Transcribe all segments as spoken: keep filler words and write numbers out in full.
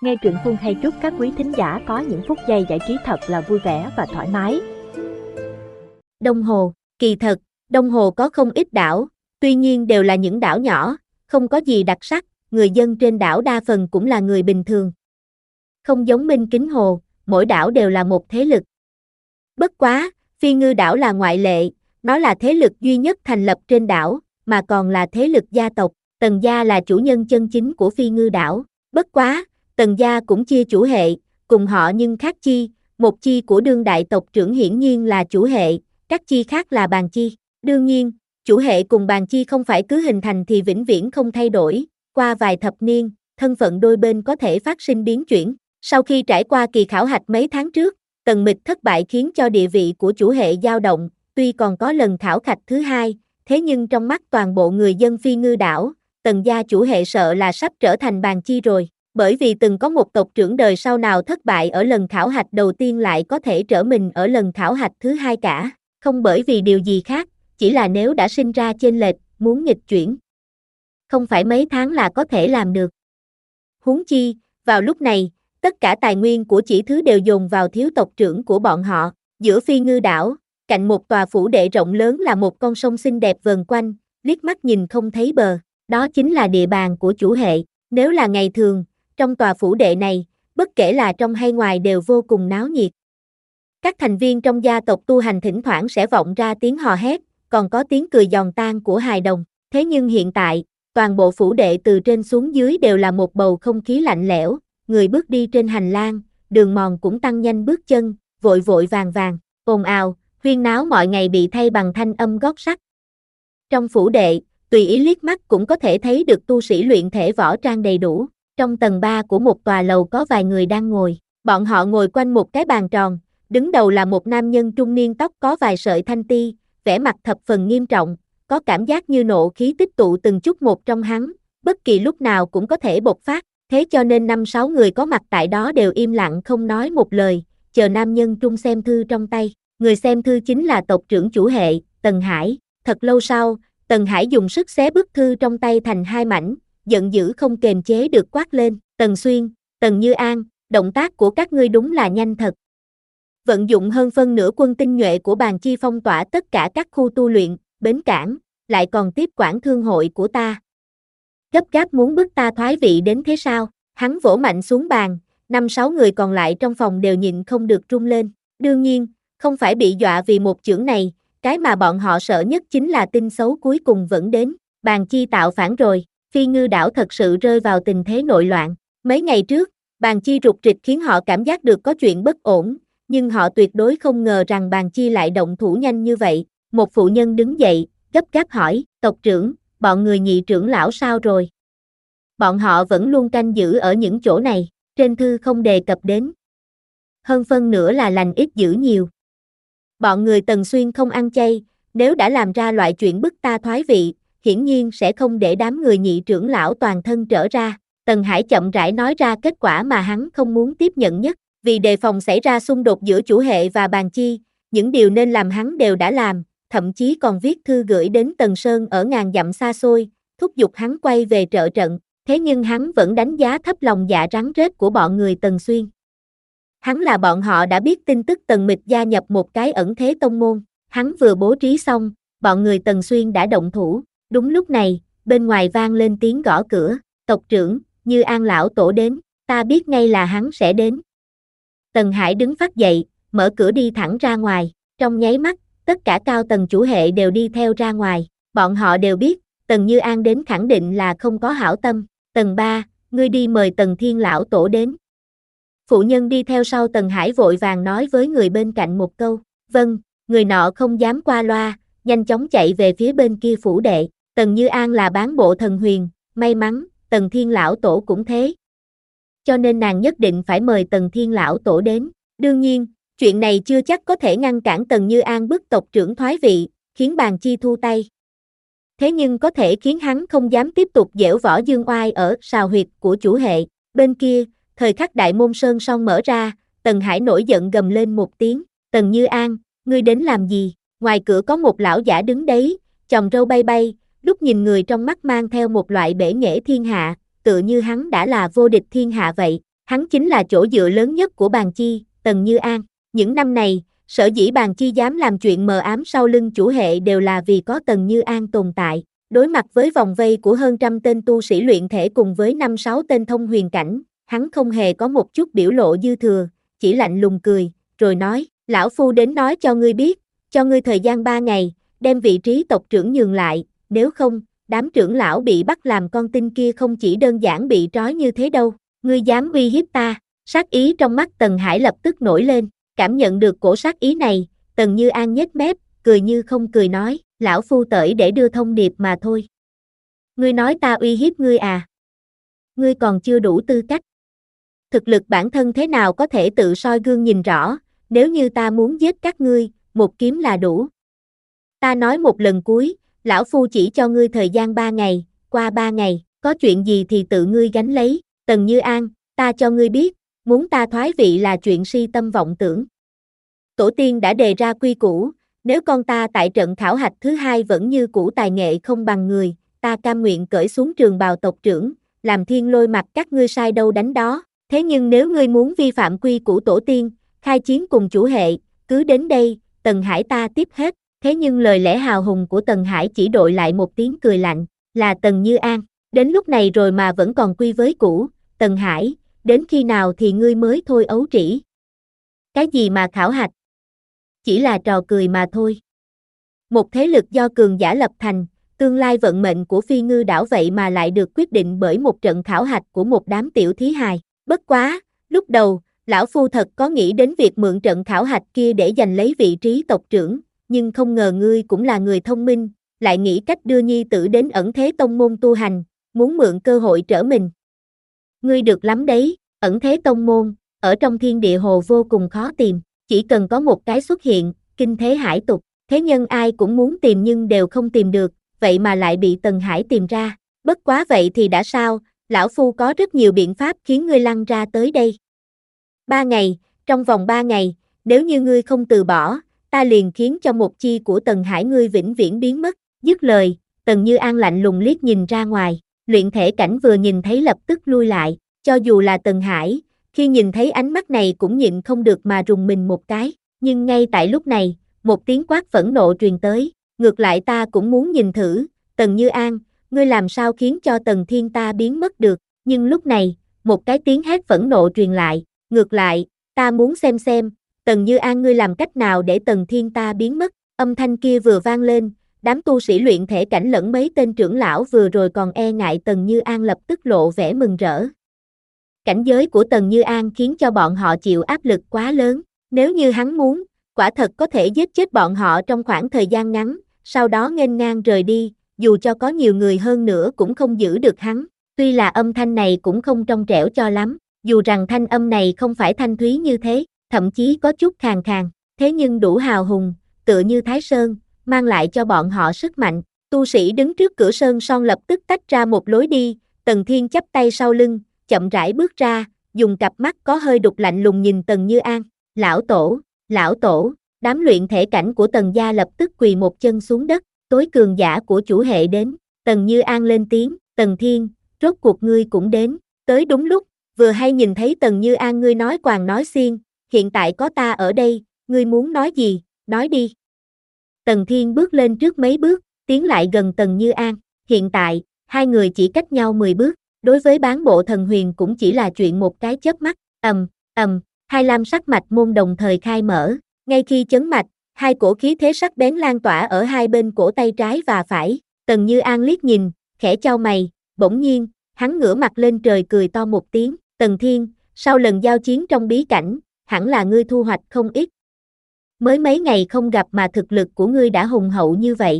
Nghe truyện Phương hay chúc các quý thính giả có những phút giây giải trí thật là vui vẻ và thoải mái. Đông Hồ, kỳ thật, Đông Hồ có không ít đảo, tuy nhiên đều là những đảo nhỏ, không có gì đặc sắc, người dân trên đảo đa phần cũng là người bình thường. Không giống Minh Kính Hồ, mỗi đảo đều là một thế lực. Bất quá, Phi Ngư đảo là ngoại lệ, nó là thế lực duy nhất thành lập trên đảo, mà còn là thế lực gia tộc, Tần gia là chủ nhân chân chính của Phi Ngư đảo. Bất quá, Tần gia cũng chia chủ hệ, cùng họ nhưng khác chi, một chi của đương đại tộc trưởng hiển nhiên là chủ hệ, các chi khác là bàn chi. Đương nhiên, chủ hệ cùng bàn chi không phải cứ hình thành thì vĩnh viễn không thay đổi, qua vài thập niên, thân phận đôi bên có thể phát sinh biến chuyển. Sau khi trải qua kỳ khảo hạch mấy tháng trước, Tần Mịch thất bại khiến cho địa vị của chủ hệ dao động, tuy còn có lần khảo hạch thứ hai, thế nhưng trong mắt toàn bộ người dân Phi Ngư đảo, Tần gia chủ hệ sợ là sắp trở thành bàn chi rồi. Bởi vì từng có một tộc trưởng đời sau nào thất bại ở lần khảo hạch đầu tiên lại có thể trở mình ở lần khảo hạch thứ hai cả, không bởi vì điều gì khác, chỉ là nếu đã sinh ra chênh lệch, muốn nghịch chuyển. Không phải mấy tháng là có thể làm được. Huống chi, vào lúc này, tất cả tài nguyên của chỉ thứ đều dồn vào thiếu tộc trưởng của bọn họ, giữa Phi Ngư đảo, cạnh một tòa phủ đệ rộng lớn là một con sông xinh đẹp vờn quanh, liếc mắt nhìn không thấy bờ, đó chính là địa bàn của chủ hệ, nếu là ngày thường, trong tòa phủ đệ này, bất kể là trong hay ngoài đều vô cùng náo nhiệt. Các thành viên trong gia tộc tu hành thỉnh thoảng sẽ vọng ra tiếng hò hét, còn có tiếng cười giòn tan của hài đồng. Thế nhưng hiện tại, toàn bộ phủ đệ từ trên xuống dưới đều là một bầu không khí lạnh lẽo, người bước đi trên hành lang, đường mòn cũng tăng nhanh bước chân, vội vội vàng vàng, ồn ào, huyên náo mọi ngày bị thay bằng thanh âm gót sắt. Trong phủ đệ, tùy ý liếc mắt cũng có thể thấy được tu sĩ luyện thể võ trang đầy đủ. Trong tầng ba của một tòa lầu có vài người đang ngồi, bọn họ ngồi quanh một cái bàn tròn, đứng đầu là một nam nhân trung niên tóc có vài sợi thanh ti, vẻ mặt thập phần nghiêm trọng, có cảm giác như nộ khí tích tụ từng chút một trong hắn, bất kỳ lúc nào cũng có thể bộc phát, thế cho nên năm sáu người có mặt tại đó đều im lặng không nói một lời, chờ nam nhân trung xem thư trong tay, người xem thư chính là tộc trưởng chủ hệ, Tần Hải. Thật lâu sau, Tần Hải dùng sức xé bức thư trong tay thành hai mảnh, giận dữ không kềm chế được quát lên, Tần Xuyên, Tần Như An, động tác của các ngươi đúng là nhanh thật. Vận dụng hơn phân nửa quân tinh nhuệ của bàn chi phong tỏa tất cả các khu tu luyện, bến cảng, lại còn tiếp quản thương hội của ta. Gấp gáp muốn bức ta thoái vị đến thế sao? Hắn vỗ mạnh xuống bàn, năm sáu người còn lại trong phòng đều nhịn không được run lên. Đương nhiên, không phải bị dọa vì một chưởng này, cái mà bọn họ sợ nhất chính là tin xấu cuối cùng vẫn đến, bàn chi tạo phản rồi. Phi Ngư đảo thật sự rơi vào tình thế nội loạn. Mấy ngày trước, bàn chi rục rịch khiến họ cảm giác được có chuyện bất ổn, nhưng họ tuyệt đối không ngờ rằng bàn chi lại động thủ nhanh như vậy. Một phụ nhân đứng dậy, gấp gáp hỏi, tộc trưởng, bọn người nhị trưởng lão sao rồi? Bọn họ vẫn luôn canh giữ ở những chỗ này, trên thư không đề cập đến. Hơn phân nửa là lành ít dữ nhiều. Bọn người Tần Xuyên không ăn chay, nếu đã làm ra loại chuyện bức ta thoái vị, hiển nhiên sẽ không để đám người nhị trưởng lão toàn thân trở ra. Tần Hải chậm rãi nói ra kết quả mà hắn không muốn tiếp nhận nhất, vì đề phòng xảy ra xung đột giữa chủ hệ và bàn chi, những điều nên làm hắn đều đã làm, thậm chí còn viết thư gửi đến Tần Sơn ở ngàn dặm xa xôi, thúc giục hắn quay về trợ trận, thế nhưng hắn vẫn đánh giá thấp lòng dạ rắn rết của bọn người Tần Xuyên. Hắn là bọn họ đã biết tin tức Tần Mịch gia nhập một cái ẩn thế tông môn, hắn vừa bố trí xong, bọn người Tần Xuyên đã động thủ. Đúng lúc này, bên ngoài vang lên tiếng gõ cửa, tộc trưởng, Như An lão tổ đến, ta biết ngay là hắn sẽ đến. Tần Hải đứng phắt dậy, mở cửa đi thẳng ra ngoài, trong nháy mắt, tất cả cao tầng chủ hệ đều đi theo ra ngoài, bọn họ đều biết, Tần Như An đến khẳng định là không có hảo tâm. Tầng ba, ngươi đi mời Tần Thiên lão tổ đến. Phụ nhân đi theo sau Tần Hải vội vàng nói với người bên cạnh một câu, vâng, người nọ không dám qua loa, nhanh chóng chạy về phía bên kia phủ đệ. Tần Như An là bán bộ thần huyền, may mắn, Tần Thiên lão tổ cũng thế. Cho nên nàng nhất định phải mời Tần Thiên lão tổ đến. Đương nhiên, chuyện này chưa chắc có thể ngăn cản Tần Như An bức tộc trưởng thoái vị, khiến bàn chi thu tay. Thế nhưng có thể khiến hắn không dám tiếp tục giễu võ dương oai ở sào huyệt của chủ hệ. Bên kia, thời khắc đại môn sơn son mở ra, Tần Hải nổi giận gầm lên một tiếng, Tần Như An, ngươi đến làm gì? Ngoài cửa có một lão giả đứng đấy, chòm râu bay bay, lúc nhìn người trong mắt mang theo một loại bể nghệ thiên hạ, tựa như hắn đã là vô địch thiên hạ vậy. Hắn chính là chỗ dựa lớn nhất của Bàn Chi, Tần Như An. Những năm này, sở dĩ Bàn Chi dám làm chuyện mờ ám sau lưng chủ hệ đều là vì có Tần Như An tồn tại. Đối mặt với vòng vây của hơn trăm tên tu sĩ luyện thể cùng với năm sáu tên thông huyền cảnh, hắn không hề có một chút biểu lộ dư thừa, chỉ lạnh lùng cười, rồi nói, lão phu đến nói cho ngươi biết, cho ngươi thời gian ba ngày, đem vị trí tộc trưởng nhường lại, nếu không, đám trưởng lão bị bắt làm con tin kia không chỉ đơn giản bị trói như thế đâu, ngươi dám uy hiếp ta, sát ý trong mắt Tần Hải lập tức nổi lên, cảm nhận được cổ sát ý này, Tần Như An nhếch mép, cười như không cười nói, lão phu tới để đưa thông điệp mà thôi. Ngươi nói ta uy hiếp ngươi à? Ngươi còn chưa đủ tư cách. Thực lực bản thân thế nào có thể tự soi gương nhìn rõ, nếu như ta muốn giết các ngươi, một kiếm là đủ. Ta nói một lần cuối, lão phu chỉ cho ngươi thời gian ba ngày, qua ba ngày, có chuyện gì thì tự ngươi gánh lấy, Tần Như An, ta cho ngươi biết, muốn ta thoái vị là chuyện si tâm vọng tưởng. Tổ tiên đã đề ra quy củ, nếu con ta tại trận khảo hạch thứ hai vẫn như cũ tài nghệ không bằng người, ta cam nguyện cởi xuống trường bào tộc trưởng, làm thiên lôi mặt các ngươi sai đâu đánh đó, thế nhưng nếu ngươi muốn vi phạm quy củ tổ tiên, khai chiến cùng chủ hệ, cứ đến đây, Tần Hải ta tiếp hết, thế nhưng lời lẽ hào hùng của Tần Hải chỉ đội lại một tiếng cười lạnh, là Tần Như An, đến lúc này rồi mà vẫn còn quy với cũ, Tần Hải, đến khi nào thì ngươi mới thôi ấu trĩ. Cái gì mà khảo hạch? Chỉ là trò cười mà thôi. Một thế lực do cường giả lập thành, tương lai vận mệnh của Phi Ngư đảo vậy mà lại được quyết định bởi một trận khảo hạch của một đám tiểu thí hài. Bất quá, lúc đầu, lão phu thật có nghĩ đến việc mượn trận khảo hạch kia để giành lấy vị trí tộc trưởng, nhưng không ngờ ngươi cũng là người thông minh, lại nghĩ cách đưa nhi tử đến ẩn thế tông môn tu hành, muốn mượn cơ hội trở mình. Ngươi được lắm đấy, ẩn thế tông môn, ở trong thiên địa hồ vô cùng khó tìm, chỉ cần có một cái xuất hiện, kinh thế hải tục, thế nhân ai cũng muốn tìm nhưng đều không tìm được, vậy mà lại bị Tần Hải tìm ra, bất quá vậy thì đã sao, lão phu có rất nhiều biện pháp khiến ngươi lăn ra tới đây. Ba ngày, trong vòng ba ngày, nếu như ngươi không từ bỏ, ta liền khiến cho một chi của Tần Hải ngươi vĩnh viễn biến mất, dứt lời, Tần Như An lạnh lùng liếc nhìn ra ngoài, luyện thể cảnh vừa nhìn thấy lập tức lui lại, cho dù là Tần Hải, khi nhìn thấy ánh mắt này cũng nhịn không được mà rùng mình một cái, nhưng ngay tại lúc này, một tiếng quát phẫn nộ truyền tới, ngược lại ta cũng muốn nhìn thử, Tần Như An, ngươi làm sao khiến cho Tần Thiên ta biến mất được, nhưng lúc này, một cái tiếng hét phẫn nộ truyền lại, ngược lại, ta muốn xem xem, Tần Như An ngươi làm cách nào để Tần Thiên ta biến mất, âm thanh kia vừa vang lên, đám tu sĩ luyện thể cảnh lẫn mấy tên trưởng lão vừa rồi còn e ngại Tần Như An lập tức lộ vẻ mừng rỡ. Cảnh giới của Tần Như An khiến cho bọn họ chịu áp lực quá lớn, nếu như hắn muốn, quả thật có thể giết chết bọn họ trong khoảng thời gian ngắn, sau đó nghênh ngang rời đi, dù cho có nhiều người hơn nữa cũng không giữ được hắn, tuy là âm thanh này cũng không trong trẻo cho lắm, dù rằng thanh âm này không phải thanh thúy như thế, thậm chí có chút khàn khàn, thế nhưng đủ hào hùng, tựa như Thái Sơn, mang lại cho bọn họ sức mạnh, tu sĩ đứng trước cửa sơn son lập tức tách ra một lối đi, Tần Thiên chắp tay sau lưng, chậm rãi bước ra, dùng cặp mắt có hơi đục lạnh lùng nhìn Tần Như An, lão tổ, lão tổ, đám luyện thể cảnh của Tần gia lập tức quỳ một chân xuống đất, tối cường giả của chủ hệ đến, Tần Như An lên tiếng, Tần Thiên, rốt cuộc ngươi cũng đến, tới đúng lúc, vừa hay nhìn thấy Tần Như An ngươi nói quàng nói xiên, hiện tại có ta ở đây, ngươi muốn nói gì, nói đi. Tần Thiên bước lên trước mấy bước, tiến lại gần Tần Như An, hiện tại, hai người chỉ cách nhau mười bước, đối với bán bộ thần huyền cũng chỉ là chuyện một cái chớp mắt, ầm, ầm, hai lam sắc mạch môn đồng thời khai mở, ngay khi chấn mạch, hai cổ khí thế sắc bén lan tỏa ở hai bên cổ tay trái và phải, Tần Như An liếc nhìn, khẽ chau mày, bỗng nhiên, hắn ngửa mặt lên trời cười to một tiếng, Tần Thiên, sau lần giao chiến trong bí cảnh, hẳn là ngươi thu hoạch không ít. Mới mấy ngày không gặp mà thực lực của ngươi đã hùng hậu như vậy.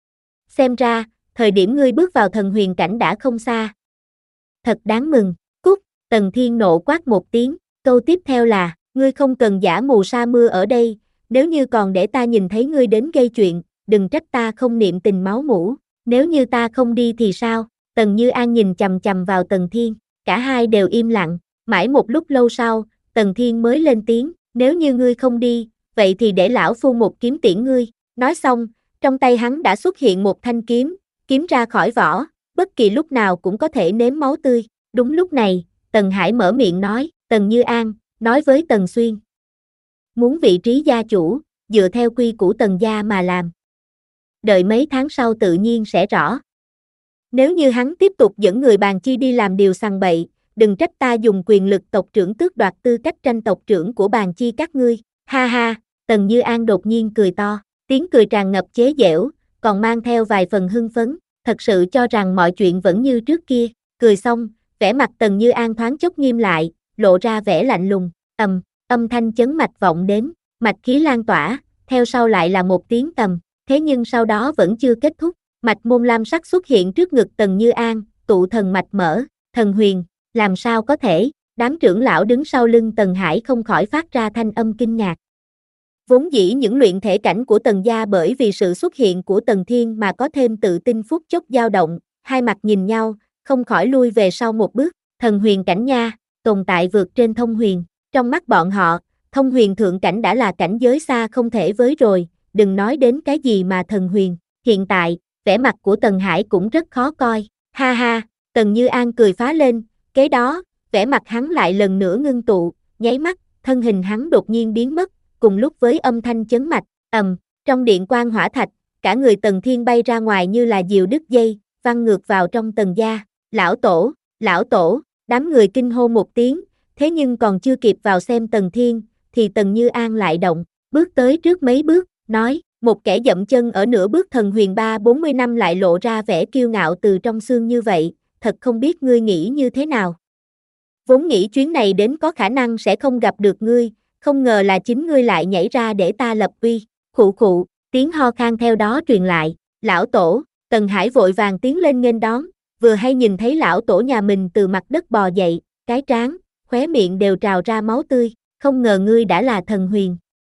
Xem ra, thời điểm ngươi bước vào thần huyền cảnh đã không xa. Thật đáng mừng, cút, Tần Thiên nộ quát một tiếng, câu tiếp theo là, ngươi không cần giả mù sa mưa ở đây, nếu như còn để ta nhìn thấy ngươi đến gây chuyện, đừng trách ta không niệm tình máu mủ, nếu như ta không đi thì sao? Tần Như An nhìn chằm chằm vào Tần Thiên, cả hai đều im lặng, mãi một lúc lâu sau, Tần Thiên mới lên tiếng, nếu như ngươi không đi, vậy thì để lão phu một kiếm tiễn ngươi, nói xong, trong tay hắn đã xuất hiện một thanh kiếm, kiếm ra khỏi vỏ, bất kỳ lúc nào cũng có thể nếm máu tươi, đúng lúc này, Tần Hải mở miệng nói, Tần Như An, nói với Tần Xuyên. Muốn vị trí gia chủ, dựa theo quy củ Tần gia mà làm. Đợi mấy tháng sau tự nhiên sẽ rõ. Nếu như hắn tiếp tục dẫn người bàn chi đi làm điều sằng bậy, đừng trách ta dùng quyền lực tộc trưởng tước đoạt tư cách tranh tộc trưởng của bàn chi các ngươi. Ha ha, Tần Như An đột nhiên cười to, tiếng cười tràn ngập chế giễu, còn mang theo vài phần hưng phấn, thật sự cho rằng mọi chuyện vẫn như trước kia. Cười xong, vẻ mặt Tần Như An thoáng chốc nghiêm lại, lộ ra vẻ lạnh lùng. Ầm, âm thanh chấn mạch vọng đến, mạch khí lan tỏa, theo sau lại là một tiếng tầm, thế nhưng sau đó vẫn chưa kết thúc, mạch môn lam sắc xuất hiện trước ngực Tần Như An, tụ thần mạch mở, thần huyền, làm sao có thể, đám trưởng lão đứng sau lưng Tần Hải không khỏi phát ra thanh âm kinh ngạc. Vốn dĩ những luyện thể cảnh của Tần gia bởi vì sự xuất hiện của Tần Thiên mà có thêm tự tin phút chốc dao động, hai mặt nhìn nhau, không khỏi lui về sau một bước, thần huyền cảnh nha, tồn tại vượt trên thông huyền, trong mắt bọn họ, thông huyền thượng cảnh đã là cảnh giới xa không thể với rồi, đừng nói đến cái gì mà thần huyền, hiện tại, vẻ mặt của Tần Hải cũng rất khó coi, ha ha, Tần Như An cười phá lên, kế đó, vẻ mặt hắn lại lần nữa ngưng tụ, nháy mắt, thân hình hắn đột nhiên biến mất, cùng lúc với âm thanh chấn mạch, ầm, trong điện quang hỏa thạch, cả người Tần Thiên bay ra ngoài như là diều đứt dây, văng ngược vào trong Tần gia, lão tổ, lão tổ, đám người kinh hô một tiếng, thế nhưng còn chưa kịp vào xem Tần Thiên, thì Tần Như An lại động, bước tới trước mấy bước, nói, một kẻ dậm chân ở nửa bước thần huyền ba bốn mươi năm lại lộ ra vẻ kiêu ngạo từ trong xương như vậy, thật không biết ngươi nghĩ như thế nào. Vốn nghĩ chuyến này đến có khả năng sẽ không gặp được ngươi, không ngờ là chính ngươi lại nhảy ra để ta lập uy, khụ khụ, tiếng ho khan theo đó truyền lại, lão tổ, Tần Hải vội vàng tiến lên nghênh đón, vừa hay nhìn thấy lão tổ nhà mình từ mặt đất bò dậy, cái trán, khóe miệng đều trào ra máu tươi, không ngờ ngươi đã là thần huyền.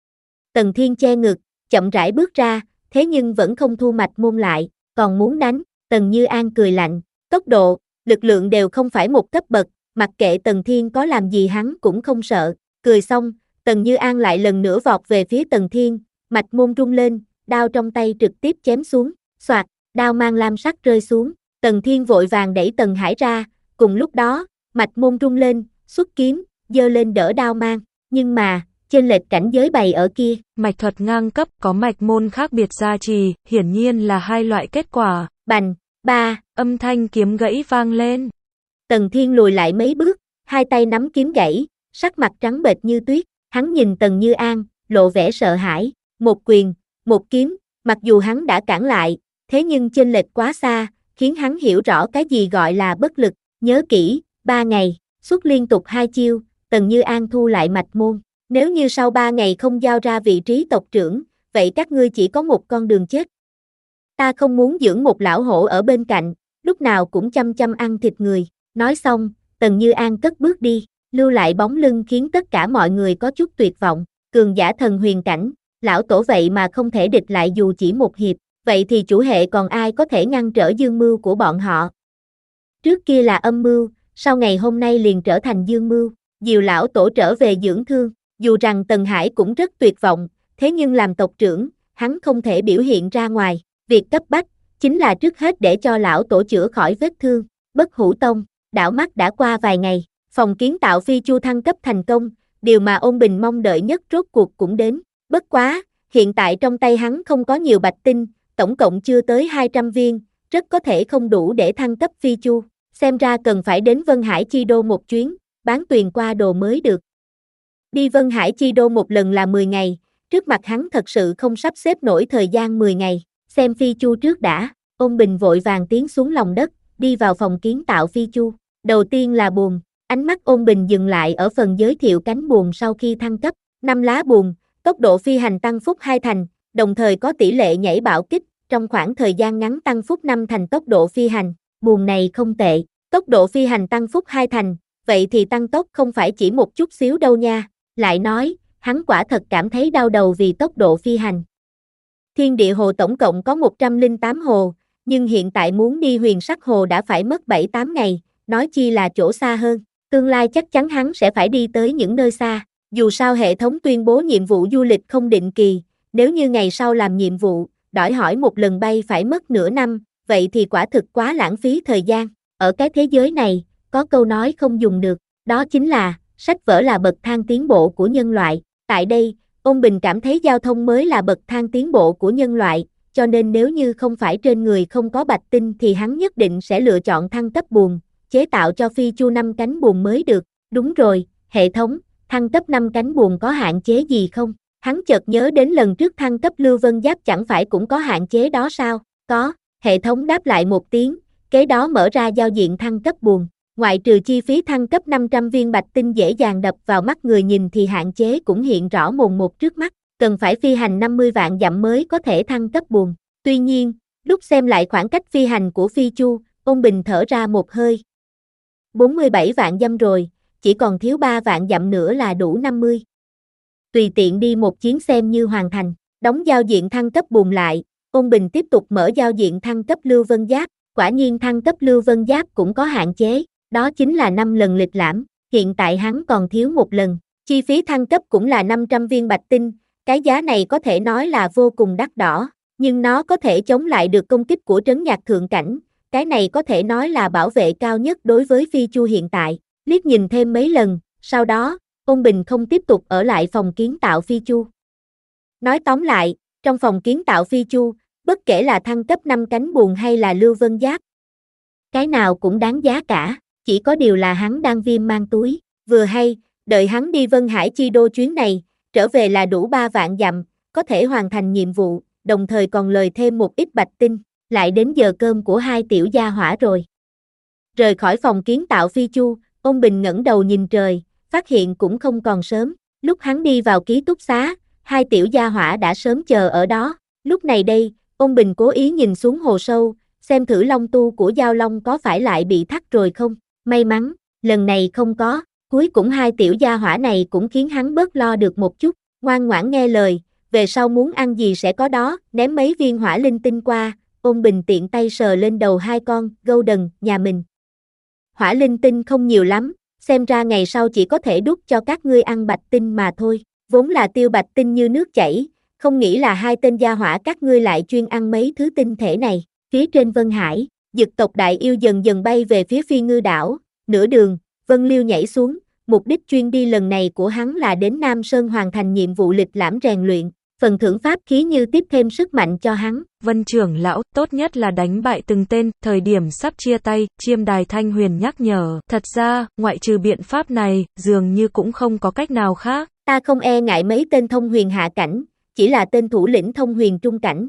Tần Thiên che ngực, chậm rãi bước ra, thế nhưng vẫn không thu mạch môn lại, còn muốn đánh, Tần Như An cười lạnh, tốc độ, lực lượng đều không phải một cấp bậc, mặc kệ Tần Thiên có làm gì hắn cũng không sợ, cười xong, Tần Như An lại lần nữa vọt về phía Tần Thiên, mạch môn rung lên, đao trong tay trực tiếp chém xuống, xoạt, đao mang lam sắc rơi xuống, Tần Thiên vội vàng đẩy Tần Hải ra, cùng lúc đó, mạch môn rung lên, xuất kiếm, giơ lên đỡ đao mang, nhưng mà, chênh lệch cảnh giới bày ở kia. Mạch thuật ngang cấp có mạch môn khác biệt gia trì, hiển nhiên là hai loại kết quả. Bành, ba, âm thanh kiếm gãy vang lên. Tần Thiên lùi lại mấy bước, hai tay nắm kiếm gãy, sắc mặt trắng bệch như tuyết, hắn nhìn Tần Như An, lộ vẻ sợ hãi, một quyền, một kiếm, mặc dù hắn đã cản lại, thế nhưng chênh lệch quá xa, khiến hắn hiểu rõ cái gì gọi là bất lực, nhớ kỹ, ba ngày, xuất liên tục hai chiêu, Tần Như An thu lại mạch môn, nếu như sau ba ngày không giao ra vị trí tộc trưởng, vậy các ngươi chỉ có một con đường chết. Ta không muốn dưỡng một lão hổ ở bên cạnh, lúc nào cũng chăm chăm ăn thịt người, nói xong, Tần Như An cất bước đi, lưu lại bóng lưng khiến tất cả mọi người có chút tuyệt vọng, cường giả thần huyền cảnh, lão tổ vậy mà không thể địch lại dù chỉ một hiệp, vậy thì chủ hệ còn ai có thể ngăn trở dương mưu của bọn họ. Trước kia là âm mưu, sau ngày hôm nay liền trở thành dương mưu, dìu lão tổ trở về dưỡng thương, dù rằng Tần Hải cũng rất tuyệt vọng, thế nhưng làm tộc trưởng, hắn không thể biểu hiện ra ngoài, việc cấp bách, chính là trước hết để cho lão tổ chữa khỏi vết thương, Bất Hủ Tông, đảo mắt đã qua vài ngày, phòng kiến tạo phi chu thăng cấp thành công, điều mà Ôn Bình mong đợi nhất rốt cuộc cũng đến, bất quá, hiện tại trong tay hắn không có nhiều bạch tinh, tổng cộng chưa tới hai trăm viên, rất có thể không đủ để thăng cấp phi chu, xem ra cần phải đến Vân Hải Chi Đô một chuyến, bán tuyền qua đồ mới được. Đi Vân Hải Chi Đô một lần là mười ngày, trước mặt hắn thật sự không sắp xếp nổi thời gian mười ngày, xem phi chu trước đã, Ôn Bình vội vàng tiến xuống lòng đất, đi vào phòng kiến tạo phi chu, đầu tiên là buồm, ánh mắt Ôn Bình dừng lại ở phần giới thiệu cánh buồm sau khi thăng cấp, năm lá buồm, tốc độ phi hành tăng phúc hai thành, đồng thời có tỷ lệ nhảy bạo kích, trong khoảng thời gian ngắn tăng phúc năm thành tốc độ phi hành, buồm này không tệ, tốc độ phi hành tăng phúc hai thành, vậy thì tăng tốc không phải chỉ một chút xíu đâu nha, lại nói, hắn quả thật cảm thấy đau đầu vì tốc độ phi hành. Thiên địa hồ tổng cộng có một trăm lẻ tám hồ, nhưng hiện tại muốn đi huyền sắc hồ đã phải mất bảy tám ngày, nói chi là chỗ xa hơn, tương lai chắc chắn hắn sẽ phải đi tới những nơi xa, dù sao hệ thống tuyên bố nhiệm vụ du lịch không định kỳ, nếu như ngày sau làm nhiệm vụ, đòi hỏi một lần bay phải mất nửa năm, vậy thì quả thực quá lãng phí thời gian, ở cái thế giới này, có câu nói không dùng được, Đó chính là, sách vở là bậc thang tiến bộ của nhân loại. Tại đây, Ôn Bình cảm thấy giao thông mới là bậc thang tiến bộ của nhân loại, cho nên nếu như không phải trên người không có bạch tinh thì hắn nhất định sẽ lựa chọn thăng cấp buồm, chế tạo cho phi chu năm cánh buồm mới được. Đúng rồi, hệ thống, thăng cấp năm cánh buồm có hạn chế gì không? Hắn chợt nhớ đến lần trước thăng cấp Lưu Vân Giáp chẳng phải cũng có hạn chế đó sao? Có, hệ thống đáp lại một tiếng, kế đó mở ra giao diện thăng cấp buồm. Ngoại trừ chi phí thăng cấp năm trăm viên bạch tinh dễ dàng đập vào mắt người nhìn thì hạn chế cũng hiện rõ mồn một trước mắt, cần phải phi hành năm mươi vạn dặm mới có thể thăng cấp buồm. Tuy nhiên, lúc xem lại khoảng cách phi hành của phi chu, Ôn Bình thở ra một hơi. bốn mươi bảy vạn dặm rồi, chỉ còn thiếu ba vạn dặm nữa là đủ năm mươi. Tùy tiện đi một chuyến xem như hoàn thành, đóng giao diện thăng cấp buồm lại, Ôn Bình tiếp tục mở giao diện thăng cấp Lưu Vân Giáp, quả nhiên thăng cấp Lưu Vân Giáp cũng có hạn chế, đó chính là năm lần lịch lãm, hiện tại hắn còn thiếu một lần, chi phí thăng cấp cũng là năm trăm viên bạch tinh, cái giá này có thể nói là vô cùng đắt đỏ, nhưng nó có thể chống lại được công kích của trấn nhạc thượng cảnh, cái này có thể nói là bảo vệ cao nhất đối với phi chu hiện tại, liếc nhìn thêm mấy lần, sau đó, Ôn Bình không tiếp tục ở lại phòng kiến tạo phi chu. Nói tóm lại, trong phòng kiến tạo phi chu, bất kể là thăng cấp năm cánh buồm hay là Lưu Vân Giáp, cái nào cũng đáng giá cả, chỉ có điều là hắn đang viêm mang túi, vừa hay, đợi hắn đi Vân Hải Chi Đô chuyến này, trở về là đủ ba vạn dặm, có thể hoàn thành nhiệm vụ, đồng thời còn lời thêm một ít bạch tinh, lại đến giờ cơm của hai tiểu gia hỏa rồi. Rời khỏi phòng kiến tạo phi chu, Ôn Bình ngẩng đầu nhìn trời, phát hiện cũng không còn sớm, lúc hắn đi vào ký túc xá, hai tiểu gia hỏa đã sớm chờ ở đó, lúc này đây, Ôn Bình cố ý nhìn xuống hồ sâu, xem thử long tu của Giao Long có phải lại bị thắt rồi không, may mắn, lần này không có, cuối cùng hai tiểu gia hỏa này cũng khiến hắn bớt lo được một chút, ngoan ngoãn nghe lời, về sau muốn ăn gì sẽ có đó, ném mấy viên hỏa linh tinh qua, Ôn Bình tiện tay sờ lên đầu hai con, Golden, nhà mình. Hỏa linh tinh không nhiều lắm, xem ra ngày sau chỉ có thể đút cho các ngươi ăn bạch tinh mà thôi, vốn là tiêu bạch tinh như nước chảy, không nghĩ là hai tên gia hỏa các ngươi lại chuyên ăn mấy thứ tinh thể này. Phía trên Vân Hải, dực tộc đại yêu dần dần bay về phía Phi Ngư đảo, nửa đường, Vân Liêu nhảy xuống, mục đích chuyên đi lần này của hắn là đến Nam Sơn hoàn thành nhiệm vụ lịch lãm rèn luyện, phần thưởng pháp khí như tiếp thêm sức mạnh cho hắn. Vân trưởng lão, tốt nhất là đánh bại từng tên, thời điểm sắp chia tay, Chiêm Đài Thanh Huyền nhắc nhở, thật ra, ngoại trừ biện pháp này, dường như cũng không có cách nào khác. Ta không e ngại mấy tên thông huyền hạ cảnh, chỉ là tên thủ lĩnh thông huyền trung cảnh.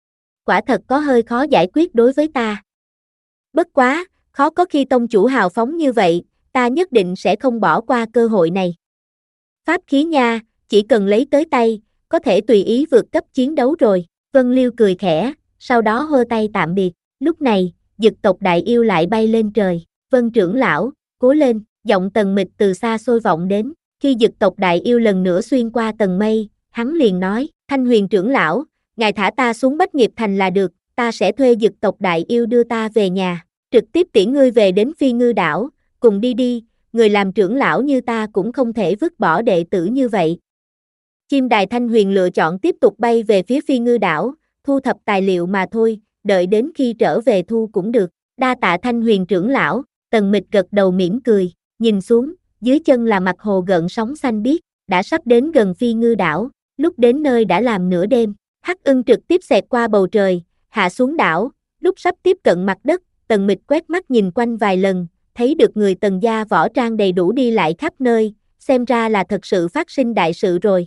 Quả thật có hơi khó giải quyết đối với ta. Bất quá, khó có khi tông chủ hào phóng như vậy, ta nhất định sẽ không bỏ qua cơ hội này. Pháp khí nha, chỉ cần lấy tới tay, có thể tùy ý vượt cấp chiến đấu rồi. Vân Liêu cười khẽ, sau đó hơ tay tạm biệt. Lúc này, dực tộc đại yêu lại bay lên trời. Vân trưởng lão, cố lên, giọng Tần Mịch từ xa xôi vọng đến. Khi dực tộc đại yêu lần nữa xuyên qua tầng mây, hắn liền nói, Thanh Huyền trưởng lão, ngài thả ta xuống Bách Nghiệp Thành là được, ta sẽ thuê dực tộc đại yêu đưa ta về nhà, trực tiếp tiễn ngươi về đến Phi Ngư đảo, cùng đi đi, người làm trưởng lão như ta cũng không thể vứt bỏ đệ tử như vậy. Chim Đài Thanh Huyền lựa chọn tiếp tục bay về phía Phi Ngư đảo, thu thập tài liệu mà thôi, đợi đến khi trở về thu cũng được, đa tạ Thanh Huyền trưởng lão. Tần Mịch gật đầu mỉm cười, nhìn xuống, dưới chân là mặt hồ gợn sóng xanh biếc, đã sắp đến gần Phi Ngư đảo, lúc đến nơi đã làm nửa đêm, Hắc Ưng trực tiếp xẹt qua bầu trời, hạ xuống đảo, lúc sắp tiếp cận mặt đất, Tần Mịch quét mắt nhìn quanh vài lần, thấy được người Tần gia võ trang đầy đủ đi lại khắp nơi, xem ra là thật sự phát sinh đại sự rồi.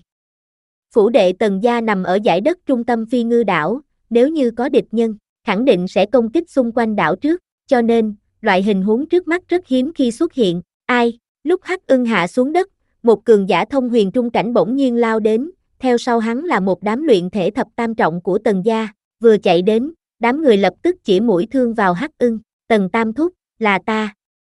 Phủ đệ Tần gia nằm ở dải đất trung tâm Phi Ngư đảo, nếu như có địch nhân, khẳng định sẽ công kích xung quanh đảo trước, cho nên, loại hình huống trước mắt rất hiếm khi xuất hiện. Ai? Lúc Hắc Ưng hạ xuống đất, một cường giả thông huyền trung cảnh bỗng nhiên lao đến, theo sau hắn là một đám luyện thể thập tam trọng của Tần gia, vừa chạy đến, đám người lập tức chỉ mũi thương vào Hắc Ưng, Tần Tam thúc, là ta.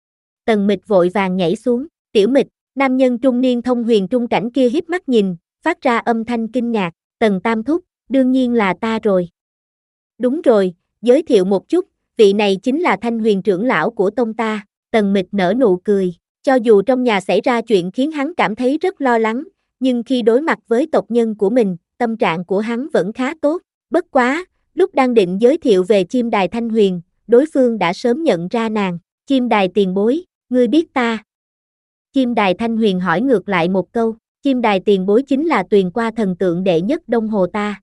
Tần Mịch vội vàng nhảy xuống, Tiểu Mịch, nam nhân trung niên thông huyền trung cảnh kia híp mắt nhìn, phát ra âm thanh kinh ngạc, Tần Tam thúc, đương nhiên là ta rồi. Đúng rồi, giới thiệu một chút, vị này chính là Thanh Huyền trưởng lão của tông ta. Tần Mịch nở nụ cười, cho dù trong nhà xảy ra chuyện khiến hắn cảm thấy rất lo lắng, nhưng khi đối mặt với tộc nhân của mình, tâm trạng của hắn vẫn khá tốt. Bất quá, lúc đang định giới thiệu về Chim Đài Thanh Huyền, đối phương đã sớm nhận ra nàng. Chim Đài tiền bối, ngươi biết ta. Chim Đài Thanh Huyền hỏi ngược lại một câu, Chim Đài tiền bối chính là Tuyền qua thần tượng đệ nhất Đông Hồ ta.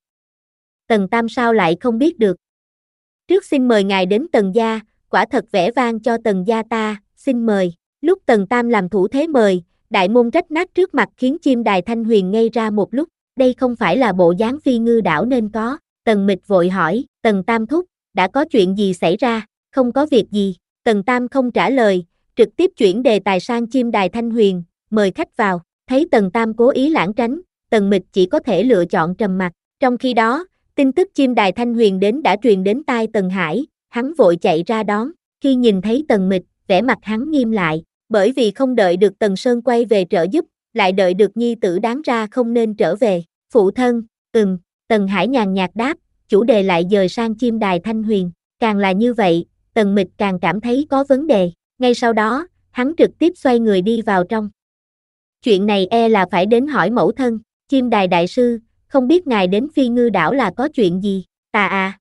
Tần Tam sao lại không biết được? Trước xin mời ngài đến Tần gia, quả thật vẻ vang cho Tần gia ta, xin mời. Lúc Tần Tam làm thủ thế mời, đại môn rách nát trước mặt khiến Chim Đài Thanh Huyền ngây ra một lúc, đây không phải là bộ dáng phi ngư đảo nên có. Tần Mịch vội hỏi, Tần Tam thúc, đã có chuyện gì xảy ra? Không có việc gì. Tần Tam không trả lời, trực tiếp chuyển đề tài sang Chim Đài Thanh Huyền, mời khách vào. Thấy Tần Tam cố ý lảng tránh, Tần Mịch chỉ có thể lựa chọn trầm mặc. Trong khi đó, tin tức Chim Đài Thanh Huyền đến đã truyền đến tai Tần Hải, hắn vội chạy ra đón. Khi nhìn thấy Tần Mịch, vẻ mặt hắn nghiêm lại, bởi vì không đợi được Tần Sơn quay về trợ giúp, lại đợi được nhi tử đáng ra không nên trở về. Phụ thân, ừm, Tần Hải nhàn nhạt đáp, chủ đề lại dời sang Chim Đài Thanh Huyền. Càng là như vậy, Tần Mịch càng cảm thấy có vấn đề. Ngay sau đó, hắn trực tiếp xoay người đi vào trong. Chuyện này e là phải đến hỏi mẫu thân. Chim Đài đại sư, không biết ngài đến Phi Ngư đảo là có chuyện gì? Ta à.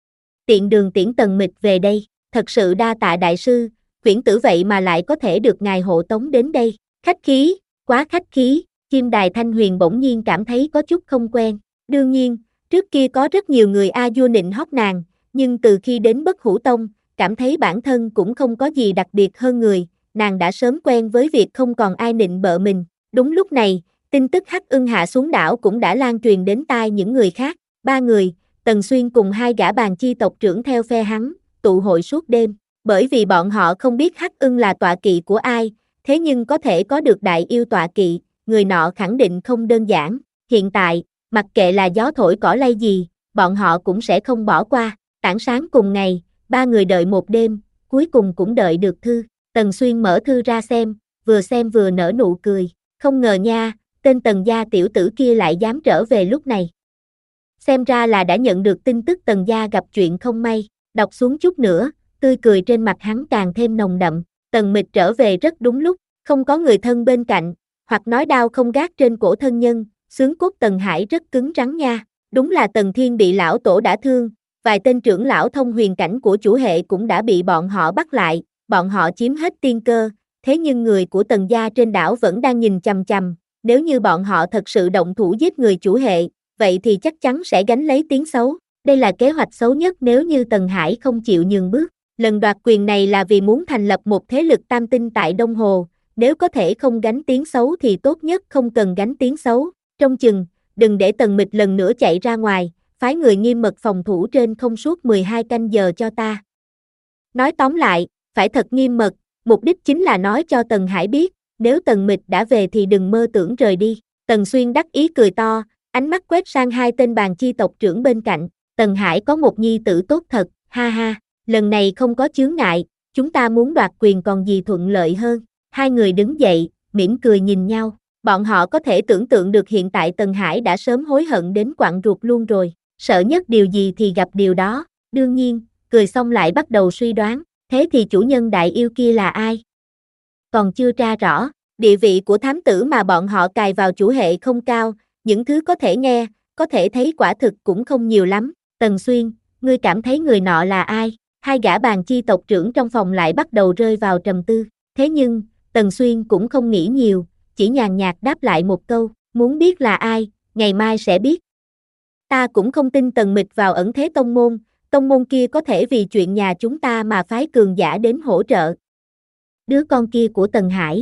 Tiện đường tiễn Tần Mịch về đây, thật sự đa tạ đại sư, quyển tử vậy mà lại có thể được ngài hộ tống đến đây. Khách khí, quá khách khí. Chim Đài Thanh Huyền bỗng nhiên cảm thấy có chút không quen. Đương nhiên, trước kia có rất nhiều người a vua nịnh hót nàng, nhưng từ khi đến Bất Hủ Tông, cảm thấy bản thân cũng không có gì đặc biệt hơn người, nàng đã sớm quen với việc không còn ai nịnh bợ mình. Đúng lúc này, tin tức Hắc Ưng hạ xuống đảo cũng đã lan truyền đến tai những người khác. Ba người, Tần Xuyên cùng hai gã bàn chi tộc trưởng theo phe hắn, tụ hội suốt đêm. Bởi vì bọn họ không biết Hắc Ưng là tọa kỵ của ai, thế nhưng có thể có được đại yêu tọa kỵ, người nọ khẳng định không đơn giản. Hiện tại, mặc kệ là gió thổi cỏ lay gì, bọn họ cũng sẽ không bỏ qua. Tảng sáng cùng ngày, ba người đợi một đêm, cuối cùng cũng đợi được thư. Tần Xuyên mở thư ra xem, vừa xem vừa nở nụ cười. Không ngờ nha, tên Tần gia tiểu tử kia lại dám trở về lúc này. Xem ra là đã nhận được tin tức Tần gia gặp chuyện không may. Đọc xuống chút nữa, tươi cười trên mặt hắn càng thêm nồng đậm. Tần Mịch trở về rất đúng lúc, không có người thân bên cạnh, hoặc nói đao không gác trên cổ thân nhân, xương cốt Tần Hải rất cứng rắn nha. Đúng là Tần Thiên bị lão tổ đả thương, vài tên trưởng lão thông huyền cảnh của chủ hệ cũng đã bị bọn họ bắt lại, bọn họ chiếm hết tiên cơ, thế nhưng người của Tần gia trên đảo vẫn đang nhìn chằm chằm, nếu như bọn họ thật sự động thủ giết người chủ hệ, vậy thì chắc chắn sẽ gánh lấy tiếng xấu. Đây là kế hoạch xấu nhất nếu như Tần Hải không chịu nhường bước. Lần đoạt quyền này là vì muốn thành lập một thế lực tam tinh tại Đông Hồ, nếu có thể không gánh tiếng xấu thì tốt nhất không cần gánh tiếng xấu. Trong chừng, đừng để Tần Mịch lần nữa chạy ra ngoài, phái người nghiêm mật phòng thủ trên không suốt mười hai canh giờ cho ta. Nói tóm lại, phải thật nghiêm mật, mục đích chính là nói cho Tần Hải biết, nếu Tần Mịch đã về thì đừng mơ tưởng rời đi. Tần Xuyên đắc ý cười to, ánh mắt quét sang hai tên bàn chi tộc trưởng bên cạnh. Tần Hải có một nhi tử tốt thật, ha ha, lần này không có chướng ngại, chúng ta muốn đoạt quyền còn gì thuận lợi hơn. Hai người đứng dậy, mỉm cười nhìn nhau, bọn họ có thể tưởng tượng được hiện tại Tần Hải đã sớm hối hận đến quặn ruột luôn rồi, sợ nhất điều gì thì gặp điều đó. Đương nhiên, cười xong lại bắt đầu suy đoán, thế thì chủ nhân đại yêu kia là ai? Còn chưa tra rõ, địa vị của thám tử mà bọn họ cài vào chủ hệ không cao, những thứ có thể nghe, có thể thấy quả thực cũng không nhiều lắm. Tần Xuyên, ngươi cảm thấy người nọ là ai? Hai gã bàn chi tộc trưởng trong phòng lại bắt đầu rơi vào trầm tư. Thế nhưng, Tần Xuyên cũng không nghĩ nhiều, chỉ nhàn nhạt đáp lại một câu, muốn biết là ai, ngày mai sẽ biết. Ta cũng không tin Tần Mịch vào ẩn thế tông môn, tông môn kia có thể vì chuyện nhà chúng ta mà phái cường giả đến hỗ trợ. Đứa con kia của Tần Hải.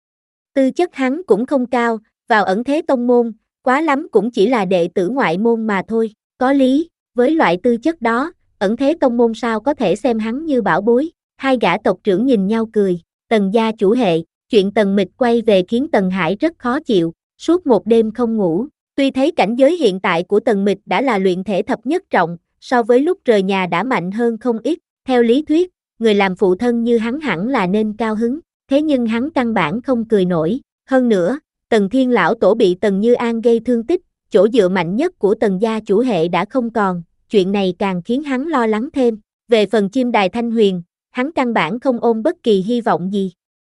Tư chất hắn cũng không cao, vào ẩn thế tông môn, quá lắm cũng chỉ là đệ tử ngoại môn mà thôi. Có lý, với loại tư chất đó, ẩn thế tông môn sao có thể xem hắn như bảo bối. Hai gã tộc trưởng nhìn nhau cười. Tần gia chủ hệ, chuyện Tần Mịch quay về khiến Tần Hải rất khó chịu, suốt một đêm không ngủ. Tuy thấy cảnh giới hiện tại của Tần Mịch đã là luyện thể thập nhất trọng, so với lúc rời nhà đã mạnh hơn không ít. Theo lý thuyết, người làm phụ thân như hắn hẳn là nên cao hứng, thế nhưng hắn căn bản không cười nổi. Hơn nữa, Tần Thiên lão tổ bị Tần Như An gây thương tích, chỗ dựa mạnh nhất của Tần gia chủ hệ đã không còn, chuyện này càng khiến hắn lo lắng thêm. Về phần Chim Đài Thanh Huyền, hắn căn bản không ôm bất kỳ hy vọng gì.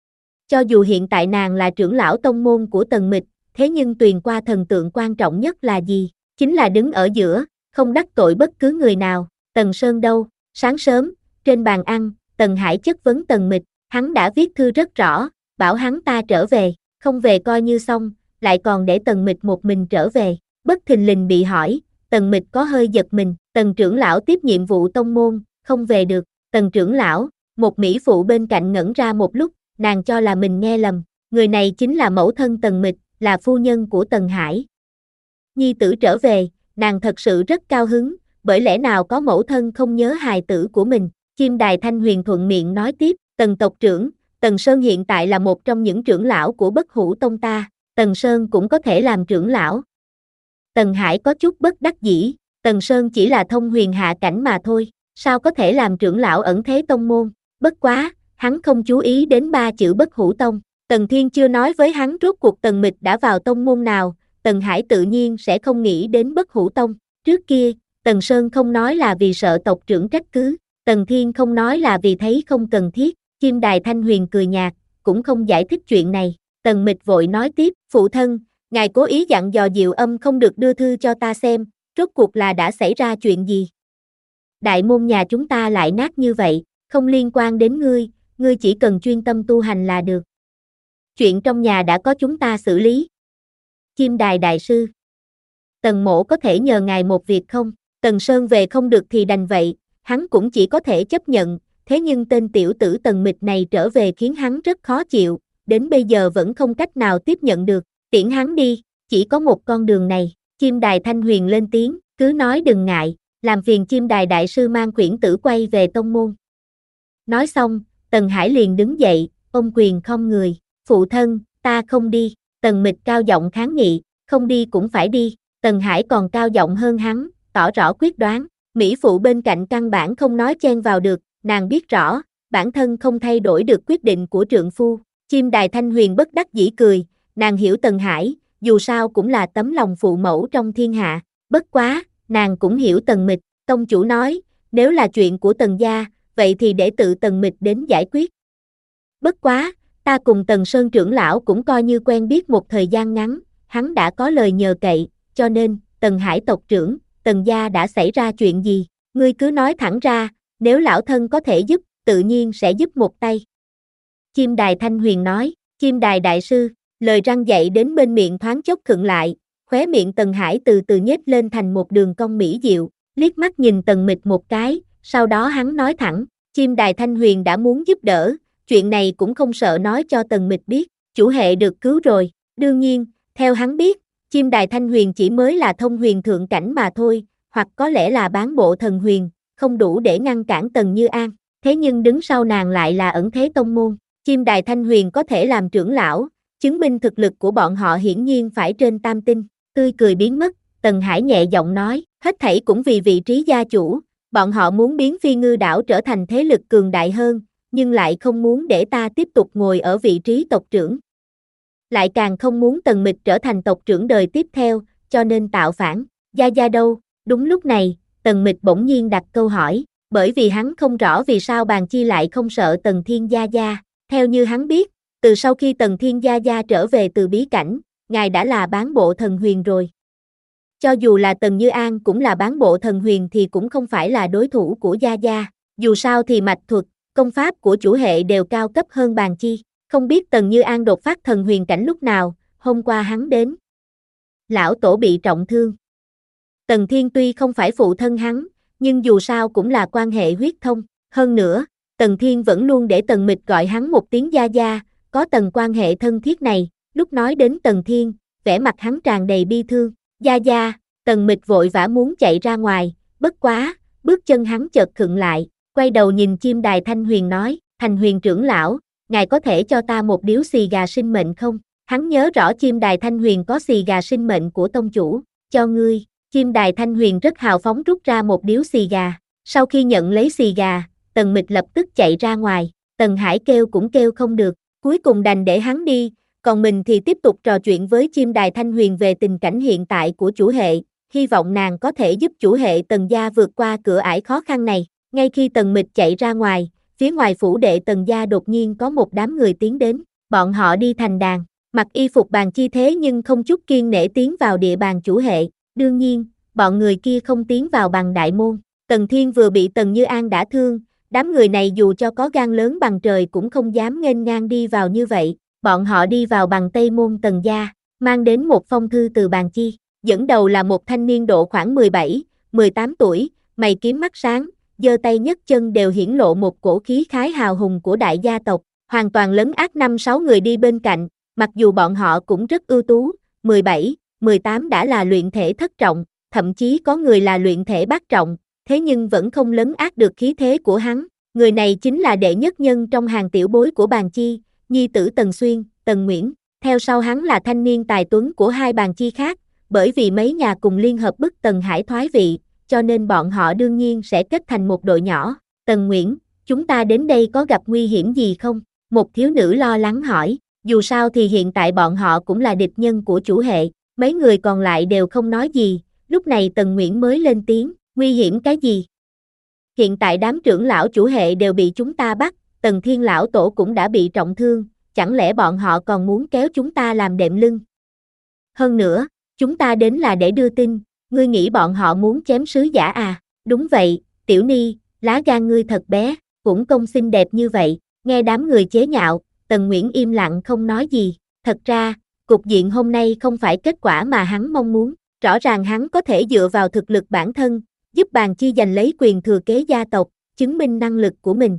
Cho dù hiện tại nàng là trưởng lão tông môn của Tần Mịch, thế nhưng Tuyền qua thần tượng quan trọng nhất là gì? Chính là đứng ở giữa, không đắc tội bất cứ người nào. Tần Sơn đâu? Sáng sớm, trên bàn ăn, Tần Hải chất vấn Tần Mịch, hắn đã viết thư rất rõ, bảo hắn ta trở về, không về coi như xong, lại còn để Tần Mịch một mình trở về. Bất thình lình bị hỏi, Tần Mịch có hơi giật mình, Tần trưởng lão tiếp nhiệm vụ tông môn, không về được. Tần trưởng lão, một mỹ phụ bên cạnh ngẩn ra một lúc, nàng cho là mình nghe lầm, người này chính là mẫu thân Tần Mịch, là phu nhân của Tần Hải. Nhi tử trở về, nàng thật sự rất cao hứng, bởi lẽ nào có mẫu thân không nhớ hài tử của mình. Chim Đài Thanh Huyền thuận miệng nói tiếp, Tần tộc trưởng, Tần Sơn hiện tại là một trong những trưởng lão của Bất Hủ Tông ta, Tần Sơn cũng có thể làm trưởng lão. Tần Hải có chút bất đắc dĩ, Tần Sơn chỉ là thông huyền hạ cảnh mà thôi, sao có thể làm trưởng lão ẩn thế tông môn, bất quá, hắn không chú ý đến ba chữ Bất Hủ Tông. Tần Thiên chưa nói với hắn rốt cuộc Tần Mịch đã vào tông môn nào, Tần Hải tự nhiên sẽ không nghĩ đến Bất Hủ Tông. Trước kia, Tần Sơn không nói là vì sợ tộc trưởng trách cứ, Tần Thiên không nói là vì thấy không cần thiết, Chim Đài Thanh Huyền cười nhạt, cũng không giải thích chuyện này. Tần Mịch vội nói tiếp, phụ thân, ngài cố ý dặn dò Diệu Âm không được đưa thư cho ta xem, rốt cuộc là đã xảy ra chuyện gì? Đại môn nhà chúng ta lại nát như vậy, không liên quan đến ngươi, ngươi chỉ cần chuyên tâm tu hành là được. Chuyện trong nhà đã có chúng ta xử lý. Chim Đài đại sư, Tần mỗ có thể nhờ ngài một việc không? Tần Sơn về không được thì đành vậy, hắn cũng chỉ có thể chấp nhận, thế nhưng tên tiểu tử Tần Mịch này trở về khiến hắn rất khó chịu, đến bây giờ vẫn không cách nào tiếp nhận được, tiễn hắn đi, chỉ có một con đường này. Chim Đài Thanh Huyền lên tiếng, cứ nói đừng ngại, làm phiền Chim Đài đại sư mang quyển tử quay về tông môn. Nói xong, Tần Hải liền đứng dậy, ôm quyền khom người, phụ thân, ta không đi. Tần Mịch cao giọng kháng nghị, không đi cũng phải đi. Tần Hải còn cao giọng hơn hắn, tỏ rõ quyết đoán. Mỹ phụ bên cạnh căn bản không nói chen vào được, nàng biết rõ, bản thân không thay đổi được quyết định của trượng phu. Chim Đài Thanh Huyền bất đắc dĩ cười, nàng hiểu Tần Hải, dù sao cũng là tấm lòng phụ mẫu trong thiên hạ. Bất quá, nàng cũng hiểu Tần Mịch, tông chủ nói, nếu là chuyện của Tần gia, vậy thì để tự Tần Mịch đến giải quyết. Bất quá, ta cùng Tần Sơn trưởng lão cũng coi như quen biết một thời gian ngắn, hắn đã có lời nhờ cậy, cho nên, Tần Hải tộc trưởng, Tần gia đã xảy ra chuyện gì, ngươi cứ nói thẳng ra, nếu lão thân có thể giúp, tự nhiên sẽ giúp một tay. Chim Đài Thanh Huyền nói, Chim Đài đại sư, lời răng dạy đến bên miệng thoáng chốc khựng lại, khóe miệng Tần Hải từ từ nhếch lên thành một đường cong mỹ diệu, liếc mắt nhìn Tần Mịch một cái, sau đó hắn nói thẳng, Chim Đài Thanh Huyền đã muốn giúp đỡ, chuyện này cũng không sợ nói cho Tần Mịch biết, chủ hệ được cứu rồi, đương nhiên, theo hắn biết, Chim Đài Thanh Huyền chỉ mới là thông huyền thượng cảnh mà thôi, hoặc có lẽ là bán bộ thần huyền, không đủ để ngăn cản Tần Như An, thế nhưng đứng sau nàng lại là ẩn thế tông môn, Chim Đài Thanh Huyền có thể làm trưởng lão, chứng minh thực lực của bọn họ hiển nhiên phải trên tam tinh, tươi cười biến mất, Tần Hải nhẹ giọng nói, hết thảy cũng vì vị trí gia chủ, bọn họ muốn biến Phi Ngư đảo trở thành thế lực cường đại hơn, nhưng lại không muốn để ta tiếp tục ngồi ở vị trí tộc trưởng. Lại càng không muốn Tần Mịch trở thành tộc trưởng đời tiếp theo, cho nên tạo phản. Gia Gia đâu? Đúng lúc này, Tần Mịch bỗng nhiên đặt câu hỏi, bởi vì hắn không rõ vì sao Bàn Chi lại không sợ Tần Thiên Gia Gia. Theo như hắn biết, từ sau khi Tần Thiên Gia Gia trở về từ bí cảnh, ngài đã là bán bộ thần huyền rồi. Cho dù là Tần Như An cũng là bán bộ thần huyền thì cũng không phải là đối thủ của Gia Gia. Dù sao thì mạch thuật, công pháp của chủ hệ đều cao cấp hơn Bàn Chi. Không biết Tần Như An đột phát thần huyền cảnh lúc nào, hôm qua hắn đến. Lão tổ bị trọng thương. Tần Thiên tuy không phải phụ thân hắn, nhưng dù sao cũng là quan hệ huyết thông. Hơn nữa, Tần Thiên vẫn luôn để Tần Mịch gọi hắn một tiếng Gia Gia, có tầng quan hệ thân thiết này. Lúc nói đến Tần Thiên, vẻ mặt hắn tràn đầy bi thương. Gia Gia, Tần Mịch vội vã muốn chạy ra ngoài, bất quá, bước chân hắn chợt khựng lại, quay đầu nhìn Chim Đài Thanh Huyền nói, Thanh Huyền trưởng lão, ngài có thể cho ta một điếu xì gà sinh mệnh không? Hắn nhớ rõ Chim Đài Thanh Huyền có xì gà sinh mệnh của tông chủ, cho ngươi. Chim Đài Thanh Huyền rất hào phóng rút ra một điếu xì gà, sau khi nhận lấy xì gà, Tần Mịch lập tức chạy ra ngoài, Tần Hải kêu cũng kêu không được, cuối cùng đành để hắn đi, còn mình thì tiếp tục trò chuyện với Chim Đài Thanh Huyền về tình cảnh hiện tại của chủ hệ, hy vọng nàng có thể giúp chủ hệ Tần gia vượt qua cửa ải khó khăn này. Ngay khi Tần Mịch chạy ra ngoài, phía ngoài phủ đệ Tần gia đột nhiên có một đám người tiến đến, bọn họ đi thành đàn, mặc y phục Bàn Chi thế nhưng không chút kiêng nể tiến vào địa bàn chủ hệ, đương nhiên, bọn người kia không tiến vào bằng đại môn. Tần Thiên vừa bị Tần Như An đả thương, đám người này dù cho có gan lớn bằng trời cũng không dám nghênh ngang đi vào như vậy, bọn họ đi vào bằng Tây môn Tần gia, mang đến một phong thư từ Bàn Chi, dẫn đầu là một thanh niên độ khoảng mười bảy, mười tám tuổi, mày kiếm mắt sáng, giơ tay nhấc chân đều hiển lộ một cổ khí khái hào hùng của đại gia tộc, hoàn toàn lấn át năm sáu người đi bên cạnh, mặc dù bọn họ cũng rất ưu tú, mười bảy, mười tám đã là luyện thể thất trọng, thậm chí có người là luyện thể bát trọng, thế nhưng vẫn không lấn át được khí thế của hắn. Người này chính là đệ nhất nhân trong hàng tiểu bối của Bàn Chi, nhi tử Tần Xuyên, Tần Nguyễn, theo sau hắn là thanh niên tài tuấn của hai Bàn Chi khác, bởi vì mấy nhà cùng liên hợp bức Tần Hải thoái vị, cho nên bọn họ đương nhiên sẽ kết thành một đội nhỏ. Tần Nguyễn, chúng ta đến đây có gặp nguy hiểm gì không? Một thiếu nữ lo lắng hỏi, dù sao thì hiện tại bọn họ cũng là địch nhân của chủ hệ, mấy người còn lại đều không nói gì, lúc này Tần Nguyễn mới lên tiếng, nguy hiểm cái gì? Hiện tại đám trưởng lão chủ hệ đều bị chúng ta bắt, Tần Thiên lão tổ cũng đã bị trọng thương, chẳng lẽ bọn họ còn muốn kéo chúng ta làm đệm lưng? Hơn nữa, chúng ta đến là để đưa tin, ngươi nghĩ bọn họ muốn chém sứ giả à? Đúng vậy, Tiểu Ni, lá gan ngươi thật bé, cũng công xinh đẹp như vậy, nghe đám người chế nhạo, Tần Nguyễn im lặng không nói gì, thật ra, cục diện hôm nay không phải kết quả mà hắn mong muốn, rõ ràng hắn có thể dựa vào thực lực bản thân, giúp Bàn Chi giành lấy quyền thừa kế gia tộc, chứng minh năng lực của mình.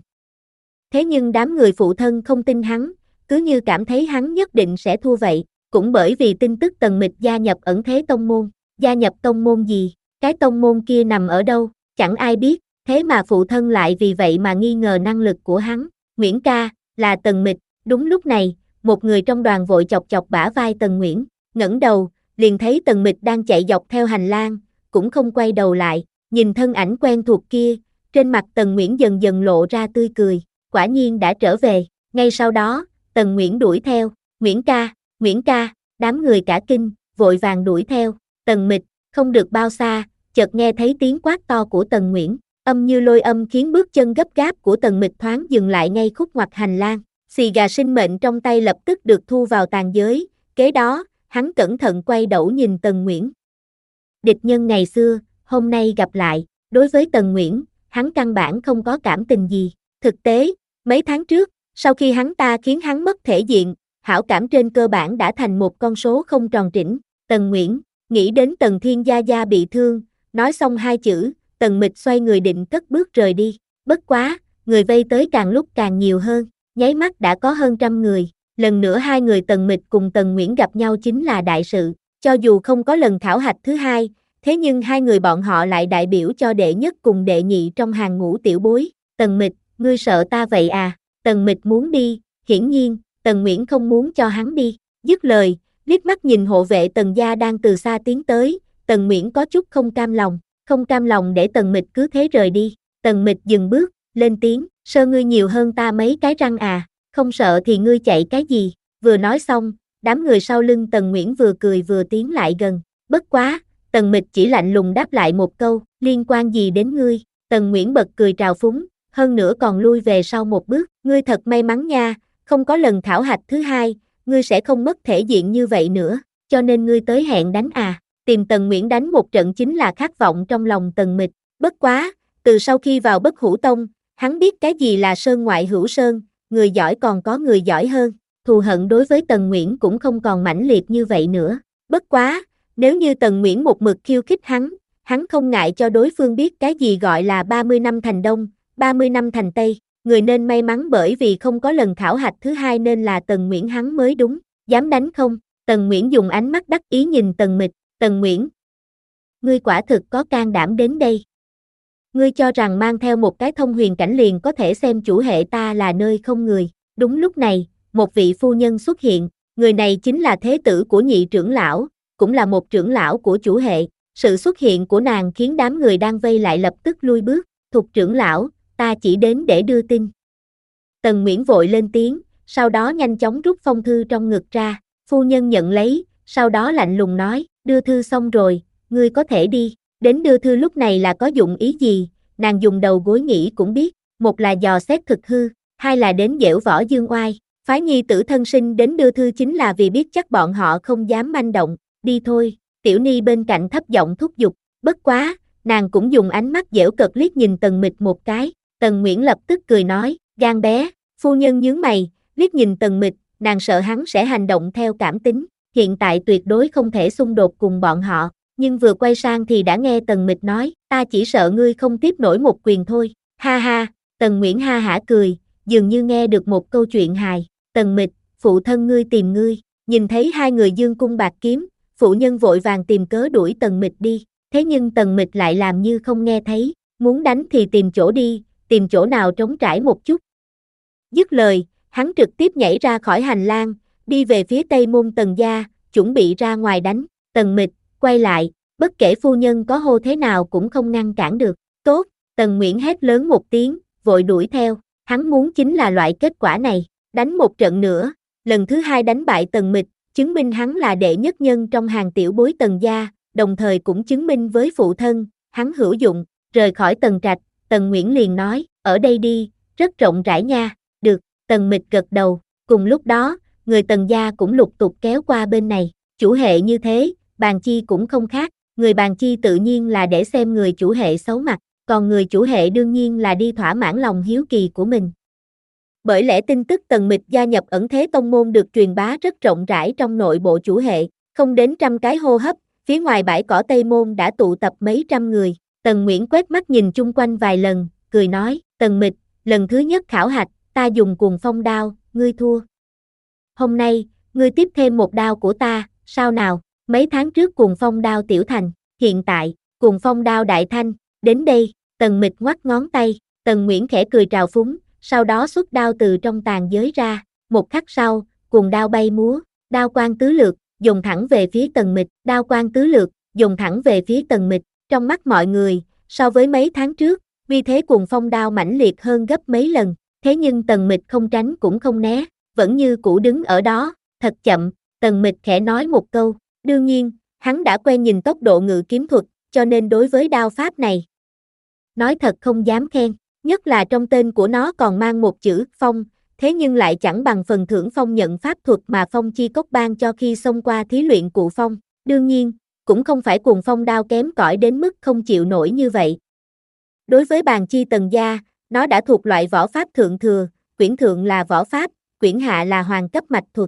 Thế nhưng đám người phụ thân không tin hắn, cứ như cảm thấy hắn nhất định sẽ thua vậy, cũng bởi vì tin tức Tần Mịch gia nhập ẩn thế tông môn, gia nhập tông môn gì, cái tông môn kia nằm ở đâu, chẳng ai biết, thế mà phụ thân lại vì vậy mà nghi ngờ năng lực của hắn. Nguyễn ca, là Tần Mịch. Đúng lúc này, một người trong đoàn vội chọc chọc bả vai Tần Nguyễn, ngẩng đầu, liền thấy Tần Mịch đang chạy dọc theo hành lang, cũng không quay đầu lại, nhìn thân ảnh quen thuộc kia, trên mặt Tần Nguyễn dần dần lộ ra tươi cười, quả nhiên đã trở về, ngay sau đó, Tần Nguyễn đuổi theo, Nguyễn ca, Nguyễn ca, đám người cả kinh, vội vàng đuổi theo, Tần Mịch, không được bao xa, chợt nghe thấy tiếng quát to của Tần Nguyễn, âm như lôi âm khiến bước chân gấp gáp của Tần Mịch thoáng dừng lại ngay khúc ngoặt hành lang, xì gà sinh mệnh trong tay lập tức được thu vào tàn giới, kế đó, hắn cẩn thận quay đầu nhìn Tần Nguyễn. Địch nhân ngày xưa, hôm nay gặp lại, đối với Tần Nguyễn, hắn căn bản không có cảm tình gì, thực tế, mấy tháng trước, sau khi hắn ta khiến hắn mất thể diện, hảo cảm trên cơ bản đã thành một con số không tròn trĩnh, Tần Nguyễn, nghĩ đến Tần Thiên Gia Gia bị thương, nói xong hai chữ, Tần Mịch xoay người định cất bước rời đi, bất quá, người vây tới càng lúc càng nhiều hơn, nháy mắt đã có hơn trăm người, lần nữa hai người Tần Mịch cùng Tần Nguyễn gặp nhau chính là đại sự, cho dù không có lần khảo hạch thứ hai, thế nhưng hai người bọn họ lại đại biểu cho đệ nhất cùng đệ nhị trong hàng ngũ tiểu bối, Tần Mịch, ngươi sợ ta vậy à? Tần Mịch muốn đi, hiển nhiên, Tần Nguyễn không muốn cho hắn đi, dứt lời, liếc mắt nhìn hộ vệ Tần gia đang từ xa tiến tới, Tần Nguyễn có chút không cam lòng, không cam lòng để Tần Mịch cứ thế rời đi, Tần Mịch dừng bước, lên tiếng, sơ ngươi nhiều hơn ta mấy cái răng à, không sợ thì ngươi chạy cái gì, vừa nói xong, đám người sau lưng Tần Nguyễn vừa cười vừa tiến lại gần, bất quá, Tần Mịch chỉ lạnh lùng đáp lại một câu, liên quan gì đến ngươi, Tần Nguyễn bật cười trào phúng, hơn nữa còn lui về sau một bước, ngươi thật may mắn nha, không có lần khảo hạch thứ hai, ngươi sẽ không mất thể diện như vậy nữa, cho nên ngươi tới hẹn đánh à, tìm Tần Nguyễn đánh một trận chính là khát vọng trong lòng Tần Mịch, bất quá, từ sau khi vào Bất Hủ Tông, hắn biết cái gì là sơn ngoại hữu sơn, người giỏi còn có người giỏi hơn, thù hận đối với Tần Nguyễn cũng không còn mãnh liệt như vậy nữa, bất quá, nếu như Tần Nguyễn một mực khiêu khích hắn, hắn không ngại cho đối phương biết cái gì gọi là ba mươi năm thành Đông, ba mươi năm thành Tây, người nên may mắn bởi vì không có lần khảo hạch thứ hai nên là Tần Nguyễn hắn mới đúng, dám đánh không? Tần Nguyễn dùng ánh mắt đắc ý nhìn Tần Mịch, Tần Nguyễn, ngươi quả thực có can đảm đến đây. Ngươi cho rằng mang theo một cái thông huyền cảnh liền có thể xem chủ hệ ta là nơi không người, đúng lúc này, một vị phu nhân xuất hiện, người này chính là thế tử của nhị trưởng lão, cũng là một trưởng lão của chủ hệ, sự xuất hiện của nàng khiến đám người đang vây lại lập tức lui bước, Thục trưởng lão, ta chỉ đến để đưa tin. Tần Nguyễn vội lên tiếng, sau đó nhanh chóng rút phong thư trong ngực ra, phu nhân nhận lấy, sau đó lạnh lùng nói, đưa thư xong rồi, ngươi có thể đi, đến đưa thư lúc này là có dụng ý gì, nàng dùng đầu gối nghĩ cũng biết, một là dò xét thực hư, hai là đến giễu võ dương oai, phái nhi tử thân sinh đến đưa thư chính là vì biết chắc bọn họ không dám manh động, đi thôi, Tiểu Ni bên cạnh thấp giọng thúc giục, bất quá, nàng cũng dùng ánh mắt giễu cợt liếc nhìn Tần Mịch một cái, Tần Nguyễn lập tức cười nói, gan bé, phu nhân nhướng mày, liếc nhìn Tần Mịch, nàng sợ hắn sẽ hành động theo cảm tính, hiện tại tuyệt đối không thể xung đột cùng bọn họ, nhưng vừa quay sang thì đã nghe Tần Mịch nói, ta chỉ sợ ngươi không tiếp nổi một quyền thôi, ha ha, Tần Nguyễn ha hả cười, dường như nghe được một câu chuyện hài, Tần Mịch, phụ thân ngươi tìm ngươi, nhìn thấy hai người dương cung bạc kiếm, phụ nhân vội vàng tìm cớ đuổi Tần Mịch đi, thế nhưng Tần Mịch lại làm như không nghe thấy, muốn đánh thì tìm chỗ đi, tìm chỗ nào trống trải một chút. Dứt lời, hắn trực tiếp nhảy ra khỏi hành lang, đi về phía tây môn Tần gia, chuẩn bị ra ngoài đánh, Tần Mịch, quay lại, bất kể phu nhân có hô thế nào cũng không ngăn cản được, tốt, Tần Nguyễn hét lớn một tiếng, vội đuổi theo, hắn muốn chính là loại kết quả này, đánh một trận nữa, lần thứ hai đánh bại Tần Mịch, chứng minh hắn là đệ nhất nhân trong hàng tiểu bối Tần gia, đồng thời cũng chứng minh với phụ thân, hắn hữu dụng, rời khỏi Tần trạch, Tần Nguyễn liền nói, ở đây đi, rất rộng rãi nha, được, Tần Mịch gật đầu, cùng lúc đó, người Tần gia cũng lục tục kéo qua bên này, chủ hệ như thế, Bàn Chi cũng không khác, người Bàn Chi tự nhiên là để xem người chủ hệ xấu mặt, còn người chủ hệ đương nhiên là đi thỏa mãn lòng hiếu kỳ của mình. Bởi lẽ tin tức Tần Mịch gia nhập ẩn thế tông môn được truyền bá rất rộng rãi trong nội bộ chủ hệ, không đến trăm cái hô hấp, phía ngoài bãi cỏ Tây Môn đã tụ tập mấy trăm người, Tần Nguyễn quét mắt nhìn chung quanh vài lần, cười nói, Tần Mịch, lần thứ nhất khảo hạch, ta dùng Cuồng Phong đao, ngươi thua. Hôm nay, ngươi tiếp thêm một đao của ta, sao nào, mấy tháng trước Cuồng Phong đao tiểu thành, hiện tại, Cuồng Phong đao đại thanh, đến đây, Tần Mịch ngoắc ngón tay, Tần Nguyễn khẽ cười trào phúng, sau đó xuất đao từ trong tàn giới ra, một khắc sau, cuồng đao bay múa, đao quang tứ lược, dồn thẳng về phía Tần Mịch, đao quang tứ lược, dồn thẳng về phía Tần Mịch, trong mắt mọi người, so với mấy tháng trước, vì thế Cuồng Phong đao mãnh liệt hơn gấp mấy lần, thế nhưng Tần Mịch không tránh cũng không né, vẫn như cũ đứng ở đó, thật chậm, Tần Mịch khẽ nói một câu, đương nhiên, hắn đã quen nhìn tốc độ ngự kiếm thuật, cho nên đối với đao pháp này, nói thật không dám khen, nhất là trong tên của nó còn mang một chữ Phong, thế nhưng lại chẳng bằng phần thưởng phong nhận pháp thuật mà Phong Chi Cốc ban cho khi xông qua thí luyện cụ Phong, đương nhiên, cũng không phải Cuồng Phong đao kém cỏi đến mức không chịu nổi như vậy. Đối với Bàn Chi Tần gia, nó đã thuộc loại võ pháp thượng thừa, quyển thượng là võ pháp, quyển hạ là hoàng cấp mạch thuật.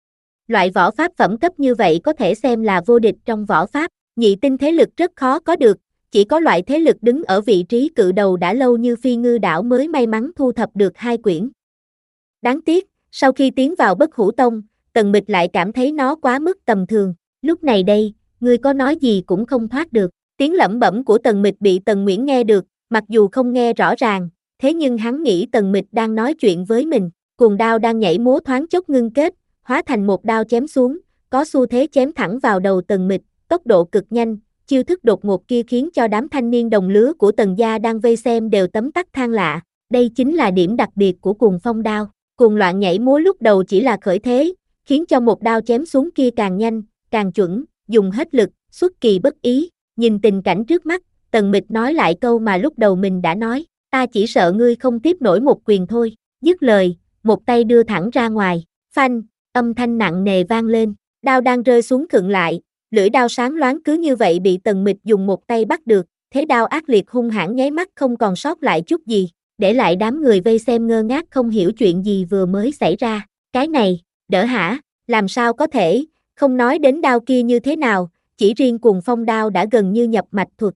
Loại võ pháp phẩm cấp như vậy có thể xem là vô địch trong võ pháp, nhị tinh thế lực rất khó có được, chỉ có loại thế lực đứng ở vị trí cự đầu đã lâu như Phi Ngư Đảo mới may mắn thu thập được hai quyển. Đáng tiếc, sau khi tiến vào Bất Hủ Tông, Tần Mịch lại cảm thấy nó quá mức tầm thường, lúc này đây, ngươi có nói gì cũng không thoát được. Tiếng lẩm bẩm của Tần Mịch bị Tần Nguyễn nghe được, mặc dù không nghe rõ ràng, thế nhưng hắn nghĩ Tần Mịch đang nói chuyện với mình, cuồng đao đang nhảy múa thoáng chốc ngưng kết, hóa thành một đao chém xuống, có xu thế chém thẳng vào đầu Tần Mịch, tốc độ cực nhanh, chiêu thức đột ngột kia khiến cho đám thanh niên đồng lứa của Tần gia đang vây xem đều tấm tắc than lạ, đây chính là điểm đặc biệt của Cuồng Phong đao, cuồng loạn nhảy múa lúc đầu chỉ là khởi thế, khiến cho một đao chém xuống kia càng nhanh, càng chuẩn, dùng hết lực, xuất kỳ bất ý, nhìn tình cảnh trước mắt, Tần Mịch nói lại câu mà lúc đầu mình đã nói, ta chỉ sợ ngươi không tiếp nổi một quyền thôi, dứt lời, một tay đưa thẳng ra ngoài, phanh, âm thanh nặng nề vang lên, đao đang rơi xuống khựng lại, lưỡi đao sáng loáng cứ như vậy bị Tần Mịch dùng một tay bắt được, thế đao ác liệt hung hãn nháy mắt không còn sót lại chút gì, để lại đám người vây xem ngơ ngác không hiểu chuyện gì vừa mới xảy ra, cái này, đỡ hả, làm sao có thể, không nói đến đao kia như thế nào, chỉ riêng Cuồng Phong đao đã gần như nhập mạch thuật.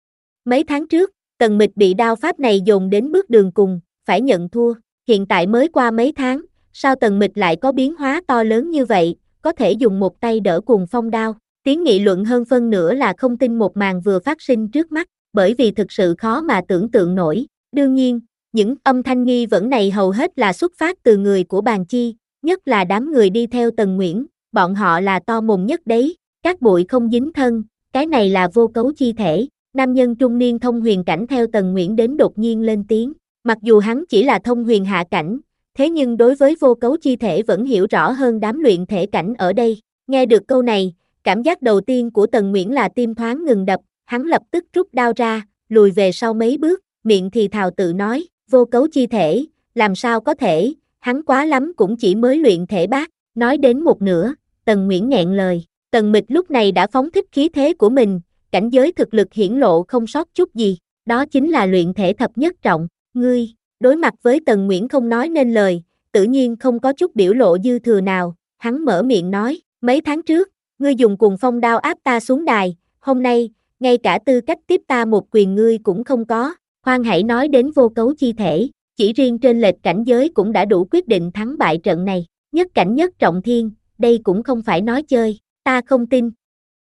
Mấy tháng trước, Tần Mịch bị đao pháp này dồn đến bước đường cùng, phải nhận thua, hiện tại mới qua mấy tháng, sao Tần Mịch lại có biến hóa to lớn như vậy, có thể dùng một tay đỡ Cuồng Phong đao. Tiếng nghị luận hơn phân nửa là không tin một màn vừa phát sinh trước mắt, bởi vì thực sự khó mà tưởng tượng nổi. Đương nhiên, những âm thanh nghi vấn này hầu hết là xuất phát từ người của Bàn Chi, nhất là đám người đi theo Tần Nguyễn, bọn họ là to mồm nhất đấy, các bụi không dính thân, cái này là vô cấu chi thể. Nam nhân trung niên thông huyền cảnh theo Tần Nguyễn đến đột nhiên lên tiếng, mặc dù hắn chỉ là thông huyền hạ cảnh, thế nhưng đối với vô cấu chi thể vẫn hiểu rõ hơn đám luyện thể cảnh ở đây. Nghe được câu này, cảm giác đầu tiên của Tần Nguyễn là tim thoáng ngừng đập, hắn lập tức rút đao ra, lùi về sau mấy bước, miệng thì thào tự nói, vô cấu chi thể, làm sao có thể, hắn quá lắm cũng chỉ mới luyện thể bát, nói đến một nửa, Tần Nguyễn nghẹn lời, Tần Mịch lúc này đã phóng thích khí thế của mình, cảnh giới thực lực hiển lộ không sót chút gì, đó chính là luyện thể thập nhất trọng, ngươi, đối mặt với Tần Nguyễn không nói nên lời, tự nhiên không có chút biểu lộ dư thừa nào, hắn mở miệng nói, mấy tháng trước, ngươi dùng Cuồng Phong đao áp ta xuống đài, hôm nay, ngay cả tư cách tiếp ta một quyền ngươi cũng không có, khoan hãy nói đến vô cấu chi thể, chỉ riêng trên lệch cảnh giới cũng đã đủ quyết định thắng bại trận này, nhất cảnh nhất trọng thiên, đây cũng không phải nói chơi, ta không tin.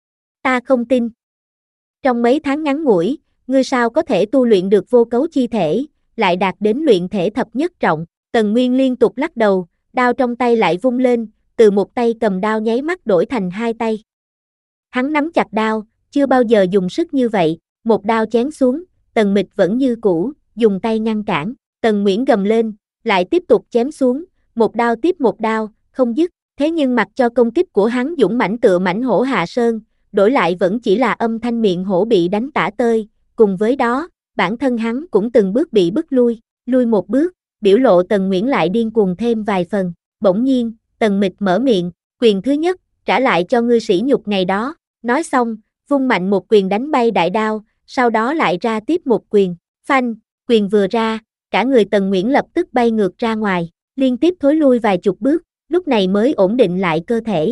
Ta không tin. Trong mấy tháng ngắn ngủi, ngươi sao có thể tu luyện được vô cấu chi thể, lại đạt đến luyện thể thập nhất trọng, Tần Nguyên liên tục lắc đầu, đao trong tay lại vung lên, từ một tay cầm đao nháy mắt đổi thành hai tay. Hắn nắm chặt đao, chưa bao giờ dùng sức như vậy, một đao chém xuống, Tần Mịch vẫn như cũ, dùng tay ngăn cản, Tần Nguyễn gầm lên, lại tiếp tục chém xuống, một đao tiếp một đao, không dứt, thế nhưng mặc cho công kích của hắn dũng mãnh tựa mãnh hổ hạ sơn, đổi lại vẫn chỉ là âm thanh miệng hổ bị đánh tả tơi, cùng với đó, bản thân hắn cũng từng bước bị bức lui, lui một bước, biểu lộ Tần Nguyễn lại điên cuồng thêm vài phần, bỗng nhiên, Tần Mịch mở miệng, quyền thứ nhất, trả lại cho ngươi sỉ nhục ngày đó, nói xong, vung mạnh một quyền đánh bay đại đao, sau đó lại ra tiếp một quyền, phanh, quyền vừa ra, cả người Tần Nguyễn lập tức bay ngược ra ngoài, liên tiếp thối lui vài chục bước, lúc này mới ổn định lại cơ thể.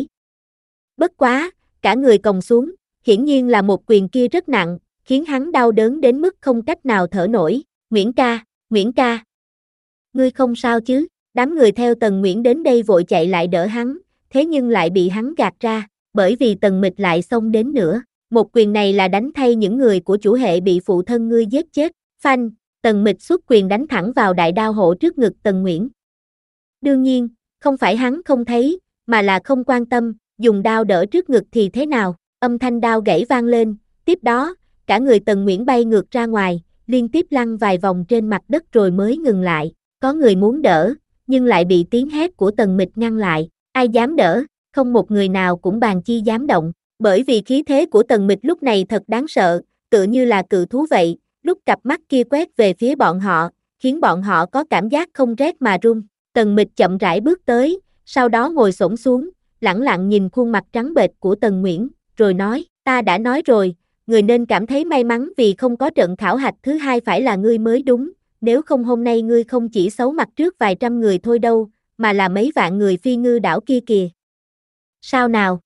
Bất quá, cả người còng xuống, hiển nhiên là một quyền kia rất nặng, khiến hắn đau đớn đến mức không cách nào thở nổi, Nguyễn ca, Nguyễn ca. Ngươi không sao chứ, đám người theo Tần Nguyễn đến đây vội chạy lại đỡ hắn, thế nhưng lại bị hắn gạt ra, bởi vì Tần Mịch lại xông đến nữa, một quyền này là đánh thay những người của chủ hệ bị phụ thân ngươi giết chết, phanh, Tần Mịch xuất quyền đánh thẳng vào đại đao hộ trước ngực Tần Nguyễn. Đương nhiên, không phải hắn không thấy, mà là không quan tâm, dùng đao đỡ trước ngực thì thế nào, âm thanh đao gãy vang lên, tiếp đó, cả người Tần Nguyễn bay ngược ra ngoài, liên tiếp lăn vài vòng trên mặt đất rồi mới ngừng lại, có người muốn đỡ, nhưng lại bị tiếng hét của Tần Mịch ngăn lại, ai dám đỡ, không một người nào cũng bàn chi dám động, bởi vì khí thế của Tần Mịch lúc này thật đáng sợ, tựa như là cự thú vậy, lúc cặp mắt kia quét về phía bọn họ, khiến bọn họ có cảm giác không rét mà run. Tần Mịch chậm rãi bước tới, sau đó ngồi xổm xuống, lẳng lặng nhìn khuôn mặt trắng bệch của Tần Nguyễn, rồi nói, ta đã nói rồi, người nên cảm thấy may mắn vì không có trận khảo hạch thứ hai phải là ngươi mới đúng, nếu không hôm nay ngươi không chỉ xấu mặt trước vài trăm người thôi đâu, mà là mấy vạn người Phi Ngư đảo kia kìa. Sao nào?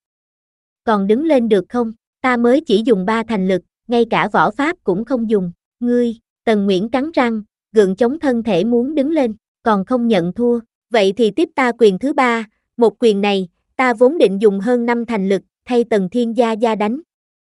Còn đứng lên được không? Ta mới chỉ dùng ba thành lực, ngay cả võ pháp cũng không dùng, ngươi, Tần Nguyễn cắn răng, gượng chống thân thể muốn đứng lên, còn không nhận thua, vậy thì tiếp ta quyền thứ ba, một quyền này, ta vốn định dùng hơn năm thành lực, thay Tần Thiên Gia Gia đánh.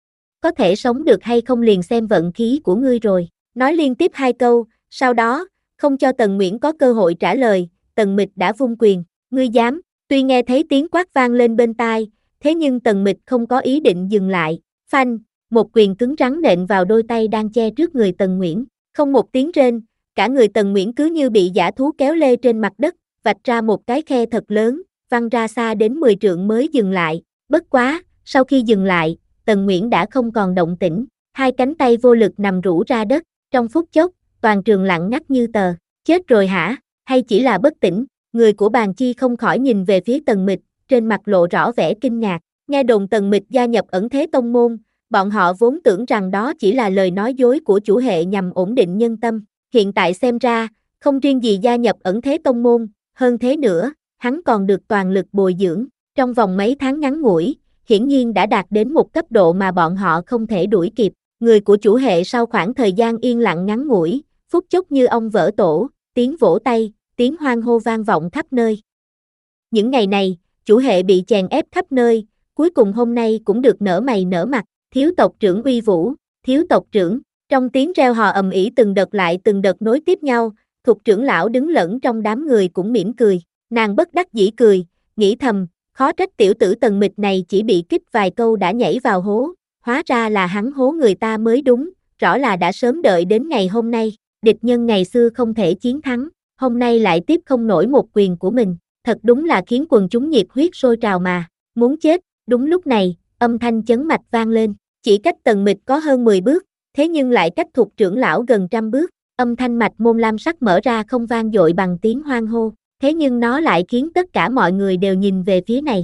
Có thể sống được hay không liền xem vận khí của ngươi rồi, nói liên tiếp hai câu, sau đó, không cho Tần Nguyễn có cơ hội trả lời, Tần Mịch đã vung quyền, ngươi dám, tuy nghe thấy tiếng quát vang lên bên tai, thế nhưng Tần Mịch không có ý định dừng lại, phanh, một quyền cứng rắn nện vào đôi tay đang che trước người Tần Nguyễn, không một tiếng rên, cả người Tần Nguyễn cứ như bị dã thú kéo lê trên mặt đất, vạch ra một cái khe thật lớn, văng ra xa đến mười trượng mới dừng lại, bất quá, sau khi dừng lại, Tần Nguyễn đã không còn động tĩnh, hai cánh tay vô lực nằm rũ ra đất, trong phút chốc, toàn trường lặng ngắt như tờ, chết rồi hả, hay chỉ là bất tỉnh, người của Bàn Chi không khỏi nhìn về phía Tần Mịch, trên mặt lộ rõ vẻ kinh ngạc, nghe đồn Tần Mịch gia nhập ẩn thế tông môn, bọn họ vốn tưởng rằng đó chỉ là lời nói dối của chủ hệ nhằm ổn định nhân tâm, hiện tại xem ra, không riêng gì gia nhập ẩn thế tông môn, hơn thế nữa, hắn còn được toàn lực bồi dưỡng, trong vòng mấy tháng ngắn ngủi, hiển nhiên đã đạt đến một cấp độ mà bọn họ không thể đuổi kịp, người của chủ hệ sau khoảng thời gian yên lặng ngắn ngủi, phút chốc như ong vỡ tổ, tiếng vỗ tay, tiếng hoan hô vang vọng khắp nơi. Những ngày này, chủ hệ bị chèn ép khắp nơi, cuối cùng hôm nay cũng được nở mày nở mặt, thiếu tộc trưởng uy vũ, thiếu tộc trưởng, trong tiếng reo hò ầm ĩ từng đợt lại từng đợt nối tiếp nhau, Thục trưởng lão đứng lẫn trong đám người cũng mỉm cười, nàng bất đắc dĩ cười, nghĩ thầm, khó trách tiểu tử Tần Mịch này chỉ bị kích vài câu đã nhảy vào hố, hóa ra là hắn hố người ta mới đúng, rõ là đã sớm đợi đến ngày hôm nay, địch nhân ngày xưa không thể chiến thắng, hôm nay lại tiếp không nổi một quyền của mình, thật đúng là khiến quần chúng nhiệt huyết sôi trào mà, muốn chết, đúng lúc này, âm thanh chấn mạch vang lên, chỉ cách Tần Mịch có hơn mười bước, thế nhưng lại cách Thục trưởng lão gần trăm bước, âm thanh mạch môn lam sắc mở ra không vang dội bằng tiếng hoan hô, thế nhưng nó lại khiến tất cả mọi người đều nhìn về phía này.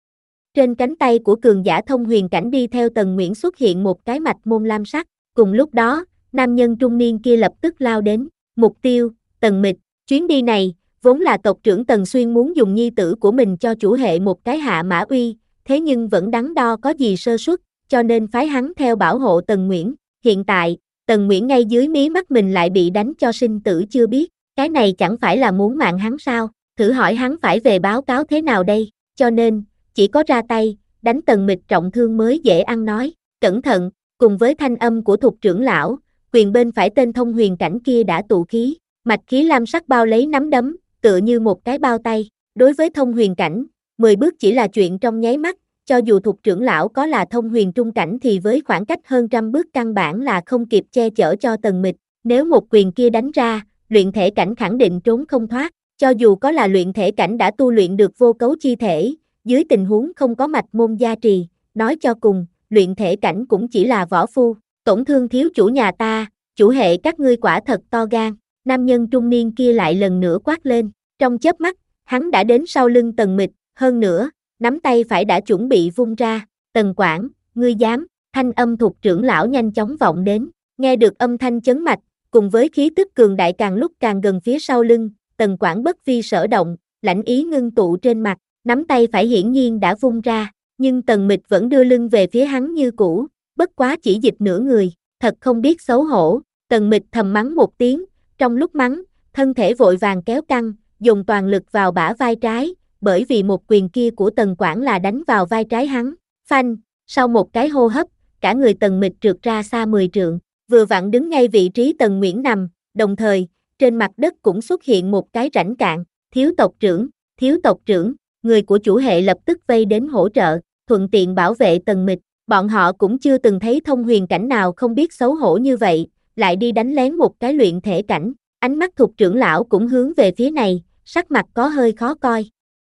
Trên cánh tay của cường giả thông huyền cảnh đi theo Tần Nguyễn xuất hiện một cái mạch môn lam sắc, cùng lúc đó, nam nhân trung niên kia lập tức lao đến, mục tiêu, Tần Mịch, chuyến đi này, Vốn là tộc trưởng Tần Xuyên muốn dùng nhi tử của mình cho chủ hệ một cái hạ mã uy, thế nhưng vẫn đắn đo có gì sơ suất, cho nên phái hắn theo bảo hộ Tần Nguyễn. Hiện tại, Tần Nguyễn ngay dưới mí mắt mình lại bị đánh cho sinh tử chưa biết, cái này chẳng phải là muốn mạng hắn sao, thử hỏi hắn phải về báo cáo thế nào đây, cho nên, chỉ có ra tay, đánh Tần Mịch trọng thương mới dễ ăn nói, cẩn thận, cùng với thanh âm của Thục trưởng lão, quyền bên phải tên thông huyền cảnh kia đã tụ khí, mạch khí lam sắc bao lấy nắm đấm, tựa như một cái bao tay, đối với thông huyền cảnh, mười bước chỉ là chuyện trong nháy mắt, cho dù Thục trưởng lão có là thông huyền trung cảnh thì với khoảng cách hơn trăm bước căn bản là không kịp che chở cho Tần Mịch, nếu một quyền kia đánh ra, luyện thể cảnh khẳng định trốn không thoát, cho dù có là luyện thể cảnh đã tu luyện được vô cấu chi thể, dưới tình huống không có mạch môn gia trì, nói cho cùng, luyện thể cảnh cũng chỉ là võ phu, tổn thương thiếu chủ nhà ta, chủ hệ các ngươi quả thật to gan, nam nhân trung niên kia lại lần nữa quát lên, trong chớp mắt, hắn đã đến sau lưng Tần Mịch, hơn nữa, nắm tay phải đã chuẩn bị vung ra, Tần Quảng, ngươi dám, thanh âm Thục trưởng lão nhanh chóng vọng đến, nghe được âm thanh chấn mạch, cùng với khí tức cường đại càng lúc càng gần phía sau lưng, Tần Quảng bất vi sở động, lãnh ý ngưng tụ trên mặt, nắm tay phải hiển nhiên đã vung ra, nhưng Tần Mịch vẫn đưa lưng về phía hắn như cũ, bất quá chỉ dịch nửa người, thật không biết xấu hổ, Tần Mịch thầm mắng một tiếng, trong lúc mắng, thân thể vội vàng kéo căng, dùng toàn lực vào bả vai trái, bởi vì một quyền kia của Tần Quảng là đánh vào vai trái hắn, phanh, sau một cái hô hấp, cả người Tần Mịch trượt ra xa mười trượng, vừa vặn đứng ngay vị trí Tần Nguyễn nằm, đồng thời, trên mặt đất cũng xuất hiện một cái rãnh cạn, thiếu tộc trưởng, thiếu tộc trưởng, người của chủ hệ lập tức vây đến hỗ trợ, thuận tiện bảo vệ Tần Mịch, bọn họ cũng chưa từng thấy thông huyền cảnh nào không biết xấu hổ như vậy, lại đi đánh lén một cái luyện thể cảnh, ánh mắt Thục trưởng lão cũng hướng về phía này, sắc mặt có hơi khó coi.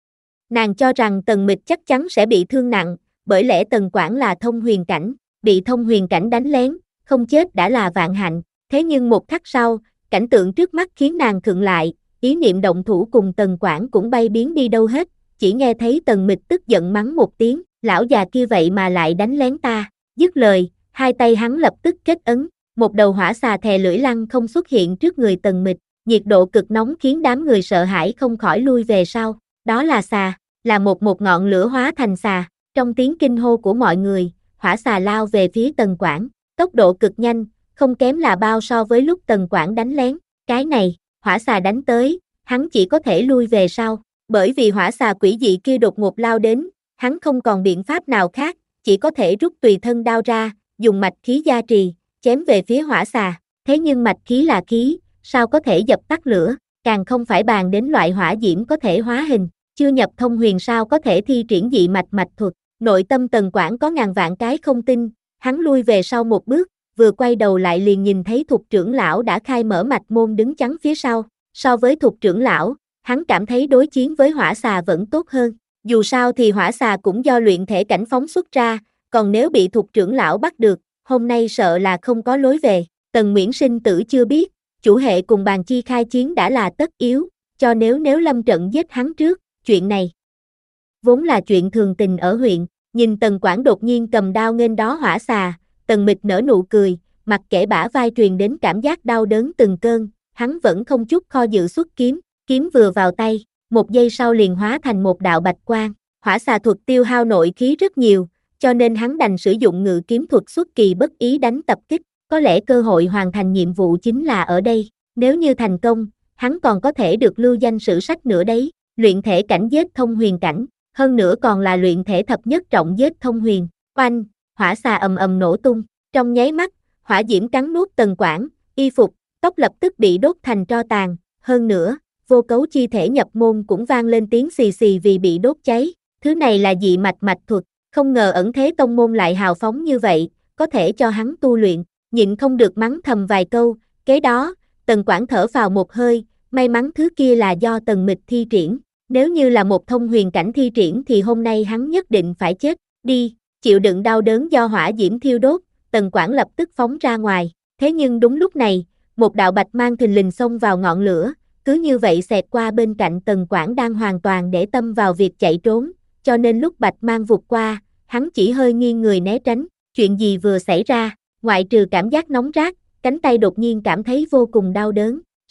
Nàng cho rằng Tần Mịch chắc chắn sẽ bị thương nặng, bởi lẽ Tần Quảng là thông huyền cảnh, bị thông huyền cảnh đánh lén, không chết đã là vạn hạnh, thế nhưng một khắc sau, cảnh tượng trước mắt khiến nàng khựng lại, ý niệm động thủ cùng Tần Quảng cũng bay biến đi đâu hết, chỉ nghe thấy Tần Mịch tức giận mắng một tiếng, lão già kia vậy mà lại đánh lén ta, dứt lời, hai tay hắn lập tức kết ấn, một đầu hỏa xà thè lưỡi lăng không xuất hiện trước người Tần Mịch, nhiệt độ cực nóng khiến đám người sợ hãi không khỏi lui về sau, đó là xà, là một một ngọn lửa hóa thành xà, trong tiếng kinh hô của mọi người, hỏa xà lao về phía Tần Quảng, tốc độ cực nhanh, không kém là bao so với lúc Tần Quảng đánh lén, cái này, hỏa xà đánh tới, hắn chỉ có thể lui về sau, bởi vì hỏa xà quỷ dị kia đột ngột lao đến, hắn không còn biện pháp nào khác, chỉ có thể rút tùy thân đao ra, dùng mạch khí gia trì, chém về phía hỏa xà, thế nhưng mạch khí là khí, sao có thể dập tắt lửa, càng không phải bàn đến loại hỏa diễm có thể hóa hình, chưa nhập thông huyền sao có thể thi triển dị mạch mạch thuật, nội tâm Tần Quảng có ngàn vạn cái không tin, hắn lui về sau một bước, vừa quay đầu lại liền nhìn thấy Thục trưởng lão đã khai mở mạch môn đứng chắn phía sau, so với Thục trưởng lão, hắn cảm thấy đối chiến với hỏa xà vẫn tốt hơn, dù sao thì hỏa xà cũng do luyện thể cảnh phóng xuất ra, còn nếu bị Thục trưởng lão bắt được, hôm nay sợ là không có lối về, Tần Nguyễn sinh tử chưa biết, chủ hệ cùng bàn chi khai chiến đã là tất yếu, cho nếu nếu lâm trận giết hắn trước, chuyện này vốn là chuyện thường tình ở huyện, nhìn Tần Quảng đột nhiên cầm đao nghênh đó hỏa xà, Tần Mịch nở nụ cười, mặc kệ bả vai truyền đến cảm giác đau đớn từng cơn, hắn vẫn không chút kho dự xuất kiếm, kiếm vừa vào tay, một giây sau liền hóa thành một đạo bạch quang, hỏa xà thuật tiêu hao nội khí rất nhiều, cho nên hắn đành sử dụng ngự kiếm thuật xuất kỳ bất ý đánh tập kích, có lẽ cơ hội hoàn thành nhiệm vụ chính là ở đây, nếu như thành công, hắn còn có thể được lưu danh sử sách nữa đấy, luyện thể cảnh giết thông huyền cảnh, hơn nữa còn là luyện thể thập nhất trọng giết thông huyền, oanh, hỏa xà ầm ầm nổ tung, trong nháy mắt, hỏa diễm cắn nuốt Tần Quảng, y phục, tóc lập tức bị đốt thành tro tàn, hơn nữa, vô cấu chi thể nhập môn cũng vang lên tiếng xì xì vì bị đốt cháy, thứ này là dị mạch mạch thuật, không ngờ ẩn thế tông môn lại hào phóng như vậy, có thể cho hắn tu luyện, nhịn không được mắng thầm vài câu, kế đó, Tần Quảng thở vào một hơi, may mắn thứ kia là do Tần Mịch thi triển, nếu như là một thông huyền cảnh thi triển thì hôm nay hắn nhất định phải chết, đi, chịu đựng đau đớn do hỏa diễm thiêu đốt, Tần Quảng lập tức phóng ra ngoài, thế nhưng đúng lúc này, một đạo bạch mang thình lình xông vào ngọn lửa, cứ như vậy xẹt qua bên cạnh Tần Quảng đang hoàn toàn để tâm vào việc chạy trốn, cho nên lúc bạch mang vụt qua, hắn chỉ hơi nghiêng người né tránh, chuyện gì vừa xảy ra, ngoại trừ cảm giác nóng rát, cánh tay đột nhiên cảm thấy vô cùng đau đớn,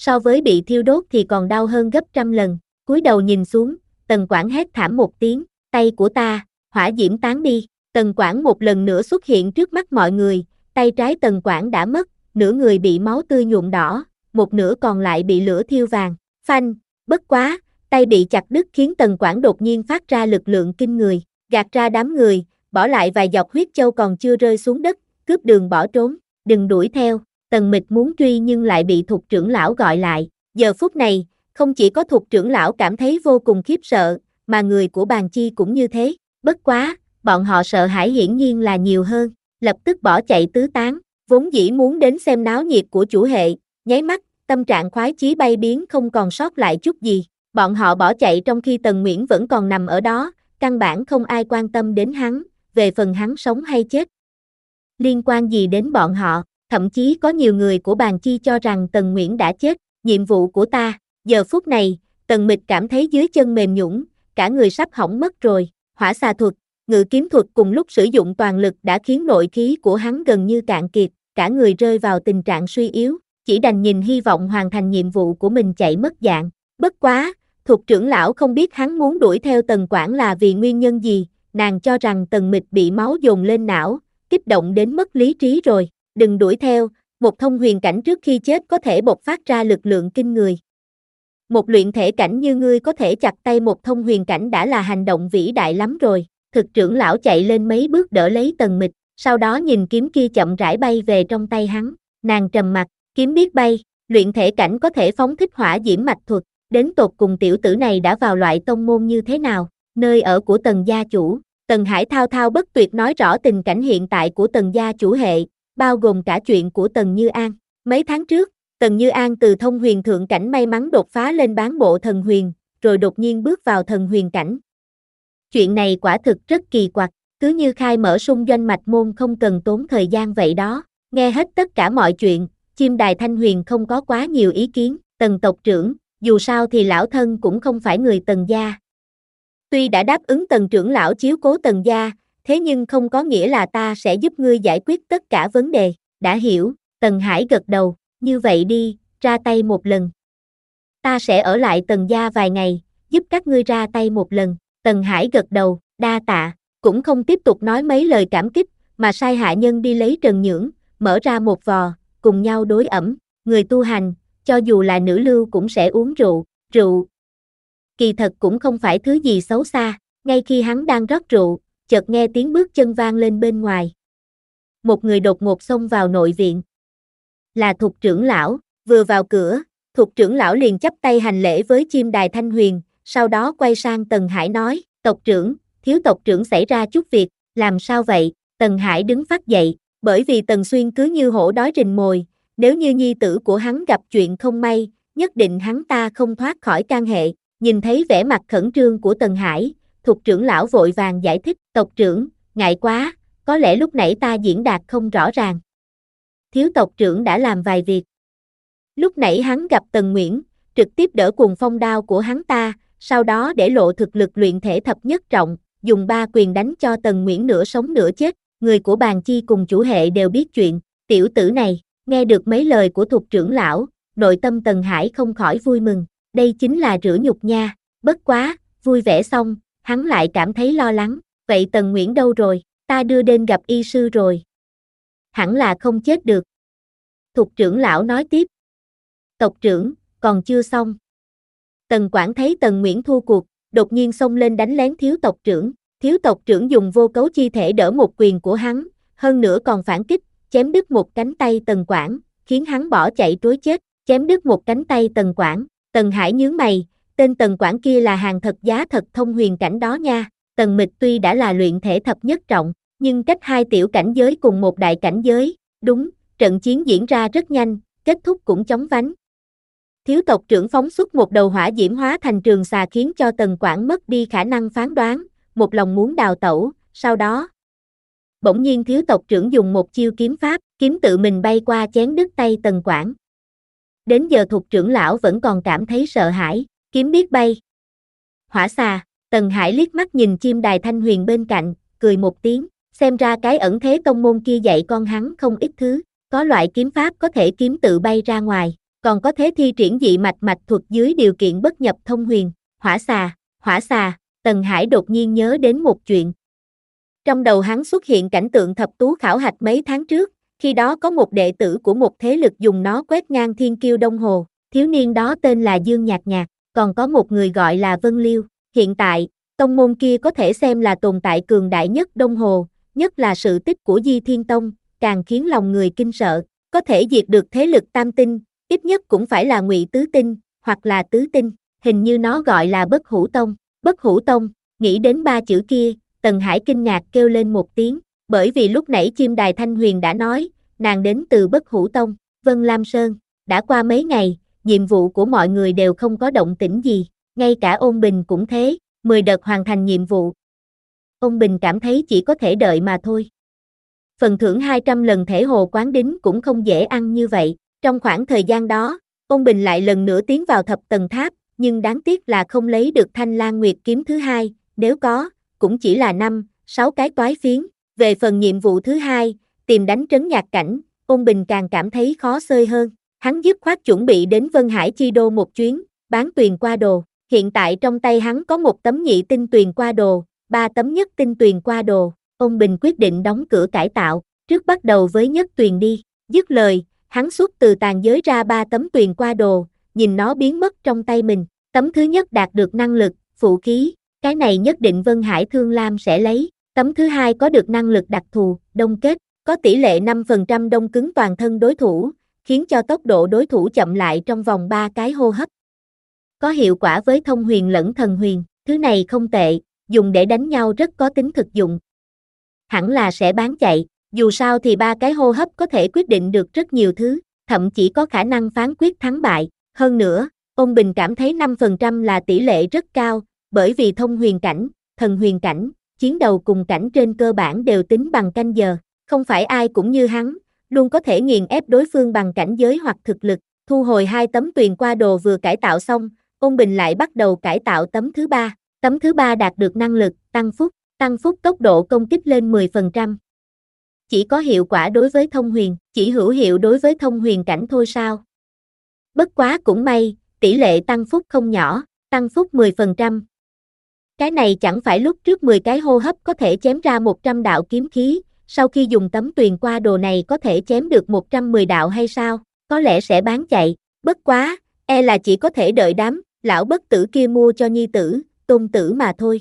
so với bị thiêu đốt thì còn đau hơn gấp trăm lần. Cúi đầu nhìn xuống, Tần Quảng hét thảm một tiếng, tay của ta, hỏa diễm tán đi. Tần Quảng một lần nữa xuất hiện trước mắt mọi người, tay trái Tần Quảng đã mất, nửa người bị máu tươi nhuộm đỏ, một nửa còn lại bị lửa thiêu vàng. Phanh, bất quá, tay bị chặt đứt khiến Tần Quảng đột nhiên phát ra lực lượng kinh người, gạt ra đám người, bỏ lại vài giọt huyết châu còn chưa rơi xuống đất, cướp đường bỏ trốn. Đừng đuổi theo. Tần Mịch muốn truy nhưng lại bị Thục trưởng lão gọi lại. Giờ phút này, không chỉ có Thục trưởng lão cảm thấy vô cùng khiếp sợ, mà người của Bàn Chi cũng như thế. Bất quá, bọn họ sợ hãi hiển nhiên là nhiều hơn, lập tức bỏ chạy tứ tán, vốn dĩ muốn đến xem náo nhiệt của chủ hệ, nháy mắt, tâm trạng khoái chí bay biến không còn sót lại chút gì. Bọn họ bỏ chạy trong khi Tần Nguyễn vẫn còn nằm ở đó, căn bản không ai quan tâm đến hắn, về phần hắn sống hay chết. Liên quan gì đến bọn họ, thậm chí có nhiều người của Bàn Chi cho rằng Tần Nguyễn đã chết, nhiệm vụ của ta. Giờ phút này, Tần Mịch cảm thấy dưới chân mềm nhũn, cả người sắp hỏng mất rồi. Hỏa xà thuật, ngự kiếm thuật cùng lúc sử dụng toàn lực đã khiến nội khí của hắn gần như cạn kiệt, cả người rơi vào tình trạng suy yếu, chỉ đành nhìn hy vọng hoàn thành nhiệm vụ của mình chạy mất dạng. Bất quá, Thục trưởng lão không biết hắn muốn đuổi theo Tần Quảng là vì nguyên nhân gì, nàng cho rằng Tần Mịch bị máu dồn lên não, kích động đến mất lý trí rồi. Đừng đuổi theo, một thông huyền cảnh trước khi chết có thể bộc phát ra lực lượng kinh người. Một luyện thể cảnh như ngươi có thể chặt tay một thông huyền cảnh đã là hành động vĩ đại lắm rồi. Thực trưởng lão chạy lên mấy bước đỡ lấy Tần Mịch, sau đó nhìn kiếm kia chậm rãi bay về trong tay hắn. Nàng trầm mặt, kiếm biết bay, luyện thể cảnh có thể phóng thích hỏa diễm mạch thuật, đến tột cùng tiểu tử này đã vào loại tông môn như thế nào? Nơi ở của Tần gia chủ. Tần Hải thao thao bất tuyệt nói rõ tình cảnh hiện tại của Tần gia chủ hệ, bao gồm cả chuyện của Tần Như An. Mấy tháng trước, Tần Như An từ thông huyền thượng cảnh may mắn đột phá lên bán bộ thần huyền, rồi đột nhiên bước vào thần huyền cảnh. Chuyện này quả thực rất kỳ quặc, cứ như khai mở sung doanh mạch môn không cần tốn thời gian vậy đó. Nghe hết tất cả mọi chuyện, Chim Đài Thanh Huyền không có quá nhiều ý kiến. Tần tộc trưởng, dù sao thì lão thân cũng không phải người Tần gia. Tuy đã đáp ứng Tần trưởng lão chiếu cố Tần gia, thế nhưng không có nghĩa là ta sẽ giúp ngươi giải quyết tất cả vấn đề. Đã hiểu, Tần Hải gật đầu, như vậy đi, ra tay một lần. Ta sẽ ở lại Tần gia vài ngày, giúp các ngươi ra tay một lần. Tần Hải gật đầu, đa tạ, cũng không tiếp tục nói mấy lời cảm kích, mà sai hạ nhân đi lấy trần nhưỡng, mở ra một vò, cùng nhau đối ẩm. Người tu hành, cho dù là nữ lưu cũng sẽ uống rượu, rượu. Kỳ thật cũng không phải thứ gì xấu xa, ngay khi hắn đang rót rượu, chợt nghe tiếng bước chân vang lên bên ngoài. Một người đột ngột xông vào nội viện. Là Thục trưởng lão, vừa vào cửa, Thục trưởng lão liền chắp tay hành lễ với Chim Đài Thanh Huyền, sau đó quay sang Tần Hải nói, tộc trưởng, thiếu tộc trưởng xảy ra chút việc, làm sao vậy? Tần Hải đứng phát dậy, bởi vì Tần Xuyên cứ như hổ đói rình mồi, nếu như nhi tử của hắn gặp chuyện không may, nhất định hắn ta không thoát khỏi can hệ. Nhìn thấy vẻ mặt khẩn trương của Tần Hải, Thục trưởng lão vội vàng giải thích, tộc trưởng, ngại quá, có lẽ lúc nãy ta diễn đạt không rõ ràng. Thiếu tộc trưởng đã làm vài việc. Lúc nãy hắn gặp Tần Nguyễn, trực tiếp đỡ cuồng phong đao của hắn ta, sau đó để lộ thực lực luyện thể thập nhất trọng, dùng ba quyền đánh cho Tần Nguyễn nửa sống nửa chết. Người của Bàn Chi cùng chủ hệ đều biết chuyện. Tiểu tử này, nghe được mấy lời của Thục trưởng lão, nội tâm Tần Hải không khỏi vui mừng. Đây chính là rửa nhục nha. Bất quá, vui vẻ xong, hắn lại cảm thấy lo lắng. Vậy Tần Nguyễn đâu rồi? Ta đưa đến gặp y sư rồi. Hẳn là không chết được. Thục trưởng lão nói tiếp. Tộc trưởng, còn chưa xong. Tần Quảng thấy Tần Nguyễn thua cuộc, đột nhiên xông lên đánh lén thiếu tộc trưởng. Thiếu tộc trưởng dùng vô cấu chi thể đỡ một quyền của hắn, hơn nữa còn phản kích, chém đứt một cánh tay Tần Quảng, khiến hắn bỏ chạy trối chết. Chém đứt một cánh tay Tần Quảng. Tần Hải nhướng mày, tên Tần Quảng kia là hàng thật giá thật thông huyền cảnh đó nha. Tần Mịch tuy đã là luyện thể thập nhất trọng, nhưng cách hai tiểu cảnh giới cùng một đại cảnh giới, đúng, trận chiến diễn ra rất nhanh, kết thúc cũng chóng vánh. Thiếu tộc trưởng phóng xuất một đầu hỏa diễm hóa thành trường xà khiến cho Tần Quảng mất đi khả năng phán đoán, một lòng muốn đào tẩu, sau đó. Bỗng nhiên thiếu tộc trưởng dùng một chiêu kiếm pháp, kiếm tự mình bay qua chém đứt tay Tần Quảng. Đến giờ Thục trưởng lão vẫn còn cảm thấy sợ hãi, kiếm biết bay. Hỏa xà, Tần Hải liếc mắt nhìn Chim Đài Thanh Huyền bên cạnh, cười một tiếng, xem ra cái ẩn thế tông môn kia dạy con hắn không ít thứ, có loại kiếm pháp có thể kiếm tự bay ra ngoài. còn có thể thi triển dị mạch mạch thuật dưới điều kiện bất nhập thông huyền. Hỏa xà, hỏa xà, Tần Hải đột nhiên nhớ đến một chuyện. Trong đầu hắn xuất hiện cảnh tượng thập tú khảo hạch mấy tháng trước, khi đó có một đệ tử của một thế lực dùng nó quét ngang thiên kiêu Đông Hồ, thiếu niên đó tên là Dương Nhạc Nhạc, còn có một người gọi là Vân Liêu. Hiện tại, tông môn kia có thể xem là tồn tại cường đại nhất Đông Hồ, nhất là sự tích của Di Thiên Tông, càng khiến lòng người kinh sợ, có thể diệt được thế lực tam tinh, ít nhất cũng phải là Ngụy tứ tinh, hoặc là tứ tinh, hình như nó gọi là Bất Hủ Tông. Bất Hủ Tông, nghĩ đến ba chữ kia, Tần Hải kinh ngạc kêu lên một tiếng, bởi vì lúc nãy chim đài Thanh Huyền đã nói, nàng đến từ Bất Hủ Tông. Vân Lam Sơn, đã qua mấy ngày, nhiệm vụ của mọi người đều không có động tĩnh gì, ngay cả Ôn Bình cũng thế, mười đợt hoàn thành nhiệm vụ. Ôn Bình cảm thấy chỉ có thể đợi mà thôi. Phần thưởng hai trăm lần thể hồ quán đính cũng không dễ ăn như vậy, trong khoảng thời gian đó, Ôn Bình lại lần nữa tiến vào thập tầng tháp, nhưng đáng tiếc là không lấy được Thanh Lan Nguyệt kiếm thứ hai, nếu có, cũng chỉ là năm, sáu cái toái phiến. Về phần nhiệm vụ thứ hai, tìm đánh trấn nhạc cảnh, Ôn Bình càng cảm thấy khó xơi hơn. Hắn dứt khoát chuẩn bị đến Vân Hải Chi Đô một chuyến, bán tuyền qua đồ. Hiện tại trong tay hắn có một tấm nhị tinh tuyền qua đồ, ba tấm nhất tinh tuyền qua đồ. Ôn Bình quyết định đóng cửa cải tạo, trước bắt đầu với nhất tuyền đi. Dứt lời, hắn xuất từ tàn giới ra ba tấm tuyền qua đồ, nhìn nó biến mất trong tay mình. Tấm thứ nhất đạt được năng lực, phụ khí, cái này nhất định Vân Hải Thương Lam sẽ lấy. Tấm thứ hai có được năng lực đặc thù, đông kết, có tỷ lệ năm phần trăm đông cứng toàn thân đối thủ, khiến cho tốc độ đối thủ chậm lại trong vòng ba cái hô hấp. Có hiệu quả với thông huyền lẫn thần huyền, thứ này không tệ, dùng để đánh nhau rất có tính thực dụng. Hẳn là sẽ bán chạy, dù sao thì ba cái hô hấp có thể quyết định được rất nhiều thứ, thậm chí có khả năng phán quyết thắng bại. Hơn nữa, Ôn Bình cảm thấy năm phần trăm là tỷ lệ rất cao, bởi vì thông huyền cảnh, thần huyền cảnh, chiến đầu cùng cảnh trên cơ bản đều tính bằng canh giờ, không phải ai cũng như hắn, luôn có thể nghiền ép đối phương bằng cảnh giới hoặc thực lực. Thu hồi hai tấm tuyền qua đồ vừa cải tạo xong, Ôn Bình lại bắt đầu cải tạo tấm thứ ba. Tấm thứ ba đạt được năng lực, tăng phúc, tăng phúc tốc độ công kích lên mười phần trăm. Chỉ có hiệu quả đối với thông huyền, chỉ hữu hiệu đối với thông huyền cảnh thôi sao? Bất quá cũng may, tỷ lệ tăng phúc không nhỏ, tăng phúc mười phần trăm. Cái này chẳng phải lúc trước mười cái hô hấp có thể chém ra một trăm đạo kiếm khí, sau khi dùng tấm tuyền qua đồ này có thể chém được một trăm mười đạo hay sao? Có lẽ sẽ bán chạy, bất quá, e là chỉ có thể đợi đám lão bất tử kia mua cho nhi tử, tôn tử mà thôi.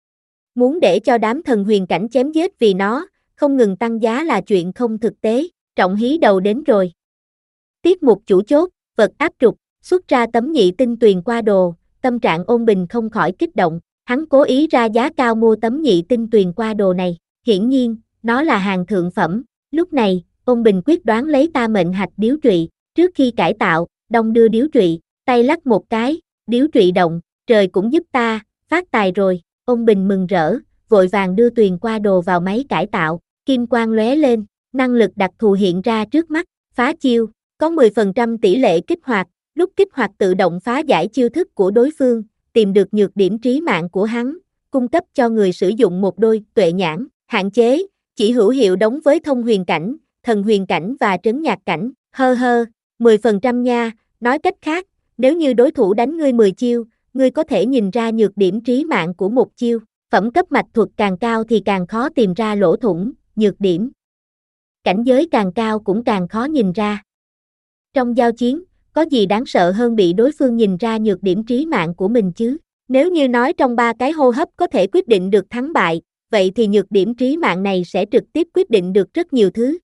Muốn để cho đám thần huyền cảnh chém giết vì nó, không ngừng tăng giá là chuyện không thực tế. Trọng hí đầu đến rồi. Tiết mục chủ chốt, vật áp trục, xuất ra tấm nhị tinh tuyền qua đồ, tâm trạng Ôn Bình không khỏi kích động, hắn cố ý ra giá cao mua tấm nhị tinh tuyền qua đồ này, hiển nhiên, nó là hàng thượng phẩm. Lúc này, Ôn Bình quyết đoán lấy ta mệnh hạch điếu trụy, trước khi cải tạo, đong đưa điếu trụy, tay lắc một cái, điếu trụy động, trời cũng giúp ta, phát tài rồi. Ôn Bình mừng rỡ, vội vàng đưa tuyền qua đồ vào máy cải tạo, kim quang lóe lên, năng lực đặc thù hiện ra trước mắt, phá chiêu, có mười phần trăm tỷ lệ kích hoạt, lúc kích hoạt tự động phá giải chiêu thức của đối phương, tìm được nhược điểm trí mạng của hắn, cung cấp cho người sử dụng một đôi tuệ nhãn, hạn chế, chỉ hữu hiệu đóng với thông huyền cảnh, thần huyền cảnh và trấn nhạc cảnh, hơ hơ, mười phần trăm nha, nói cách khác, nếu như đối thủ đánh ngươi mười chiêu, ngươi có thể nhìn ra nhược điểm trí mạng của một chiêu, phẩm cấp mạch thuật càng cao thì càng khó tìm ra lỗ thủng, nhược điểm. Cảnh giới càng cao cũng càng khó nhìn ra. Trong giao chiến, có gì đáng sợ hơn bị đối phương nhìn ra nhược điểm trí mạng của mình chứ? Nếu như nói trong ba cái hô hấp có thể quyết định được thắng bại, vậy thì nhược điểm trí mạng này sẽ trực tiếp quyết định được rất nhiều thứ.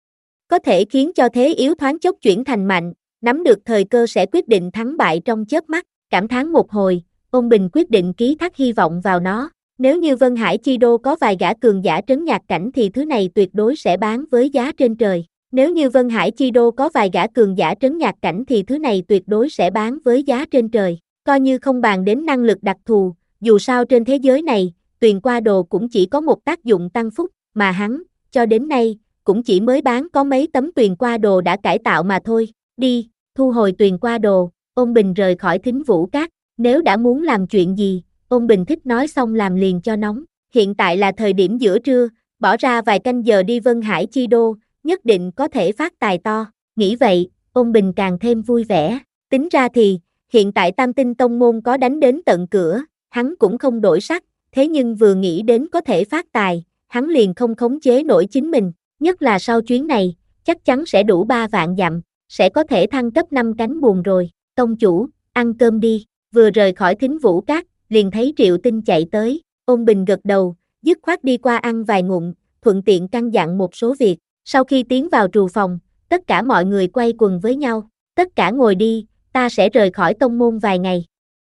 Có thể khiến cho thế yếu thoáng chốc chuyển thành mạnh, nắm được thời cơ sẽ quyết định thắng bại trong chớp mắt. Cảm thán một hồi, Ôn Bình quyết định ký thác hy vọng vào nó. Nếu như Vân Hải Chi Đô có vài gã cường giả trấn nhạc cảnh thì thứ này tuyệt đối sẽ bán với giá trên trời. Nếu như Vân Hải Chi Đô có vài gã cường giả trấn nhạc cảnh thì thứ này tuyệt đối sẽ bán với giá trên trời. Coi như không bàn đến năng lực đặc thù, dù sao trên thế giới này, tuyền qua đồ cũng chỉ có một tác dụng tăng phúc, mà hắn, cho đến nay, cũng chỉ mới bán có mấy tấm tuyền qua đồ đã cải tạo mà thôi. Đi, thu hồi tuyền qua đồ, Ôn Bình rời khỏi Thính Vũ Các. Nếu đã muốn làm chuyện gì, Ôn Bình thích nói xong làm liền cho nóng. Hiện tại là thời điểm giữa trưa, bỏ ra vài canh giờ đi Vân Hải Chi Đô, nhất định có thể phát tài to. Nghĩ vậy, Ôn Bình càng thêm vui vẻ. Tính ra thì, hiện tại Tam Tinh Tông Môn có đánh đến tận cửa, hắn cũng không đổi sắc, thế nhưng vừa nghĩ đến có thể phát tài, hắn liền không khống chế nổi chính mình, nhất là sau chuyến này, chắc chắn sẽ đủ ba vạn dặm, sẽ có thể thăng cấp năm cánh buồm rồi. Tông chủ, ăn cơm đi. Vừa rời khỏi Thính Vũ Các, liền thấy Triệu Tinh chạy tới, Ôn Bình gật đầu, dứt khoát đi qua ăn vài ngụm, thuận tiện căn dặn một số việc. Sau khi tiến vào trù phòng, tất cả mọi người quay quần với nhau, tất cả ngồi đi, ta sẽ rời khỏi tông môn vài ngày.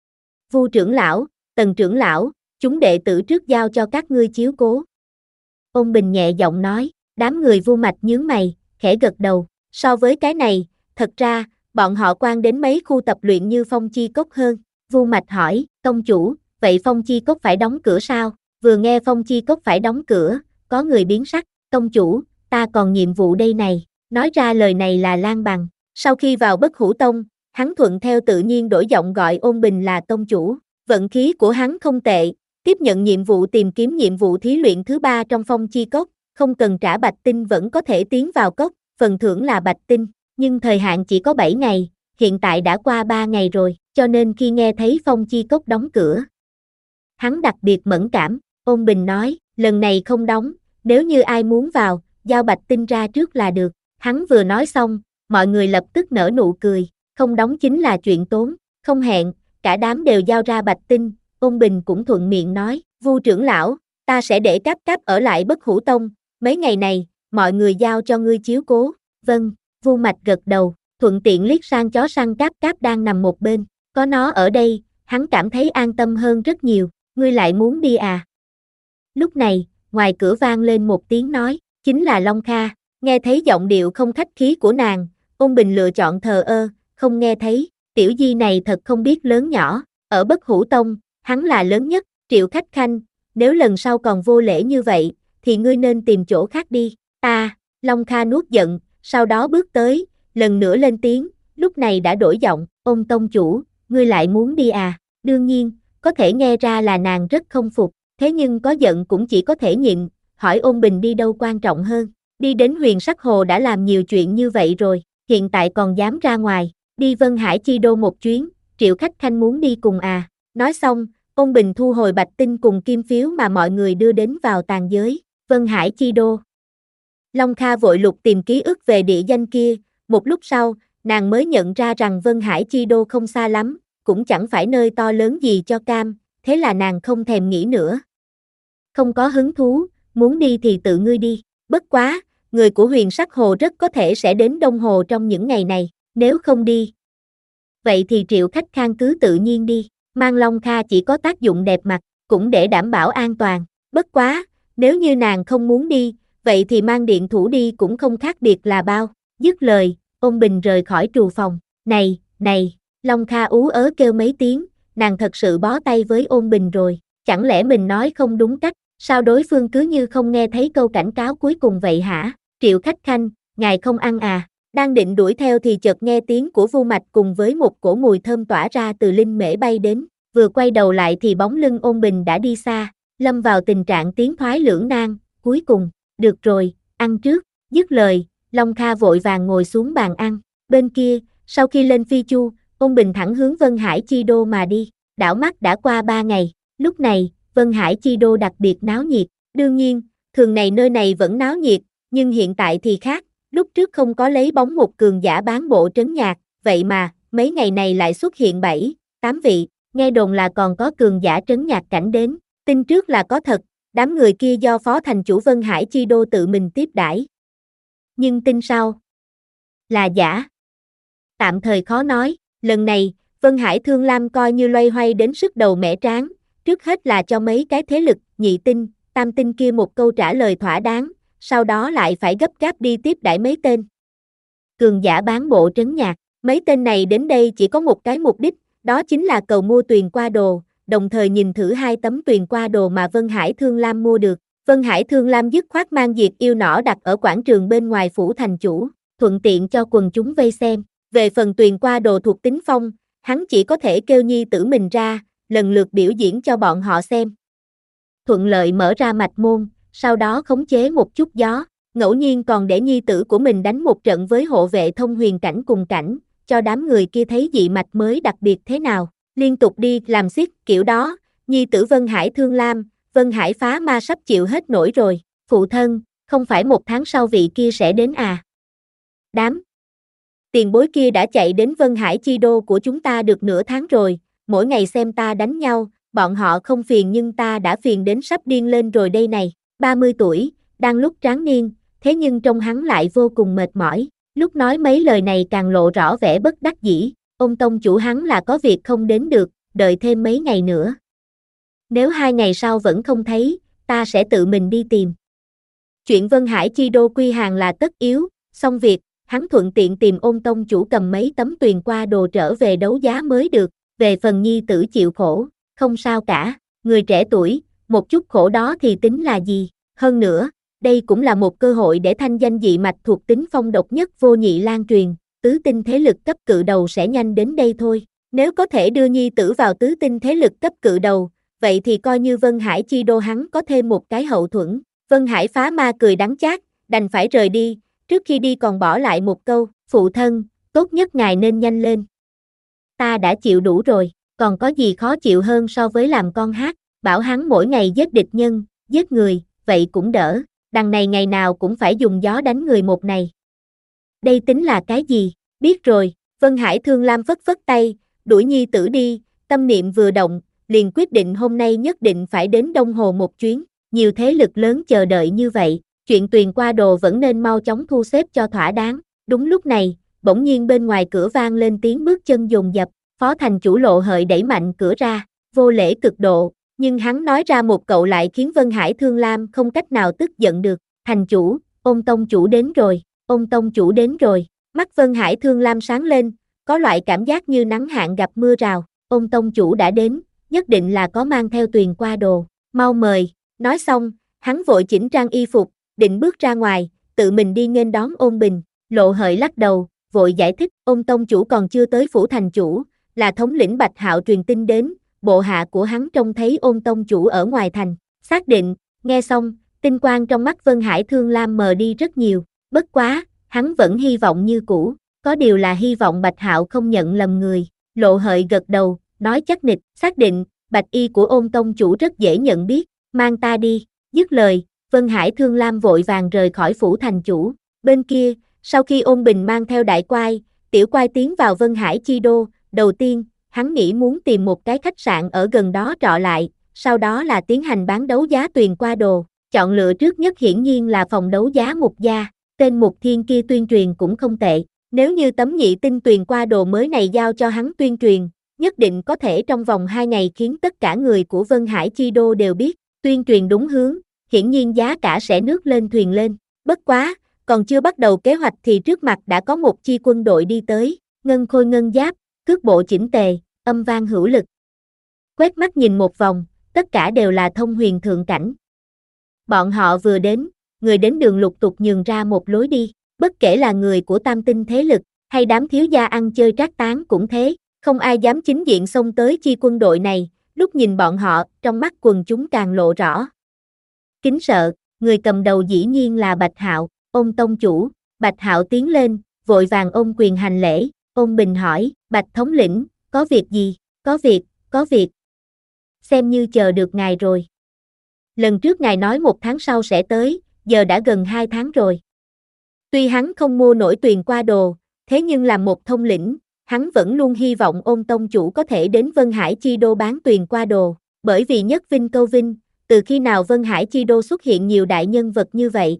Vu trưởng lão, Tần trưởng lão, chúng đệ tử trước giao cho các ngươi chiếu cố. Ôn Bình nhẹ giọng nói, đám người Vu Mạch nhướng mày, khẽ gật đầu, so với cái này, thật ra, bọn họ quan đến mấy khu tập luyện như Phong Chi Cốc hơn. Vu Mạch hỏi, tông chủ, vậy Phong Chi Cốc phải đóng cửa sao? Vừa nghe Phong Chi Cốc phải đóng cửa, có người biến sắc, tông chủ, ta còn nhiệm vụ đây này. Nói ra lời này là Lan Bằng. Sau khi vào Bất Hủ Tông, hắn thuận theo tự nhiên đổi giọng gọi Ôn Bình là tông chủ. Vận khí của hắn không tệ, tiếp nhận nhiệm vụ tìm kiếm nhiệm vụ thí luyện thứ ba trong Phong Chi Cốc, không cần trả bạch tinh vẫn có thể tiến vào cốc, phần thưởng là bạch tinh, nhưng thời hạn chỉ có bảy ngày, hiện tại đã qua ba ngày rồi, cho nên khi nghe thấy Phong Chi Cốc đóng cửa, hắn đặc biệt mẫn cảm. Ôn Bình nói, lần này không đóng, nếu như ai muốn vào, giao bạch tinh ra trước là được. Hắn vừa nói xong, mọi người lập tức nở nụ cười, không đóng chính là chuyện tốn, không hẹn, cả đám đều giao ra bạch tinh. Ôn Bình cũng thuận miệng nói, Vu trưởng lão, ta sẽ để Cáp Cáp ở lại Bất Hủ Tông, mấy ngày này, mọi người giao cho ngươi chiếu cố. Vâng, Vu Mạch gật đầu, thuận tiện liếc sang chó săn Cáp Cáp đang nằm một bên, có nó ở đây, hắn cảm thấy an tâm hơn rất nhiều. Ngươi lại muốn đi à? Lúc này, ngoài cửa vang lên một tiếng nói, chính là Long Kha. Nghe thấy giọng điệu không khách khí của nàng, Ôn Bình lựa chọn thờ ơ, không nghe thấy. Tiểu Di này thật không biết lớn nhỏ, ở Bất Hủ Tông, hắn là lớn nhất. Triệu Khách Khanh, nếu lần sau còn vô lễ như vậy, thì ngươi nên tìm chỗ khác đi. Ta, Long Kha nuốt giận, sau đó bước tới, lần nữa lên tiếng, lúc này đã đổi giọng, Ôn tông chủ, ngươi lại muốn đi à? Đương nhiên, có thể nghe ra là nàng rất không phục, thế nhưng có giận cũng chỉ có thể nhịn, hỏi Ôn Bình đi đâu quan trọng hơn. Đi đến Huyền Sắc Hồ đã làm nhiều chuyện như vậy rồi, hiện tại còn dám ra ngoài, đi Vân Hải Chi Đô một chuyến, Triệu Khách Khanh muốn đi cùng à? Nói xong, Ôn Bình thu hồi bạch tinh cùng kim phiếu mà mọi người đưa đến vào tàn giới. Vân Hải Chi Đô. Long Kha vội lục tìm ký ức về địa danh kia, một lúc sau, nàng mới nhận ra rằng Vân Hải Chi Đô không xa lắm, cũng chẳng phải nơi to lớn gì cho cam, thế là nàng không thèm nghĩ nữa. Không có hứng thú, muốn đi thì tự ngươi đi, bất quá, người của Huyền Sắc Hồ rất có thể sẽ đến Đông Hồ trong những ngày này, nếu không đi. Vậy thì Triệu Khách Khang cứ tự nhiên đi, mang Long Kha chỉ có tác dụng đẹp mặt, cũng để đảm bảo an toàn, bất quá, nếu như nàng không muốn đi, vậy thì mang điện thủ đi cũng không khác biệt là bao. Dứt lời, Ôn Bình rời khỏi trù phòng, này, này. Long Kha ú ớ kêu mấy tiếng, nàng thật sự bó tay với Ôn Bình rồi, chẳng lẽ mình nói không đúng cách, sao đối phương cứ như không nghe thấy câu cảnh cáo cuối cùng vậy hả? Triệu Khách Khanh, ngài không ăn à? Đang định đuổi theo thì chợt nghe tiếng của Vu Mạch cùng với một cổ mùi thơm tỏa ra từ linh mễ bay đến, vừa quay đầu lại thì bóng lưng Ôn Bình đã đi xa, lâm vào tình trạng tiến thoái lưỡng nan, cuối cùng, được rồi, ăn trước, dứt lời, Long Kha vội vàng ngồi xuống bàn ăn, bên kia, sau khi lên phi chu, Ôn Bình thẳng hướng Vân Hải Chi Đô mà đi, đảo mắt đã qua ba ngày, lúc này, Vân Hải Chi Đô đặc biệt náo nhiệt, đương nhiên, thường này nơi này vẫn náo nhiệt, nhưng hiện tại thì khác, lúc trước không có lấy bóng một cường giả bán bộ trấn nhạc, vậy mà, mấy ngày này lại xuất hiện bảy, tám vị, nghe đồn là còn có cường giả trấn nhạc cảnh đến, tin trước là có thật, đám người kia do Phó Thành chủ Vân Hải Chi Đô tự mình tiếp đãi. Nhưng tin sau là giả. Tạm thời khó nói. Lần này, Vân Hải Thương Lam coi như loay hoay đến sức đầu mẻ trán, trước hết là cho mấy cái thế lực, nhị tinh, tam tinh kia một câu trả lời thỏa đáng, sau đó lại phải gấp gáp đi tiếp đãi mấy tên cường giả bán bộ trấn nhạc. Mấy tên này đến đây chỉ có một cái mục đích, đó chính là cầu mua Tuyền Qua Đồ, đồng thời nhìn thử hai tấm Tuyền Qua Đồ mà Vân Hải Thương Lam mua được. Vân Hải Thương Lam dứt khoát mang Diệt Yêu Nỏ đặt ở quảng trường bên ngoài phủ thành chủ, thuận tiện cho quần chúng vây xem. Về phần Tuyền Qua Đồ thuộc tính phong, hắn chỉ có thể kêu nhi tử mình ra, lần lượt biểu diễn cho bọn họ xem. Thuận lợi mở ra mạch môn, sau đó khống chế một chút gió, ngẫu nhiên còn để nhi tử của mình đánh một trận với hộ vệ thông huyền cảnh cùng cảnh, cho đám người kia thấy dị mạch mới đặc biệt thế nào, liên tục đi làm xiết kiểu đó, nhi tử Vân Hải Thương Lam, Vân Hải phá ma sắp chịu hết nổi rồi, phụ thân, không phải một tháng sau vị kia sẽ đến à? Đám tiền bối kia đã chạy đến Vân Hải chi đô của chúng ta được nửa tháng rồi, mỗi ngày xem ta đánh nhau, bọn họ không phiền nhưng ta đã phiền đến sắp điên lên rồi đây này, ba mươi tuổi, đang lúc tráng niên, thế nhưng trông hắn lại vô cùng mệt mỏi, lúc nói mấy lời này càng lộ rõ vẻ bất đắc dĩ, ông tông chủ hắn là có việc không đến được, đợi thêm mấy ngày nữa. Nếu hai ngày sau vẫn không thấy, ta sẽ tự mình đi tìm. Chuyện Vân Hải chi đô quy hàng là tất yếu, xong việc, hắn thuận tiện tìm Ôn tông chủ cầm mấy tấm tuyền qua đồ trở về đấu giá mới được, về phần nhi tử chịu khổ, không sao cả, người trẻ tuổi, một chút khổ đó thì tính là gì, hơn nữa, đây cũng là một cơ hội để thanh danh dị mạch thuộc tính phong độc nhất vô nhị lan truyền, tứ tinh thế lực cấp cự đầu sẽ nhanh đến đây thôi, nếu có thể đưa nhi tử vào tứ tinh thế lực cấp cự đầu, vậy thì coi như Vân Hải chi đô hắn có thêm một cái hậu thuẫn. Vân Hải phá ma cười đắng chát, đành phải rời đi, trước khi đi còn bỏ lại một câu, phụ thân, tốt nhất ngài nên nhanh lên. Ta đã chịu đủ rồi, còn có gì khó chịu hơn so với làm con hát, bảo hắn mỗi ngày giết địch nhân, giết người, vậy cũng đỡ, đằng này ngày nào cũng phải dùng gió đánh người một này. Đây tính là cái gì, biết rồi, Vân Hải Thương Lam phất phất tay, đuổi nhi tử đi, tâm niệm vừa động, liền quyết định hôm nay nhất định phải đến Đông Hồ một chuyến, nhiều thế lực lớn chờ đợi như vậy, chuyện tuyền qua đồ vẫn nên mau chóng thu xếp cho thỏa đáng, đúng lúc này, bỗng nhiên bên ngoài cửa vang lên tiếng bước chân dồn dập, phó thành chủ Lộ Hợi đẩy mạnh cửa ra, vô lễ cực độ, nhưng hắn nói ra một cậu lại khiến Vân Hải Thương Lam không cách nào tức giận được, thành chủ, Ôn tông chủ đến rồi, Ôn tông chủ đến rồi, mắt Vân Hải Thương Lam sáng lên, có loại cảm giác như nắng hạn gặp mưa rào, Ôn tông chủ đã đến, nhất định là có mang theo tuyền qua đồ, mau mời, nói xong, hắn vội chỉnh trang y phục, định bước ra ngoài, tự mình đi nghênh đón Ôn Bình, Lộ Hợi lắc đầu, vội giải thích, Ôn tông chủ còn chưa tới phủ thành chủ, là thống lĩnh Bạch Hạo truyền tin đến, bộ hạ của hắn trông thấy Ôn tông chủ ở ngoài thành, xác định, nghe xong, tinh quang trong mắt Vân Hải Thương Lam mờ đi rất nhiều, bất quá, hắn vẫn hy vọng như cũ, có điều là hy vọng Bạch Hạo không nhận lầm người, Lộ Hợi gật đầu, nói chắc nịch, xác định, bạch y của Ôn tông chủ rất dễ nhận biết, mang ta đi, dứt lời, Vân Hải Thương Lam vội vàng rời khỏi phủ thành chủ, bên kia, sau khi Ôn Bình mang theo đại quai, tiểu quai tiến vào Vân Hải chi đô, đầu tiên, hắn nghĩ muốn tìm một cái khách sạn ở gần đó trọ lại, sau đó là tiến hành bán đấu giá tuyền qua đồ, chọn lựa trước nhất hiển nhiên là phòng đấu giá Mục Gia, tên Mục Thiên kia tuyên truyền cũng không tệ, nếu như tấm nhị tinh tuyền qua đồ mới này giao cho hắn tuyên truyền, nhất định có thể trong vòng hai ngày khiến tất cả người của Vân Hải chi đô đều biết, tuyên truyền đúng hướng, hiển nhiên giá cả sẽ nước lên thuyền lên, bất quá, còn chưa bắt đầu kế hoạch thì trước mặt đã có một chi quân đội đi tới, ngân khôi ngân giáp, cước bộ chỉnh tề, âm vang hữu lực. Quét mắt nhìn một vòng, tất cả đều là thông huyền thượng cảnh. Bọn họ vừa đến, người đến đường lục tục nhường ra một lối đi, bất kể là người của tam tinh thế lực, hay đám thiếu gia ăn chơi trác tán cũng thế, không ai dám chính diện xông tới chi quân đội này, lúc nhìn bọn họ, trong mắt quần chúng càng lộ rõ. Kính sợ, người cầm đầu dĩ nhiên là Bạch Hạo, Ôn tông chủ, Bạch Hạo tiến lên, vội vàng ôm quyền hành lễ, Ôn Bình hỏi, Bạch thống lĩnh, có việc gì, có việc, có việc. Xem như chờ được ngài rồi. Lần trước ngài nói một tháng sau sẽ tới, giờ đã gần hai tháng rồi. Tuy hắn không mua nổi tuyền qua đồ, thế nhưng làm một thông lĩnh, hắn vẫn luôn hy vọng Ôn tông chủ có thể đến Vân Hải chi đô bán tuyền qua đồ, bởi vì nhất vinh câu vinh, từ khi nào Vân Hải chi đô xuất hiện nhiều đại nhân vật như vậy?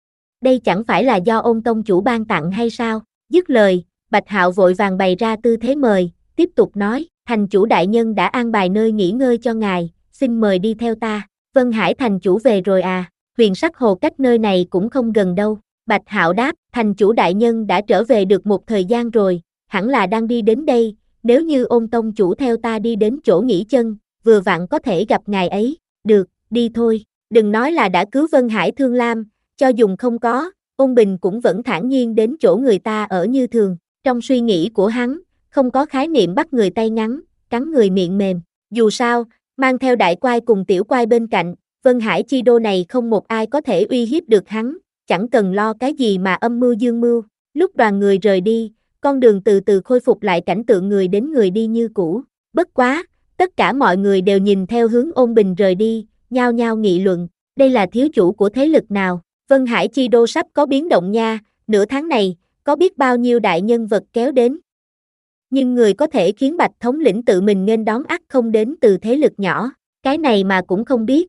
Đây chẳng phải là do Ôn tông chủ ban tặng hay sao? Dứt lời, Bạch Hạo vội vàng bày ra tư thế mời, tiếp tục nói, thành chủ đại nhân đã an bài nơi nghỉ ngơi cho ngài, xin mời đi theo ta. Vân Hải thành chủ về rồi à? Huyền Sắc Hồ cách nơi này cũng không gần đâu. Bạch Hạo đáp, thành chủ đại nhân đã trở về được một thời gian rồi, hẳn là đang đi đến đây, nếu như Ôn tông chủ theo ta đi đến chỗ nghỉ chân, vừa vặn có thể gặp ngài ấy. Được, đi thôi, đừng nói là đã cứu Vân Hải Thương Lam, cho dùng không có, Ôn Bình cũng vẫn thản nhiên đến chỗ người ta ở như thường, trong suy nghĩ của hắn, không có khái niệm bắt người tay ngắn, cắn người miệng mềm, dù sao, mang theo đại quai cùng tiểu quai bên cạnh, Vân Hải chi đô này không một ai có thể uy hiếp được hắn, chẳng cần lo cái gì mà âm mưu dương mưu. Lúc đoàn người rời đi, con đường từ từ khôi phục lại cảnh tượng người đến người đi như cũ. Bất quá, tất cả mọi người đều nhìn theo hướng Ôn Bình rời đi, nhao nhao nghị luận, đây là thiếu chủ của thế lực nào? Vân Hải Chi Đô sắp có biến động nha, nửa tháng này, có biết bao nhiêu đại nhân vật kéo đến. Nhưng người có thể khiến Bạch thống lĩnh tự mình nghênh đón ắt không đến từ thế lực nhỏ, cái này mà cũng không biết.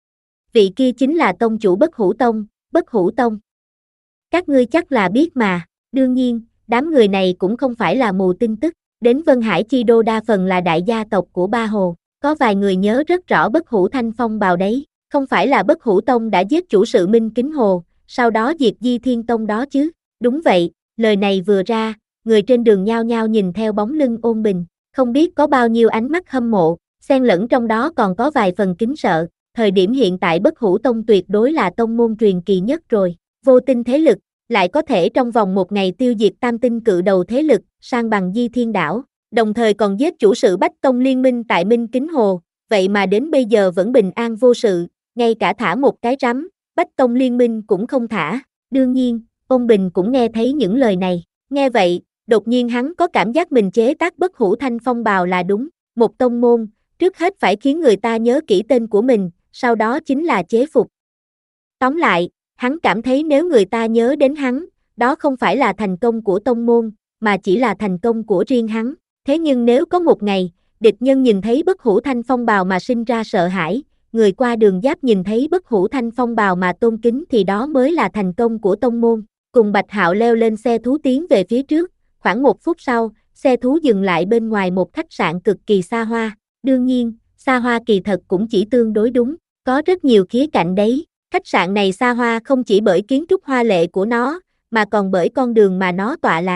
Vị kia chính là tông chủ Bất Hủ Tông, Bất Hủ Tông. Các ngươi chắc là biết mà, đương nhiên, đám người này cũng không phải là mù tin tức, đến Vân Hải Chi Đô đa phần là đại gia tộc của Ba Hồ, có vài người nhớ rất rõ Bất Hủ Thanh Phong bào đấy, không phải là Bất Hủ Tông đã giết chủ sự Minh Kính Hồ, sau đó diệt Di Thiên Tông đó chứ, đúng vậy, lời này vừa ra, người trên đường nhao nhao nhìn theo bóng lưng Ôn Bình, không biết có bao nhiêu ánh mắt hâm mộ, xen lẫn trong đó còn có vài phần kính sợ, thời điểm hiện tại Bất Hủ Tông tuyệt đối là tông môn truyền kỳ nhất rồi, vô tinh thế lực, lại có thể trong vòng một ngày tiêu diệt tam tinh cự đầu thế lực, sang bằng Di Thiên Đảo, đồng thời còn giết chủ sự Bách Tông liên minh tại Minh Kính Hồ, vậy mà đến bây giờ vẫn bình an vô sự, ngay cả thả một cái rắm, Bách Tông liên minh cũng không thả, đương nhiên, Ôn Bình cũng nghe thấy những lời này, nghe vậy, đột nhiên hắn có cảm giác mình chế tác Bất Hủ Thanh Phong bào là đúng, một tông môn, trước hết phải khiến người ta nhớ kỹ tên của mình, sau đó chính là chế phục. Tóm lại, hắn cảm thấy nếu người ta nhớ đến hắn, đó không phải là thành công của tông môn, mà chỉ là thành công của riêng hắn. Thế nhưng nếu có một ngày, địch nhân nhìn thấy Bất Hủ Thanh Phong bào mà sinh ra sợ hãi, người qua đường giáp nhìn thấy Bất Hủ Thanh Phong bào mà tôn kính thì đó mới là thành công của tông môn. Cùng Bạch Hạo leo lên xe thú tiến về phía trước, khoảng một phút sau, xe thú dừng lại bên ngoài một khách sạn cực kỳ xa hoa. Đương nhiên, xa hoa kỳ thật cũng chỉ tương đối đúng, có rất nhiều khía cạnh đấy. Khách sạn này xa hoa không chỉ bởi kiến trúc hoa lệ của nó, mà còn bởi con đường mà nó tọa lạc.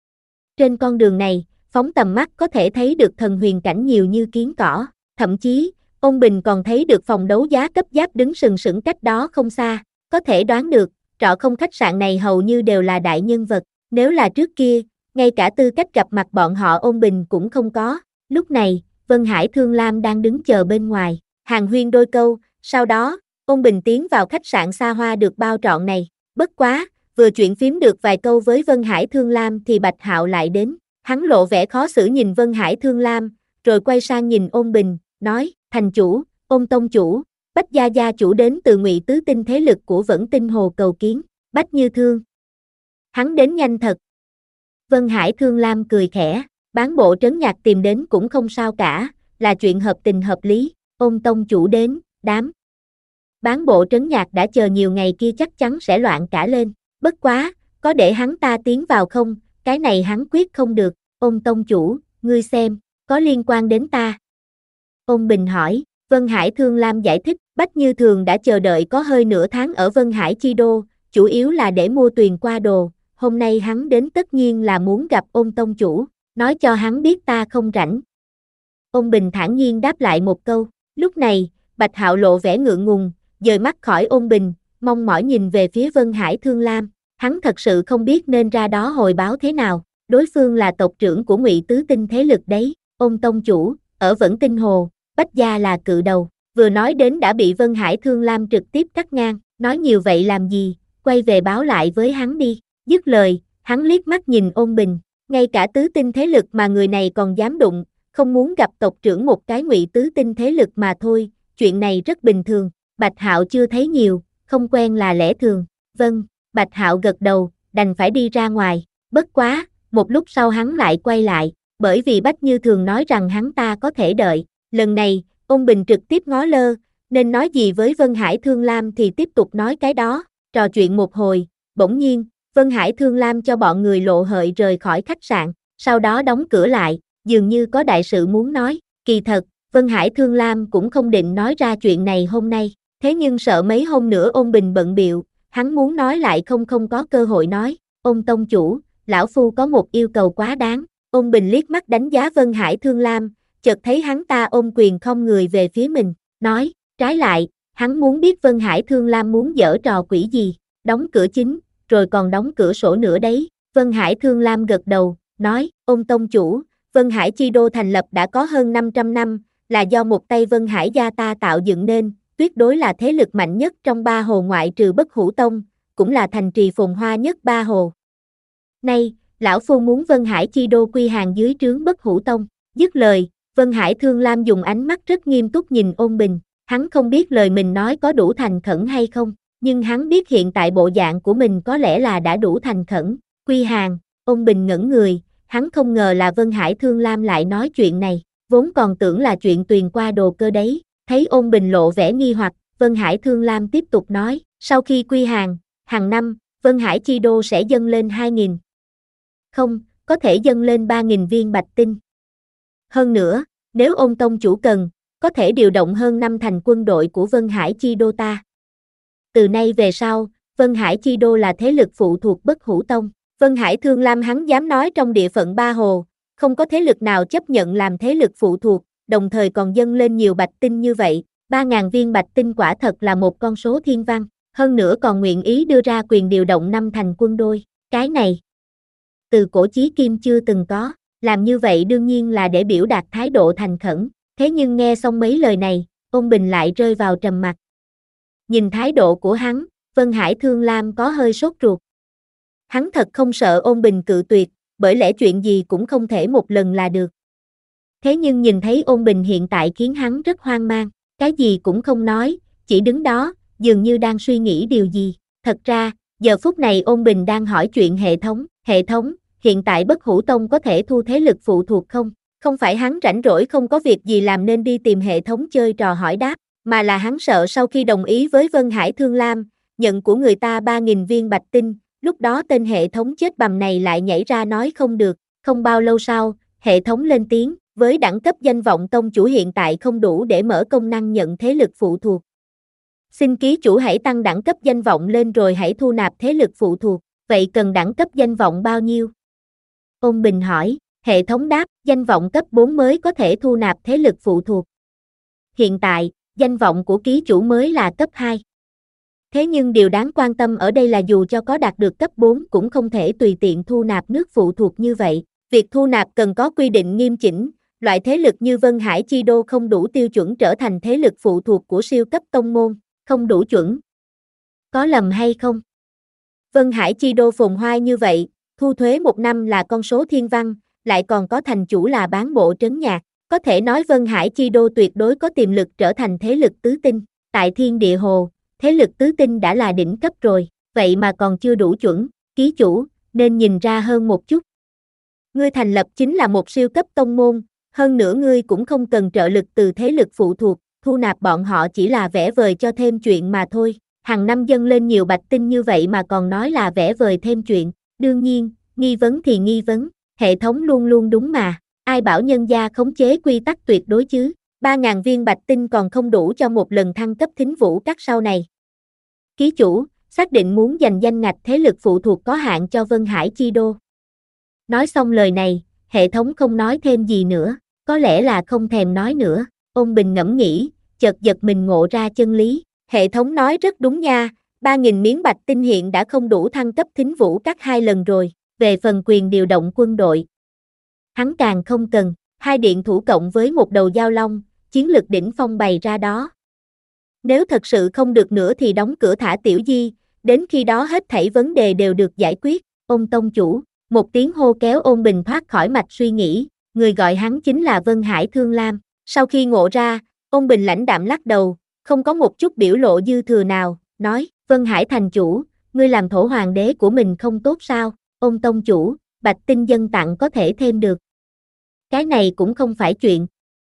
Trên con đường này, phóng tầm mắt có thể thấy được thần huyền cảnh nhiều như kiến cỏ, thậm chí, Ôn Bình còn thấy được phòng đấu giá cấp giáp đứng sừng sững cách đó không xa, có thể đoán được, trọ không khách sạn này hầu như đều là đại nhân vật, nếu là trước kia, ngay cả tư cách gặp mặt bọn họ Ôn Bình cũng không có. Lúc này, Vân Hải Thương Lam đang đứng chờ bên ngoài, hàn huyên đôi câu, sau đó, Ôn Bình tiến vào khách sạn xa hoa được bao trọn này, bất quá, vừa chuyện phím được vài câu với Vân Hải Thương Lam thì Bạch Hạo lại đến, hắn lộ vẻ khó xử nhìn Vân Hải Thương Lam, rồi quay sang nhìn Ôn Bình, nói, thành chủ, Ôn tông chủ, Bách gia gia chủ đến từ Ngụy Tứ Tinh thế lực của Vẫn Tinh Hồ cầu kiến, Bách Như Thương. Hắn đến nhanh thật. Vân Hải Thương Lam cười khẽ, bán bộ trấn nhạc tìm đến cũng không sao cả, là chuyện hợp tình hợp lý, Ôn tông chủ đến, đám. Bán bộ trấn nhạc đã chờ nhiều ngày kia chắc chắn sẽ loạn cả lên, bất quá, có để hắn ta tiến vào không, cái này hắn quyết không được, Ôn tông chủ, ngươi xem, có liên quan đến ta. Ôn Bình hỏi, Vân Hải Thương Lam giải thích, Bách Như Thường đã chờ đợi có hơi nửa tháng ở Vân Hải Chi Đô, chủ yếu là để mua tuyền qua đồ, hôm nay hắn đến tất nhiên là muốn gặp Ôn tông chủ, nói cho hắn biết ta không rảnh. Ôn Bình thản nhiên đáp lại một câu, lúc này, Bạch Hạo lộ vẻ ngượng ngùng, dời mắt khỏi Ôn Bình, mong mỏi nhìn về phía Vân Hải Thương Lam, hắn thật sự không biết nên ra đó hồi báo thế nào, đối phương là tộc trưởng của Ngụy Tứ Tinh thế lực đấy, Ôn tông chủ, ở Vẫn Tinh Hồ, Bách gia là cự đầu, vừa nói đến đã bị Vân Hải Thương Lam trực tiếp cắt ngang, nói nhiều vậy làm gì, quay về báo lại với hắn đi, dứt lời, hắn liếc mắt nhìn Ôn Bình, ngay cả tứ tinh thế lực mà người này còn dám đụng, không muốn gặp tộc trưởng một cái Ngụy Tứ Tinh thế lực mà thôi, chuyện này rất bình thường, Bạch Hạo chưa thấy nhiều, không quen là lẽ thường, vâng, Bạch Hạo gật đầu, đành phải đi ra ngoài, bất quá, một lúc sau hắn lại quay lại, bởi vì Bách Như Thường nói rằng hắn ta có thể đợi, lần này, Ôn Bình trực tiếp ngó lơ, nên nói gì với Vân Hải Thương Lam thì tiếp tục nói cái đó, trò chuyện một hồi, bỗng nhiên, Vân Hải Thương Lam cho bọn người lộ hợi rời khỏi khách sạn, sau đó đóng cửa lại, dường như có đại sự muốn nói, kỳ thật, Vân Hải Thương Lam cũng không định nói ra chuyện này hôm nay, thế nhưng sợ mấy hôm nữa Ôn Bình bận bịu, hắn muốn nói lại không không có cơ hội nói, Ôn tông chủ, lão phu có một yêu cầu quá đáng, Ôn Bình liếc mắt đánh giá Vân Hải Thương Lam, chợt thấy hắn ta ôm quyền không người về phía mình, nói, trái lại, hắn muốn biết Vân Hải Thương Lam muốn giở trò quỷ gì, đóng cửa chính, rồi còn đóng cửa sổ nữa đấy, Vân Hải Thương Lam gật đầu, nói, Ôn tông chủ, Vân Hải Chi Đô thành lập đã có hơn năm trăm năm, là do một tay Vân Hải gia ta tạo dựng nên, tuyệt đối là thế lực mạnh nhất trong Ba Hồ ngoại trừ Bất Hủ Tông, cũng là thành trì phồn hoa nhất Ba Hồ. Nay, lão phu muốn Vân Hải chi đô quy hàng dưới trướng Bất Hủ Tông. Dứt lời, Vân Hải Thương Lam dùng ánh mắt rất nghiêm túc nhìn Ôn Bình, hắn không biết lời mình nói có đủ thành khẩn hay không, nhưng hắn biết hiện tại bộ dạng của mình có lẽ là đã đủ thành khẩn. Quy hàng, Ôn Bình ngẩn người, hắn không ngờ là Vân Hải Thương Lam lại nói chuyện này, vốn còn tưởng là chuyện tuyền qua đồ cơ đấy. Thấy Ôn Bình lộ vẻ nghi hoặc, Vân Hải Thương Lam tiếp tục nói, sau khi quy hàng, hàng năm, Vân Hải chi đô sẽ dâng lên hai nghìn. Không, có thể dâng lên ba nghìn viên bạch tinh. Hơn nữa, nếu Ôn tông chủ cần, có thể điều động hơn năm thành quân đội của Vân Hải chi đô ta. Từ nay về sau, Vân Hải chi đô là thế lực phụ thuộc Bất Hủ Tông. Vân Hải Thương Lam hắn dám nói trong địa phận Ba Hồ, không có thế lực nào chấp nhận làm thế lực phụ thuộc, đồng thời còn dâng lên nhiều bạch tinh như vậy. ba nghìn viên bạch tinh quả thật là một con số thiên văn, hơn nữa còn nguyện ý đưa ra quyền điều động năm thành quân đôi. Cái này, từ cổ chí kim chưa từng có, làm như vậy đương nhiên là để biểu đạt thái độ thành khẩn. Thế nhưng nghe xong mấy lời này, Ôn Bình lại rơi vào trầm mặc. Nhìn thái độ của hắn, Vân Hải Thương Lam có hơi sốt ruột. Hắn thật không sợ Ôn Bình cự tuyệt, bởi lẽ chuyện gì cũng không thể một lần là được. Thế nhưng nhìn thấy Ôn Bình hiện tại khiến hắn rất hoang mang, cái gì cũng không nói, chỉ đứng đó, dường như đang suy nghĩ điều gì. Thật ra, giờ phút này Ôn Bình đang hỏi chuyện hệ thống. Hệ thống, hiện tại Bất Hủ Tông có thể thu thế lực phụ thuộc không? Không phải hắn rảnh rỗi không có việc gì làm nên đi tìm hệ thống chơi trò hỏi đáp, mà là hắn sợ sau khi đồng ý với Vân Hải Thương Lam, nhận của người ta ba nghìn viên bạch tinh, lúc đó tên hệ thống chết bầm này lại nhảy ra nói không được. Không bao lâu sau, hệ thống lên tiếng, với đẳng cấp danh vọng tông chủ hiện tại không đủ để mở công năng nhận thế lực phụ thuộc. Xin ký chủ hãy tăng đẳng cấp danh vọng lên rồi hãy thu nạp thế lực phụ thuộc, vậy cần đẳng cấp danh vọng bao nhiêu? Ôn Bình hỏi, hệ thống đáp, danh vọng cấp bốn mới có thể thu nạp thế lực phụ thuộc. Hiện tại, danh vọng của ký chủ mới là cấp hai. Thế nhưng điều đáng quan tâm ở đây là dù cho có đạt được cấp bốn cũng không thể tùy tiện thu nạp nước phụ thuộc như vậy. Việc thu nạp cần có quy định nghiêm chỉnh, loại thế lực như Vân Hải chi đô không đủ tiêu chuẩn trở thành thế lực phụ thuộc của siêu cấp tông môn, không đủ chuẩn. Có lầm hay không? Vân Hải chi đô phồn hoa như vậy, thu thuế một năm là con số thiên văn, lại còn có thành chủ là bán bộ trấn nhạc, có thể nói Vân Hải chi đô tuyệt đối có tiềm lực trở thành thế lực tứ tinh. Tại Thiên Địa Hồ, thế lực tứ tinh đã là đỉnh cấp rồi, vậy mà còn chưa đủ chuẩn, ký chủ, nên nhìn ra hơn một chút. Ngươi thành lập chính là một siêu cấp tông môn, hơn nữa ngươi cũng không cần trợ lực từ thế lực phụ thuộc, thu nạp bọn họ chỉ là vẽ vời cho thêm chuyện mà thôi. Hàng năm dâng lên nhiều bạch tinh như vậy mà còn nói là vẽ vời thêm chuyện, đương nhiên, nghi vấn thì nghi vấn, hệ thống luôn luôn đúng mà, ai bảo nhân gia khống chế quy tắc tuyệt đối chứ, ba nghìn viên bạch tinh còn không đủ cho một lần thăng cấp thính vũ các sau này. Ký chủ, xác định muốn dành danh ngạch thế lực phụ thuộc có hạn cho Vân Hải chi đô. Nói xong lời này, hệ thống không nói thêm gì nữa, có lẽ là không thèm nói nữa. Ôn Bình ngẫm nghĩ, chợt giật mình ngộ ra chân lý, hệ thống nói rất đúng nha, ba nghìn miếng bạch tinh hiện đã không đủ thăng cấp thính vũ các hai lần rồi, về phần quyền điều động quân đội. Hắn càng không cần, hai điện thủ cộng với một đầu giao long, chiến lực đỉnh phong bày ra đó. Nếu thật sự không được nữa thì đóng cửa thả Tiểu Di, đến khi đó hết thảy vấn đề đều được giải quyết. Ôn tông chủ, một tiếng hô kéo Ôn Bình thoát khỏi mạch suy nghĩ, người gọi hắn chính là Vân Hải Thương Lam. Sau khi ngộ ra, Ôn Bình lãnh đạm lắc đầu, không có một chút biểu lộ dư thừa nào, nói, Vân Hải thành chủ, ngươi làm thổ hoàng đế của mình không tốt sao? Ôn tông chủ, bạch tinh dân tặng có thể thêm được. Cái này cũng không phải chuyện.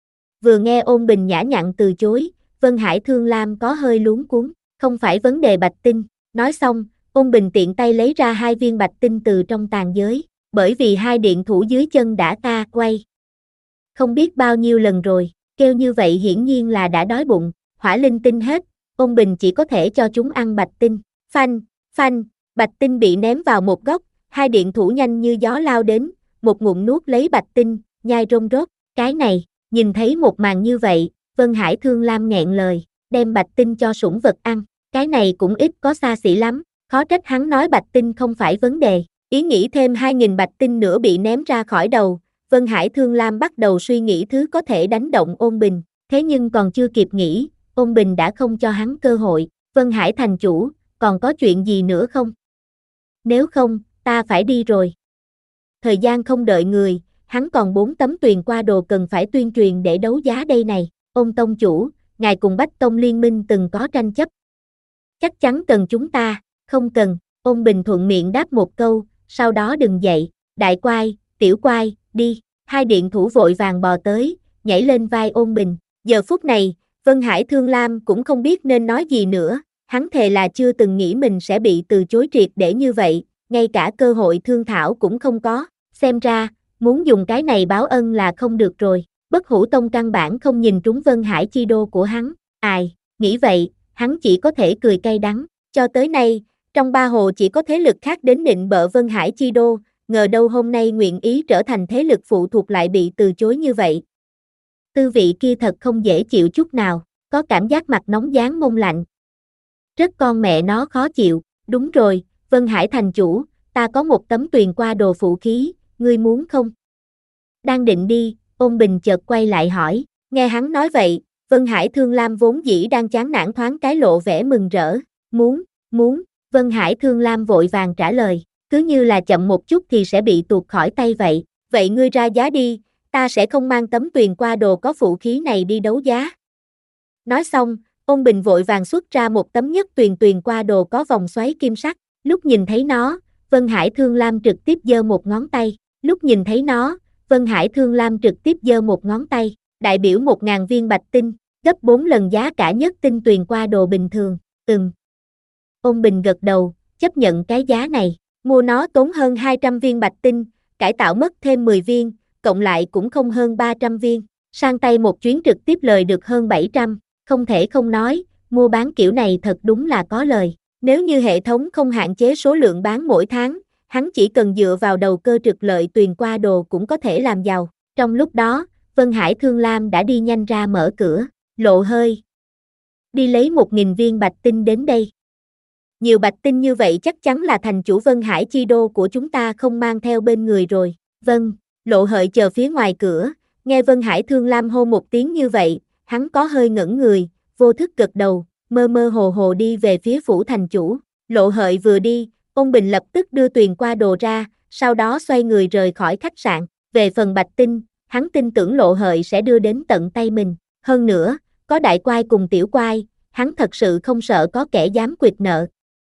Vừa nghe Ôn Bình nhã nhặn từ chối, Vân Hải Thương Lam có hơi luống cuống, không phải vấn đề bạch tinh. Nói xong, Ôn Bình tiện tay lấy ra hai viên bạch tinh từ trong tàn giới, bởi vì hai điện thủ dưới chân đã ta quay. Không biết bao nhiêu lần rồi, kêu như vậy hiển nhiên là đã đói bụng, hỏa linh tinh hết, Ôn Bình chỉ có thể cho chúng ăn bạch tinh. Phanh, phanh, bạch tinh bị ném vào một góc, hai điện thủ nhanh như gió lao đến, một ngụm nuốt lấy bạch tinh, nhai rông rốt, cái này, nhìn thấy một màn như vậy, Vân Hải Thương Lam nghẹn lời, đem bạch tinh cho sủng vật ăn, cái này cũng ít có xa xỉ lắm, khó trách hắn nói bạch tinh không phải vấn đề, ý nghĩ thêm hai nghìn bạch tinh nữa bị ném ra khỏi đầu, Vân Hải Thương Lam bắt đầu suy nghĩ thứ có thể đánh động Ôn Bình, thế nhưng còn chưa kịp nghĩ, Ôn Bình đã không cho hắn cơ hội. Vân Hải thành chủ, còn có chuyện gì nữa không? Nếu không, ta phải đi rồi. Thời gian không đợi người, hắn còn bốn tấm tuyền qua đồ cần phải tuyên truyền để đấu giá đây này. Ôn tông chủ, ngài cùng Bách Tông liên minh từng có tranh chấp. Chắc chắn cần chúng ta, không cần. Ôn Bình thuận miệng đáp một câu, sau đó đứng dậy. Đại quai, tiểu quai, đi. Hai điện thủ vội vàng bò tới, nhảy lên vai Ôn Bình. Giờ phút này, Vân Hải Thương Lam cũng không biết nên nói gì nữa. Hắn thề là chưa từng nghĩ mình sẽ bị từ chối triệt để như vậy, ngay cả cơ hội thương thảo cũng không có. Xem ra, muốn dùng cái này báo ân là không được rồi. Bất Hủ Tông căn bản không nhìn trúng Vân Hải chi đô của hắn. Ai, nghĩ vậy, hắn chỉ có thể cười cay đắng. Cho tới nay, trong ba hồ chỉ có thế lực khác đến nịnh bợ Vân Hải chi đô, ngờ đâu hôm nay nguyện ý trở thành thế lực phụ thuộc lại bị từ chối như vậy. Tư vị kia thật không dễ chịu chút nào, có cảm giác mặt nóng dán mông lạnh. Rất con mẹ nó khó chịu. Đúng rồi, Vân Hải thành chủ, ta có một tấm tuyền qua đồ phụ khí, ngươi muốn không? Đang định đi, Ôn Bình chợt quay lại hỏi. Nghe hắn nói vậy, Vân Hải Thương Lam vốn dĩ đang chán nản thoáng cái lộ vẻ mừng rỡ. Muốn, muốn, Vân Hải Thương Lam vội vàng trả lời, cứ như là chậm một chút thì sẽ bị tuột khỏi tay vậy. Vậy ngươi ra giá đi, ta sẽ không mang tấm tuyền qua đồ có phụ khí này đi đấu giá. Nói xong, Ôn Bình vội vàng xuất ra một tấm nhất tuyền tuyền qua đồ có vòng xoáy kim sắc. Lúc nhìn thấy nó, Vân Hải Thương Lam trực tiếp giơ một ngón tay. Lúc nhìn thấy nó, Vân Hải Thương Lam trực tiếp giơ một ngón tay, đại biểu một ngàn viên bạch tinh, gấp bốn lần giá cả nhất tinh tuyền qua đồ bình thường. Ừm. Ôn Bình gật đầu, chấp nhận cái giá này. Mua nó tốn hơn hai trăm viên bạch tinh, cải tạo mất thêm mười viên, cộng lại cũng không hơn ba trăm viên. Sang tay một chuyến trực tiếp lời được hơn bảy trăm. Không thể không nói, mua bán kiểu này thật đúng là có lời. Nếu như hệ thống không hạn chế số lượng bán mỗi tháng, hắn chỉ cần dựa vào đầu cơ trục lợi tuyền qua đồ cũng có thể làm giàu. Trong lúc đó, Vân Hải Thương Lam đã đi nhanh ra mở cửa. Lộ hơi. Đi lấy một nghìn viên bạch tinh đến đây. Nhiều bạch tinh như vậy chắc chắn là thành chủ Vân Hải chi đô của chúng ta không mang theo bên người rồi. Vâng, Lộ hợi chờ phía ngoài cửa, nghe Vân Hải Thương Lam hô một tiếng như vậy, hắn có hơi ngẩn người, vô thức gật đầu, mơ mơ hồ hồ đi về phía phủ thành chủ. Lộ hợi vừa đi, Ôn Bình lập tức đưa tuyền qua đồ ra, sau đó xoay người rời khỏi khách sạn. Về phần bạch tinh, hắn tin tưởng Lộ hợi sẽ đưa đến tận tay mình. Hơn nữa, có đại quai cùng tiểu quai, hắn thật sự không sợ có kẻ dám quỵt nợ.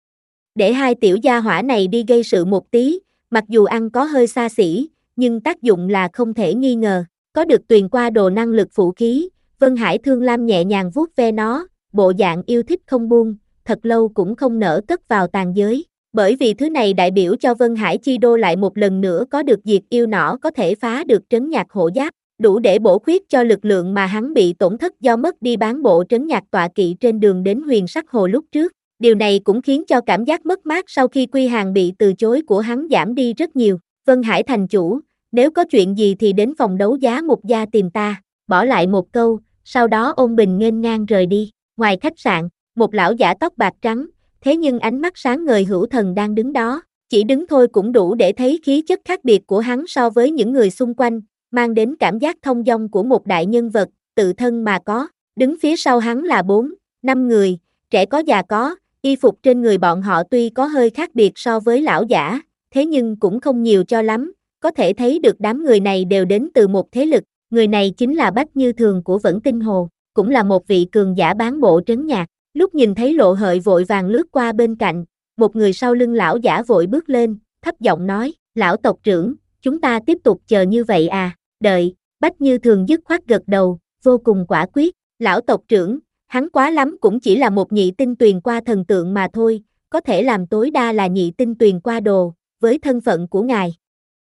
Để hai tiểu gia hỏa này đi gây sự một tí, mặc dù ăn có hơi xa xỉ, nhưng tác dụng là không thể nghi ngờ. Có được tuyền qua đồ năng lực phụ khí, Vân Hải Thương Lam nhẹ nhàng vuốt ve nó, bộ dạng yêu thích không buông, thật lâu cũng không nỡ cất vào tàn giới. Bởi vì thứ này đại biểu cho Vân Hải chi đô lại một lần nữa có được diệt yêu nỏ có thể phá được trấn nhạc hộ giáp, đủ để bổ khuyết cho lực lượng mà hắn bị tổn thất do mất đi bán bộ trấn nhạc tọa kỵ trên đường đến Huyền Sắc Hồ lúc trước. Điều này cũng khiến cho cảm giác mất mát sau khi quy hàng bị từ chối của hắn giảm đi rất nhiều. Vân Hải thành chủ, nếu có chuyện gì thì đến phòng đấu giá Mục gia tìm ta. Bỏ lại một câu, sau đó Ôn Bình nghênh ngang rời đi. Ngoài khách sạn, một lão giả tóc bạc trắng, thế nhưng ánh mắt sáng ngời hữu thần đang đứng đó. Chỉ đứng thôi cũng đủ để thấy khí chất khác biệt của hắn so với những người xung quanh, mang đến cảm giác thông dong của một đại nhân vật, tự thân mà có. Đứng phía sau hắn là bốn, năm người, trẻ có già có, y phục trên người bọn họ tuy có hơi khác biệt so với lão giả, thế nhưng cũng không nhiều cho lắm, có thể thấy được đám người này đều đến từ một thế lực. Người này chính là Bách Như Thường của Vẫn Tinh Hồ, cũng là một vị cường giả bán bộ trấn nhạc. Lúc nhìn thấy Lộ hợi vội vàng lướt qua bên cạnh, một người sau lưng lão giả vội bước lên, thấp giọng nói, lão tộc trưởng, chúng ta tiếp tục chờ như vậy à, đợi. Bách Như Thường dứt khoát gật đầu, vô cùng quả quyết. Lão tộc trưởng, hắn quá lắm cũng chỉ là một nhị tinh tuyền qua thần tượng mà thôi, có thể làm tối đa là nhị tinh tuyền qua đồ, với thân phận của ngài.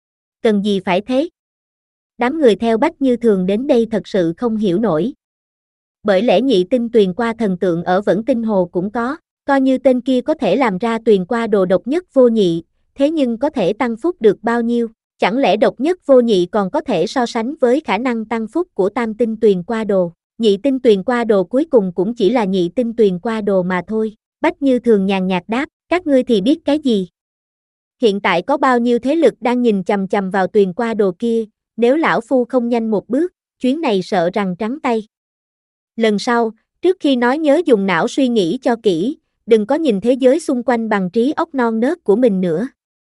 Cần gì phải thế? Đám người theo Bách Như Thường đến đây thật sự không hiểu nổi. Bởi lẽ nhị tinh tuyền qua thần tượng ở Vẫn Tinh Hồ cũng có, coi như tên kia có thể làm ra tuyền qua đồ độc nhất vô nhị, thế nhưng có thể tăng phúc được bao nhiêu? Chẳng lẽ độc nhất vô nhị còn có thể so sánh với khả năng tăng phúc của tam tinh tuyền qua đồ? Nhị tinh tuyền qua đồ cuối cùng cũng chỉ là nhị tinh tuyền qua đồ mà thôi. Bách Như Thường nhàn nhạt đáp, các ngươi thì biết cái gì? Hiện tại có bao nhiêu thế lực đang nhìn chằm chằm vào tuyền qua đồ kia, nếu lão phu không nhanh một bước, chuyến này sợ rằng trắng tay. Lần sau, trước khi nói nhớ dùng não suy nghĩ cho kỹ, đừng có nhìn thế giới xung quanh bằng trí óc non nớt của mình nữa.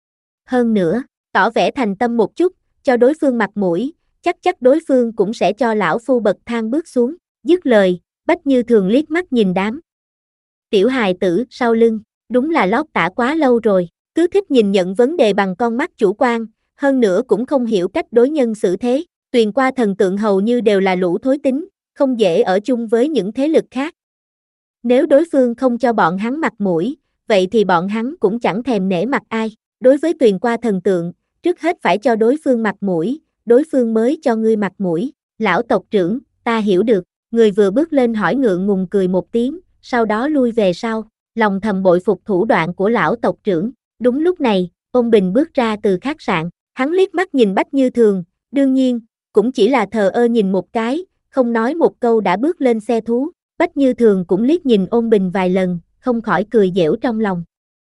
Hơn nữa, tỏ vẻ thành tâm một chút, cho đối phương mặt mũi, chắc chắc đối phương cũng sẽ cho lão phu bậc thang bước xuống. Dứt lời, Bách Như Thường liếc mắt nhìn đám tiểu hài tử sau lưng, đúng là lót tả quá lâu rồi, cứ thích nhìn nhận vấn đề bằng con mắt chủ quan, hơn nữa cũng không hiểu cách đối nhân xử thế. Tuyền qua thần tượng hầu như đều là lũ thối tính, không dễ ở chung với những thế lực khác. Nếu đối phương không cho bọn hắn mặt mũi, vậy thì bọn hắn cũng chẳng thèm nể mặt ai. Đối với Tuyền qua thần tượng, trước hết phải cho đối phương mặt mũi, đối phương mới cho ngươi mặt mũi. Lão tộc trưởng, ta hiểu được, người vừa bước lên hỏi ngượng ngùng cười một tiếng, sau đó lui về sau, lòng thầm bội phục thủ đoạn của lão tộc trưởng. Đúng lúc này, Ôn Bình bước ra từ khách sạn, hắn liếc mắt nhìn Bách Như Thường, đương nhiên, cũng chỉ là thờ ơ nhìn một cái, không nói một câu đã bước lên xe thú. Bách Như Thường cũng liếc nhìn Ôn Bình vài lần, không khỏi cười giễu trong lòng.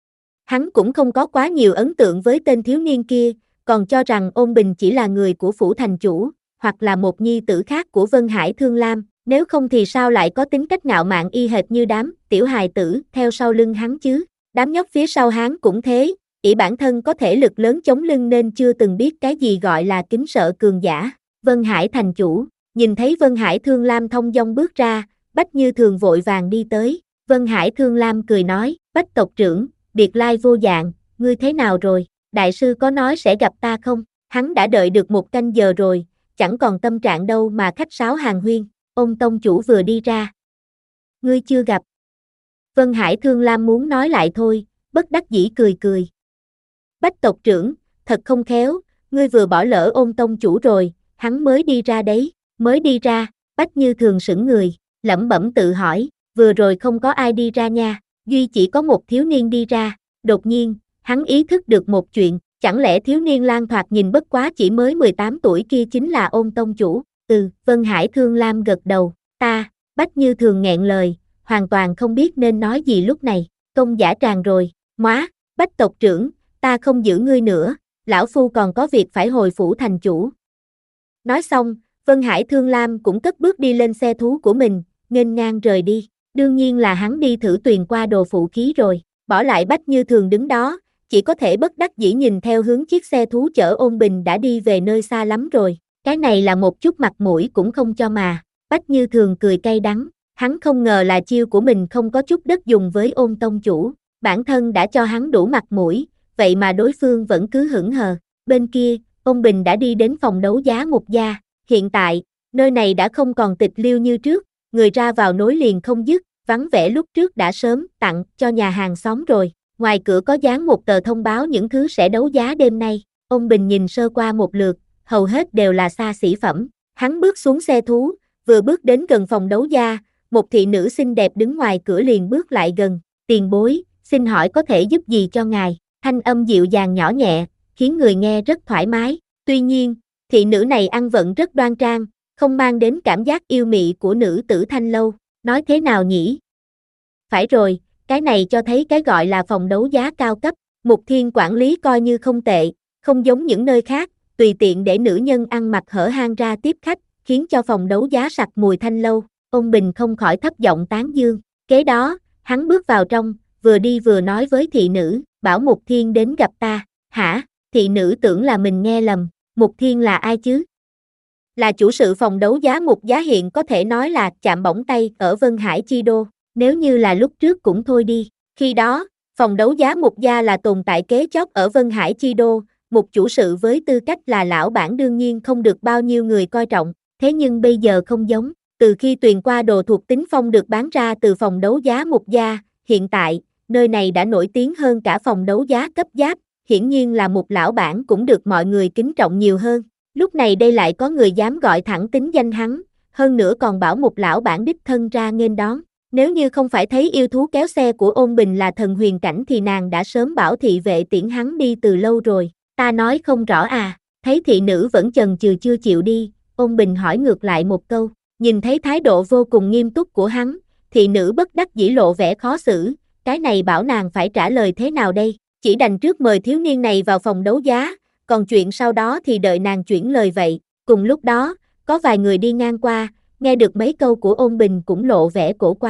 Hắn cũng không có quá nhiều ấn tượng với tên thiếu niên kia, còn cho rằng Ôn Bình chỉ là người của phủ thành chủ, hoặc là một nhi tử khác của Vân Hải Thương Lam, nếu không thì sao lại có tính cách ngạo mạn y hệt như đám tiểu hài tử theo sau lưng hắn chứ. Đám nhóc phía sau hắn cũng thế, ỷ bản thân có thể lực lớn chống lưng nên chưa từng biết cái gì gọi là kính sợ cường giả. Vân Hải thành chủ, nhìn thấy Vân Hải Thương Lam thông dong bước ra, Bách Như Thường vội vàng đi tới. Vân Hải Thương Lam cười nói, Bách tộc trưởng, biệt lai vô dạng, ngươi thế nào rồi, đại sư có nói sẽ gặp ta không? Hắn đã đợi được một canh giờ rồi, chẳng còn tâm trạng đâu mà khách sáo hàng huyên. Ông tông chủ vừa đi ra. Ngươi chưa gặp. Vân Hải Thương Lam muốn nói lại thôi, bất đắc dĩ cười cười. Bách tộc trưởng, thật không khéo, ngươi vừa bỏ lỡ Ôn tông chủ rồi, hắn mới đi ra đấy, mới đi ra. Bách Như Thường sững người, lẩm bẩm tự hỏi, vừa rồi không có ai đi ra nha, duy chỉ có một thiếu niên đi ra. Đột nhiên, hắn ý thức được một chuyện, chẳng lẽ thiếu niên lang thoạt nhìn bất quá chỉ mới mười tám tuổi kia chính là Ôn tông chủ? Ừ, Vân Hải Thương Lam gật đầu, ta, Bách Như Thường nghẹn lời, hoàn toàn không biết nên nói gì lúc này. Công giả tràng rồi, móa, Bách tộc trưởng, ta không giữ ngươi nữa, lão phu còn có việc phải hồi phủ thành chủ. Nói xong, Vân Hải Thương Lam cũng cất bước đi lên xe thú của mình, nghênh ngang rời đi. Đương nhiên là hắn đi thử Tuyền qua đồ phụ khí rồi, bỏ lại Bách Như Thường đứng đó, chỉ có thể bất đắc dĩ nhìn theo hướng chiếc xe thú chở Ôn Bình đã đi về nơi xa lắm rồi. Cái này là một chút mặt mũi cũng không cho mà. Bách Như Thường cười cay đắng, hắn không ngờ là chiêu của mình không có chút đất dùng với Ôn tông chủ, bản thân đã cho hắn đủ mặt mũi, vậy mà đối phương vẫn cứ hững hờ. Bên kia, Ôn Bình đã đi đến phòng đấu giá Mục gia, hiện tại, nơi này đã không còn tịch liêu như trước, người ra vào nối liền không dứt, vắng vẻ lúc trước đã sớm tặng cho nhà hàng xóm rồi. Ngoài cửa có dán một tờ thông báo những thứ sẽ đấu giá đêm nay. Ôn Bình nhìn sơ qua một lượt, hầu hết đều là xa xỉ phẩm. Hắn bước xuống xe thú, vừa bước đến gần phòng đấu giá, một thị nữ xinh đẹp đứng ngoài cửa liền bước lại gần. Tiền bối, xin hỏi có thể giúp gì cho ngài? Thanh âm dịu dàng nhỏ nhẹ, khiến người nghe rất thoải mái. Tuy nhiên, thị nữ này ăn vận rất đoan trang, không mang đến cảm giác yêu mị của nữ tử Thanh Lâu. Nói thế nào nhỉ? Phải rồi, cái này cho thấy cái gọi là phòng đấu giá cao cấp. Mục Thiên quản lý coi như không tệ, không giống những nơi khác, tùy tiện để nữ nhân ăn mặc hở hang ra tiếp khách, khiến cho phòng đấu giá sặc mùi Thanh Lâu. Ôn Bình không khỏi thấp giọng tán dương. Kế đó, hắn bước vào trong, vừa đi vừa nói với thị nữ, bảo Mục Thiên đến gặp ta. Hả? Thị nữ tưởng là mình nghe lầm. Mục Thiên là ai chứ? Là chủ sự phòng đấu giá Mục Giá hiện có thể nói là chạm bỏng tay ở Vân Hải Chi Đô. Nếu như là lúc trước cũng thôi đi. Khi đó, phòng đấu giá Mục Gia là tồn tại kế chót ở Vân Hải Chi Đô. Một chủ sự với tư cách là lão bản đương nhiên không được bao nhiêu người coi trọng. Thế nhưng bây giờ không giống. Từ khi Tuyền qua đồ thuộc tính phong được bán ra từ phòng đấu giá Mục Gia, hiện tại, nơi này đã nổi tiếng hơn cả phòng đấu giá cấp giáp. Hiển nhiên là một lão bản cũng được mọi người kính trọng nhiều hơn. Lúc này đây lại có người dám gọi thẳng tính danh hắn, hơn nữa còn bảo một lão bản đích thân ra nghênh đón. Nếu như không phải thấy yêu thú kéo xe của Ôn Bình là thần huyền cảnh thì nàng đã sớm bảo thị vệ tiễn hắn đi từ lâu rồi. Ta nói không rõ à? Thấy thị nữ vẫn chần chừ chưa chịu đi, Ôn Bình hỏi ngược lại một câu. Nhìn thấy thái độ vô cùng nghiêm túc của hắn, thị nữ bất đắc dĩ lộ vẻ khó xử. Cái này bảo nàng phải trả lời thế nào đây? Chỉ đành trước mời thiếu niên này vào phòng đấu giá, còn chuyện sau đó thì đợi nàng chuyển lời vậy. Cùng lúc đó, có vài người đi ngang qua, nghe được mấy câu của Ôn Bình cũng lộ vẻ cổ quái.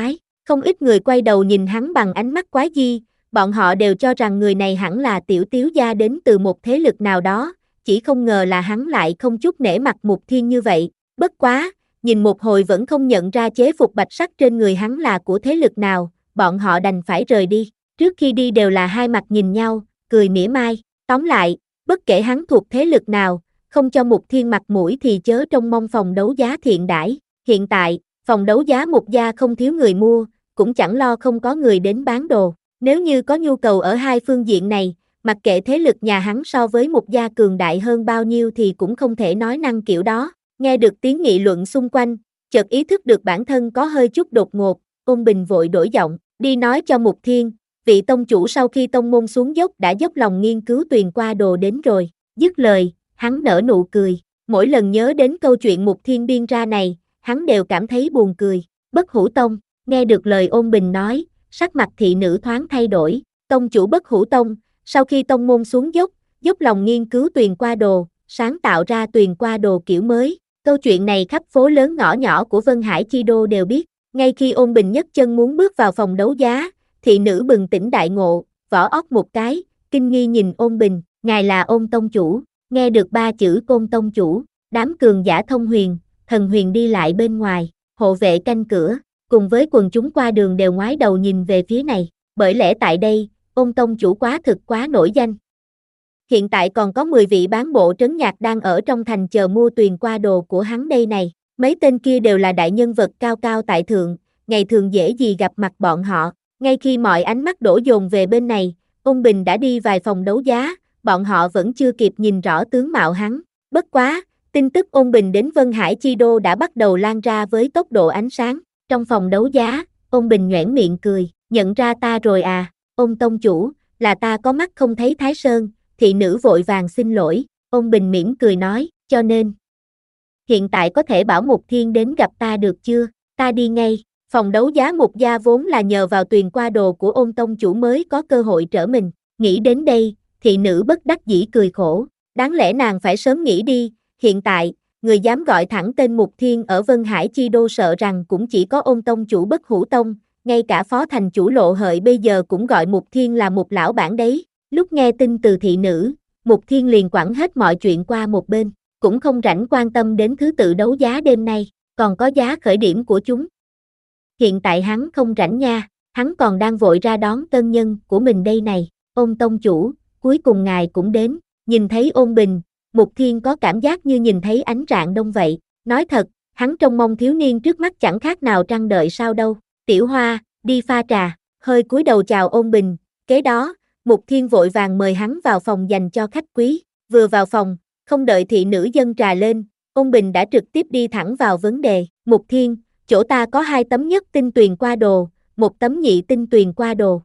Không ít người quay đầu nhìn hắn bằng ánh mắt quái dị, bọn họ đều cho rằng người này hẳn là tiểu tiếu gia đến từ một thế lực nào đó, chỉ không ngờ là hắn lại không chút nể mặt Mục Thiên như vậy. Bất quá, nhìn một hồi vẫn không nhận ra chế phục bạch sắc trên người hắn là của thế lực nào, bọn họ đành phải rời đi. Trước khi đi đều là hai mặt nhìn nhau, cười mỉa mai. Tóm lại, bất kể hắn thuộc thế lực nào, không cho Mục Thiên mặt mũi thì chớ trông mong phòng đấu giá thiện đãi. Hiện tại, phòng đấu giá Mục gia không thiếu người mua, cũng chẳng lo không có người đến bán đồ. Nếu như có nhu cầu ở hai phương diện này, mặc kệ thế lực nhà hắn so với Mục gia cường đại hơn bao nhiêu thì cũng không thể nói năng kiểu đó. Nghe được tiếng nghị luận xung quanh, chợt ý thức được bản thân có hơi chút đột ngột, Ôn Bình vội đổi giọng, đi nói cho Mục Thiên, vị tông chủ sau khi tông môn xuống dốc đã dốc lòng nghiên cứu Tuyền Qua Đồ đến rồi. Dứt lời, hắn nở nụ cười, mỗi lần nhớ đến câu chuyện Mục Thiên biên ra này, hắn đều cảm thấy buồn cười. Bất Hủ Tông, nghe được lời Ôn Bình nói, sắc mặt thị nữ thoáng thay đổi. Tông chủ Bất Hủ Tông, sau khi tông môn xuống dốc, dốc lòng nghiên cứu Tuyền Qua Đồ, sáng tạo ra Tuyền Qua Đồ kiểu mới. Câu chuyện này khắp phố lớn ngõ nhỏ của Vân Hải Chi Đô đều biết. Ngay khi Ôn Bình nhấc chân muốn bước vào phòng đấu giá, thị nữ bừng tỉnh đại ngộ, vỏ óc một cái, kinh nghi nhìn Ôn Bình, ngài là Ôn tông chủ. Nghe được ba chữ Ôn tông chủ, đám cường giả thông huyền, thần huyền đi lại bên ngoài, hộ vệ canh cửa, cùng với quần chúng qua đường đều ngoái đầu nhìn về phía này, bởi lẽ tại đây, Ôn tông chủ quá thực quá nổi danh. Hiện tại còn có mười vị bán bộ trấn nhạc đang ở trong thành chờ mua Tuyền Qua Đồ của hắn đây này, mấy tên kia đều là đại nhân vật cao cao tại thượng, ngày thường dễ gì gặp mặt bọn họ. Ngay khi mọi ánh mắt đổ dồn về bên này, Ôn Bình đã đi vài phòng đấu giá, bọn họ vẫn chưa kịp nhìn rõ tướng mạo hắn. Bất quá, tin tức Ôn Bình đến Vân Hải Chi Đô đã bắt đầu lan ra với tốc độ ánh sáng. Trong phòng đấu giá, Ôn Bình nhoẻn miệng cười, nhận ra ta rồi à, Ôn tông chủ, là ta có mắt không thấy Thái Sơn. Thị nữ vội vàng xin lỗi, Ôn Bình mỉm cười nói, cho nên hiện tại có thể bảo Mục Thiên đến gặp ta được chưa, ta đi ngay. Phòng đấu giá Mục gia vốn là nhờ vào Tuyền Qua Đồ của Ôn tông chủ mới có cơ hội trở mình, nghĩ đến đây, thị nữ bất đắc dĩ cười khổ, đáng lẽ nàng phải sớm nghĩ đi, hiện tại, người dám gọi thẳng tên Mục Thiên ở Vân Hải Chi Đô sợ rằng cũng chỉ có Ôn tông chủ Bất Hủ Tông, ngay cả phó thành chủ Lộ Hợi bây giờ cũng gọi Mục Thiên là một lão bản đấy. Lúc nghe tin từ thị nữ, Mục Thiên liền quẳng hết mọi chuyện qua một bên, cũng không rảnh quan tâm đến thứ tự đấu giá đêm nay, còn có giá khởi điểm của chúng. Hiện tại hắn không rảnh nha, hắn còn đang vội ra đón tân nhân của mình đây này. Ôn tông chủ, cuối cùng ngài cũng đến. Nhìn thấy Ôn Bình, Mục Thiên có cảm giác như nhìn thấy ánh rạng đông vậy. Nói thật, hắn trông mong thiếu niên trước mắt chẳng khác nào trăng đợi sao đâu. Tiểu Hoa, đi pha trà. Hơi cúi đầu chào Ôn Bình, kế đó, Mục Thiên vội vàng mời hắn vào phòng dành cho khách quý. Vừa vào phòng, không đợi thị nữ dâng trà lên, Ôn Bình đã trực tiếp đi thẳng vào vấn đề. Mục Thiên, chỗ ta có hai tấm nhất tinh Tuyền Qua Đồ, một tấm nhị tinh Tuyền Qua Đồ.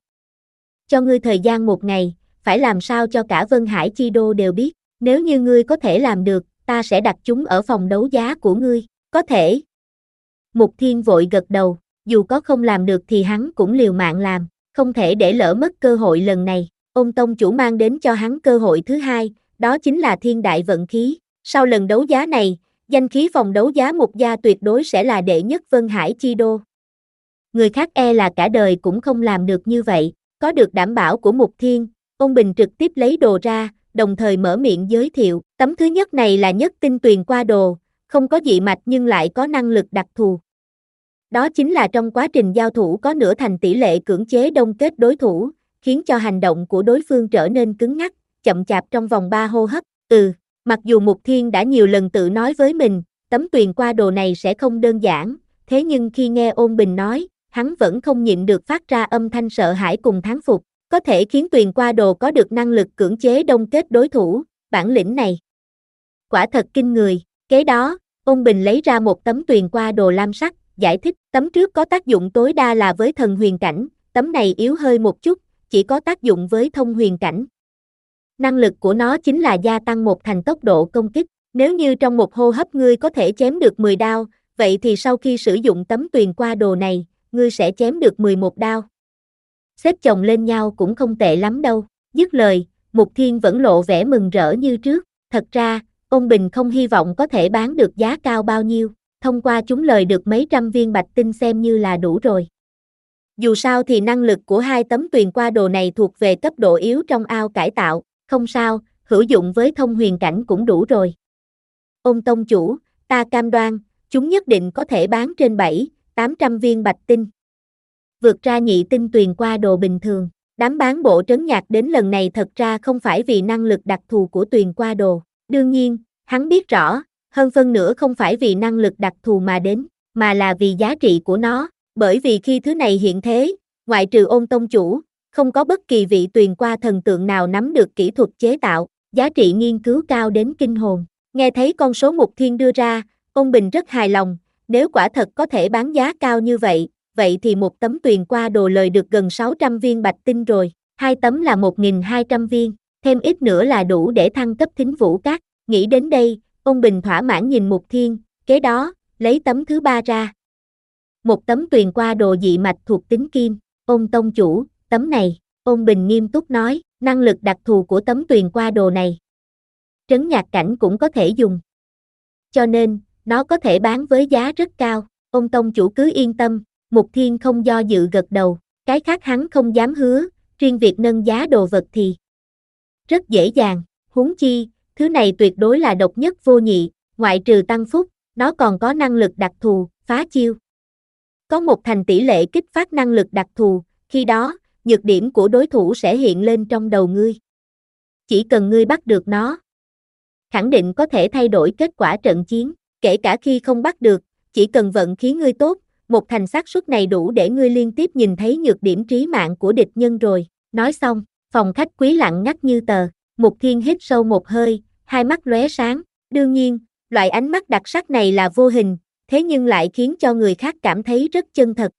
Cho ngươi thời gian một ngày, phải làm sao cho cả Vân Hải Chi Đô đều biết. Nếu như ngươi có thể làm được, ta sẽ đặt chúng ở phòng đấu giá của ngươi. Có thể. Mục Thiên vội gật đầu, dù có không làm được thì hắn cũng liều mạng làm, không thể để lỡ mất cơ hội lần này. Ôn tông chủ mang đến cho hắn cơ hội thứ hai, đó chính là thiên đại vận khí. Sau lần đấu giá này, danh khí phòng đấu giá Mục gia tuyệt đối sẽ là đệ nhất Vân Hải Chi Đô. Người khác e là cả đời cũng không làm được như vậy. Có được đảm bảo của Mục Thiên, Ôn Bình trực tiếp lấy đồ ra, đồng thời mở miệng giới thiệu. Tấm thứ nhất này là nhất tinh Tuyền Qua Đồ, không có dị mạch nhưng lại có năng lực đặc thù. Đó chính là trong quá trình giao thủ có nửa thành tỷ lệ cưỡng chế đông kết đối thủ, khiến cho hành động của đối phương trở nên cứng ngắc, chậm chạp trong vòng ba hô hấp. Ừ, mặc dù Mục Thiên đã nhiều lần tự nói với mình, tấm Tuyền Qua Đồ này sẽ không đơn giản, thế nhưng khi nghe Ôn Bình nói, hắn vẫn không nhịn được phát ra âm thanh sợ hãi cùng thán phục. Có thể khiến Tuyền Qua Đồ có được năng lực cưỡng chế đông kết đối thủ, bản lĩnh này quả thật kinh người. Kế đó, Ôn Bình lấy ra một tấm Tuyền Qua Đồ lam sắc, giải thích, tấm trước có tác dụng tối đa là với thần huyền cảnh, tấm này yếu hơi một chút, chỉ có tác dụng với thông huyền cảnh. Năng lực của nó chính là gia tăng một thành tốc độ công kích, nếu như trong một hô hấp ngươi có thể chém được mười đao, vậy thì sau khi sử dụng tấm Tuyền Qua Đồ này, ngươi sẽ chém được mười một đao. Xếp chồng lên nhau cũng không tệ lắm đâu. Dứt lời, Mục Thiên vẫn lộ vẻ mừng rỡ như trước. Thật ra, Ôn Bình không hy vọng có thể bán được giá cao bao nhiêu, thông qua chúng lời được mấy trăm viên bạch tinh xem như là đủ rồi. Dù sao thì năng lực của hai tấm tuyền qua đồ này thuộc về cấp độ yếu trong ao cải tạo, không sao, hữu dụng với thông huyền cảnh cũng đủ rồi. Ôn tông chủ, ta cam đoan, chúng nhất định có thể bán trên bảy, tám trăm viên bạch tinh. Vượt ra nhị tinh tuyền qua đồ bình thường, đám bán bộ trấn nhạc đến lần này thật ra không phải vì năng lực đặc thù của tuyền qua đồ. Đương nhiên, hắn biết rõ, hơn phân nửa không phải vì năng lực đặc thù mà đến, mà là vì giá trị của nó, bởi vì khi thứ này hiện thế, ngoại trừ Ôn tông chủ, không có bất kỳ vị tuyền qua thần tượng nào nắm được kỹ thuật chế tạo, giá trị nghiên cứu cao đến kinh hồn. Nghe thấy con số Mục Thiên đưa ra, Ôn Bình rất hài lòng, nếu quả thật có thể bán giá cao như vậy, vậy thì một tấm tuyền qua đồ lời được gần sáu trăm viên bạch tinh rồi, hai tấm là một nghìn hai trăm viên, thêm ít nữa là đủ để thăng cấp Thính Vũ Các. Nghĩ đến đây, Ôn Bình thỏa mãn nhìn Mục Thiên, kế đó, lấy tấm thứ ba ra. Một tấm tuyền qua đồ dị mạch thuộc tính kim, Ôn tông chủ, tấm này, Ôn Bình nghiêm túc nói, năng lực đặc thù của tấm tuyền qua đồ này. Trấn nhạc cảnh cũng có thể dùng. Cho nên, nó có thể bán với giá rất cao, Ôn tông chủ cứ yên tâm, Mục Thiên không do dự gật đầu, cái khác hắn không dám hứa, riêng việc nâng giá đồ vật thì rất dễ dàng, huống chi, thứ này tuyệt đối là độc nhất vô nhị, ngoại trừ tăng phúc, nó còn có năng lực đặc thù, phá chiêu. Có một thành tỷ lệ kích phát năng lực đặc thù, khi đó, nhược điểm của đối thủ sẽ hiện lên trong đầu ngươi. Chỉ cần ngươi bắt được nó, khẳng định có thể thay đổi kết quả trận chiến, kể cả khi không bắt được, chỉ cần vận khí ngươi tốt, một thành xác suất này đủ để ngươi liên tiếp nhìn thấy nhược điểm trí mạng của địch nhân rồi. Nói xong, phòng khách quý lặng ngắt như tờ, Mục Thiên hít sâu một hơi, hai mắt lóe sáng, đương nhiên, loại ánh mắt đặc sắc này là vô hình, thế nhưng lại khiến cho người khác cảm thấy rất chân thật.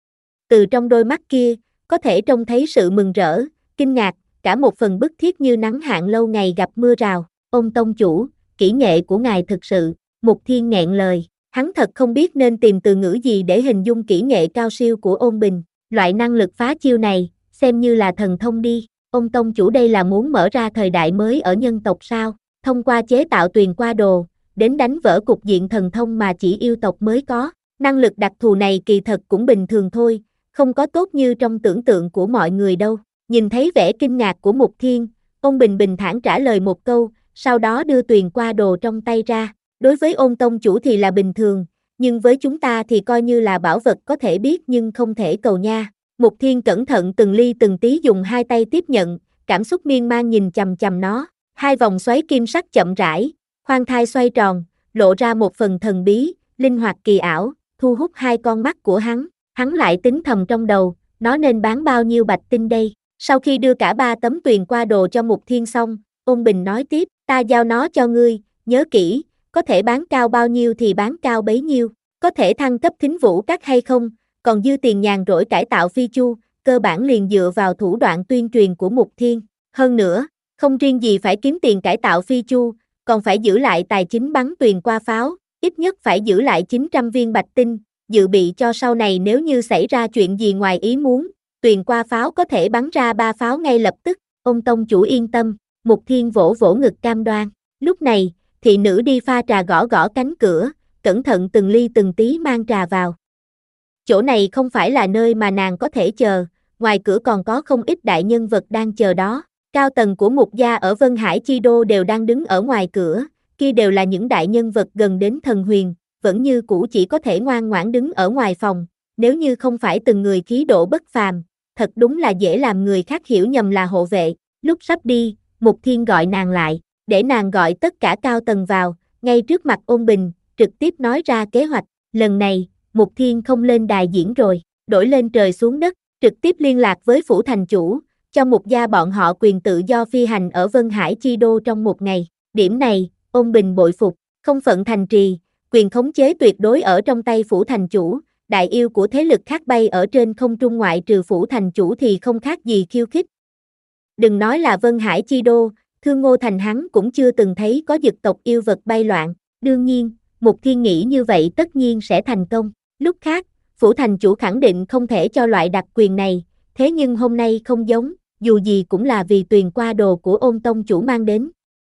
Từ trong đôi mắt kia, có thể trông thấy sự mừng rỡ, kinh ngạc, cả một phần bức thiết như nắng hạn lâu ngày gặp mưa rào. Ôn tông chủ, kỹ nghệ của ngài thực sự, Mục Thiên nghẹn lời, hắn thật không biết nên tìm từ ngữ gì để hình dung kỹ nghệ cao siêu của Ôn Bình, loại năng lực phá chiêu này, xem như là thần thông đi. Ôn tông chủ đây là muốn mở ra thời đại mới ở nhân tộc sao, thông qua chế tạo tuyền qua đồ, đến đánh vỡ cục diện thần thông mà chỉ yêu tộc mới có, năng lực đặc thù này kỳ thật cũng bình thường thôi, không có tốt như trong tưởng tượng của mọi người đâu. Nhìn thấy vẻ kinh ngạc của Mục Thiên, Ôn Bình bình thản trả lời một câu, sau đó đưa tuyền qua đồ trong tay ra, đối với Ôn tông chủ thì là bình thường, nhưng với chúng ta thì coi như là bảo vật có thể biết nhưng không thể cầu nha. Mục Thiên cẩn thận từng ly từng tí dùng hai tay tiếp nhận, cảm xúc miên man nhìn chằm chằm nó, hai vòng xoáy kim sắc chậm rãi, khoan thai xoay tròn, lộ ra một phần thần bí, linh hoạt kỳ ảo, thu hút hai con mắt của hắn, hắn lại tính thầm trong đầu, nó nên bán bao nhiêu bạch tinh đây. Sau khi đưa cả ba tấm tuyền qua đồ cho Mục Thiên xong, Ôn Bình nói tiếp, ta giao nó cho ngươi, nhớ kỹ, có thể bán cao bao nhiêu thì bán cao bấy nhiêu, có thể thăng cấp Thính Vũ Các hay không, còn dư tiền nhàn rỗi cải tạo phi chu, cơ bản liền dựa vào thủ đoạn tuyên truyền của Mục Thiên. Hơn nữa, không riêng gì phải kiếm tiền cải tạo phi chu, còn phải giữ lại tài chính bắn tuyền qua pháo, ít nhất phải giữ lại chín trăm viên bạch tinh, dự bị cho sau này nếu như xảy ra chuyện gì ngoài ý muốn, tuyền qua pháo có thể bắn ra ba pháo ngay lập tức. Ông tông chủ yên tâm, Mục Thiên vỗ vỗ ngực cam đoan. Lúc này, thị nữ đi pha trà gõ gõ cánh cửa, cẩn thận từng ly từng tí mang trà vào. Chỗ này không phải là nơi mà nàng có thể chờ, ngoài cửa còn có không ít đại nhân vật đang chờ đó. Cao tầng của Mục gia ở Vân Hải Chi Đô đều đang đứng ở ngoài cửa, kia đều là những đại nhân vật gần đến thần huyền, vẫn như cũ chỉ có thể ngoan ngoãn đứng ở ngoài phòng, nếu như không phải từng người khí độ bất phàm, thật đúng là dễ làm người khác hiểu nhầm là hộ vệ. Lúc sắp đi, Mục Thiên gọi nàng lại, để nàng gọi tất cả cao tầng vào, ngay trước mặt Ôn Bình, trực tiếp nói ra kế hoạch. Lần này, Mục Thiên không lên đài diễn rồi, đổi lên trời xuống đất, trực tiếp liên lạc với phủ thành chủ, cho Mục gia bọn họ quyền tự do phi hành ở Vân Hải Chi Đô trong một ngày. Điểm này, Ôn Bình bội phục, không phận thành trì, quyền khống chế tuyệt đối ở trong tay phủ thành chủ, đại yêu của thế lực khác bay ở trên không trung ngoại trừ phủ thành chủ thì không khác gì khiêu khích. Đừng nói là Vân Hải Chi Đô, Thương Ngô Thành hắn cũng chưa từng thấy có dực tộc yêu vật bay loạn, đương nhiên, Mục Thiên nghĩ như vậy tất nhiên sẽ thành công. Lúc khác, phủ thành chủ khẳng định không thể cho loại đặc quyền này, thế nhưng hôm nay không giống, dù gì cũng là vì tuyền qua đồ của Ôn tông chủ mang đến.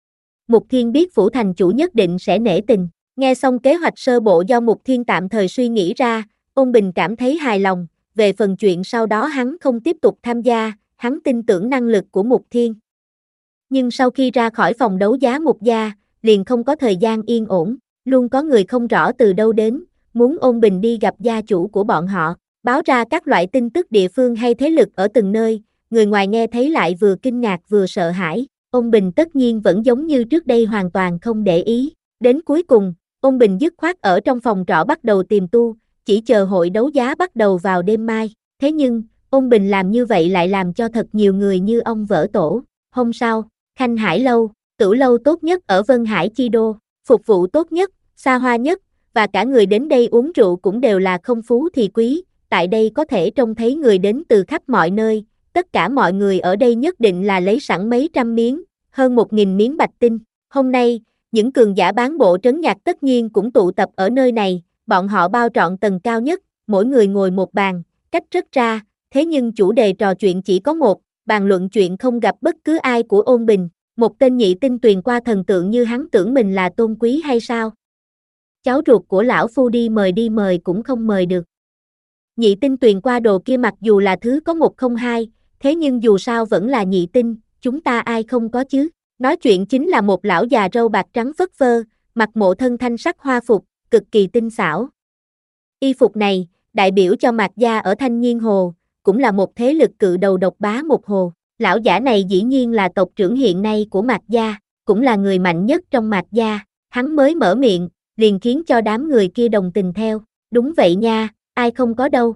Mục Thiên biết phủ thành chủ nhất định sẽ nể tình, nghe xong kế hoạch sơ bộ do Mục Thiên tạm thời suy nghĩ ra, Ôn Bình cảm thấy hài lòng, về phần chuyện sau đó hắn không tiếp tục tham gia, hắn tin tưởng năng lực của Mục Thiên. Nhưng sau khi ra khỏi phòng đấu giá Mục gia, liền không có thời gian yên ổn, luôn có người không rõ từ đâu đến, muốn ôn bình đi gặp gia chủ của bọn họ, báo ra các loại tin tức địa phương hay thế lực ở từng nơi, người ngoài nghe thấy lại vừa kinh ngạc vừa sợ hãi, ôn bình tất nhiên vẫn giống như trước đây hoàn toàn không để ý, đến cuối cùng, ôn bình dứt khoát ở trong phòng trọ bắt đầu tìm tu, chỉ chờ hội đấu giá bắt đầu vào đêm mai, thế nhưng, ôn bình làm như vậy lại làm cho thật nhiều người như ông vỡ tổ, hôm sau, Khanh Hải lâu, tử lâu tốt nhất ở Vân Hải Chi Đô, phục vụ tốt nhất, xa hoa nhất, và cả người đến đây uống rượu cũng đều là không phú thì quý, tại đây có thể trông thấy người đến từ khắp mọi nơi, tất cả mọi người ở đây nhất định là lấy sẵn mấy trăm miếng, hơn một nghìn miếng bạch tinh, hôm nay, những cường giả bán bộ trấn nhạc tất nhiên cũng tụ tập ở nơi này, bọn họ bao trọn tầng cao nhất, mỗi người ngồi một bàn, cách rất ra, thế nhưng chủ đề trò chuyện chỉ có một, bàn luận chuyện không gặp bất cứ ai của ôn bình, một tên nhị tinh truyền qua thần tượng như hắn tưởng mình là tôn quý hay sao? Cháu ruột của lão phu đi mời đi mời cũng không mời được. Nhị tinh truyền qua đồ kia mặc dù là thứ có một không hai, thế nhưng dù sao vẫn là nhị tinh, chúng ta ai không có chứ? Nói chuyện chính là một lão già râu bạc trắng phất phơ, mặc mộ thân thanh sắc hoa phục, cực kỳ tinh xảo. Y phục này, đại biểu cho Mạc gia ở Thanh Nhiên Hồ, cũng là một thế lực cự đầu độc bá một hồ. Lão giả này dĩ nhiên là tộc trưởng hiện nay của Mạc gia, cũng là người mạnh nhất trong Mạc gia, hắn mới mở miệng, liền khiến cho đám người kia đồng tình theo. Đúng vậy nha, ai không có đâu.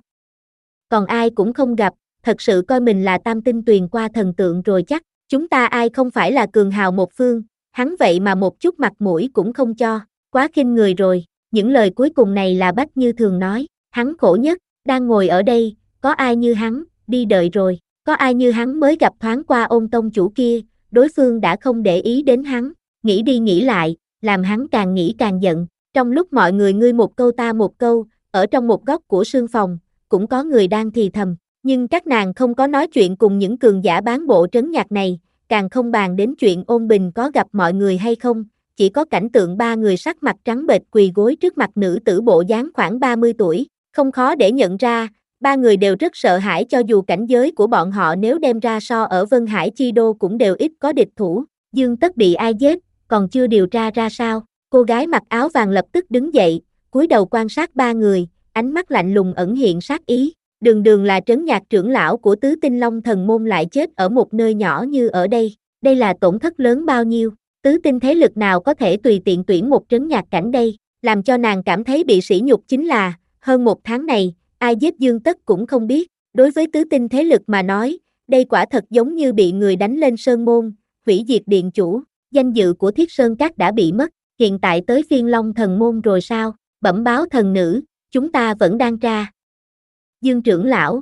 Còn ai cũng không gặp, thật sự coi mình là tam tinh tuyền qua thần tượng rồi chắc, chúng ta ai không phải là cường hào một phương, hắn vậy mà một chút mặt mũi cũng không cho, quá khinh người rồi. Những lời cuối cùng này là Bách Như thường nói, hắn khổ nhất, đang ngồi ở đây, có ai như hắn, đi đợi rồi, có ai như hắn mới gặp thoáng qua ôn tông chủ kia, đối phương đã không để ý đến hắn, nghĩ đi nghĩ lại, làm hắn càng nghĩ càng giận, trong lúc mọi người ngươi một câu ta một câu, ở trong một góc của sương phòng, cũng có người đang thì thầm, nhưng các nàng không có nói chuyện cùng những cường giả bán bộ trấn nhạc này, càng không bàn đến chuyện ôn bình có gặp mọi người hay không, chỉ có cảnh tượng ba người sắc mặt trắng bệch quỳ gối trước mặt nữ tử bộ dáng khoảng ba mươi tuổi, không khó để nhận ra, ba người đều rất sợ hãi cho dù cảnh giới của bọn họ nếu đem ra so ở Vân Hải Chi Đô cũng đều ít có địch thủ, Dương Tất bị ai giết, còn chưa điều tra ra sao, cô gái mặc áo vàng lập tức đứng dậy, cúi đầu quan sát ba người, ánh mắt lạnh lùng ẩn hiện sát ý, đường đường là trấn nhạc trưởng lão của tứ tinh long thần môn lại chết ở một nơi nhỏ như ở đây, đây là tổn thất lớn bao nhiêu. Tứ tinh thế lực nào có thể tùy tiện tuyển một trấn nhạc cảnh đây, làm cho nàng cảm thấy bị sỉ nhục chính là, hơn một tháng này, ai giết Dương Tất cũng không biết, đối với tứ tinh thế lực mà nói, đây quả thật giống như bị người đánh lên sơn môn, hủy diệt điện chủ, danh dự của Thiết Sơn Các đã bị mất, hiện tại tới phiên Long thần môn rồi sao, bẩm báo thần nữ, chúng ta vẫn đang tra. Dương trưởng lão,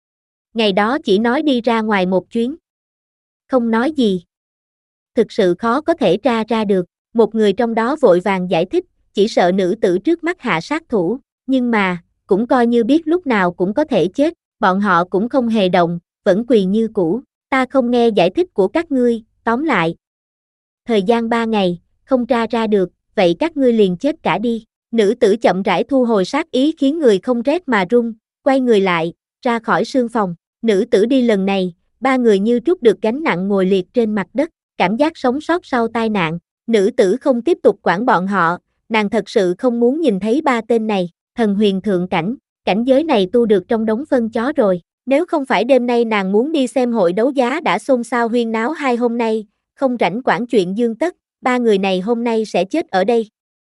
ngày đó chỉ nói đi ra ngoài một chuyến, không nói gì. Thực sự khó có thể tra ra được, một người trong đó vội vàng giải thích, chỉ sợ nữ tử trước mắt hạ sát thủ, nhưng mà, cũng coi như biết lúc nào cũng có thể chết, bọn họ cũng không hề động, vẫn quỳ như cũ, ta không nghe giải thích của các ngươi, tóm lại. Thời gian ba ngày, không tra ra được, vậy các ngươi liền chết cả đi, nữ tử chậm rãi thu hồi sát ý khiến người không rét mà run, quay người lại, ra khỏi sương phòng, nữ tử đi lần này, ba người như trút được gánh nặng ngồi liệt trên mặt đất. Cảm giác sống sót sau tai nạn, nữ tử không tiếp tục quản bọn họ, nàng thật sự không muốn nhìn thấy ba tên này, thần huyền thượng cảnh, cảnh giới này tu được trong đống phân chó rồi, nếu không phải đêm nay nàng muốn đi xem hội đấu giá đã xôn xao huyên náo hai hôm nay, không rảnh quản chuyện Dương Tất, ba người này hôm nay sẽ chết ở đây.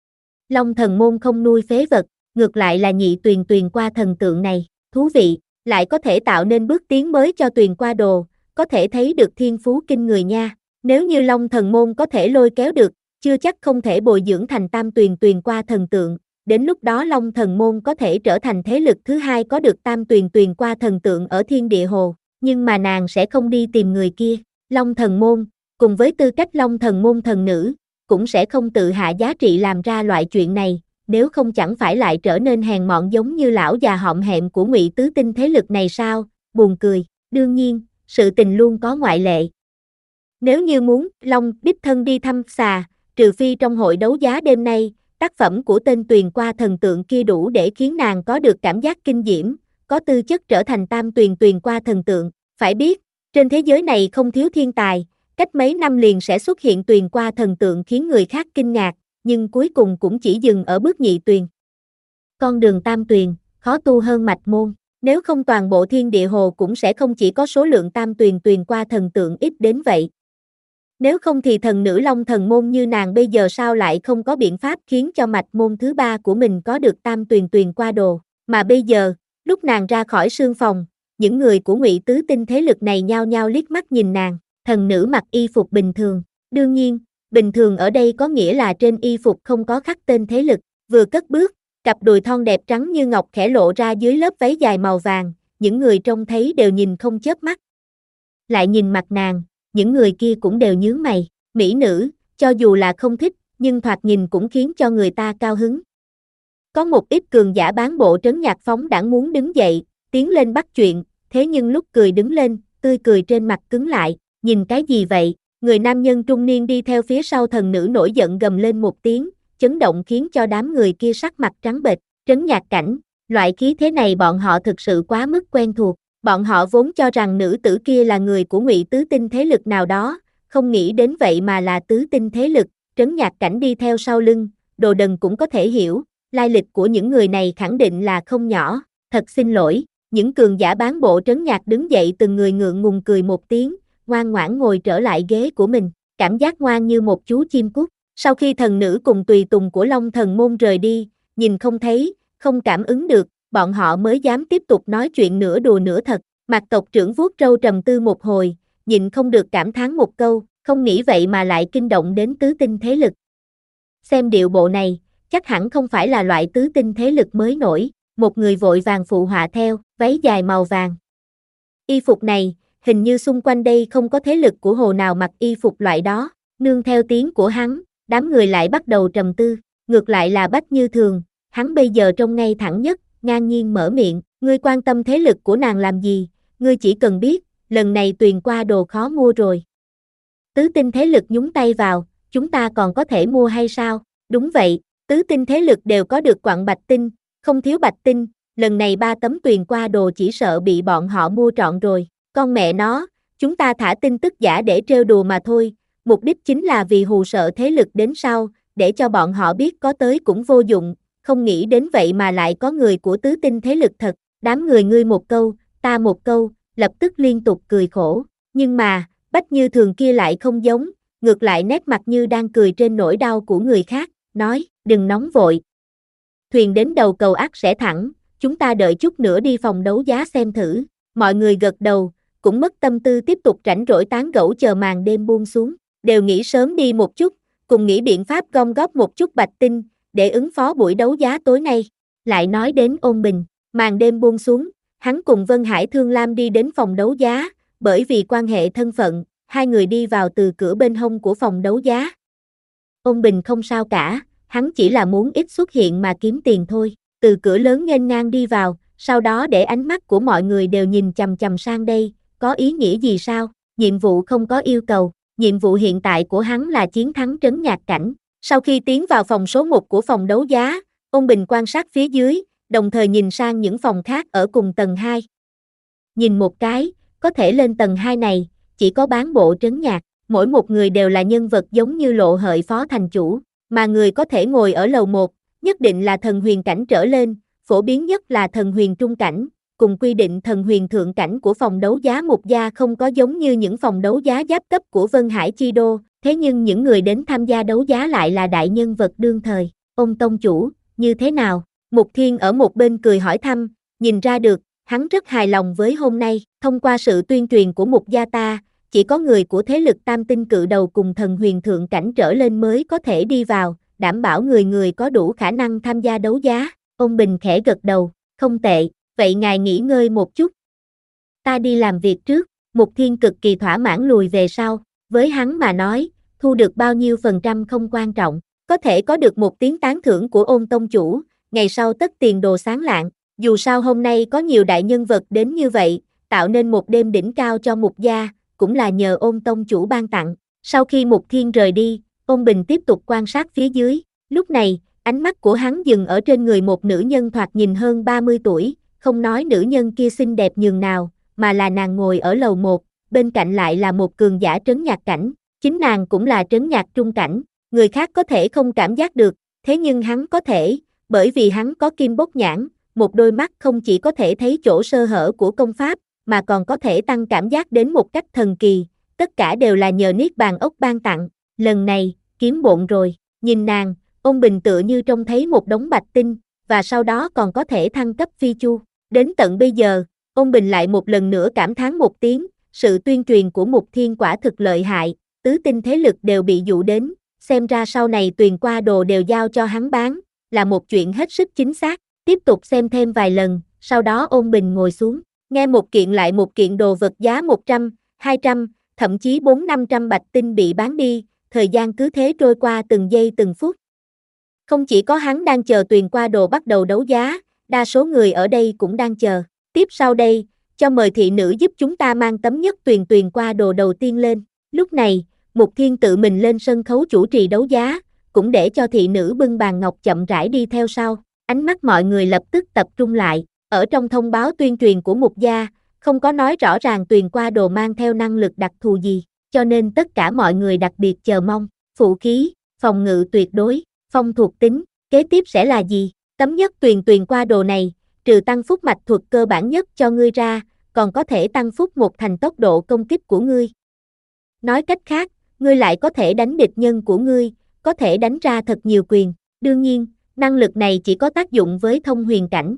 Long thần môn không nuôi phế vật, ngược lại là nhị tuyền tuyền qua thần tượng này, thú vị, lại có thể tạo nên bước tiến mới cho tuyền qua đồ, có thể thấy được thiên phú kinh người nha. Nếu như Long thần môn có thể lôi kéo được, chưa chắc không thể bồi dưỡng thành tam tuyền tuyền qua thần tượng, đến lúc đó Long thần môn có thể trở thành thế lực thứ hai có được tam tuyền tuyền qua thần tượng ở thiên địa hồ, nhưng mà nàng sẽ không đi tìm người kia, Long thần môn, cùng với tư cách Long thần môn thần nữ, cũng sẽ không tự hạ giá trị làm ra loại chuyện này, nếu không chẳng phải lại trở nên hèn mọn giống như lão già hõm hẹm của Ngụy tứ tinh thế lực này sao, buồn cười, đương nhiên, sự tình luôn có ngoại lệ. Nếu như muốn, Long đích thân đi thăm xà, trừ phi trong hội đấu giá đêm nay, tác phẩm của tên tuyền qua thần tượng kia đủ để khiến nàng có được cảm giác kinh diễm, có tư chất trở thành tam tuyền tuyền qua thần tượng. Phải biết, trên thế giới này không thiếu thiên tài, cách mấy năm liền sẽ xuất hiện tuyền qua thần tượng khiến người khác kinh ngạc, nhưng cuối cùng cũng chỉ dừng ở bước nhị tuyền. Con đường tam tuyền, khó tu hơn mạch môn. Nếu không toàn bộ thiên địa hồ cũng sẽ không chỉ có số lượng tam tuyền tuyền qua thần tượng ít đến vậy. Nếu không thì thần nữ Long thần môn như nàng bây giờ sao lại không có biện pháp khiến cho mạch môn thứ ba của mình có được tam tuyền tuyền qua đồ. Mà bây giờ, lúc nàng ra khỏi sương phòng, những người của Ngụy Tứ Tinh thế lực này nhao nhao liếc mắt nhìn nàng. Thần nữ mặc y phục bình thường. Đương nhiên, bình thường ở đây có nghĩa là trên y phục không có khắc tên thế lực. Vừa cất bước, cặp đùi thon đẹp trắng như ngọc khẽ lộ ra dưới lớp váy dài màu vàng, những người trông thấy đều nhìn không chớp mắt. Lại nhìn mặt nàng, những người kia cũng đều nhướng mày. Mỹ nữ, cho dù là không thích, nhưng thoạt nhìn cũng khiến cho người ta cao hứng. Có một ít cường giả bán bộ trấn nhạc phóng đãng muốn đứng dậy, tiến lên bắt chuyện, thế nhưng lúc cười đứng lên, tươi cười trên mặt cứng lại. Nhìn cái gì vậy? Người nam nhân trung niên đi theo phía sau thần nữ nổi giận gầm lên một tiếng, chấn động khiến cho đám người kia sắc mặt trắng bệch. Trấn nhạc cảnh, loại khí thế này bọn họ thực sự quá mức quen thuộc. Bọn họ vốn cho rằng nữ tử kia là người của Ngụy Tứ Tinh thế lực nào đó, không nghĩ đến vậy mà là tứ tinh thế lực. Trấn nhạc cảnh đi theo sau lưng, đồ đần cũng có thể hiểu, lai lịch của những người này khẳng định là không nhỏ. Thật xin lỗi, những cường giả bán bộ trấn nhạc đứng dậy từng người ngượng ngùng cười một tiếng, ngoan ngoãn ngồi trở lại ghế của mình, cảm giác ngoan như một chú chim cút. Sau khi thần nữ cùng tùy tùng của Long thần môn rời đi, nhìn không thấy, không cảm ứng được, bọn họ mới dám tiếp tục nói chuyện nửa đùa nửa thật. Mạc tộc trưởng vuốt râu trầm tư một hồi, nhịn không được cảm thán một câu, không nghĩ vậy mà lại kinh động đến tứ tinh thế lực. Xem điệu bộ này, chắc hẳn không phải là loại tứ tinh thế lực mới nổi, một người vội vàng phụ họa theo, váy dài màu vàng. Y phục này, hình như xung quanh đây không có thế lực của hồ nào mặc y phục loại đó, nương theo tiếng của hắn, đám người lại bắt đầu trầm tư, ngược lại là Bách Như Thường, hắn bây giờ trông ngay thẳng nhất, ngang nhiên mở miệng, ngươi quan tâm thế lực của nàng làm gì, ngươi chỉ cần biết, lần này tuyền qua đồ khó mua rồi. Tứ tinh thế lực nhúng tay vào, chúng ta còn có thể mua hay sao? Đúng vậy, tứ tinh thế lực đều có được quặng bạch tinh, không thiếu bạch tinh, lần này ba tấm tuyền qua đồ chỉ sợ bị bọn họ mua trọn rồi. Con mẹ nó, chúng ta thả tin tức giả để trêu đùa mà thôi, mục đích chính là vì hù sợ thế lực đến sau, để cho bọn họ biết có tới cũng vô dụng, không nghĩ đến vậy mà lại có người của tứ tinh thế lực thật. Đám người ngươi một câu, ta một câu, lập tức liên tục cười khổ, nhưng mà, Bách Như Thường kia lại không giống, ngược lại nét mặt như đang cười trên nỗi đau của người khác, nói, đừng nóng vội. Thuyền đến đầu cầu ắt sẽ thẳng, chúng ta đợi chút nữa đi phòng đấu giá xem thử. Mọi người gật đầu, cũng mất tâm tư tiếp tục rảnh rỗi tán gẫu chờ màn đêm buông xuống, đều nghĩ sớm đi một chút, cùng nghĩ biện pháp gom góp một chút bạch tinh, để ứng phó buổi đấu giá tối nay. Lại nói đến Ôn Bình, màn đêm buông xuống, hắn cùng Vân Hải Thương Lam đi đến phòng đấu giá, bởi vì quan hệ thân phận, hai người đi vào từ cửa bên hông của phòng đấu giá. Ôn Bình không sao cả, hắn chỉ là muốn ít xuất hiện mà kiếm tiền thôi, từ cửa lớn nghênh ngang đi vào, sau đó để ánh mắt của mọi người đều nhìn chằm chằm sang đây, có ý nghĩa gì sao? Nhiệm vụ không có yêu cầu, nhiệm vụ hiện tại của hắn là chiến thắng trấn nhạc cảnh. Sau khi tiến vào phòng số một của phòng đấu giá, Ôn Bình quan sát phía dưới, đồng thời nhìn sang những phòng khác ở cùng tầng hai. Nhìn một cái, có thể lên tầng hai này, chỉ có bán bộ trấn nhạc, mỗi một người đều là nhân vật giống như Lộ Hợi phó thành chủ, mà người có thể ngồi ở lầu một, nhất định là thần huyền cảnh trở lên, phổ biến nhất là thần huyền trung cảnh, cùng quy định thần huyền thượng cảnh của phòng đấu giá Mục Gia không có giống như những phòng đấu giá giáp cấp của Vân Hải Chi Đô, thế nhưng những người đến tham gia đấu giá lại là đại nhân vật đương thời. Ông tông chủ, như thế nào? Mục Thiên ở một bên cười hỏi thăm, nhìn ra được, hắn rất hài lòng với hôm nay, thông qua sự tuyên truyền của Mục Gia ta, chỉ có người của thế lực tam tinh cự đầu cùng thần huyền thượng cảnh trở lên mới có thể đi vào, đảm bảo người người có đủ khả năng tham gia đấu giá. Ông Bình khẽ gật đầu, không tệ, vậy ngài nghỉ ngơi một chút. Ta đi làm việc trước. Mục Thiên cực kỳ thỏa mãn lùi về sau, với hắn mà nói, thu được bao nhiêu phần trăm không quan trọng, có thể có được một tiếng tán thưởng của Ôn tông chủ, ngày sau tất tiền đồ sáng lạng, dù sao hôm nay có nhiều đại nhân vật đến như vậy, tạo nên một đêm đỉnh cao cho Mục Gia, cũng là nhờ Ôn tông chủ ban tặng. Sau khi Mục Thiên rời đi, Ôn Bình tiếp tục quan sát phía dưới, lúc này, ánh mắt của hắn dừng ở trên người một nữ nhân thoạt nhìn hơn ba mươi tuổi, không nói nữ nhân kia xinh đẹp nhường nào, mà là nàng ngồi ở lầu một, bên cạnh lại là một cường giả trấn nhạc cảnh, chính nàng cũng là trấn nhạc trung cảnh, người khác có thể không cảm giác được, thế nhưng hắn có thể, bởi vì hắn có kim bốc nhãn, một đôi mắt không chỉ có thể thấy chỗ sơ hở của công pháp, mà còn có thể tăng cảm giác đến một cách thần kỳ, tất cả đều là nhờ niết bàn ốc ban tặng, lần này, kiếm bộn rồi, nhìn nàng, Ôn Bình tựa như trông thấy một đống bạch tinh, và sau đó còn có thể thăng cấp phi chu, đến tận bây giờ, Ôn Bình lại một lần nữa cảm thán một tiếng, sự tuyên truyền của Mục Thiên quả thực lợi hại, tứ tinh thế lực đều bị dụ đến, xem ra sau này Tuyền qua đồ đều giao cho hắn bán, là một chuyện hết sức chính xác, tiếp tục xem thêm vài lần, sau đó Ôn Bình ngồi xuống, nghe một kiện lại một kiện đồ vật giá một trăm, hai trăm, thậm chí bốn năm trăm bạch tinh bị bán đi, thời gian cứ thế trôi qua từng giây từng phút. Không chỉ có hắn đang chờ Tuyền qua đồ bắt đầu đấu giá, đa số người ở đây cũng đang chờ. Tiếp sau đây, cho mời thị nữ giúp chúng ta mang tấm nhất Tuyền Tuyền qua đồ đầu tiên lên. Lúc này, Mục Thiên tự mình lên sân khấu chủ trì đấu giá, cũng để cho thị nữ bưng bàn ngọc chậm rãi đi theo sau. Ánh mắt mọi người lập tức tập trung lại. Ở trong thông báo tuyên truyền của Mục gia, không có nói rõ ràng Tuyền qua đồ mang theo năng lực đặc thù gì, cho nên tất cả mọi người đặc biệt chờ mong. Phụ khí, phòng ngự tuyệt đối, phong thuộc tính, kế tiếp sẽ là gì? Tấm nhất Tuyền Tuyền qua đồ này, trừ tăng phúc mạch thuật cơ bản nhất cho ngươi ra, còn có thể tăng phúc một thành tốc độ công kích của ngươi. Nói cách khác, ngươi lại có thể đánh địch nhân của ngươi, có thể đánh ra thật nhiều quyền. Đương nhiên, năng lực này chỉ có tác dụng với thông huyền cảnh.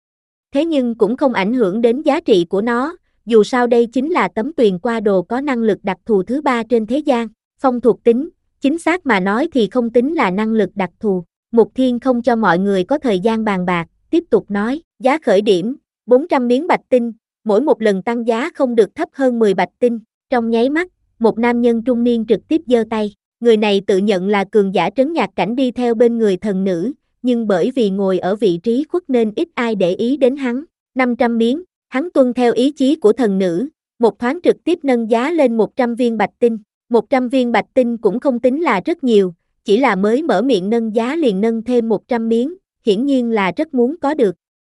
Thế nhưng cũng không ảnh hưởng đến giá trị của nó, dù sao đây chính là tấm Tuyền qua đồ có năng lực đặc thù thứ ba trên thế gian. Phong thuộc tính, chính xác mà nói thì không tính là năng lực đặc thù. Mục Thiên không cho mọi người có thời gian bàn bạc, tiếp tục nói, giá khởi điểm, bốn trăm miếng bạch tinh, mỗi một lần tăng giá không được thấp hơn mười bạch tinh. Trong nháy mắt, một nam nhân trung niên trực tiếp giơ tay, người này tự nhận là cường giả trấn nhạc cảnh đi theo bên người thần nữ, nhưng bởi vì ngồi ở vị trí khuất nên ít ai để ý đến hắn. năm trăm miếng, hắn tuân theo ý chí của thần nữ, một thoáng trực tiếp nâng giá lên một trăm viên bạch tinh. một trăm viên bạch tinh cũng không tính là rất nhiều, chỉ là mới mở miệng nâng giá liền nâng thêm một trăm miếng, hiển nhiên là rất muốn có được.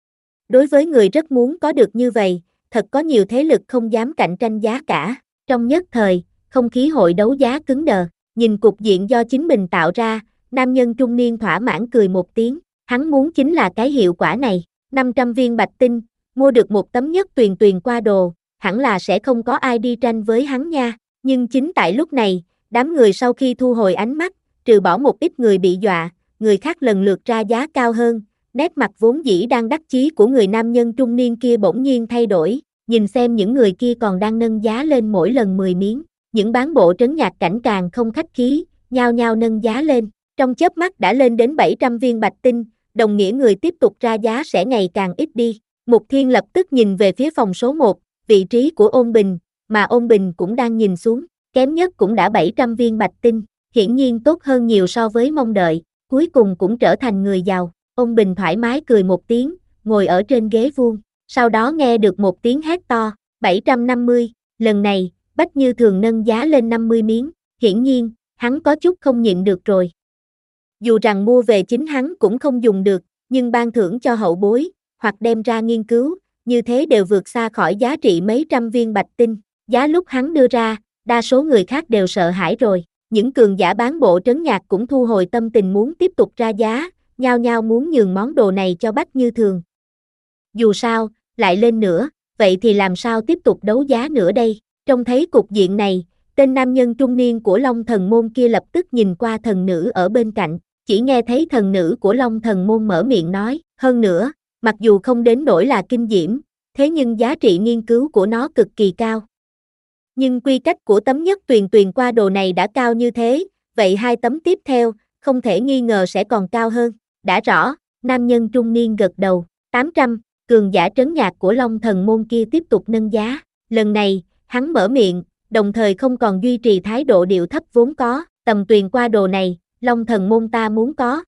Đối với người rất muốn có được như vậy, thật có nhiều thế lực không dám cạnh tranh giá cả. Trong nhất thời, không khí hội đấu giá cứng đờ, nhìn cục diện do chính mình tạo ra, nam nhân trung niên thỏa mãn cười một tiếng, hắn muốn chính là cái hiệu quả này, năm trăm viên bạch tinh, mua được một tấm nhất Tuyền Tuyền qua đồ, hẳn là sẽ không có ai đi tranh với hắn nha. Nhưng chính tại lúc này, đám người sau khi thu hồi ánh mắt, trừ bỏ một ít người bị dọa, người khác lần lượt ra giá cao hơn, nét mặt vốn dĩ đang đắc chí của người nam nhân trung niên kia bỗng nhiên thay đổi, nhìn xem những người kia còn đang nâng giá lên mỗi lần mười miếng, những bán bộ trấn nhạc cảnh càng không khách khí, nhao nhao nâng giá lên, trong chớp mắt đã lên đến bảy trăm viên bạch tinh, đồng nghĩa người tiếp tục ra giá sẽ ngày càng ít đi. Mục Thiên lập tức nhìn về phía phòng số một, vị trí của Ôn Bình, mà Ôn Bình cũng đang nhìn xuống, kém nhất cũng đã bảy trăm viên bạch tinh, hiển nhiên tốt hơn nhiều so với mong đợi, cuối cùng cũng trở thành người giàu. Ôn Bình thoải mái cười một tiếng, ngồi ở trên ghế vuông, sau đó nghe được một tiếng hét to, bảy trăm năm mươi, lần này, Bách Như Thường nâng giá lên năm mươi miếng, hiển nhiên, hắn có chút không nhịn được rồi. Dù rằng mua về chính hắn cũng không dùng được, nhưng ban thưởng cho hậu bối, hoặc đem ra nghiên cứu, như thế đều vượt xa khỏi giá trị mấy trăm viên bạch tinh. Giá lúc hắn đưa ra, đa số người khác đều sợ hãi rồi. Những cường giả bán bộ trấn nhạc cũng thu hồi tâm tình muốn tiếp tục ra giá, nhao nhao muốn nhường món đồ này cho Bách Như Thường. Dù sao, lại lên nữa, vậy thì làm sao tiếp tục đấu giá nữa đây? Trông thấy cục diện này, tên nam nhân trung niên của Long Thần Môn kia lập tức nhìn qua thần nữ ở bên cạnh, chỉ nghe thấy thần nữ của Long Thần Môn mở miệng nói, hơn nữa, mặc dù không đến nỗi là kinh diễm, thế nhưng giá trị nghiên cứu của nó cực kỳ cao. Nhưng quy cách của tấm nhất Tuyền Tuyền qua đồ này đã cao như thế, vậy hai tấm tiếp theo, không thể nghi ngờ sẽ còn cao hơn. Đã rõ, nam nhân trung niên gật đầu, tám trăm, cường giả trấn nhạc của Long Thần Môn kia tiếp tục nâng giá. Lần này, hắn mở miệng, đồng thời không còn duy trì thái độ điệu thấp vốn có, tầm Tuyền qua đồ này, Long Thần Môn ta muốn có.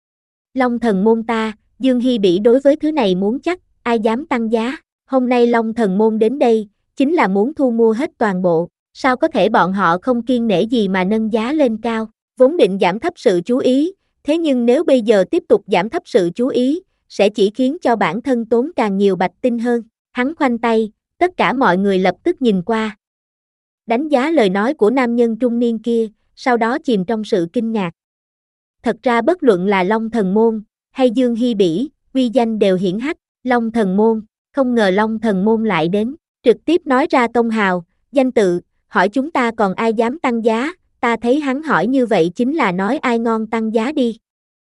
Long Thần Môn ta, Dương Hy Bỉ đối với thứ này muốn chắc, ai dám tăng giá. Hôm nay Long Thần Môn đến đây, chính là muốn thu mua hết toàn bộ, sao có thể bọn họ không kiêng nể gì mà nâng giá lên cao, vốn định giảm thấp sự chú ý, thế nhưng nếu bây giờ tiếp tục giảm thấp sự chú ý, sẽ chỉ khiến cho bản thân tốn càng nhiều bạch tinh hơn. Hắn khoanh tay, tất cả mọi người lập tức nhìn qua. Đánh giá lời nói của nam nhân trung niên kia, sau đó chìm trong sự kinh ngạc. Thật ra bất luận là Long Thần Môn, hay Dương Hi Bỉ, uy danh đều hiển hách. Long Thần Môn, không ngờ Long Thần Môn lại đến, trực tiếp nói ra tông hào, danh tự, hỏi chúng ta còn ai dám tăng giá, ta thấy hắn hỏi như vậy chính là nói ai ngon tăng giá đi.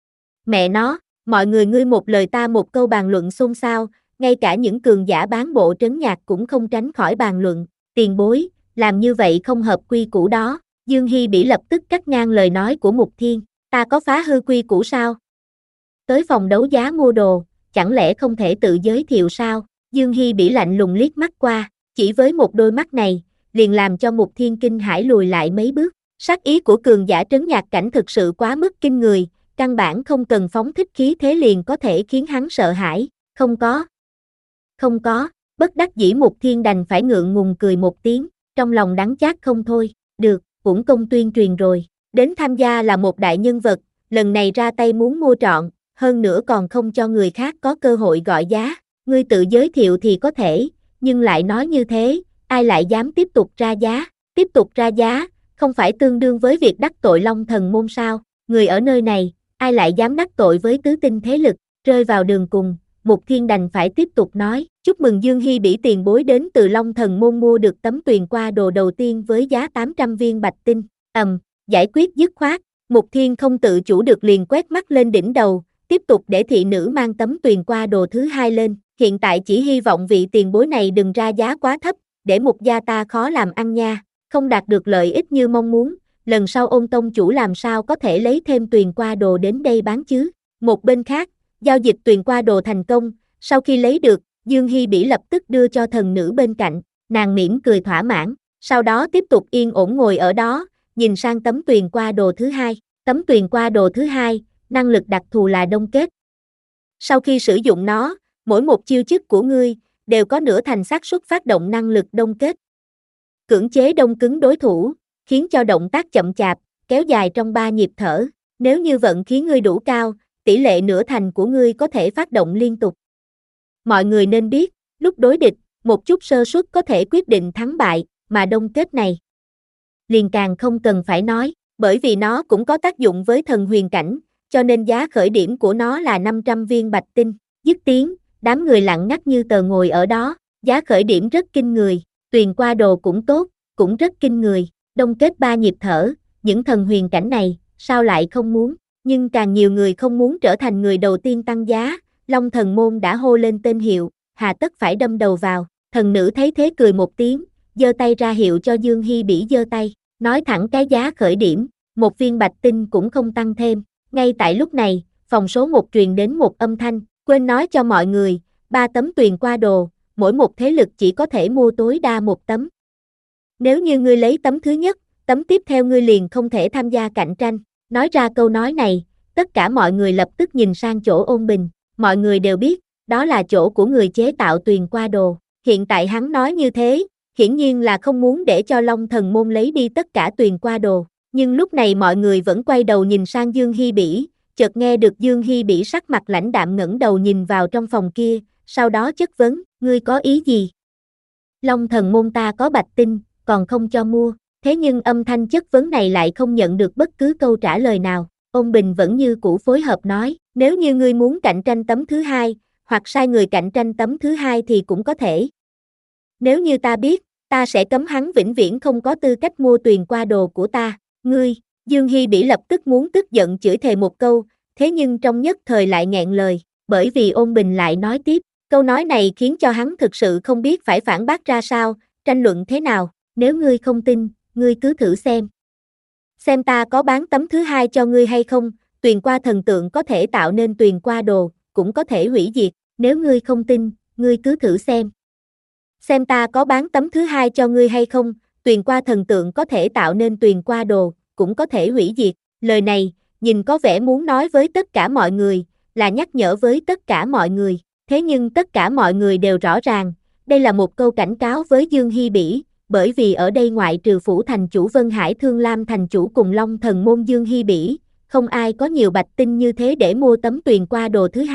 Mẹ nó, mọi người ngươi một lời ta một câu bàn luận xôn xao, ngay cả những cường giả bán bộ trấn nhạc cũng không tránh khỏi bàn luận, tiền bối, làm như vậy không hợp quy củ đó. Dương Hi Bỉ lập tức cắt ngang lời nói của Mục Thiên, ta có phá hư quy củ sao? Tới phòng đấu giá mua đồ, chẳng lẽ không thể tự giới thiệu sao? Dương Hi Bỉ lạnh lùng liếc mắt qua, chỉ với một đôi mắt này, liền làm cho Mục Thiên kinh hãi lùi lại mấy bước. Sát ý của cường giả trấn nhạc cảnh thực sự quá mức kinh người, căn bản không cần phóng thích khí thế liền có thể khiến hắn sợ hãi. Không có. Không có, bất đắc dĩ Mục Thiên đành phải ngượng ngùng cười một tiếng, trong lòng đắng chát không thôi. Được, uổng công tuyên truyền rồi. Đến tham gia là một đại nhân vật, lần này ra tay muốn mua trọn, hơn nữa còn không cho người khác có cơ hội gọi giá. Ngươi tự giới thiệu thì có thể, nhưng lại nói như thế, ai lại dám tiếp tục ra giá? Tiếp tục ra giá, không phải tương đương với việc đắc tội Long Thần Môn sao? Người ở nơi này, ai lại dám đắc tội với tứ tinh thế lực? Rơi vào đường cùng, Mục Thiên đành phải tiếp tục nói, chúc mừng Dương Hi Bỉ tiền bối đến từ Long Thần Môn mua được tấm tuyền qua đồ đầu tiên với giá tám trăm viên bạch tinh. Ầm, um, giải quyết dứt khoát, Mục Thiên không tự chủ được liền quét mắt lên đỉnh đầu, tiếp tục để thị nữ mang tấm tuyền qua đồ thứ hai lên. Hiện tại chỉ hy vọng vị tiền bối này đừng ra giá quá thấp, để Mục gia ta khó làm ăn nha. Không đạt được lợi ích như mong muốn, lần sau Ôn tông chủ làm sao có thể lấy thêm tuyền qua đồ đến đây bán chứ? Một bên khác, giao dịch tuyền qua đồ thành công, sau khi lấy được, Dương Hi Bỉ lập tức đưa cho thần nữ bên cạnh, nàng mỉm cười thỏa mãn, sau đó tiếp tục yên ổn ngồi ở đó, nhìn sang tấm tuyền qua đồ thứ hai. Tấm tuyền qua đồ thứ hai, năng lực đặc thù là đông kết. Sau khi sử dụng nó, mỗi một chiêu thức của ngươi đều có nửa thành xác suất phát động năng lực đông kết. Cưỡng chế đông cứng đối thủ, khiến cho động tác chậm chạp, kéo dài trong ba nhịp thở. Nếu như vận khí ngươi đủ cao, tỷ lệ nửa thành của ngươi có thể phát động liên tục. Mọi người nên biết, lúc đối địch, một chút sơ suất có thể quyết định thắng bại, mà đông kết này liền càng không cần phải nói, bởi vì nó cũng có tác dụng với thần huyền cảnh, cho nên giá khởi điểm của nó là năm trăm viên bạch tinh. Dứt tiếng, đám người lặng ngắt như tờ ngồi ở đó, giá khởi điểm rất kinh người, tuyền qua đồ cũng tốt, cũng rất kinh người, đông kết ba nhịp thở, những thần huyền cảnh này, sao lại không muốn, nhưng càng nhiều người không muốn trở thành người đầu tiên tăng giá. Long Thần Môn đã hô lên tên hiệu, hà tất phải đâm đầu vào. Thần nữ thấy thế cười một tiếng, giơ tay ra hiệu cho Dương Hi Bỉ giơ tay, nói thẳng cái giá khởi điểm, một viên bạch tinh cũng không tăng thêm. Ngay tại lúc này, phòng số một truyền đến một âm thanh, quên nói cho mọi người, ba tấm tuyền qua đồ, mỗi một thế lực chỉ có thể mua tối đa một tấm. Nếu như ngươi lấy tấm thứ nhất, tấm tiếp theo ngươi liền không thể tham gia cạnh tranh. Nói ra câu nói này, tất cả mọi người lập tức nhìn sang chỗ Ôn Bình. Mọi người đều biết, đó là chỗ của người chế tạo tuyền qua đồ. Hiện tại hắn nói như thế, hiển nhiên là không muốn để cho Long Thần Môn lấy đi tất cả tuyền qua đồ. Nhưng lúc này mọi người vẫn quay đầu nhìn sang Dương Hi Bỉ, chợt nghe được Dương Hi Bỉ sắc mặt lãnh đạm ngẩng đầu nhìn vào trong phòng kia, sau đó chất vấn, ngươi có ý gì? Long Thần Môn ta có bạch tinh, còn không cho mua. Thế nhưng âm thanh chất vấn này lại không nhận được bất cứ câu trả lời nào. Ôn Bình vẫn như cũ phối hợp nói, nếu như ngươi muốn cạnh tranh tấm thứ hai, hoặc sai người cạnh tranh tấm thứ hai thì cũng có thể. Nếu như ta biết, ta sẽ cấm hắn vĩnh viễn không có tư cách mua tuyền qua đồ của ta. Ngươi, Dương Hi Bỉ lập tức muốn tức giận chửi thề một câu, thế nhưng trong nhất thời lại nghẹn lời, bởi vì Ôn Bình lại nói tiếp, câu nói này khiến cho hắn thực sự không biết phải phản bác ra sao, tranh luận thế nào, nếu ngươi không tin, ngươi cứ thử xem. Xem ta có bán tấm thứ hai cho ngươi hay không, tuyền qua thần tượng có thể tạo nên tuyền qua đồ, cũng có thể hủy diệt, nếu ngươi không tin, ngươi cứ thử xem. Xem ta có bán tấm thứ hai cho ngươi hay không, tuyền qua thần tượng có thể tạo nên tuyền qua đồ, cũng có thể hủy diệt. Lời này, nhìn có vẻ muốn nói với tất cả mọi người, là nhắc nhở với tất cả mọi người, thế nhưng tất cả mọi người đều rõ ràng, đây là một câu cảnh cáo với Dương Hi Bỉ, bởi vì ở đây ngoại trừ phủ thành chủ Vân Hải Thương Lam thành chủ cùng Long Thần Môn Dương Hi Bỉ, không ai có nhiều bạch tinh như thế để mua tấm tuyền qua đồ thứ hai,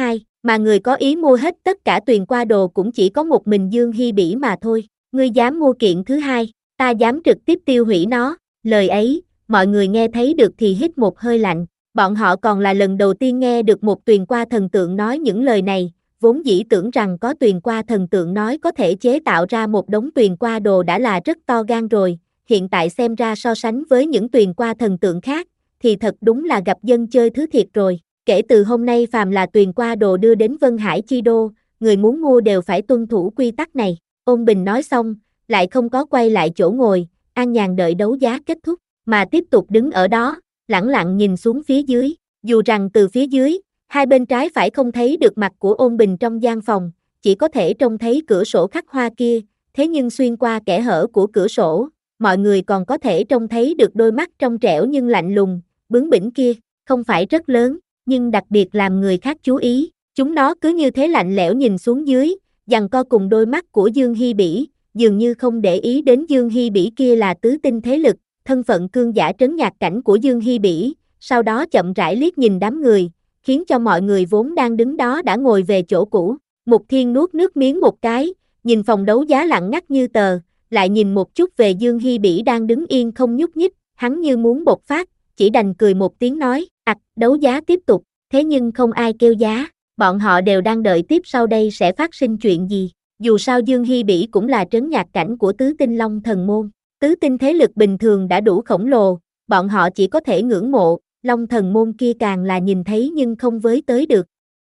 mà người có ý mua hết tất cả Tuyền Qua Đồ cũng chỉ có một mình Dương Hi Bỉ mà thôi. Ngươi dám mua kiện thứ hai, ta dám trực tiếp tiêu hủy nó. Lời ấy, mọi người nghe thấy được thì hít một hơi lạnh. Bọn họ còn là lần đầu tiên nghe được một Tuyền Qua thần tượng nói những lời này, vốn dĩ tưởng rằng có Tuyền Qua thần tượng nói có thể chế tạo ra một đống Tuyền Qua Đồ đã là rất to gan rồi, hiện tại xem ra so sánh với những Tuyền Qua thần tượng khác, thì thật đúng là gặp dân chơi thứ thiệt rồi. Kể từ hôm nay phàm là Tuyền Qua Đồ đưa đến Vân Hải Chi Đô, người muốn mua đều phải tuân thủ quy tắc này. Ôn Bình nói xong, lại không có quay lại chỗ ngồi, an nhàn đợi đấu giá kết thúc, mà tiếp tục đứng ở đó, lẳng lặng nhìn xuống phía dưới. Dù rằng từ phía dưới, hai bên trái phải không thấy được mặt của Ôn Bình trong gian phòng, chỉ có thể trông thấy cửa sổ khắc hoa kia, thế nhưng xuyên qua kẽ hở của cửa sổ, mọi người còn có thể trông thấy được đôi mắt trong trẻo nhưng lạnh lùng, bướng bỉnh kia, không phải rất lớn, nhưng đặc biệt làm người khác chú ý. Chúng nó cứ như thế lạnh lẽo nhìn xuống dưới, giằng co cùng đôi mắt của Dương Hi Bỉ, dường như không để ý đến Dương Hi Bỉ kia là tứ tinh thế lực, thân phận cương giả trấn nhạc cảnh của Dương Hi Bỉ, sau đó chậm rãi liếc nhìn đám người, khiến cho mọi người vốn đang đứng đó đã ngồi về chỗ cũ. Mục Thiên nuốt nước miếng một cái, nhìn phòng đấu giá lặng ngắt như tờ, lại nhìn một chút về Dương Hi Bỉ đang đứng yên không nhúc nhích, hắn như muốn bộc phát, chỉ đành cười một tiếng nói, ặc, đấu giá tiếp tục, thế nhưng không ai kêu giá, bọn họ đều đang đợi tiếp sau đây sẽ phát sinh chuyện gì. Dù sao Dương Hi Bỉ cũng là trấn nhạc cảnh của tứ tinh Long Thần Môn, tứ tinh thế lực bình thường đã đủ khổng lồ, bọn họ chỉ có thể ngưỡng mộ, Long Thần Môn kia càng là nhìn thấy nhưng không với tới được.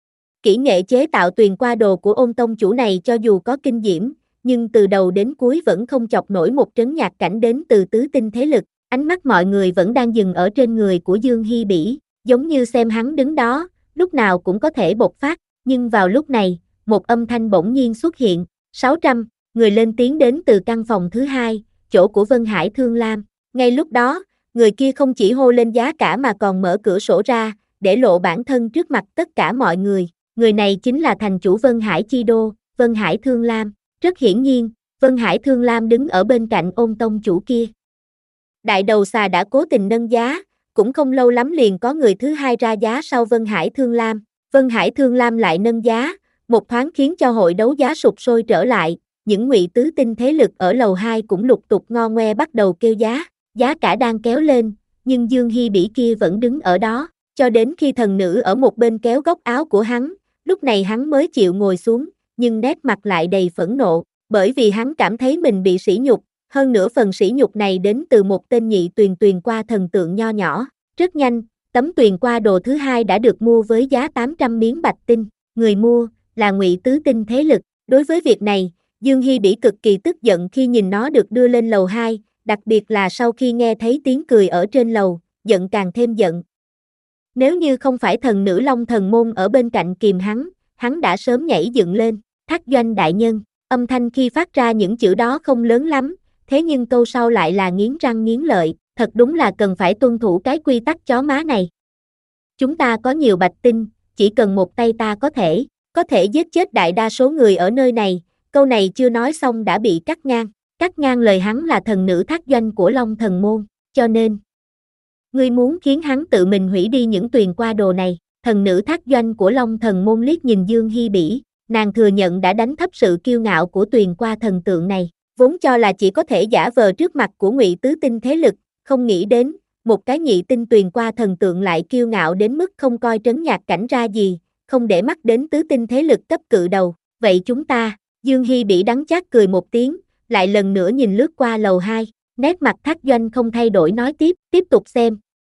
Kỹ nghệ chế tạo Tuyền Qua Đồ của Ôn tông chủ này cho dù có kinh diễm, nhưng từ đầu đến cuối vẫn không chọc nổi một trấn nhạc cảnh đến từ tứ tinh thế lực. Ánh mắt mọi người vẫn đang dừng ở trên người của Dương Hi Bỉ, giống như xem hắn đứng đó, lúc nào cũng có thể bộc phát, nhưng vào lúc này, một âm thanh bỗng nhiên xuất hiện, sáu trăm, người lên tiếng đến từ căn phòng thứ hai, chỗ của Vân Hải Thương Lam. Ngay lúc đó, người kia không chỉ hô lên giá cả mà còn mở cửa sổ ra, để lộ bản thân trước mặt tất cả mọi người. Người này chính là thành chủ Vân Hải Chi Đô, Vân Hải Thương Lam. Rất hiển nhiên, Vân Hải Thương Lam đứng ở bên cạnh Ôn tông chủ kia. Đại đầu xà đã cố tình nâng giá, cũng không lâu lắm liền có người thứ hai ra giá sau Vân Hải Thương Lam. Vân Hải Thương Lam lại nâng giá, một thoáng khiến cho hội đấu giá sụp sôi trở lại, những ngụy tứ tinh thế lực ở lầu hai cũng lục tục ngo ngoe bắt đầu kêu giá, giá cả đang kéo lên, nhưng Dương Hi Bỉ kia vẫn đứng ở đó, cho đến khi thần nữ ở một bên kéo góc áo của hắn, lúc này hắn mới chịu ngồi xuống, nhưng nét mặt lại đầy phẫn nộ, bởi vì hắn cảm thấy mình bị sỉ nhục, hơn nữa phần sỉ nhục này đến từ một tên nhị tuyền tuyền qua thần tượng nho nhỏ. Rất nhanh, tấm Tuyền Qua Đồ thứ hai đã được mua với giá tám trăm miếng bạch tinh, người mua là ngụy tứ tinh thế lực. Đối với việc này, Dương Hi Bỉ cực kỳ tức giận khi nhìn nó được đưa lên lầu hai, đặc biệt là sau khi nghe thấy tiếng cười ở trên lầu, giận càng thêm giận. Nếu như không phải thần nữ Long Thần Môn ở bên cạnh kìm hắn, hắn đã sớm nhảy dựng lên. Thác Doanh đại nhân, âm thanh khi phát ra những chữ đó không lớn lắm, thế nhưng câu sau lại là nghiến răng nghiến lợi, thật đúng là cần phải tuân thủ cái quy tắc chó má này. Chúng ta có nhiều bạch tinh, chỉ cần một tay ta có thể, có thể giết chết đại đa số người ở nơi này, câu này chưa nói xong đã bị cắt ngang, cắt ngang lời hắn là thần nữ Thác Doanh của Long Thần Môn, cho nên ngươi muốn khiến hắn tự mình hủy đi những Tuyền Qua Đồ này. Thần nữ Thác Doanh của Long Thần Môn liếc nhìn Dương Hi Bỉ, nàng thừa nhận đã đánh thấp sự kiêu ngạo của Tuyền Qua thần tượng này, vốn cho là chỉ có thể giả vờ trước mặt của ngụy tứ tinh thế lực, không nghĩ đến, một cái nhị tinh Tuyền Qua thần tượng lại kiêu ngạo đến mức không coi trấn nhạc cảnh ra gì, không để mắt đến tứ tinh thế lực cấp cự đầu. Vậy chúng ta, Dương Hi Bỉ đắng chát cười một tiếng, lại lần nữa nhìn lướt qua lầu hai, nét mặt Thác Doanh không thay đổi nói tiếp, tiếp tục xem.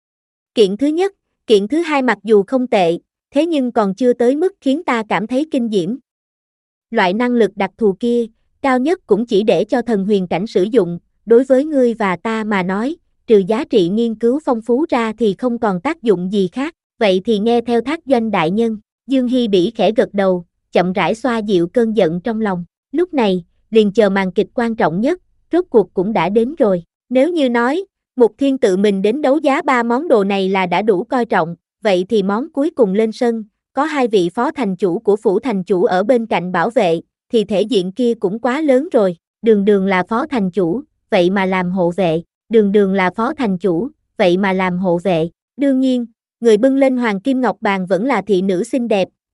Kiện thứ nhất, kiện thứ hai mặc dù không tệ, thế nhưng còn chưa tới mức khiến ta cảm thấy kinh diễm. Loại năng lực đặc thù kia, cao nhất cũng chỉ để cho thần huyền cảnh sử dụng, đối với ngươi và ta mà nói, trừ giá trị nghiên cứu phong phú ra thì không còn tác dụng gì khác. Vậy thì nghe theo Thác Doanh đại nhân. Dương Hi Bỉ khẽ gật đầu, chậm rãi xoa dịu cơn giận trong lòng. Lúc này, liền chờ màn kịch quan trọng nhất, rốt cuộc cũng đã đến rồi. Nếu như nói, Mục Thiên tự mình đến đấu giá ba món đồ này là đã đủ coi trọng, vậy thì món cuối cùng lên sân, có hai vị phó thành chủ của phủ thành chủ ở bên cạnh bảo vệ, thì thể diện kia cũng quá lớn rồi. Đường Đường là phó thành chủ, vậy mà làm hộ vệ. Đường Đường là phó thành chủ, vậy mà làm hộ vệ. Đương nhiên, người bưng lên hoàng kim ngọc bàn vẫn là thị nữ xinh đẹp,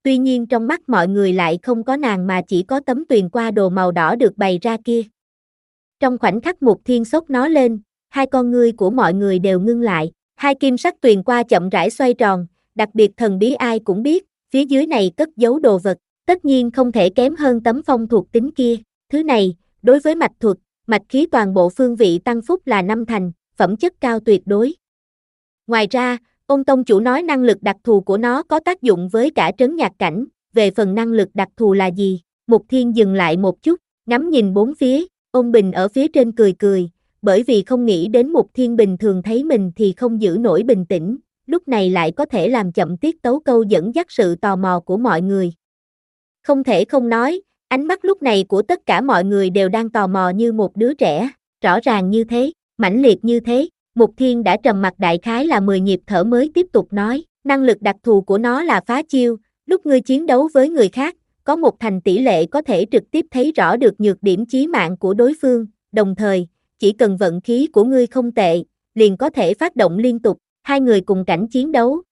tuy nhiên trong mắt mọi người lại không có nàng mà chỉ có tấm tuyền qua đồ màu đỏ được bày ra kia. Trong khoảnh khắc Mục Thiên xốc nó lên, hai con ngươi của mọi người đều ngưng lại, hai kim sắc tuyền qua chậm rãi xoay tròn, đặc biệt thần bí ai cũng biết, phía dưới này cất giấu đồ vật, tất nhiên không thể kém hơn tấm phong thuộc tính kia, thứ này, đối với mạch thuật, mạch khí toàn bộ phương vị tăng phúc là năm thành, phẩm chất cao tuyệt đối. Ngoài ra, Ôn tông chủ nói năng lực đặc thù của nó có tác dụng với cả trấn nhạc cảnh, về phần năng lực đặc thù là gì? Mục Thiên dừng lại một chút, ngắm nhìn bốn phía, Ôn Bình ở phía trên cười cười, bởi vì không nghĩ đến Mục Thiên bình thường thấy mình thì không giữ nổi bình tĩnh, lúc này lại có thể làm chậm tiết tấu câu dẫn dắt sự tò mò của mọi người. Không thể không nói, ánh mắt lúc này của tất cả mọi người đều đang tò mò như một đứa trẻ, rõ ràng như thế, mãnh liệt như thế. Mục Thiên đã trầm mặc đại khái là mười nhịp thở mới tiếp tục nói, năng lực đặc thù của nó là phá chiêu, lúc ngươi chiến đấu với người khác, có một thành tỷ lệ có thể trực tiếp thấy rõ được nhược điểm chí mạng của đối phương, đồng thời, chỉ cần vận khí của ngươi không tệ, liền có thể phát động liên tục, hai người cùng cảnh chiến đấu.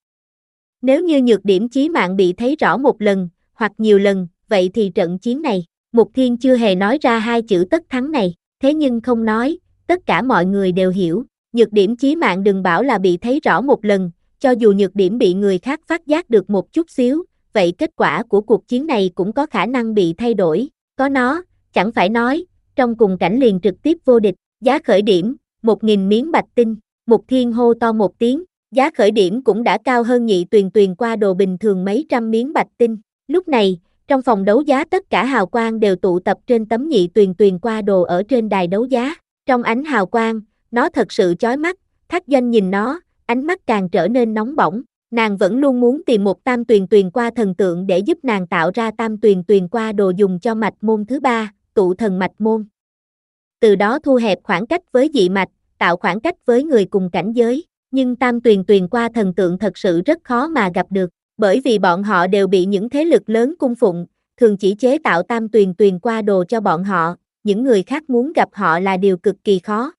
Nếu như nhược điểm chí mạng bị thấy rõ một lần, hoặc nhiều lần, vậy thì trận chiến này, Mục Thiên chưa hề nói ra hai chữ tất thắng này, thế nhưng không nói, tất cả mọi người đều hiểu. Nhược điểm chí mạng đừng bảo là bị thấy rõ một lần, cho dù nhược điểm bị người khác phát giác được một chút xíu, vậy kết quả của cuộc chiến này cũng có khả năng bị thay đổi, có nó, chẳng phải nói, trong cùng cảnh liền trực tiếp vô địch, giá khởi điểm, một nghìn miếng bạch tinh, Mục Thiên hô to một tiếng, giá khởi điểm cũng đã cao hơn nhị tuyền tuyền qua đồ bình thường mấy trăm miếng bạch tinh, lúc này, trong phòng đấu giá tất cả hào quang đều tụ tập trên tấm nhị tuyền tuyền qua đồ ở trên đài đấu giá, trong ánh hào quang, nó thật sự chói mắt, Thác Doanh nhìn nó, ánh mắt càng trở nên nóng bỏng, nàng vẫn luôn muốn tìm một tam tuyền tuyền qua thần tượng để giúp nàng tạo ra tam tuyền tuyền qua đồ dùng cho mạch môn thứ ba, tụ thần mạch môn. Từ đó thu hẹp khoảng cách với dị mạch, tạo khoảng cách với người cùng cảnh giới, nhưng tam tuyền tuyền qua thần tượng thật sự rất khó mà gặp được, bởi vì bọn họ đều bị những thế lực lớn cung phụng, thường chỉ chế tạo tam tuyền tuyền qua đồ cho bọn họ, những người khác muốn gặp họ là điều cực kỳ khó.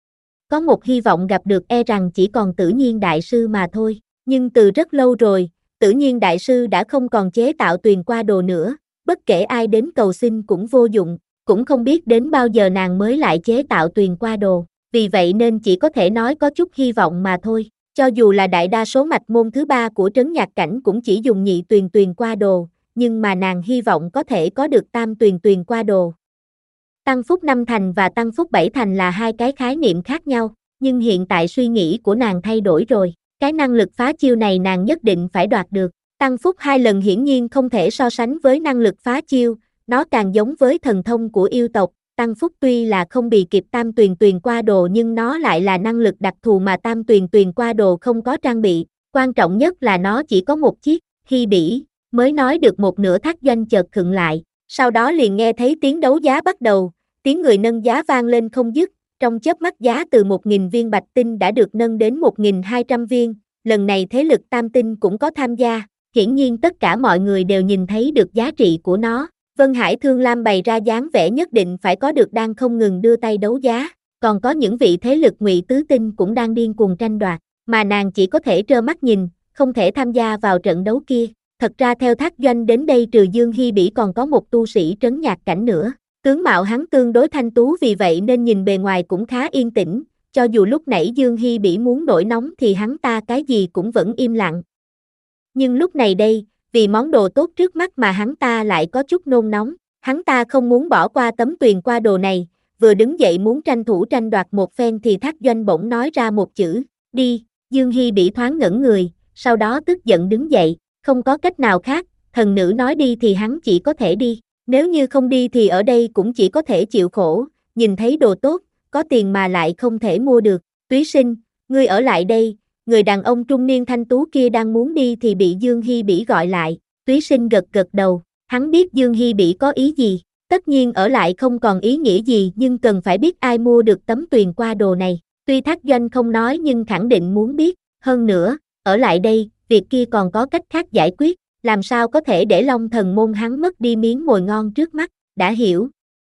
Có một hy vọng gặp được e rằng chỉ còn Tử Nhiên Đại Sư mà thôi, nhưng từ rất lâu rồi, Tử Nhiên Đại Sư đã không còn chế tạo tuyền qua đồ nữa, bất kể ai đến cầu xin cũng vô dụng, cũng không biết đến bao giờ nàng mới lại chế tạo tuyền qua đồ, vì vậy nên chỉ có thể nói có chút hy vọng mà thôi, cho dù là đại đa số mạch môn thứ ba của trấn nhạc cảnh cũng chỉ dùng nhị tuyền tuyền qua đồ, nhưng mà nàng hy vọng có thể có được tam tuyền tuyền qua đồ. Tăng phúc năm thành và tăng phúc bảy thành là hai cái khái niệm khác nhau, nhưng hiện tại suy nghĩ của nàng thay đổi rồi, cái năng lực phá chiêu này nàng nhất định phải đoạt được. Tăng phúc hai lần hiển nhiên không thể so sánh với năng lực phá chiêu, nó càng giống với thần thông của yêu tộc, tăng phúc tuy là không bị kịp tam tuyền tuyền qua đồ nhưng nó lại là năng lực đặc thù mà tam tuyền tuyền qua đồ không có trang bị, quan trọng nhất là nó chỉ có một chiếc, Hy Bỉ, mới nói được một nửa Thác Doanh chợt khựng lại, sau đó liền nghe thấy tiếng đấu giá bắt đầu. Tiếng người nâng giá vang lên không dứt, trong chớp mắt giá từ một nghìn viên bạch tinh đã được nâng đến một nghìn hai trăm viên, lần này thế lực tam tinh cũng có tham gia, hiển nhiên tất cả mọi người đều nhìn thấy được giá trị của nó. Vân Hải Thương Lam bày ra dáng vẻ nhất định phải có được đang không ngừng đưa tay đấu giá, còn có những vị thế lực ngụy tứ tinh cũng đang điên cuồng tranh đoạt, mà nàng chỉ có thể trơ mắt nhìn, không thể tham gia vào trận đấu kia. Thật ra theo Thác Doanh đến đây trừ Dương Hy Bỉ còn có một tu sĩ trấn nhạc cảnh nữa. Tướng mạo hắn tương đối thanh tú vì vậy nên nhìn bề ngoài cũng khá yên tĩnh, cho dù lúc nãy Dương Hy Bỉ muốn nổi nóng thì hắn ta cái gì cũng vẫn im lặng. Nhưng lúc này đây, vì món đồ tốt trước mắt mà hắn ta lại có chút nôn nóng, hắn ta không muốn bỏ qua tấm tuyền qua đồ này, vừa đứng dậy muốn tranh thủ tranh đoạt một phen thì Thác Doanh bỗng nói ra một chữ, đi, Dương Hy Bỉ thoáng ngẩn người, sau đó tức giận đứng dậy, không có cách nào khác, thần nữ nói đi thì hắn chỉ có thể đi. Nếu như không đi thì ở đây cũng chỉ có thể chịu khổ, nhìn thấy đồ tốt, có tiền mà lại không thể mua được. Túy Sinh, ngươi ở lại đây, người đàn ông trung niên thanh tú kia đang muốn đi thì bị Dương Hy Bỉ gọi lại. Túy Sinh gật gật đầu, hắn biết Dương Hy Bỉ có ý gì, tất nhiên ở lại không còn ý nghĩa gì nhưng cần phải biết ai mua được tấm tuyền qua đồ này. Tuy Thác Doanh không nói nhưng khẳng định muốn biết, hơn nữa, ở lại đây, việc kia còn có cách khác giải quyết. Làm sao có thể để Long Thần môn hắn mất đi miếng mồi ngon trước mắt, đã hiểu.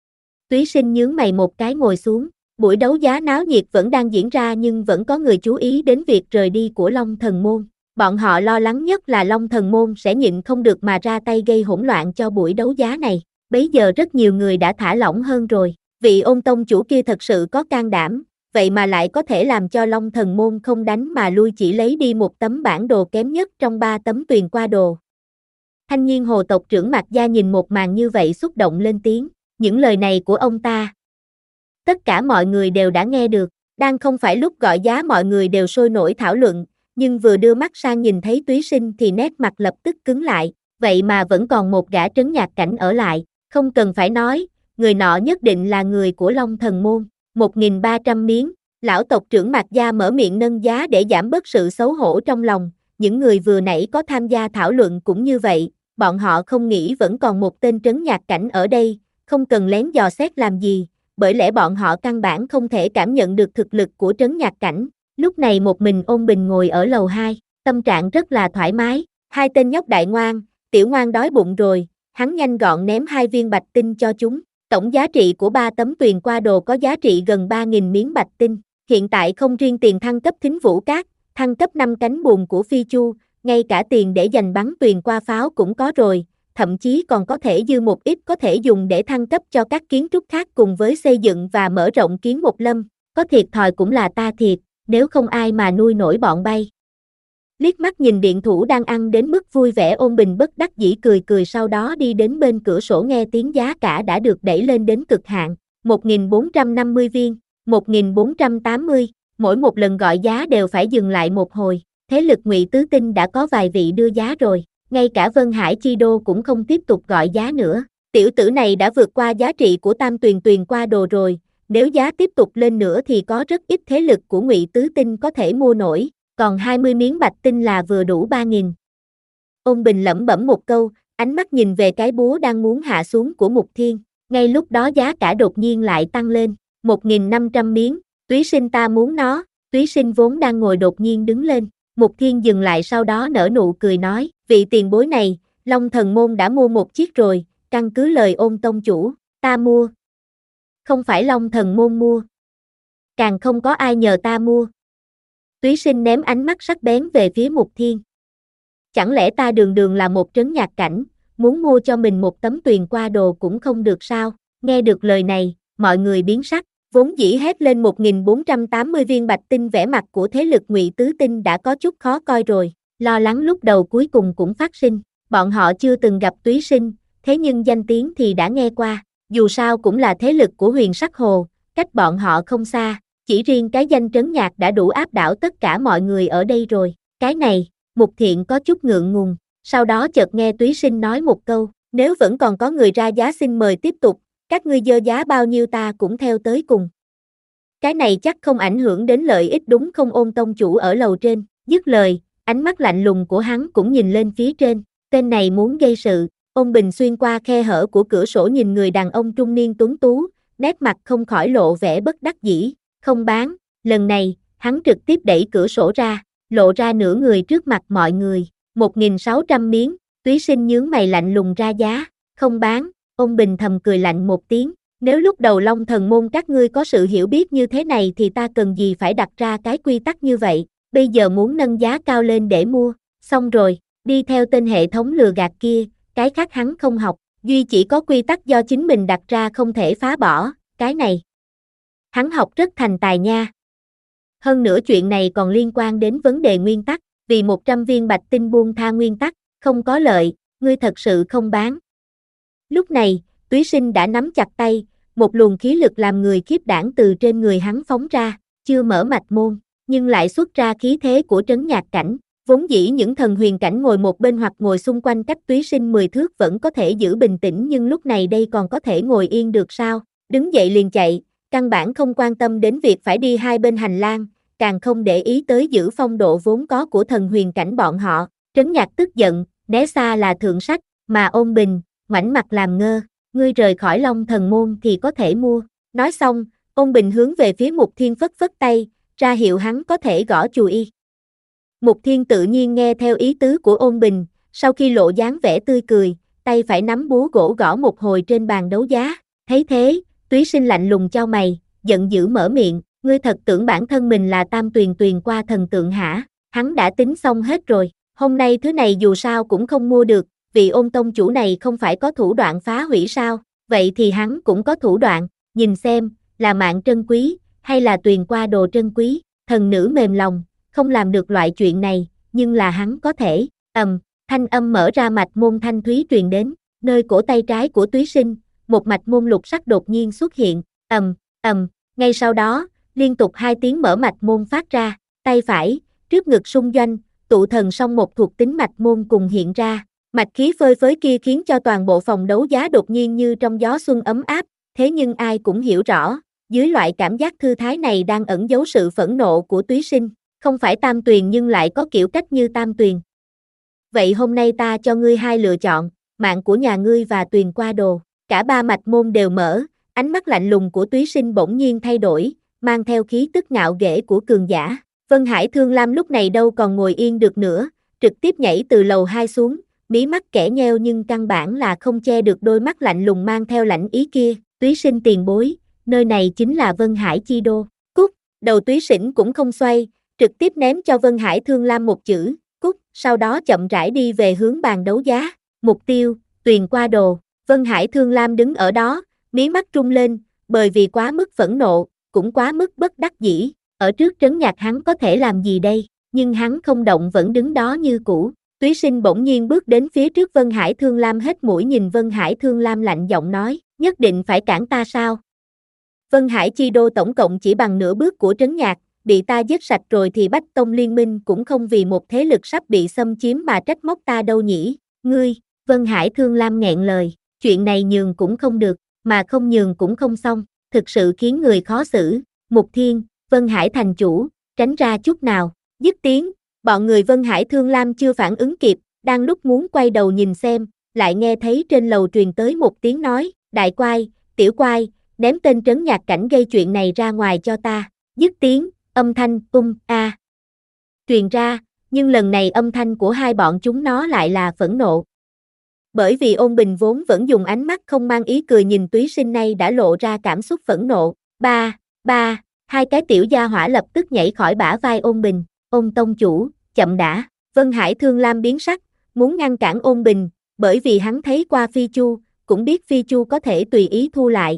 Túy Sinh nhướng mày một cái ngồi xuống, buổi đấu giá náo nhiệt vẫn đang diễn ra nhưng vẫn có người chú ý đến việc rời đi của Long Thần môn. Bọn họ lo lắng nhất là Long Thần Môn sẽ nhịn không được mà ra tay gây hỗn loạn cho buổi đấu giá này. Bấy giờ rất nhiều người đã thả lỏng hơn rồi. Vị Ôn tông chủ kia thật sự có can đảm, vậy mà lại có thể làm cho Long Thần Môn không đánh mà lui, chỉ lấy đi một tấm bản đồ kém nhất trong ba tấm tuyền qua đồ. Thanh Nhiên Hồ tộc trưởng Mạc Gia nhìn một màn như vậy xúc động lên tiếng. Những lời này của ông ta, tất cả mọi người đều đã nghe được. Đang không phải lúc gọi giá mọi người đều sôi nổi thảo luận, nhưng vừa đưa mắt sang nhìn thấy Túy Sinh thì nét mặt lập tức cứng lại. Vậy mà vẫn còn một gã trấn nhạc cảnh ở lại. Không cần phải nói, người nọ nhất định là người của Long Thần Môn. một nghìn ba trăm miếng, lão tộc trưởng Mạc Gia mở miệng nâng giá để giảm bớt sự xấu hổ trong lòng. Những người vừa nãy có tham gia thảo luận cũng như vậy, bọn họ không nghĩ vẫn còn một tên trấn nhạc cảnh ở đây, không cần lén dò xét làm gì, bởi lẽ bọn họ căn bản không thể cảm nhận được thực lực của trấn nhạc cảnh. Lúc này một mình Ôn Bình ngồi ở lầu hai, tâm trạng rất là thoải mái. Hai tên nhóc đại ngoan, tiểu ngoan đói bụng rồi, hắn nhanh gọn ném hai viên bạch tinh cho chúng. Tổng giá trị của ba tấm tuyền qua đồ có giá trị gần ba nghìn miếng bạch tinh. Hiện tại không riêng tiền thăng cấp Thính Vũ Cát, thăng cấp năm cánh buồm của Phi Chu, ngay cả tiền để dành bắn tuyền qua pháo cũng có rồi, thậm chí còn có thể dư một ít có thể dùng để thăng cấp cho các kiến trúc khác cùng với xây dựng và mở rộng kiến một lâm. Có thiệt thòi cũng là ta thiệt, nếu không ai mà nuôi nổi bọn bay. Liếc mắt nhìn điện thủ đang ăn đến mức vui vẻ, Ôn Bình bất đắc dĩ cười cười, sau đó đi đến bên cửa sổ nghe tiếng giá cả đã được đẩy lên đến cực hạn. một nghìn bốn trăm năm mươi viên, một nghìn bốn trăm tám mươi, mỗi một lần gọi giá đều phải dừng lại một hồi. Thế lực Ngụy Tứ Tinh đã có vài vị đưa giá rồi, ngay cả Vân Hải Chi Đô cũng không tiếp tục gọi giá nữa. Tiểu tử này đã vượt qua giá trị của tam tuyền tuyền qua đồ rồi, nếu giá tiếp tục lên nữa thì có rất ít thế lực của Ngụy Tứ Tinh có thể mua nổi, còn hai mươi miếng bạch tinh là vừa đủ ba nghìn. Ôn Bình lẩm bẩm một câu, ánh mắt nhìn về cái búa đang muốn hạ xuống của Mục Thiên, ngay lúc đó giá cả đột nhiên lại tăng lên, một nghìn năm trăm miếng, Túy Sinh ta muốn nó. Túy Sinh vốn đang ngồi đột nhiên đứng lên. Mục Thiên dừng lại sau đó nở nụ cười nói, vị tiền bối này, Long Thần Môn đã mua một chiếc rồi, căn cứ lời Ôn tông chủ, ta mua. Không phải Long Thần Môn mua. Càng không có ai nhờ ta mua. Túy Sinh ném ánh mắt sắc bén về phía Mục Thiên. Chẳng lẽ ta đường đường là một trấn nhạc cảnh, muốn mua cho mình một tấm tuyền qua đồ cũng không được sao? Nghe được lời này, mọi người biến sắc. Vốn dĩ hét lên một nghìn bốn trăm tám mươi viên bạch tinh, vẻ mặt của thế lực Ngụy Tứ Tinh đã có chút khó coi rồi, lo lắng lúc đầu cuối cùng cũng phát sinh. Bọn họ chưa từng gặp Túy Sinh, thế nhưng danh tiếng thì đã nghe qua, dù sao cũng là thế lực của Huyền Sắc Hồ, cách bọn họ không xa, chỉ riêng cái danh trấn nhạc đã đủ áp đảo tất cả mọi người ở đây rồi. Cái này, Mục Thiện có chút ngượng ngùng, sau đó chợt nghe Túy Sinh nói một câu, nếu vẫn còn có người ra giá xin mời tiếp tục, các ngươi dơ giá bao nhiêu ta cũng theo tới cùng. Cái này chắc không ảnh hưởng đến lợi ích đúng không? Ôn tông chủ ở lầu trên, dứt lời, ánh mắt lạnh lùng của hắn cũng nhìn lên phía trên, tên này muốn gây sự. Ôn Bình xuyên qua khe hở của cửa sổ nhìn người đàn ông trung niên tuấn tú, nét mặt không khỏi lộ vẻ bất đắc dĩ, không bán. Lần này, hắn trực tiếp đẩy cửa sổ ra, lộ ra nửa người trước mặt mọi người, một nghìn sáu trăm miếng. Túy Sinh nhướng mày lạnh lùng ra giá, không bán. Ôn Bình thầm cười lạnh một tiếng, nếu lúc đầu Long Thần Môn các ngươi có sự hiểu biết như thế này thì ta cần gì phải đặt ra cái quy tắc như vậy, bây giờ muốn nâng giá cao lên để mua, xong rồi, đi theo tên hệ thống lừa gạt kia, cái khác hắn không học, duy chỉ có quy tắc do chính mình đặt ra không thể phá bỏ, cái này. Hắn học rất thành tài nha. Hơn nữa chuyện này còn liên quan đến vấn đề nguyên tắc, vì một trăm viên bạch tinh buông tha nguyên tắc, không có lợi, ngươi thật sự không bán. Lúc này, Túy Sinh đã nắm chặt tay, một luồng khí lực làm người khiếp đảm từ trên người hắn phóng ra, chưa mở mạch môn, nhưng lại xuất ra khí thế của trấn nhạc cảnh. Vốn dĩ những thần huyền cảnh ngồi một bên hoặc ngồi xung quanh cách Túy Sinh mười thước vẫn có thể giữ bình tĩnh, nhưng lúc này đây còn có thể ngồi yên được sao? Đứng dậy liền chạy, căn bản không quan tâm đến việc phải đi hai bên hành lang, càng không để ý tới giữ phong độ vốn có của thần huyền cảnh bọn họ. Trấn nhạc tức giận, né xa là thượng sách, mà Ôn Bình, ngoảnh mặt làm ngơ, ngươi rời khỏi Long Thần Môn thì có thể mua. Nói xong, Ôn Bình hướng về phía Mục Thiên phất phất tay, ra hiệu hắn có thể gõ chùi y. Mục Thiên tự nhiên nghe theo ý tứ của Ôn Bình, sau khi lộ dáng vẻ tươi cười, tay phải nắm búa gỗ gõ một hồi trên bàn đấu giá. Thấy thế, Túy Sinh lạnh lùng chau mày, giận dữ mở miệng, ngươi thật tưởng bản thân mình là tam tuyền tuyền qua thần tượng hả? Hắn đã tính xong hết rồi, hôm nay thứ này dù sao cũng không mua được, vị Ôn tông chủ này không phải có thủ đoạn phá hủy sao, vậy thì hắn cũng có thủ đoạn, nhìn xem, là mạng trân quý, hay là tuyền qua đồ trân quý, thần nữ mềm lòng, không làm được loại chuyện này, nhưng là hắn có thể, ầm, thanh âm mở ra mạch môn thanh thúy truyền đến, nơi cổ tay trái của Túy Sinh, một mạch môn lục sắc đột nhiên xuất hiện, ầm, ầm, ngay sau đó, liên tục hai tiếng mở mạch môn phát ra, tay phải, trước ngực xung doanh, tụ thần song một thuộc tính mạch môn cùng hiện ra, mạch khí phơi phới kia khiến cho toàn bộ phòng đấu giá đột nhiên như trong gió xuân ấm áp, thế nhưng ai cũng hiểu rõ, dưới loại cảm giác thư thái này đang ẩn giấu sự phẫn nộ của Túy Sinh, không phải Tam Tuyền nhưng lại có kiểu cách như Tam Tuyền. Vậy hôm nay ta cho ngươi hai lựa chọn, mạng của nhà ngươi và tuyền qua đồ, cả ba mạch môn đều mở, ánh mắt lạnh lùng của Túy Sinh bỗng nhiên thay đổi, mang theo khí tức ngạo nghễ của cường giả. Vân Hải Thương Lam lúc này đâu còn ngồi yên được nữa, trực tiếp nhảy từ lầu hai xuống, mí mắt kẻ nheo nhưng căn bản là không che được đôi mắt lạnh lùng mang theo lãnh ý kia. Túy Sinh tiền bối, nơi này chính là Vân Hải chi đô. Cút, đầu Túy Sinh cũng không xoay, trực tiếp ném cho Vân Hải Thương Lam một chữ, cút, sau đó chậm rãi đi về hướng bàn đấu giá. Mục tiêu, tuyền qua đồ. Vân Hải Thương Lam đứng ở đó, mí mắt trung lên, bởi vì quá mức phẫn nộ, cũng quá mức bất đắc dĩ. Ở trước trấn nhạc hắn có thể làm gì đây, nhưng hắn không động vẫn đứng đó như cũ. Túy Sinh bỗng nhiên bước đến phía trước Vân Hải Thương Lam hết mũi nhìn Vân Hải Thương Lam lạnh giọng nói, nhất định phải cản ta sao? Vân Hải chi đô tổng cộng chỉ bằng nửa bước của trấn nhạc, bị ta giết sạch rồi thì Bách Tông Liên minh cũng không vì một thế lực sắp bị xâm chiếm mà trách móc ta đâu nhỉ, ngươi, Vân Hải Thương Lam nghẹn lời, chuyện này nhường cũng không được, mà không nhường cũng không xong, thực sự khiến người khó xử. Mục Thiên, Vân Hải thành chủ, tránh ra chút nào, dứt tiếng, bọn người Vân Hải Thương Lam chưa phản ứng kịp, đang lúc muốn quay đầu nhìn xem, lại nghe thấy trên lầu truyền tới một tiếng nói, đại quai, tiểu quai, ném tên trấn nhạc cảnh gây chuyện này ra ngoài cho ta, dứt tiếng, âm thanh, ung, a, truyền ra, nhưng lần này âm thanh của hai bọn chúng nó lại là phẫn nộ. Bởi vì Ôn Bình vốn vẫn dùng ánh mắt không mang ý cười nhìn Túy Sinh nay đã lộ ra cảm xúc phẫn nộ, ba, ba, hai cái tiểu gia hỏa lập tức nhảy khỏi bả vai Ôn Bình, Ôn tông chủ, chậm đã, Vân Hải Thương Lam biến sắc, muốn ngăn cản Ôn Bình, bởi vì hắn thấy qua Phi Chu, cũng biết Phi Chu có thể tùy ý thu lại.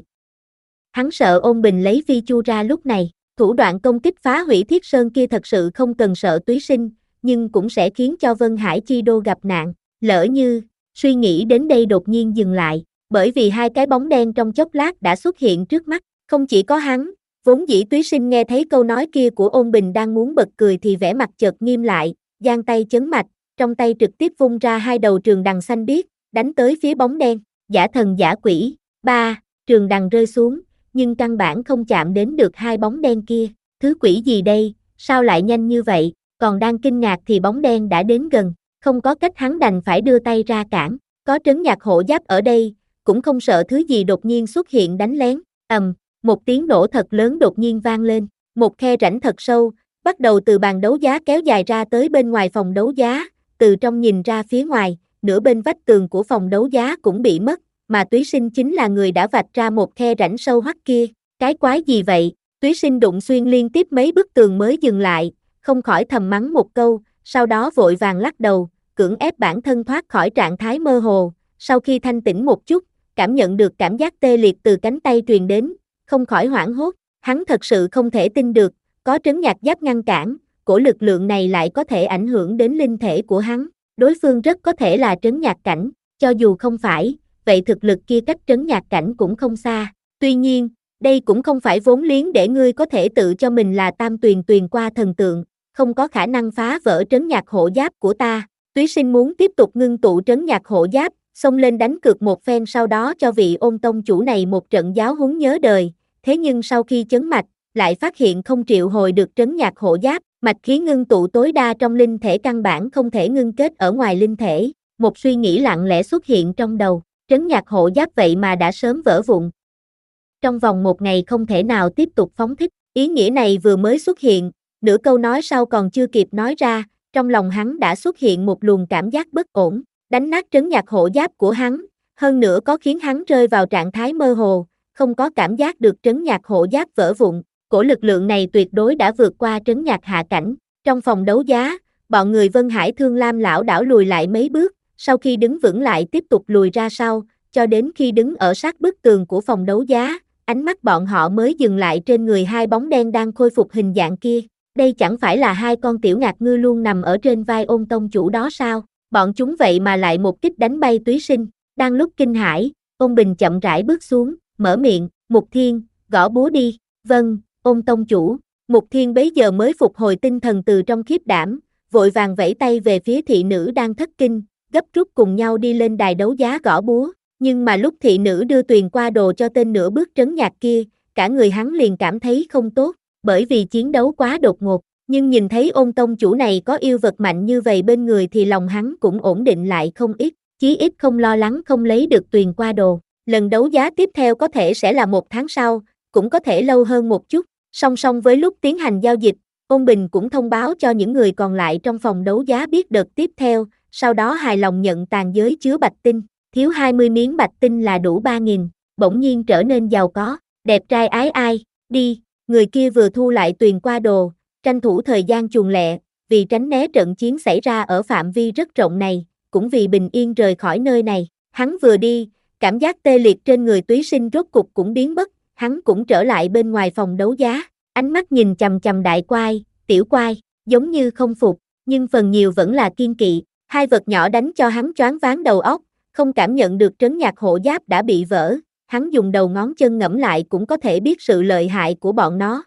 Hắn sợ Ôn Bình lấy Phi Chu ra lúc này, thủ đoạn công kích phá hủy Thiết Sơn kia thật sự không cần sợ Túy Sinh, nhưng cũng sẽ khiến cho Vân Hải chi đô gặp nạn, lỡ như, suy nghĩ đến đây đột nhiên dừng lại, bởi vì hai cái bóng đen trong chốc lát đã xuất hiện trước mắt, không chỉ có hắn, vốn dĩ Túy Sinh nghe thấy câu nói kia của Ôn Bình đang muốn bật cười thì vẻ mặt chợt nghiêm lại, giang tay chấn mạch, trong tay trực tiếp vung ra hai đầu trường đằng xanh biếc, đánh tới phía bóng đen, giả thần giả quỷ, ba, trường đằng rơi xuống, nhưng căn bản không chạm đến được hai bóng đen kia, thứ quỷ gì đây, sao lại nhanh như vậy, còn đang kinh ngạc thì bóng đen đã đến gần, không có cách hắn đành phải đưa tay ra cản, có trấn nhạc hộ giáp ở đây, cũng không sợ thứ gì đột nhiên xuất hiện đánh lén, ầm, một tiếng nổ thật lớn đột nhiên vang lên, một khe rãnh thật sâu, bắt đầu từ bàn đấu giá kéo dài ra tới bên ngoài phòng đấu giá, từ trong nhìn ra phía ngoài, nửa bên vách tường của phòng đấu giá cũng bị mất, mà Túy Sinh chính là người đã vạch ra một khe rãnh sâu hoắt kia, cái quái gì vậy, Túy Sinh đụng xuyên liên tiếp mấy bức tường mới dừng lại, không khỏi thầm mắng một câu, sau đó vội vàng lắc đầu, cưỡng ép bản thân thoát khỏi trạng thái mơ hồ, sau khi thanh tĩnh một chút, cảm nhận được cảm giác tê liệt từ cánh tay truyền đến, không khỏi hoảng hốt, hắn thật sự không thể tin được, có trấn nhạc giáp ngăn cản, cổ lực lượng này lại có thể ảnh hưởng đến linh thể của hắn, đối phương rất có thể là trấn nhạc cảnh, cho dù không phải, vậy thực lực kia cách trấn nhạc cảnh cũng không xa, tuy nhiên, đây cũng không phải vốn liếng để ngươi có thể tự cho mình là tam tuyền tuyền qua thần tượng, không có khả năng phá vỡ trấn nhạc hộ giáp của ta. Túy Sinh muốn tiếp tục ngưng tụ trấn nhạc hộ giáp, xông lên đánh cược một phen sau đó cho vị Ôn tông chủ này một trận giáo huấn nhớ đời, thế nhưng sau khi chấn mạch, lại phát hiện không triệu hồi được trấn nhạc hộ giáp, mạch khí ngưng tụ tối đa trong linh thể căn bản không thể ngưng kết ở ngoài linh thể, một suy nghĩ lặng lẽ xuất hiện trong đầu, trấn nhạc hộ giáp vậy mà đã sớm vỡ vụn. Trong vòng một ngày không thể nào tiếp tục phóng thích, ý nghĩa này vừa mới xuất hiện, nửa câu nói sau còn chưa kịp nói ra, trong lòng hắn đã xuất hiện một luồng cảm giác bất ổn, đánh nát trấn nhạc hộ giáp của hắn, hơn nữa có khiến hắn rơi vào trạng thái mơ hồ, không có cảm giác được trấn nhạc hộ giáp vỡ vụn, cổ lực lượng này tuyệt đối đã vượt qua trấn nhạc hạ cảnh, trong phòng đấu giá, bọn người Vân Hải Thương Lam lảo đảo lùi lại mấy bước, sau khi đứng vững lại tiếp tục lùi ra sau, cho đến khi đứng ở sát bức tường của phòng đấu giá, ánh mắt bọn họ mới dừng lại trên người hai bóng đen đang khôi phục hình dạng kia. Đây chẳng phải là hai con tiểu ngạc ngư luôn nằm ở trên vai Ôn tông chủ đó sao? Bọn chúng vậy mà lại một kích đánh bay Túy Sinh. Đang lúc kinh hãi, Ôn Bình chậm rãi bước xuống, mở miệng, Mục Thiên, gõ búa đi. Vâng, Ôn tông chủ. Mục Thiên bấy giờ mới phục hồi tinh thần từ trong khiếp đảm, vội vàng vẫy tay về phía thị nữ đang thất kinh, gấp rút cùng nhau đi lên đài đấu giá gõ búa. Nhưng mà lúc thị nữ đưa tuyền qua đồ cho tên nửa bước trấn nhạc kia, cả người hắn liền cảm thấy không tốt, bởi vì chiến đấu quá đột ngột. Nhưng nhìn thấy Ôn tông chủ này có yêu vật mạnh như vậy bên người thì lòng hắn cũng ổn định lại không ít, chí ít không lo lắng không lấy được tuyền qua đồ. Lần đấu giá tiếp theo có thể sẽ là một tháng sau, cũng có thể lâu hơn một chút. Song song với lúc tiến hành giao dịch, Ôn Bình cũng thông báo cho những người còn lại trong phòng đấu giá biết đợt tiếp theo, sau đó hài lòng nhận tàn giới chứa bạch tinh, thiếu hai mươi miếng bạch tinh là đủ ba nghìn, bỗng nhiên trở nên giàu có, đẹp trai ái ai, đi, người kia vừa thu lại tuyền qua đồ, tranh thủ thời gian chuồn lẹ, vì tránh né trận chiến xảy ra ở phạm vi rất rộng này, cũng vì bình yên rời khỏi nơi này, hắn vừa đi, cảm giác tê liệt trên người Túy Sinh rốt cục cũng biến mất, hắn cũng trở lại bên ngoài phòng đấu giá, ánh mắt nhìn chằm chằm Đại Quai, Tiểu Quai, giống như không phục, nhưng phần nhiều vẫn là kiên kỵ, hai vật nhỏ đánh cho hắn choáng váng đầu óc, không cảm nhận được trấn nhạc hộ giáp đã bị vỡ, hắn dùng đầu ngón chân ngẫm lại cũng có thể biết sự lợi hại của bọn nó.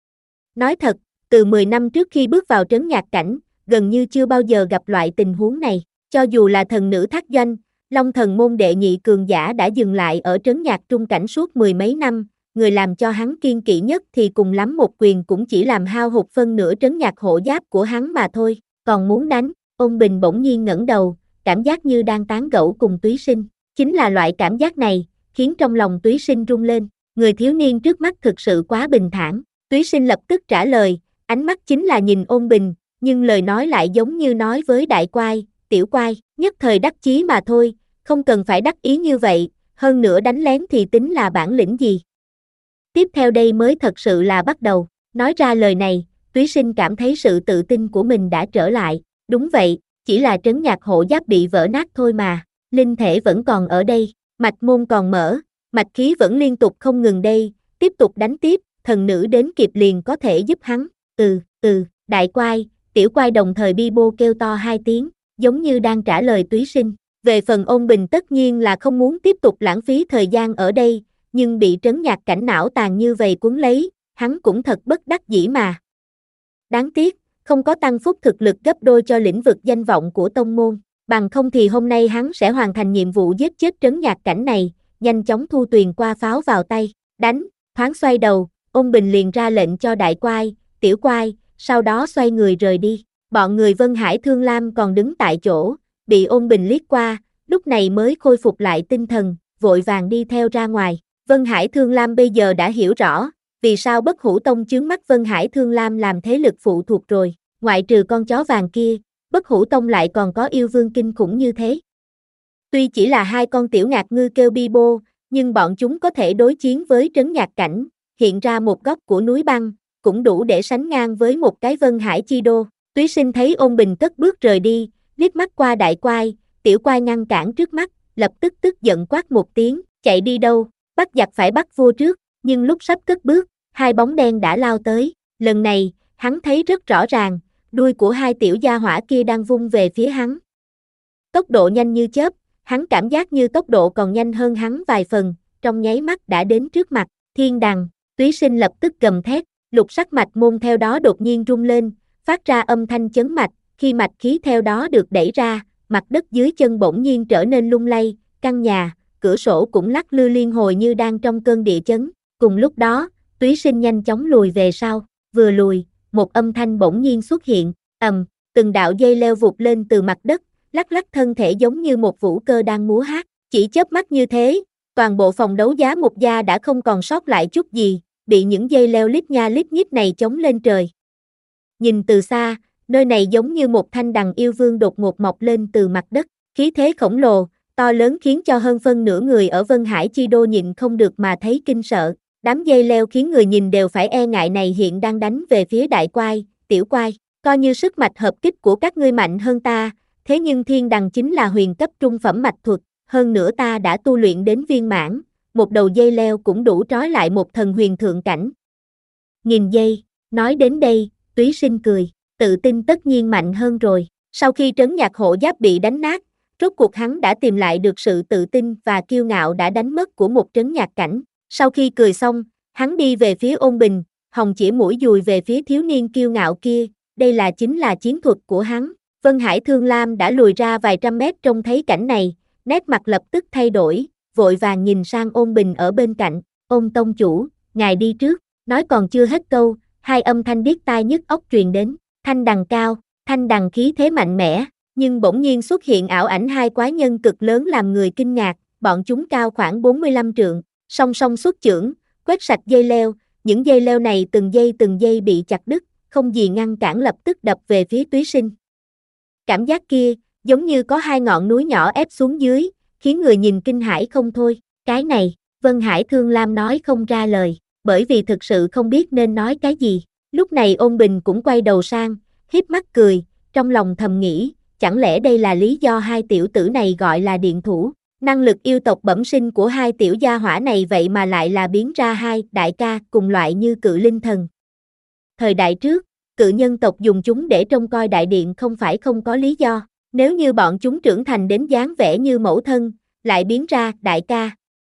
Nói thật, từ mười năm trước khi bước vào trấn nhạc cảnh, gần như chưa bao giờ gặp loại tình huống này, cho dù là thần nữ thác doanh, Long thần môn đệ nhị cường giả đã dừng lại ở trấn nhạc trung cảnh suốt mười mấy năm, người làm cho hắn kiên kỵ nhất thì cùng lắm một quyền cũng chỉ làm hao hụt phân nửa trấn nhạc hộ giáp của hắn mà thôi, còn muốn đánh. Ôn Bình bỗng nhiên ngẩng đầu, cảm giác như đang tán gẫu cùng Túy Sinh, chính là loại cảm giác này, khiến trong lòng Túy Sinh rung lên, người thiếu niên trước mắt thực sự quá bình thản. Túy Sinh lập tức trả lời, ánh mắt chính là nhìn Ôn Bình, nhưng lời nói lại giống như nói với Đại Quai, Tiểu Quai, nhất thời đắc chí mà thôi, không cần phải đắc ý như vậy, hơn nữa đánh lén thì tính là bản lĩnh gì. Tiếp theo đây mới thật sự là bắt đầu, nói ra lời này, Túy Sinh cảm thấy sự tự tin của mình đã trở lại, đúng vậy, chỉ là trấn nhạc hộ giáp bị vỡ nát thôi mà, linh thể vẫn còn ở đây, mạch môn còn mở, mạch khí vẫn liên tục không ngừng đây, tiếp tục đánh tiếp, thần nữ đến kịp liền có thể giúp hắn, ừ, ừ, Đại Quai, Tiểu Quai đồng thời bi bô kêu to hai tiếng, giống như đang trả lời Túy Sinh. Về phần Ôn Bình tất nhiên là không muốn tiếp tục lãng phí thời gian ở đây, nhưng bị trấn nhạc cảnh não tàn như vậy cuốn lấy, hắn cũng thật bất đắc dĩ mà. Đáng tiếc, không có tăng phúc thực lực gấp đôi cho lĩnh vực danh vọng của tông môn, bằng không thì hôm nay hắn sẽ hoàn thành nhiệm vụ giết chết trấn nhạc cảnh này, nhanh chóng thu tuyền qua pháo vào tay, đánh, thoáng xoay đầu, Ôn Bình liền ra lệnh cho Đại Quai, Tiểu Quai, sau đó xoay người rời đi, bọn người Vân Hải Thương Lam còn đứng tại chỗ, bị Ôn Bình liếc qua, lúc này mới khôi phục lại tinh thần, vội vàng đi theo ra ngoài. Vân Hải Thương Lam bây giờ đã hiểu rõ, vì sao Bất Hủ Tông chướng mắt Vân Hải Thương Lam làm thế lực phụ thuộc rồi, ngoại trừ con chó vàng kia, Bất Hủ Tông lại còn có yêu vương kinh khủng như thế. Tuy chỉ là hai con tiểu ngạc ngư kêu bi bô, nhưng bọn chúng có thể đối chiến với trấn nhạc cảnh, hiện ra một góc của núi băng, cũng đủ để sánh ngang với một cái Vân Hải chi đô. Túy Sinh thấy Ôn Bình cất bước rời đi, liếc mắt qua Đại Quai, Tiểu Quai ngăn cản trước mắt, lập tức tức giận quát một tiếng, chạy đi đâu, bắt giặc phải bắt vua trước, nhưng lúc sắp cất bước, hai bóng đen đã lao tới, lần này, hắn thấy rất rõ ràng, đuôi của hai tiểu gia hỏa kia đang vung về phía hắn. Tốc độ nhanh như chớp, hắn cảm giác như tốc độ còn nhanh hơn hắn vài phần, trong nháy mắt đã đến trước mặt, thiên đằng, Túy Sinh lập tức gầm thét, lục sắc mạch môn theo đó đột nhiên rung lên, phát ra âm thanh chấn mạch, khi mạch khí theo đó được đẩy ra, mặt đất dưới chân bỗng nhiên trở nên lung lay, căn nhà, cửa sổ cũng lắc lư liên hồi như đang trong cơn địa chấn, cùng lúc đó, Túy Sinh nhanh chóng lùi về sau, vừa lùi, một âm thanh bỗng nhiên xuất hiện, ầm, từng đạo dây leo vụt lên từ mặt đất, lắc lắc thân thể giống như một vũ cơ đang múa hát, chỉ chớp mắt như thế, toàn bộ phòng đấu giá Mục Gia đã không còn sót lại chút gì, bị những dây leo lít nha lít nhít này chống lên trời. Nhìn từ xa, nơi này giống như một thanh đằng yêu vương đột ngột mọc lên từ mặt đất, khí thế khổng lồ, to lớn khiến cho hơn phân nửa người ở Vân Hải chi đô nhịn không được mà thấy kinh sợ, đám dây leo khiến người nhìn đều phải e ngại này hiện đang đánh về phía Đại Quai, Tiểu Quai, Coi như sức mạch hợp kích của các ngươi mạnh hơn ta, thế nhưng thiên đằng chính là huyền cấp trung phẩm mạch thuật, hơn nữa ta đã tu luyện đến viên mãn, một đầu dây leo cũng đủ trói lại một thần huyền thượng cảnh. Nghìn giây, nói đến đây, Túy Sinh cười, tự tin tất nhiên mạnh hơn rồi. Sau khi trấn nhạc hộ giáp bị đánh nát, rốt cuộc hắn đã tìm lại được sự tự tin và kiêu ngạo đã đánh mất của một trấn nhạc cảnh. Sau khi cười xong, hắn đi về phía Ôn Bình, hồng chỉ mũi dùi về phía thiếu niên kiêu ngạo kia, đây là chính là chiến thuật của hắn. Vân Hải Thương Lam đã lùi ra vài trăm mét trông thấy cảnh này, nét mặt lập tức thay đổi, vội vàng nhìn sang Ôn Bình ở bên cạnh, Ôn tông chủ, ngài đi trước, nói còn chưa hết câu, hai âm thanh điếc tai nhức óc truyền đến, thanh đằng cao, thanh đằng khí thế mạnh mẽ, nhưng bỗng nhiên xuất hiện ảo ảnh hai quái nhân cực lớn làm người kinh ngạc, bọn chúng cao khoảng bốn mươi lăm trượng, song song xuất chưởng, quét sạch dây leo, những dây leo này từng dây từng dây bị chặt đứt, không gì ngăn cản lập tức đập về phía Túy Sinh. Cảm giác kia, giống như có hai ngọn núi nhỏ ép xuống dưới, khiến người nhìn kinh hãi không thôi, cái này, Vân Hải Thương Lam nói không ra lời, bởi vì thực sự không biết nên nói cái gì. Lúc này Ôn Bình cũng quay đầu sang, híp mắt cười, trong lòng thầm nghĩ, chẳng lẽ đây là lý do hai tiểu tử này gọi là điện thủ, năng lực yêu tộc bẩm sinh của hai tiểu gia hỏa này vậy mà lại là biến ra hai đại ca cùng loại như cự linh thần. Thời đại trước, cự nhân tộc dùng chúng để trông coi đại điện không phải không có lý do, nếu như bọn chúng trưởng thành đến dáng vẻ như mẫu thân, lại biến ra đại ca.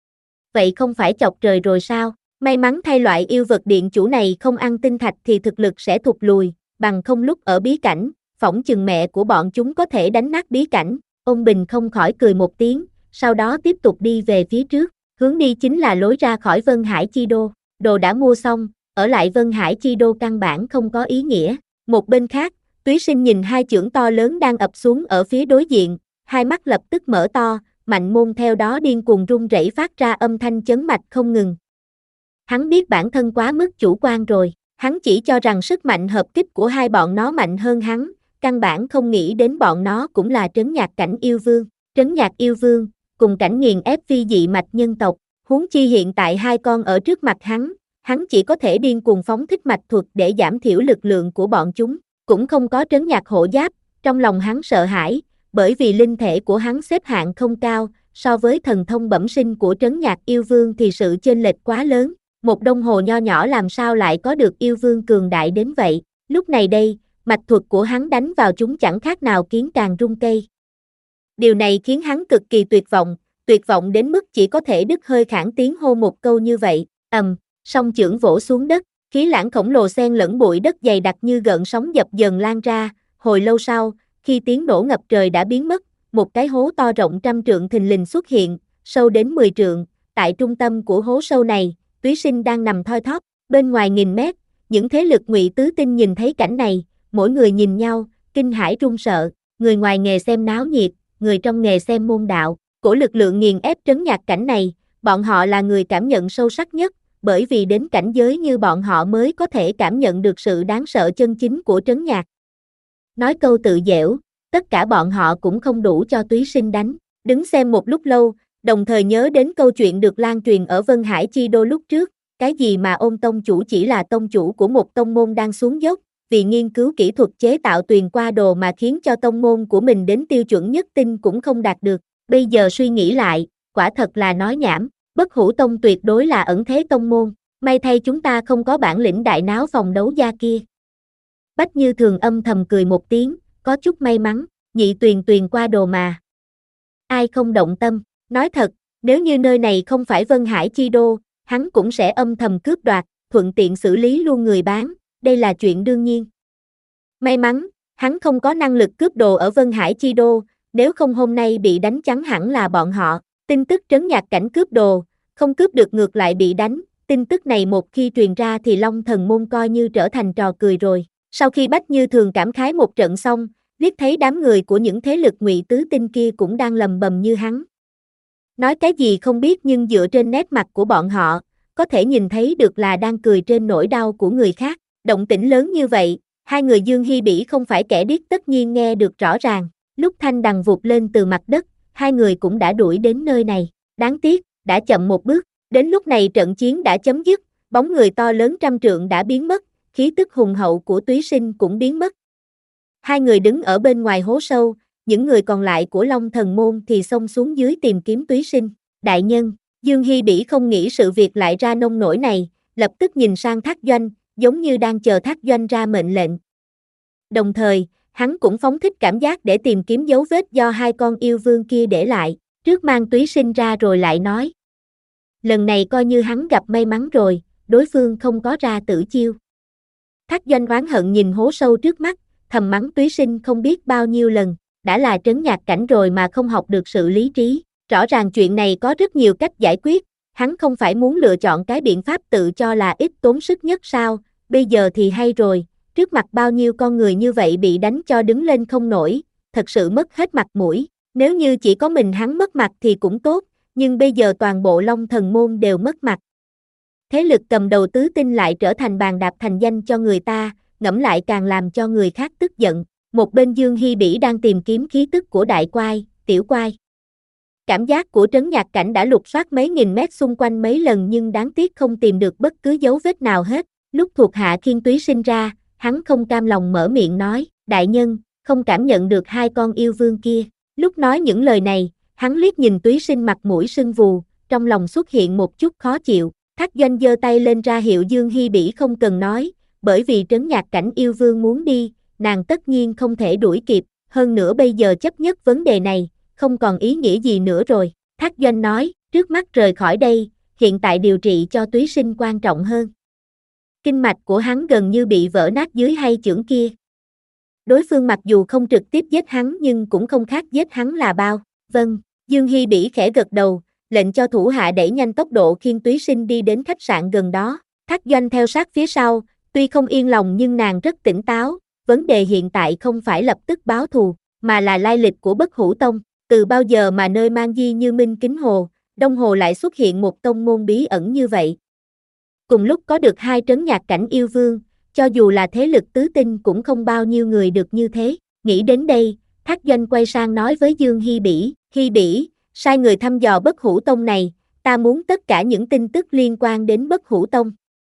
Vậy không phải chọc trời rồi sao? May mắn thay loại yêu vật điện chủ này không ăn tinh thạch thì thực lực sẽ thụt lùi, bằng không lúc ở bí cảnh, phỏng chừng mẹ của bọn chúng có thể đánh nát bí cảnh. Ôn Bình không khỏi cười một tiếng, sau đó tiếp tục đi về phía trước, hướng đi chính là lối ra khỏi Vân Hải Chi Đô, đồ đã mua xong, ở lại Vân Hải Chi Đô căn bản không có ý nghĩa. Một bên khác, Túy Sinh nhìn hai chưởng to lớn đang ập xuống ở phía đối diện, hai mắt lập tức mở to, mạnh môn theo đó điên cuồng rung rẩy phát ra âm thanh chấn mạch không ngừng. Hắn biết bản thân quá mức chủ quan rồi, hắn chỉ cho rằng sức mạnh hợp kích của hai bọn nó mạnh hơn hắn, căn bản không nghĩ đến bọn nó cũng là trấn nhạc cảnh yêu vương, trấn nhạc yêu vương, cùng cảnh nghiền ép phi dị mạch nhân tộc, huống chi hiện tại hai con ở trước mặt hắn, hắn chỉ có thể điên cuồng phóng thích mạch thuật để giảm thiểu lực lượng của bọn chúng, cũng không có trấn nhạc hộ giáp, trong lòng hắn sợ hãi, bởi vì linh thể của hắn xếp hạng không cao, so với thần thông bẩm sinh của trấn nhạc yêu vương thì sự chênh lệch quá lớn. Một đồng hồ nho nhỏ làm sao lại có được yêu vương cường đại đến vậy, lúc này đây, mạch thuật của hắn đánh vào chúng chẳng khác nào kiến càng rung cây. Điều này khiến hắn cực kỳ tuyệt vọng, tuyệt vọng đến mức chỉ có thể đứt hơi khản tiếng hô một câu như vậy, ầm, song chưởng vỗ xuống đất, khí lãng khổng lồ xen lẫn bụi đất dày đặc như gợn sóng dập dần lan ra, hồi lâu sau, khi tiếng nổ ngập trời đã biến mất, một cái hố to rộng trăm trượng thình lình xuất hiện, sâu đến mười trượng, tại trung tâm của hố sâu này, Túy Sinh đang nằm thoi thóp, bên ngoài nghìn mét, những thế lực Ngụy Tứ Tinh nhìn thấy cảnh này, mỗi người nhìn nhau, kinh hãi run sợ, người ngoài nghề xem náo nhiệt, người trong nghề xem môn đạo, của lực lượng nghiền ép trấn nhạc cảnh này, bọn họ là người cảm nhận sâu sắc nhất, bởi vì đến cảnh giới như bọn họ mới có thể cảm nhận được sự đáng sợ chân chính của trấn nhạc. Nói câu tự dễu, tất cả bọn họ cũng không đủ cho Túy Sinh đánh, đứng xem một lúc lâu, đồng thời nhớ đến câu chuyện được lan truyền ở Vân Hải Chi Đô lúc trước, cái gì mà Ôn tông chủ chỉ là tông chủ của một tông môn đang xuống dốc, vì nghiên cứu kỹ thuật chế tạo tuyền qua đồ mà khiến cho tông môn của mình đến tiêu chuẩn nhất tinh cũng không đạt được, bây giờ suy nghĩ lại, quả thật là nói nhảm, Bất Hủ Tông tuyệt đối là ẩn thế tông môn, may thay chúng ta không có bản lĩnh đại náo phòng đấu gia kia. Bách Như Thường âm thầm cười một tiếng, có chút may mắn, nhị tuyền tuyền qua đồ mà. Ai không động tâm, nói thật, nếu như nơi này không phải Vân Hải Chi Đô, hắn cũng sẽ âm thầm cướp đoạt, thuận tiện xử lý luôn người bán, đây là chuyện đương nhiên. May mắn, hắn không có năng lực cướp đồ ở Vân Hải Chi Đô, nếu không hôm nay bị đánh chắn hẳn là bọn họ, tin tức trấn nhạc cảnh cướp đồ, không cướp được ngược lại bị đánh, tin tức này một khi truyền ra thì Long Thần Môn coi như trở thành trò cười rồi. Sau khi Bách Như Thường cảm khái một trận xong, liếc thấy đám người của những thế lực Ngụy Tứ Tinh kia cũng đang lầm bầm như hắn. Nói cái gì không biết nhưng dựa trên nét mặt của bọn họ, có thể nhìn thấy được là đang cười trên nỗi đau của người khác. Động tĩnh lớn như vậy, hai người Dương Hi Bỉ không phải kẻ điếc tất nhiên nghe được rõ ràng. Lúc thanh đằng vụt lên từ mặt đất, hai người cũng đã đuổi đến nơi này. Đáng tiếc, đã chậm một bước. Đến lúc này trận chiến đã chấm dứt, bóng người to lớn trăm trượng đã biến mất, khí tức hùng hậu của Túy Sinh cũng biến mất. Hai người đứng ở bên ngoài hố sâu, những người còn lại của Long Thần Môn thì xông xuống dưới tìm kiếm Túy Sinh. Đại nhân, Dương Hi Bỉ không nghĩ sự việc lại ra nông nỗi này, lập tức nhìn sang Thác Doanh, giống như đang chờ Thác Doanh ra mệnh lệnh. Đồng thời, hắn cũng phóng thích cảm giác để tìm kiếm dấu vết do hai con yêu vương kia để lại, trước mang Túy Sinh ra rồi lại nói. Lần này coi như hắn gặp may mắn rồi, đối phương không có ra tử chiêu. Thác Doanh oán hận nhìn hố sâu trước mắt, thầm mắng Túy Sinh không biết bao nhiêu lần, đã là trấn nhạc cảnh rồi mà không học được sự lý trí. Rõ ràng chuyện này có rất nhiều cách giải quyết, hắn không phải muốn lựa chọn cái biện pháp tự cho là ít tốn sức nhất sao, bây giờ thì hay rồi, trước mặt bao nhiêu con người như vậy bị đánh cho đứng lên không nổi, thật sự mất hết mặt mũi, nếu như chỉ có mình hắn mất mặt thì cũng tốt, nhưng bây giờ toàn bộ Long Thần Môn đều mất mặt. Thế lực cầm đầu Tứ Tinh lại trở thành bàn đạp thành danh cho người ta, ngẫm lại càng làm cho người khác tức giận. Một bên Dương Hi Bỉ đang tìm kiếm khí tức của đại quai, tiểu quai. Cảm giác của trấn nhạc cảnh đã lục soát mấy nghìn mét xung quanh mấy lần nhưng đáng tiếc không tìm được bất cứ dấu vết nào hết. Lúc thuộc hạ Khiên Túy Sinh ra, hắn không cam lòng mở miệng nói, đại nhân, không cảm nhận được hai con yêu vương kia. Lúc nói những lời này, hắn liếc nhìn Túy Sinh mặt mũi sưng vù, trong lòng xuất hiện một chút khó chịu. Thác Doanh giơ tay lên ra hiệu Dương Hi Bỉ không cần nói, bởi vì trấn nhạc cảnh yêu vương muốn đi, nàng tất nhiên không thể đuổi kịp, hơn nữa bây giờ chấp nhất vấn đề này, không còn ý nghĩa gì nữa rồi. Thác Doanh nói, trước mắt rời khỏi đây, hiện tại điều trị cho Túy Sinh quan trọng hơn. Kinh mạch của hắn gần như bị vỡ nát dưới hai chưởng kia. Đối phương mặc dù không trực tiếp giết hắn nhưng cũng không khác giết hắn là bao. Vâng, Dương Hi Bỉ khẽ gật đầu, lệnh cho thủ hạ đẩy nhanh tốc độ khiêng Túy Sinh đi đến khách sạn gần đó. Thác Doanh theo sát phía sau, tuy không yên lòng nhưng nàng rất tỉnh táo, vấn đề hiện tại không phải lập tức báo thù, mà là lai lịch của Bất Hủ Tông. Từ bao giờ mà nơi mang di như Minh Kính Hồ, Đông Hồ lại xuất hiện một tông môn bí ẩn như vậy. Cùng lúc có được hai trấn nhạc cảnh yêu vương, cho dù là thế lực tứ tinh cũng không bao nhiêu người được như thế. Nghĩ đến đây, Thác Doanh quay sang nói với Dương Hi Bỉ, Hi Bỉ, sai người thăm dò Bất Hủ Tông này, ta muốn tất cả những tin tức liên quan đến Bất Hủ Tông.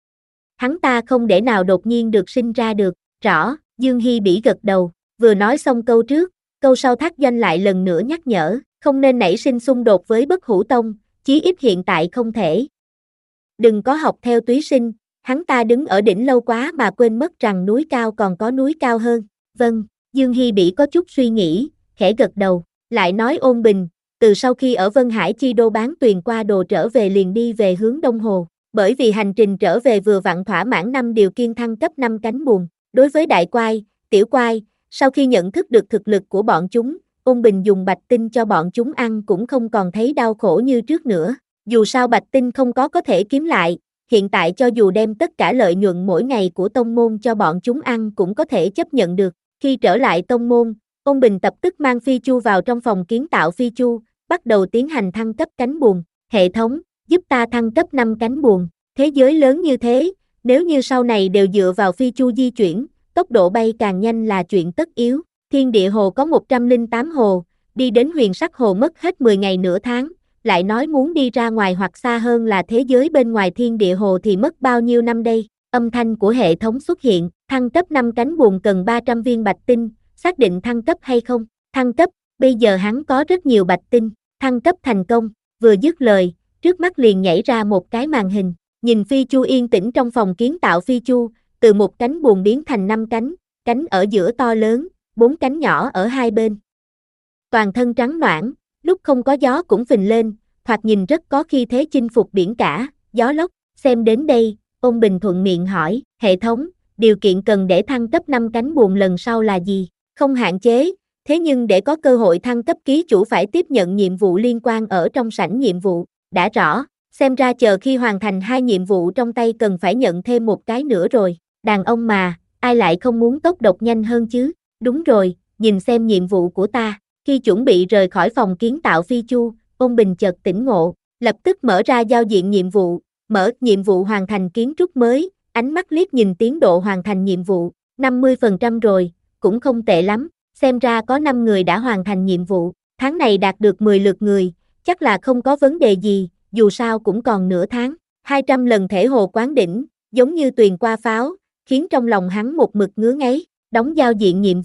Hắn ta không để nào đột nhiên được sinh ra được, rõ, Dương Hi Bỉ gật đầu, vừa nói xong câu trước, câu sau Thác Doanh lại lần nữa nhắc nhở, không nên nảy sinh xung đột với Bất Hủ Tông, chí ít hiện tại không thể. Đừng có học theo Túy Sinh, hắn ta đứng ở đỉnh lâu quá mà quên mất rằng núi cao còn có núi cao hơn. Vâng, Dương Hi Bỉ có chút suy nghĩ, khẽ gật đầu, lại nói ôn bình, từ sau khi ở Vân Hải Chi Đô bán tuyền qua đồ trở về liền đi về hướng Đông Hồ, bởi vì hành trình trở về vừa vặn thỏa mãn năm điều kiên thăng cấp năm cánh buồm. Đối với đại quai, tiểu quai, sau khi nhận thức được thực lực của bọn chúng, ôn bình dùng bạch tinh cho bọn chúng ăn cũng không còn thấy đau khổ như trước nữa. Dù sao bạch tinh không có có thể kiếm lại, hiện tại cho dù đem tất cả lợi nhuận mỗi ngày của tông môn cho bọn chúng ăn cũng có thể chấp nhận được. Khi trở lại tông môn, ôn bình tập tức mang Phi Chu vào trong phòng kiến tạo Phi Chu, bắt đầu tiến hành thăng cấp cánh buồm. Hệ thống, giúp ta thăng cấp năm cánh buồm. Thế giới lớn như thế, nếu như sau này đều dựa vào Phi Chu di chuyển, tốc độ bay càng nhanh là chuyện tất yếu. Thiên Địa Hồ có một trăm lẻ tám hồ, đi đến Huyền Sắc Hồ mất hết mười ngày nửa tháng, lại nói muốn đi ra ngoài hoặc xa hơn là thế giới bên ngoài Thiên Địa Hồ thì mất bao nhiêu năm đây. Âm thanh của hệ thống xuất hiện, thăng cấp năm cánh buồm cần ba trăm viên bạch tinh, xác định thăng cấp hay không? Thăng cấp, bây giờ hắn có rất nhiều bạch tinh, thăng cấp thành công, vừa dứt lời, trước mắt liền nhảy ra một cái màn hình, nhìn Phi Chu yên tĩnh trong phòng kiến tạo Phi Chu, từ một cánh buồm biến thành năm cánh, cánh ở giữa to lớn, bốn cánh nhỏ ở hai bên. Toàn thân trắng noãn, lúc không có gió cũng phình lên, thoạt nhìn rất có khí thế chinh phục biển cả, gió lốc. Xem đến đây, ôn bình thuận miệng hỏi, hệ thống, điều kiện cần để thăng cấp năm cánh buồm lần sau là gì? Không hạn chế, thế nhưng để có cơ hội thăng cấp ký chủ phải tiếp nhận nhiệm vụ liên quan ở trong sảnh nhiệm vụ. Đã rõ, xem ra chờ khi hoàn thành hai nhiệm vụ trong tay cần phải nhận thêm một cái nữa rồi. Đàn ông mà, ai lại không muốn tốc độ nhanh hơn chứ? Đúng rồi, nhìn xem nhiệm vụ của ta. Khi chuẩn bị rời khỏi phòng kiến tạo Phi Chu, ôn bình chợt tỉnh ngộ, lập tức mở ra giao diện nhiệm vụ, mở nhiệm vụ hoàn thành kiến trúc mới, ánh mắt liếc nhìn tiến độ hoàn thành nhiệm vụ, năm mươi phần trăm rồi, cũng không tệ lắm, xem ra có năm người đã hoàn thành nhiệm vụ, tháng này đạt được mười lượt người, chắc là không có vấn đề gì, dù sao cũng còn nửa tháng, hai trăm lần thể hồ quán đỉnh, giống như tuyền qua pháo, khiến trong lòng hắn một mực ngứa ngáy, đóng giao diện nhiệm vụ,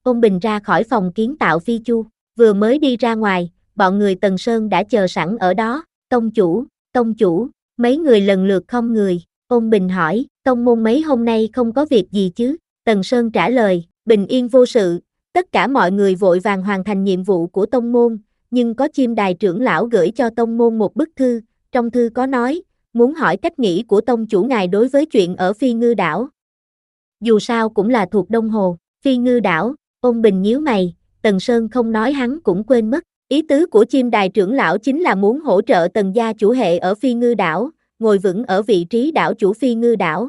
Ôn Bình ra khỏi phòng kiến tạo phi chu, vừa mới đi ra ngoài, bọn người Tần Sơn đã chờ sẵn ở đó. Tông chủ, tông chủ, mấy người lần lượt khom người. Ôn Bình hỏi, tông môn mấy hôm nay không có việc gì chứ? Tần Sơn trả lời, bình yên vô sự, tất cả mọi người vội vàng hoàn thành nhiệm vụ của tông môn, nhưng có Chiêm Đài trưởng lão gửi cho tông môn một bức thư, trong thư có nói, muốn hỏi cách nghĩ của tông chủ ngài đối với chuyện ở Phi Ngư đảo. Dù sao cũng là thuộc Đông Hồ, Phi Ngư đảo. Ôn Bình nhíu mày, Tần Sơn không nói hắn cũng quên mất, ý tứ của Chiêm Đài trưởng lão chính là muốn hỗ trợ Tần gia chủ hệ ở Phi Ngư đảo, ngồi vững ở vị trí đảo chủ Phi Ngư đảo.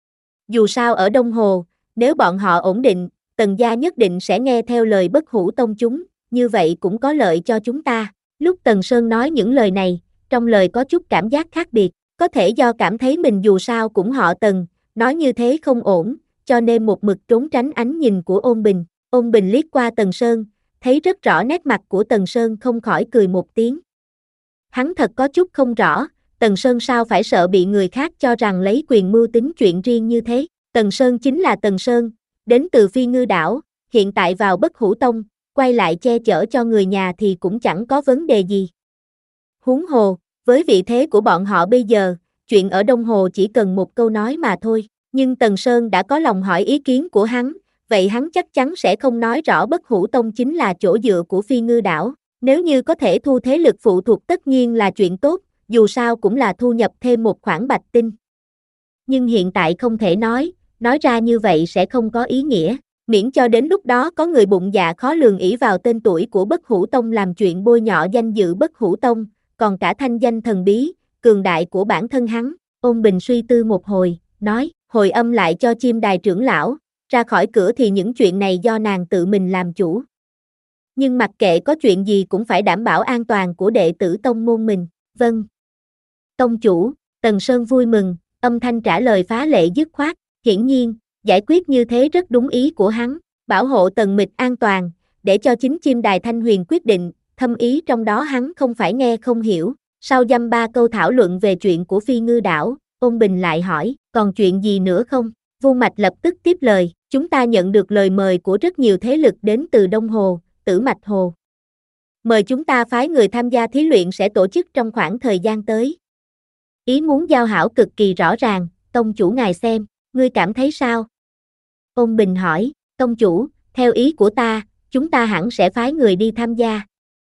Dù sao ở Đông Hồ, nếu bọn họ ổn định, Tần gia nhất định sẽ nghe theo lời Bất Hủ tông chúng, như vậy cũng có lợi cho chúng ta. Lúc Tần Sơn nói những lời này, trong lời có chút cảm giác khác biệt, có thể do cảm thấy mình dù sao cũng họ Tần, nói như thế không ổn, cho nên một mực trốn tránh ánh nhìn của Ôn Bình. Ôn Bình liếc qua Tần Sơn, thấy rất rõ nét mặt của Tần Sơn không khỏi cười một tiếng. Hắn thật có chút không rõ, Tần Sơn sao phải sợ bị người khác cho rằng lấy quyền mưu tính chuyện riêng như thế. Tần Sơn chính là Tần Sơn, đến từ Phi Ngư đảo, hiện tại vào Bất Hủ tông, quay lại che chở cho người nhà thì cũng chẳng có vấn đề gì. Huống hồ, với vị thế của bọn họ bây giờ, chuyện ở Đông Hồ chỉ cần một câu nói mà thôi, nhưng Tần Sơn đã có lòng hỏi ý kiến của hắn, vậy hắn chắc chắn sẽ không nói rõ Bất Hủ tông chính là chỗ dựa của Phi Ngư đảo, nếu như có thể thu thế lực phụ thuộc tất nhiên là chuyện tốt, dù sao cũng là thu nhập thêm một khoản bạch tinh. Nhưng hiện tại không thể nói, nói ra như vậy sẽ không có ý nghĩa, miễn cho đến lúc đó có người bụng dạ khó lường ỷ vào tên tuổi của Bất Hủ tông làm chuyện bôi nhọ danh dự Bất Hủ tông, còn cả thanh danh thần bí, cường đại của bản thân hắn. Ôn Bình suy tư một hồi, nói, hồi âm lại cho Chiêm Đài trưởng lão, ra khỏi cửa thì những chuyện này do nàng tự mình làm chủ. Nhưng mặc kệ có chuyện gì cũng phải đảm bảo an toàn của đệ tử tông môn mình. Vâng. Tông chủ, Tần Sơn vui mừng, âm thanh trả lời phá lệ dứt khoát, hiển nhiên, giải quyết như thế rất đúng ý của hắn, bảo hộ Tần Mịch an toàn, để cho chính Chiêm Đài Thanh Huyền quyết định, thâm ý trong đó hắn không phải nghe không hiểu. Sau dăm ba câu thảo luận về chuyện của Phi Ngư đảo, Ôn Bình lại hỏi, còn chuyện gì nữa không? Vô Mạch lập tức tiếp lời, chúng ta nhận được lời mời của rất nhiều thế lực đến từ Đông Hồ, Tử Mạch Hồ. Mời chúng ta phái người tham gia thí luyện sẽ tổ chức trong khoảng thời gian tới. Ý muốn giao hảo cực kỳ rõ ràng, tông chủ ngài xem, ngươi cảm thấy sao? Ôn Bình hỏi, tông chủ, theo ý của ta, chúng ta hẳn sẽ phái người đi tham gia.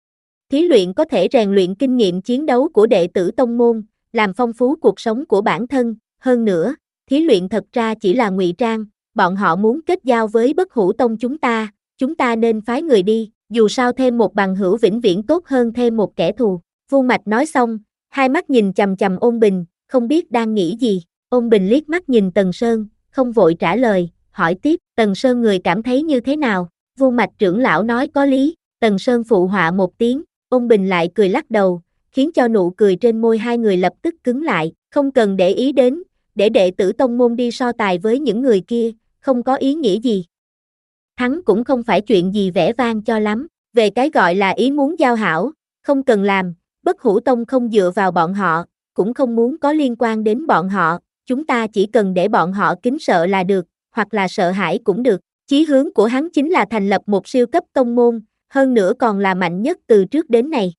Thí luyện có thể rèn luyện kinh nghiệm chiến đấu của đệ tử tông môn, làm phong phú cuộc sống của bản thân, hơn nữa, thí luyện thật ra chỉ là ngụy trang, bọn họ muốn kết giao với Bất Hủ tông chúng ta, chúng ta nên phái người đi, dù sao thêm một bằng hữu vĩnh viễn tốt hơn thêm một kẻ thù. Vu Mạch nói xong, hai mắt nhìn chằm chằm Ôn Bình, không biết đang nghĩ gì. Ôn Bình liếc mắt nhìn Tần Sơn, không vội trả lời, hỏi tiếp, Tần Sơn người cảm thấy như thế nào? Vu Mạch trưởng lão nói có lý, Tần Sơn phụ họa một tiếng, Ôn Bình lại cười lắc đầu, khiến cho nụ cười trên môi hai người lập tức cứng lại, không cần để ý đến, để đệ tử tông môn đi so tài với những người kia, không có ý nghĩa gì. Thắng cũng không phải chuyện gì vẻ vang cho lắm, về cái gọi là ý muốn giao hảo, không cần làm, Bất Hủ tông không dựa vào bọn họ, cũng không muốn có liên quan đến bọn họ, chúng ta chỉ cần để bọn họ kính sợ là được, hoặc là sợ hãi cũng được. Chí hướng của hắn chính là thành lập một siêu cấp tông môn, hơn nữa còn là mạnh nhất từ trước đến nay.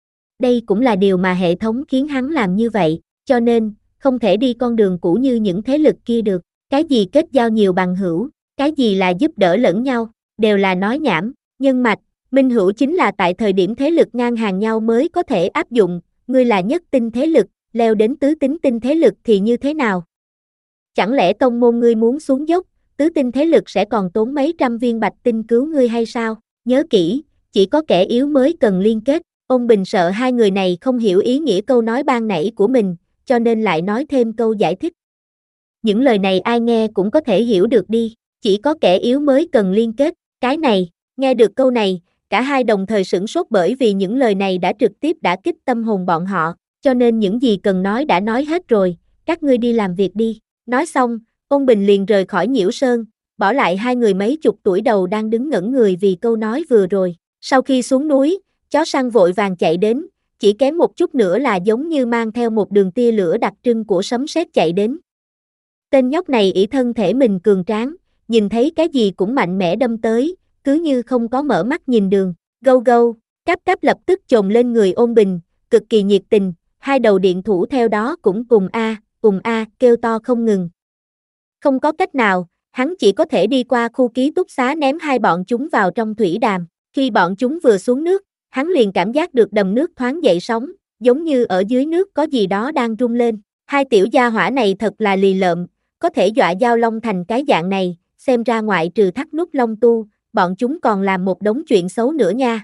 Đây cũng là điều mà hệ thống khiến hắn làm như vậy, cho nên, không thể đi con đường cũ như những thế lực kia được. Cái gì kết giao nhiều bằng hữu, cái gì là giúp đỡ lẫn nhau, đều là nói nhảm. Nhân mạch, minh hữu chính là tại thời điểm thế lực ngang hàng nhau mới có thể áp dụng, ngươi là nhất tinh thế lực, leo đến tứ tính tinh thế lực thì như thế nào? Chẳng lẽ tông môn ngươi muốn xuống dốc, tứ tinh thế lực sẽ còn tốn mấy trăm viên bạch tinh cứu ngươi hay sao? Nhớ kỹ, chỉ có kẻ yếu mới cần liên kết. Ôn Bình sợ hai người này không hiểu ý nghĩa câu nói ban nãy của mình, cho nên lại nói thêm câu giải thích. Những lời này ai nghe cũng có thể hiểu được đi, chỉ có kẻ yếu mới cần liên kết. Cái này, nghe được câu này, cả hai đồng thời sửng sốt bởi vì những lời này đã trực tiếp đả kích tâm hồn bọn họ, cho nên những gì cần nói đã nói hết rồi, các ngươi đi làm việc đi. Nói xong, Ôn Bình liền rời khỏi Nhiễu Sơn, bỏ lại hai người mấy chục tuổi đầu đang đứng ngẩn người vì câu nói vừa rồi. Sau khi xuống núi, chó săn vội vàng chạy đến, chỉ kém một chút nữa là giống như mang theo một đường tia lửa đặc trưng của sấm sét chạy đến. Tên nhóc này ỷ thân thể mình cường tráng, nhìn thấy cái gì cũng mạnh mẽ đâm tới, cứ như không có mở mắt nhìn đường. Gâu gâu, Cáp Cáp lập tức chồm lên người Ôn Bình, cực kỳ nhiệt tình, hai đầu điện thủ theo đó cũng cùng a, cùng a, kêu to không ngừng. Không có cách nào, hắn chỉ có thể đi qua khu ký túc xá ném hai bọn chúng vào trong thủy đàm. Khi bọn chúng vừa xuống nước, hắn liền cảm giác được đầm nước thoáng dậy sóng, giống như ở dưới nước có gì đó đang rung lên. Hai tiểu gia hỏa này thật là lì lợm, có thể dọa Giao Long thành cái dạng này, xem ra ngoại trừ thắt nút Long tu, bọn chúng còn làm một đống chuyện xấu nữa nha.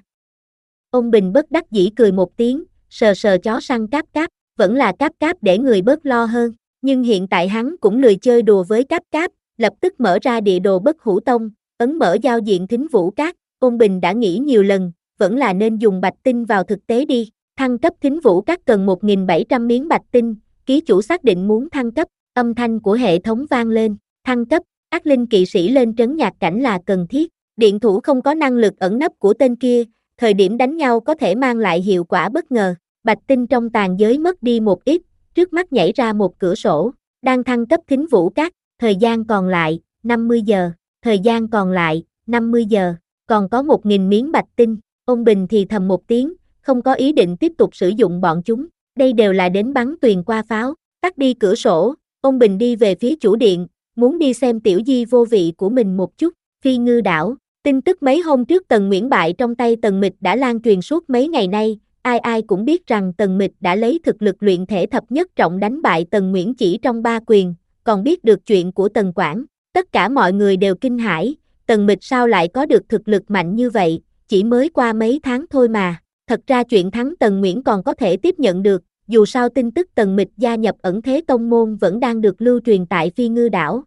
Ôn Bình bất đắc dĩ cười một tiếng, sờ sờ chó săn Cáp Cáp, vẫn là Cáp Cáp để người bớt lo hơn, nhưng hiện tại hắn cũng lười chơi đùa với Cáp Cáp, lập tức mở ra địa đồ Bất Hủ Tông, ấn mở giao diện Thính Vũ Các. Ôn Bình đã nghĩ nhiều lần, vẫn là nên dùng bạch tinh vào thực tế đi. Thăng cấp Thính Vũ Các cần một nghìn bảy trăm miếng bạch tinh, ký chủ xác định muốn thăng cấp, âm thanh của hệ thống vang lên, thăng cấp, ác linh kỵ sĩ lên trấn nhạc cảnh là cần thiết. Điện thủ không có năng lực ẩn nấp của tên kia, thời điểm đánh nhau có thể mang lại hiệu quả bất ngờ. Bạch tinh trong tàn giới mất đi một ít, trước mắt nhảy ra một cửa sổ, đang thăng cấp Thính Vũ Các, thời gian còn lại, năm mươi giờ, thời gian còn lại, năm mươi giờ, còn có một nghìn miếng bạch tinh. Ôn Bình thì thầm một tiếng, không có ý định tiếp tục sử dụng bọn chúng, đây đều là đến bắn tuyền qua pháo. Tắt đi cửa sổ, Ôn Bình đi về phía chủ điện, muốn đi xem tiểu di vô vị của mình một chút. Phi Ngư đảo, tin tức mấy hôm trước Tần Nguyễn bại trong tay Tần Mịch đã lan truyền suốt mấy ngày nay, ai ai cũng biết rằng Tần Mịch đã lấy thực lực luyện thể thập nhất trọng đánh bại Tần Nguyễn chỉ trong ba quyền, còn biết được chuyện của Tần Quảng, tất cả mọi người đều kinh hãi, Tần Mịch sao lại có được thực lực mạnh như vậy, chỉ mới qua mấy tháng thôi mà. Thật ra chuyện thắng Tần Nguyễn còn có thể tiếp nhận được, dù sao tin tức Tần Mịch gia nhập ẩn thế tông môn vẫn đang được lưu truyền tại Phi Ngư đảo.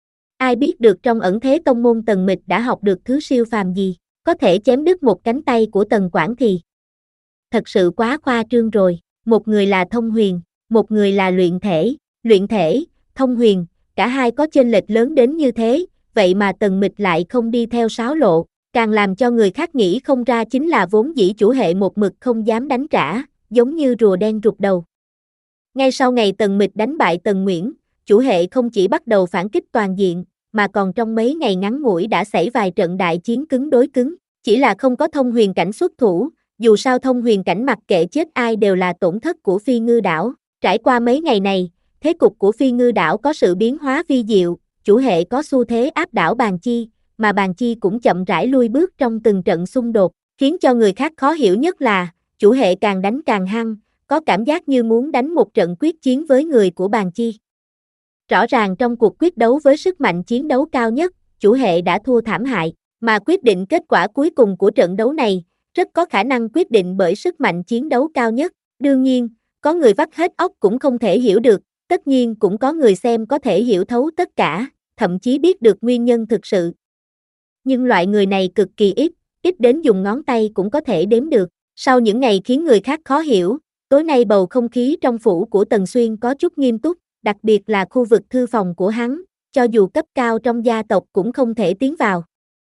Ai biết được trong ẩn thế tông môn Tần Mịch đã học được thứ siêu phàm gì, có thể chém đứt một cánh tay của Tần Quảng thì thật sự quá khoa trương rồi. Một người là thông huyền, một người là luyện thể, luyện thể, thông huyền, cả hai có chênh lệch lớn đến như thế, vậy mà Tần Mịch lại không đi theo sáo lộ, càng làm cho người khác nghĩ không ra chính là vốn dĩ chủ hệ một mực không dám đánh trả, giống như rùa đen rụt đầu. Ngay sau ngày Tần Mịch đánh bại Tần Nguyễn, chủ hệ không chỉ bắt đầu phản kích toàn diện, mà còn trong mấy ngày ngắn ngủi đã xảy vài trận đại chiến cứng đối cứng, chỉ là không có thông huyền cảnh xuất thủ, dù sao thông huyền cảnh mặc kệ chết ai đều là tổn thất của Phi Ngư đảo. Trải qua mấy ngày này, thế cục của Phi Ngư đảo có sự biến hóa vi diệu, chủ hệ có xu thế áp đảo Bàn Chi, mà Bàn Chi cũng chậm rãi lui bước trong từng trận xung đột, khiến cho người khác khó hiểu nhất là, chủ hệ càng đánh càng hăng, có cảm giác như muốn đánh một trận quyết chiến với người của Bàn Chi. Rõ ràng trong cuộc quyết đấu với sức mạnh chiến đấu cao nhất, chủ hệ đã thua thảm hại, mà quyết định kết quả cuối cùng của trận đấu này, rất có khả năng quyết định bởi sức mạnh chiến đấu cao nhất. Đương nhiên, có người vắt hết óc cũng không thể hiểu được, tất nhiên cũng có người xem có thể hiểu thấu tất cả, thậm chí biết được nguyên nhân thực sự. Nhưng loại người này cực kỳ ít, ít đến dùng ngón tay cũng có thể đếm được. Sau những ngày khiến người khác khó hiểu, tối nay bầu không khí trong phủ của Tần Xuyên có chút nghiêm túc, đặc biệt là khu vực thư phòng của hắn, cho dù cấp cao trong gia tộc cũng không thể tiến vào.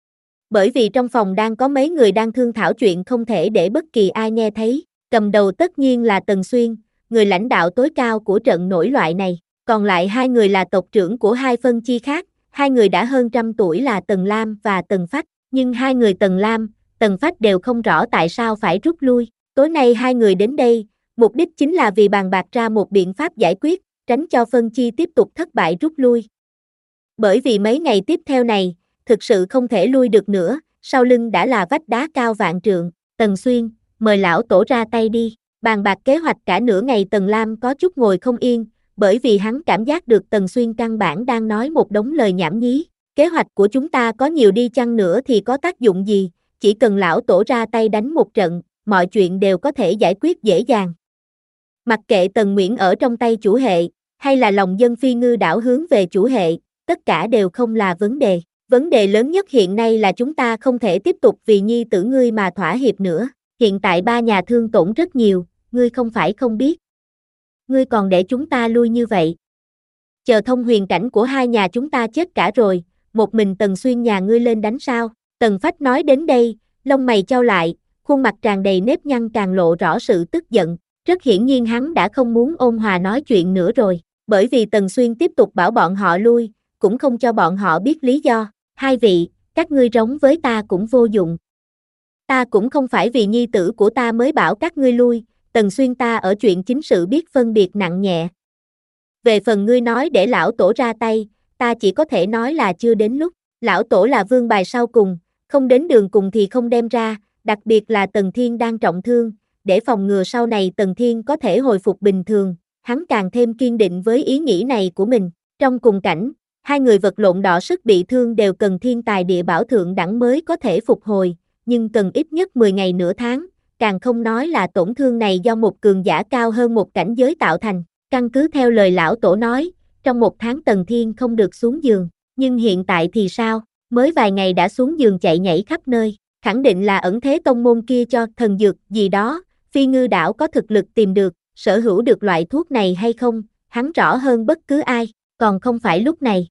Bởi vì trong phòng đang có mấy người đang thương thảo chuyện không thể để bất kỳ ai nghe thấy, cầm đầu tất nhiên là Tần Xuyên, người lãnh đạo tối cao của trận nổi loại này, còn lại hai người là tộc trưởng của hai phân chi khác, hai người đã hơn trăm tuổi là Tần Lam và Tần Phách, nhưng hai người Tần Lam, Tần Phách đều không rõ tại sao phải rút lui. Tối nay hai người đến đây, mục đích chính là vì bàn bạc ra một biện pháp giải quyết, tránh cho phân chi tiếp tục thất bại rút lui. Bởi vì mấy ngày tiếp theo này, thực sự không thể lui được nữa, sau lưng đã là vách đá cao vạn trượng. Tần Xuyên, mời lão tổ ra tay đi. Bàn bạc kế hoạch cả nửa ngày Tần Lam có chút ngồi không yên, bởi vì hắn cảm giác được Tần Xuyên căn bản đang nói một đống lời nhảm nhí. Kế hoạch của chúng ta có nhiều đi chăng nữa thì có tác dụng gì, chỉ cần lão tổ ra tay đánh một trận, mọi chuyện đều có thể giải quyết dễ dàng. Mặc kệ Tần Nguyễn ở trong tay chủ hệ, hay là lòng dân Phi Ngư đảo hướng về chủ hệ, tất cả đều không là vấn đề. Vấn đề lớn nhất hiện nay là chúng ta không thể tiếp tục vì nhi tử ngươi mà thỏa hiệp nữa. Hiện tại ba nhà thương tổn rất nhiều, ngươi không phải không biết. Ngươi còn để chúng ta lui như vậy. Chờ thông huyền cảnh của hai nhà chúng ta chết cả rồi, một mình Tần Xuyên nhà ngươi lên đánh sao? Tần Phách nói đến đây, lông mày chau lại, khuôn mặt tràn đầy nếp nhăn càng lộ rõ sự tức giận. Rất hiển nhiên hắn đã không muốn ôn hòa nói chuyện nữa rồi, bởi vì Tần Xuyên tiếp tục bảo bọn họ lui, cũng không cho bọn họ biết lý do. Hai vị, các ngươi rống với ta cũng vô dụng. Ta cũng không phải vì nhi tử của ta mới bảo các ngươi lui, Tần Xuyên ta ở chuyện chính sự biết phân biệt nặng nhẹ. Về phần ngươi nói để lão tổ ra tay, ta chỉ có thể nói là chưa đến lúc, lão tổ là vương bài sau cùng, không đến đường cùng thì không đem ra, đặc biệt là Tần Thiên đang trọng thương, để phòng ngừa sau này Tần Thiên có thể hồi phục bình thường, hắn càng thêm kiên định với ý nghĩ này của mình. Trong cùng cảnh, hai người vật lộn đọ sức bị thương đều cần thiên tài địa bảo thượng đẳng mới có thể phục hồi, nhưng cần ít nhất mười ngày nửa tháng, càng không nói là tổn thương này do một cường giả cao hơn một cảnh giới tạo thành. Căn cứ theo lời lão tổ nói, trong một tháng Tần Thiên không được xuống giường, nhưng hiện tại thì sao, mới vài ngày đã xuống giường chạy nhảy khắp nơi, khẳng định là ẩn thế tông môn kia cho thần dược gì đó, Phi Ngư đảo có thực lực tìm được, sở hữu được loại thuốc này hay không, hắn rõ hơn bất cứ ai, còn không phải lúc này.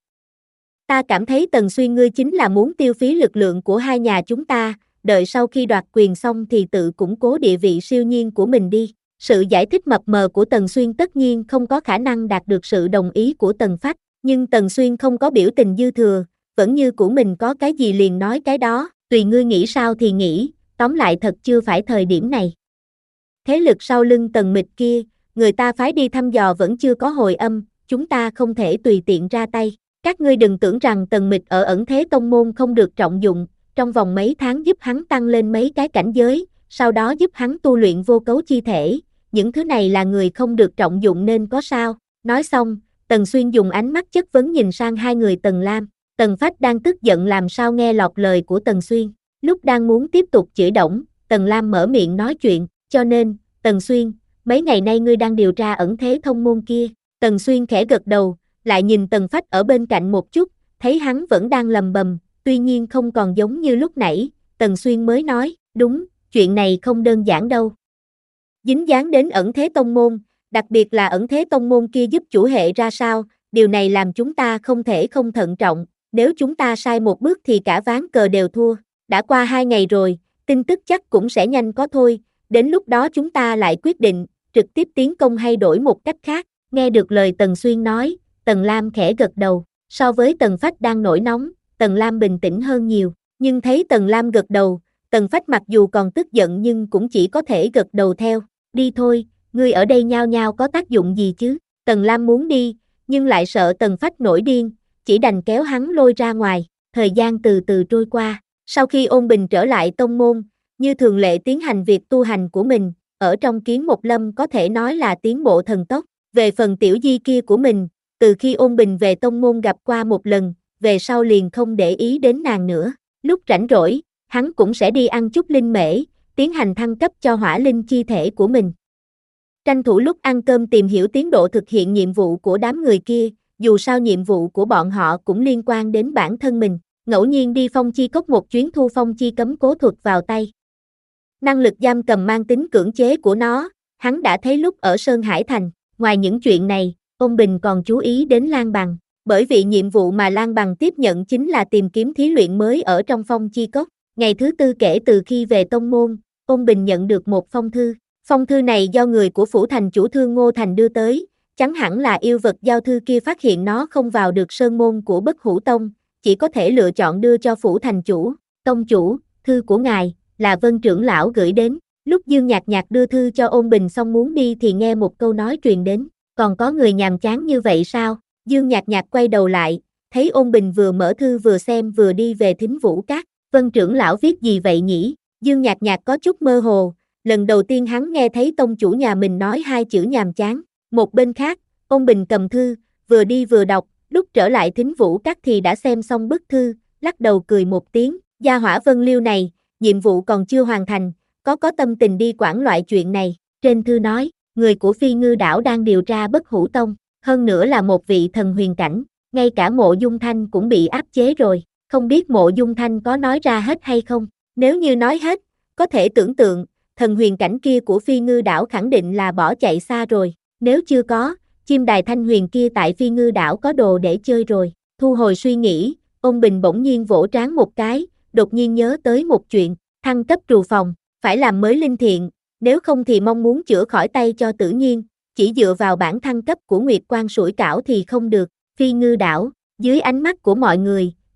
Ta cảm thấy Tần Xuyên ngươi chính là muốn tiêu phí lực lượng của hai nhà chúng ta, đợi sau khi đoạt quyền xong thì tự củng cố địa vị siêu nhiên của mình đi. Sự giải thích mập mờ của Tần Xuyên tất nhiên không có khả năng đạt được sự đồng ý của Tần Phách, nhưng Tần Xuyên không có biểu tình dư thừa, vẫn như của mình có cái gì liền nói cái đó, tùy ngươi nghĩ sao thì nghĩ, tóm lại thật chưa phải thời điểm này. Thế lực sau lưng Tần Mịch kia, người ta phái đi thăm dò vẫn chưa có hồi âm, chúng ta không thể tùy tiện ra tay. Các ngươi đừng tưởng rằng Tần Mịch ở ẩn thế tông môn không được trọng dụng, trong vòng mấy tháng giúp hắn tăng lên mấy cái cảnh giới, sau đó giúp hắn tu luyện vô cấu chi thể, những thứ này là người không được trọng dụng nên có sao. Nói xong, Tần Xuyên dùng ánh mắt chất vấn nhìn sang hai người Tần Lam. Tần Phách đang tức giận làm sao nghe lọt lời của Tần Xuyên, lúc đang muốn tiếp tục chửi đổng, Tần Lam mở miệng nói chuyện, cho nên, Tần Xuyên, mấy ngày nay ngươi đang điều tra ẩn thế thông môn kia. Tần Xuyên khẽ gật đầu, lại nhìn Tần Phách ở bên cạnh một chút, thấy hắn vẫn đang lầm bầm, tuy nhiên không còn giống như lúc nãy, Tần Xuyên mới nói, đúng, chuyện này không đơn giản đâu. Dính dáng đến ẩn thế tông môn, đặc biệt là ẩn thế tông môn kia giúp chủ hệ ra sao, điều này làm chúng ta không thể không thận trọng, nếu chúng ta sai một bước thì cả ván cờ đều thua. Đã qua hai ngày rồi, tin tức chắc cũng sẽ nhanh có thôi, đến lúc đó chúng ta lại quyết định, trực tiếp tiến công hay đổi một cách khác. Nghe được lời Tần Xuyên nói, Tần Lam khẽ gật đầu, so với Tần Phách đang nổi nóng, Tần Lam bình tĩnh hơn nhiều, nhưng thấy Tần Lam gật đầu, Tần Phách mặc dù còn tức giận nhưng cũng chỉ có thể gật đầu theo. Đi thôi, ngươi ở đây nhao nhao có tác dụng gì chứ? Tần Lam muốn đi, nhưng lại sợ Tần Phách nổi điên, chỉ đành kéo hắn lôi ra ngoài. Thời gian từ từ trôi qua, sau khi ôn bình trở lại tông môn, như thường lệ tiến hành việc tu hành của mình, ở trong Kiến Một Lâm có thể nói là tiến bộ thần tốc. Về phần tiểu di kia của mình, từ khi ôn bình về tông môn gặp qua một lần, về sau liền không để ý đến nàng nữa. Lúc rảnh rỗi, hắn cũng sẽ đi ăn chút linh mễ, tiến hành thăng cấp cho hỏa linh chi thể của mình. Tranh thủ lúc ăn cơm tìm hiểu tiến độ thực hiện nhiệm vụ của đám người kia, dù sao nhiệm vụ của bọn họ cũng liên quan đến bản thân mình, ngẫu nhiên đi phong chi cốc một chuyến thu phong chi cấm cố thuật vào tay. Năng lực giam cầm mang tính cưỡng chế của nó, hắn đã thấy lúc ở Sơn Hải Thành. Ngoài những chuyện này, Ôn Bình còn chú ý đến Lan Bằng, bởi vì nhiệm vụ mà Lan Bằng tiếp nhận chính là tìm kiếm thí luyện mới ở trong phong chi cốc. Ngày thứ tư kể từ khi về tông môn, Ôn Bình nhận được một phong thư. Phong thư này do người của phủ thành chủ Thương Ngô Thành đưa tới, chắn hẳn là yêu vật giao thư kia phát hiện nó không vào được sơn môn của Bất Hủ Tông, chỉ có thể lựa chọn đưa cho phủ thành chủ. Tông chủ, thư của ngài, là Vân trưởng lão gửi đến. Lúc Dương Nhạc Nhạc đưa thư cho Ôn Bình xong muốn đi thì nghe một câu nói truyền đến, còn có người nhàm chán như vậy sao? Dương Nhạc Nhạc quay đầu lại, thấy Ôn Bình vừa mở thư vừa xem vừa đi về Thính Vũ Các. Vân trưởng lão viết gì vậy nhỉ? Dương Nhạc Nhạc có chút mơ hồ, lần đầu tiên hắn nghe thấy tông chủ nhà mình nói hai chữ nhàm chán. Một bên khác, Ôn Bình cầm thư, vừa đi vừa đọc, lúc trở lại Thính Vũ Các thì đã xem xong bức thư, lắc đầu cười một tiếng, gia hỏa Vân Liêu này, nhiệm vụ còn chưa hoàn thành, có có tâm tình đi quản loại chuyện này. Trên thư nói, người của Phi Ngư đảo đang điều tra Bất Hủ Tông, hơn nữa là một vị thần huyền cảnh, ngay cả Mộ Dung Thanh cũng bị áp chế rồi, không biết Mộ Dung Thanh có nói ra hết hay không. Nếu như nói hết, có thể tưởng tượng, thần huyền cảnh kia của Phi Ngư đảo khẳng định là bỏ chạy xa rồi, nếu chưa có, chim đài thanh huyền kia tại Phi Ngư đảo có đồ để chơi rồi. Thu hồi suy nghĩ, Ôn Bình bỗng nhiên vỗ trán một cái, đột nhiên nhớ tới một chuyện, thăng cấp trù phòng, phải làm mới linh thiện, nếu không thì mong muốn chữa khỏi tay cho Tử Nhiên, chỉ dựa vào bản thăng cấp của Nguyệt Quang sủi cảo thì không được. Phi Ngư đảo, dưới ánh mắt của mọi người,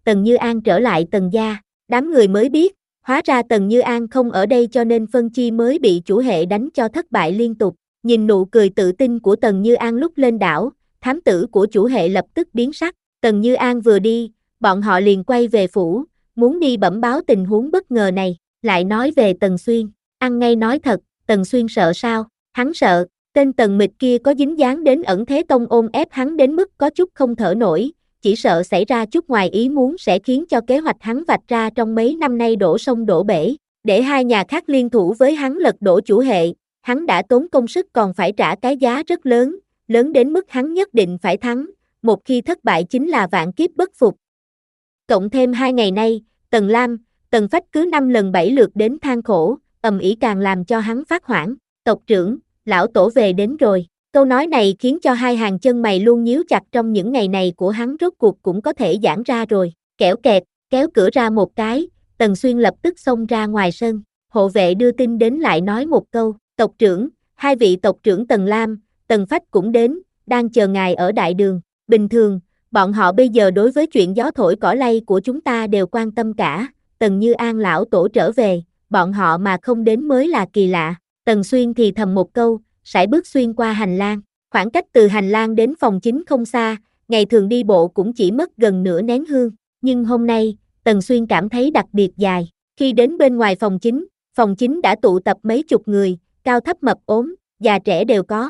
Tần Như An trở lại Tần gia, đám người mới biết, hóa ra Tần Như An không ở đây cho nên Phân Chi mới bị chủ hệ đánh cho thất bại liên tục. Nhìn nụ cười tự tin của Tần Như An lúc lên đảo, thám tử của chủ hệ lập tức biến sắc. Tần Như An vừa đi, bọn họ liền quay về phủ, muốn đi bẩm báo tình huống bất ngờ này. Lại nói về Tần Xuyên, ăn ngay nói thật, Tần Xuyên sợ sao? Hắn sợ, tên Tần Mịch kia có dính dáng đến Ẩn Thế Tông ôm ép hắn đến mức có chút không thở nổi, chỉ sợ xảy ra chút ngoài ý muốn sẽ khiến cho kế hoạch hắn vạch ra trong mấy năm nay đổ sông đổ bể, để hai nhà khác liên thủ với hắn lật đổ chủ hệ, hắn đã tốn công sức còn phải trả cái giá rất lớn, lớn đến mức hắn nhất định phải thắng, một khi thất bại chính là vạn kiếp bất phục. Cộng thêm hai ngày nay, Tần Lam, Tần Phách cứ năm lần bảy lượt đến than khổ, ầm ĩ càng làm cho hắn phát hoảng. Tộc trưởng, lão tổ về đến rồi. Câu nói này khiến cho hai hàng chân mày luôn nhíu chặt, trong những ngày này của hắn rốt cuộc cũng có thể giãn ra rồi. Kẻo kẹt, kéo cửa ra một cái, Tần Xuyên lập tức xông ra ngoài sân. Hộ vệ đưa tin đến lại nói một câu, tộc trưởng, hai vị tộc trưởng Tần Lam, Tần Phách cũng đến, đang chờ ngài ở đại đường. Bình thường, bọn họ bây giờ đối với chuyện gió thổi cỏ lay của chúng ta đều quan tâm cả. Tần Như An lão tổ trở về, bọn họ mà không đến mới là kỳ lạ. Tần Xuyên thì thầm một câu, sải bước xuyên qua hành lang. Khoảng cách từ hành lang đến phòng chính không xa, ngày thường đi bộ cũng chỉ mất gần nửa nén hương. Nhưng hôm nay, Tần Xuyên cảm thấy đặc biệt dài. Khi đến bên ngoài phòng chính, phòng chính đã tụ tập mấy chục người, cao thấp mập ốm, già trẻ đều có.